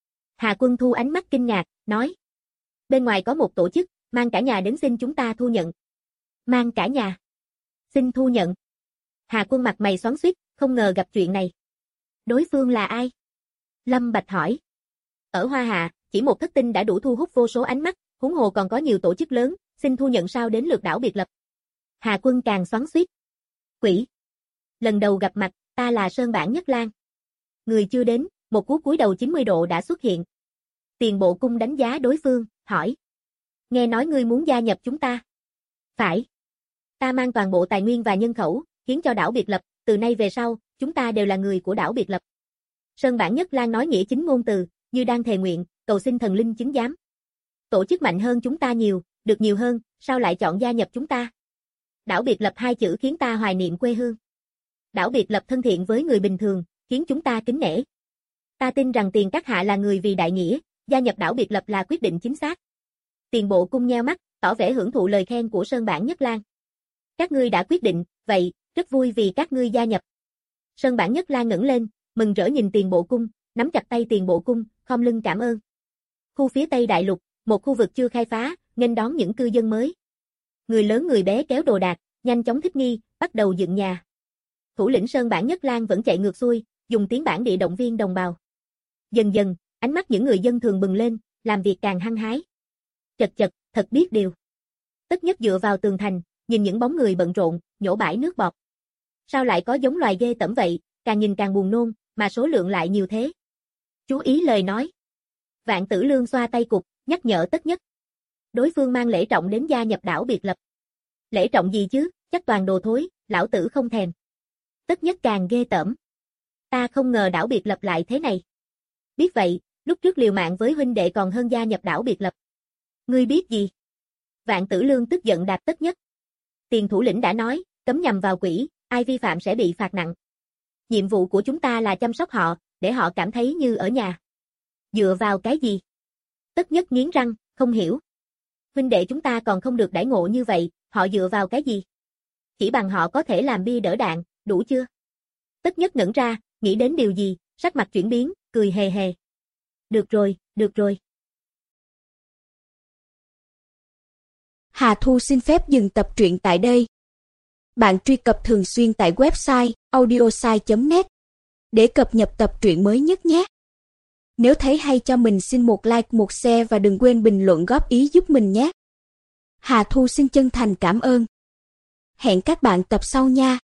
Speaker 2: Hà Quân thu ánh mắt kinh ngạc, nói. Bên ngoài có một tổ chức, mang cả nhà đến xin chúng ta thu nhận. Mang cả nhà? Xin thu nhận. Hà Quân mặt mày xoắn xuýt, không ngờ gặp chuyện này. Đối phương là ai? Lâm Bạch hỏi. Ở Hoa Hạ, Chỉ một thất tinh đã đủ thu hút vô số ánh mắt, huống hồ còn có nhiều tổ chức lớn, xin thu nhận sao đến lượt đảo biệt lập. Hà Quân càng xoắn xuýt. Quỷ. Lần đầu gặp mặt, ta là Sơn Bản Nhất Lang. Người chưa đến, một cú cúi đầu 90 độ đã xuất hiện. Tiền Bộ Cung đánh giá đối phương, hỏi. Nghe nói ngươi muốn gia nhập chúng ta. Phải. Ta mang toàn bộ tài nguyên và nhân khẩu, khiến cho đảo biệt lập, từ nay về sau, chúng ta đều là người của đảo biệt lập. Sơn Bản Nhất Lang nói nghĩa chính ngôn từ, như đang thề nguyện, cầu xin thần linh chứng giám. Tổ chức mạnh hơn chúng ta nhiều, được nhiều hơn, sao lại chọn gia nhập chúng ta? Đảo biệt lập hai chữ khiến ta hoài niệm quê hương. Đảo biệt lập thân thiện với người bình thường, khiến chúng ta kính nể. Ta tin rằng Tiền các hạ là người vì đại nghĩa, gia nhập đảo biệt lập là quyết định chính xác. Tiền Bộ Cung nheo mắt, tỏ vẻ hưởng thụ lời khen của Sơn Bản Nhất Lang. Các ngươi đã quyết định, vậy, rất vui vì các ngươi gia nhập. Sơn Bản Nhất Lang ngẩng lên, mừng rỡ nhìn Tiền Bộ Cung, nắm chặt tay Tiền Bộ Cung, khom lưng cảm ơn. Khu phía Tây Đại Lục, một khu vực chưa khai phá, nghênh đón những cư dân mới. Người lớn người bé kéo đồ đạc, nhanh chóng thích nghi, bắt đầu dựng nhà. Thủ lĩnh Sơn Bản Nhất Lang vẫn chạy ngược xuôi, dùng tiếng bản địa động viên đồng bào. Dần dần, ánh mắt những người dân thường bừng lên, làm việc càng hăng hái. Chật chật, thật biết điều. Tất Nhất dựa vào tường thành, nhìn những bóng người bận rộn, nhổ bãi nước bọt. Sao lại có giống loài ghê tởm vậy, càng nhìn càng buồn nôn, mà số lượng lại nhiều thế. Chú ý lời nói. Vạn Tử Lương xoa tay cục, nhắc nhở Tất Nhất. Đối phương mang lễ trọng đến gia nhập đảo biệt lập. Lễ trọng gì chứ, chắc toàn đồ thối, lão tử không thèm. Tất Nhất càng ghê tởm. Ta không ngờ đảo biệt lập lại thế này. Biết vậy, lúc trước liều mạng với huynh đệ còn hơn gia nhập đảo biệt lập. Ngươi biết gì? Vạn Tử Lương tức giận đạp Tất Nhất. Tiền thủ lĩnh đã nói, cấm nhằm vào quỷ, ai vi phạm sẽ bị phạt nặng. Nhiệm vụ của chúng ta là chăm sóc họ, để họ cảm thấy như ở nhà. Dựa vào cái gì? Tất Nhất nghiến răng, không hiểu. Huynh đệ chúng ta còn không được đãi ngộ như vậy, họ dựa vào cái gì? Chỉ bằng họ có thể làm bia đỡ đạn, đủ chưa? Tất Nhất ngẩn ra, nghĩ đến điều gì, sắc mặt chuyển biến, cười hề hề. Được rồi, được rồi.
Speaker 1: Hà Thu xin phép dừng tập truyện tại đây. Bạn truy cập thường xuyên tại website audiosai.net để cập nhật tập truyện mới nhất nhé. Nếu thấy hay cho mình xin một like, một share và đừng quên bình luận góp ý giúp mình nhé. Hà Thu xin chân thành cảm ơn. Hẹn các bạn tập sau nha.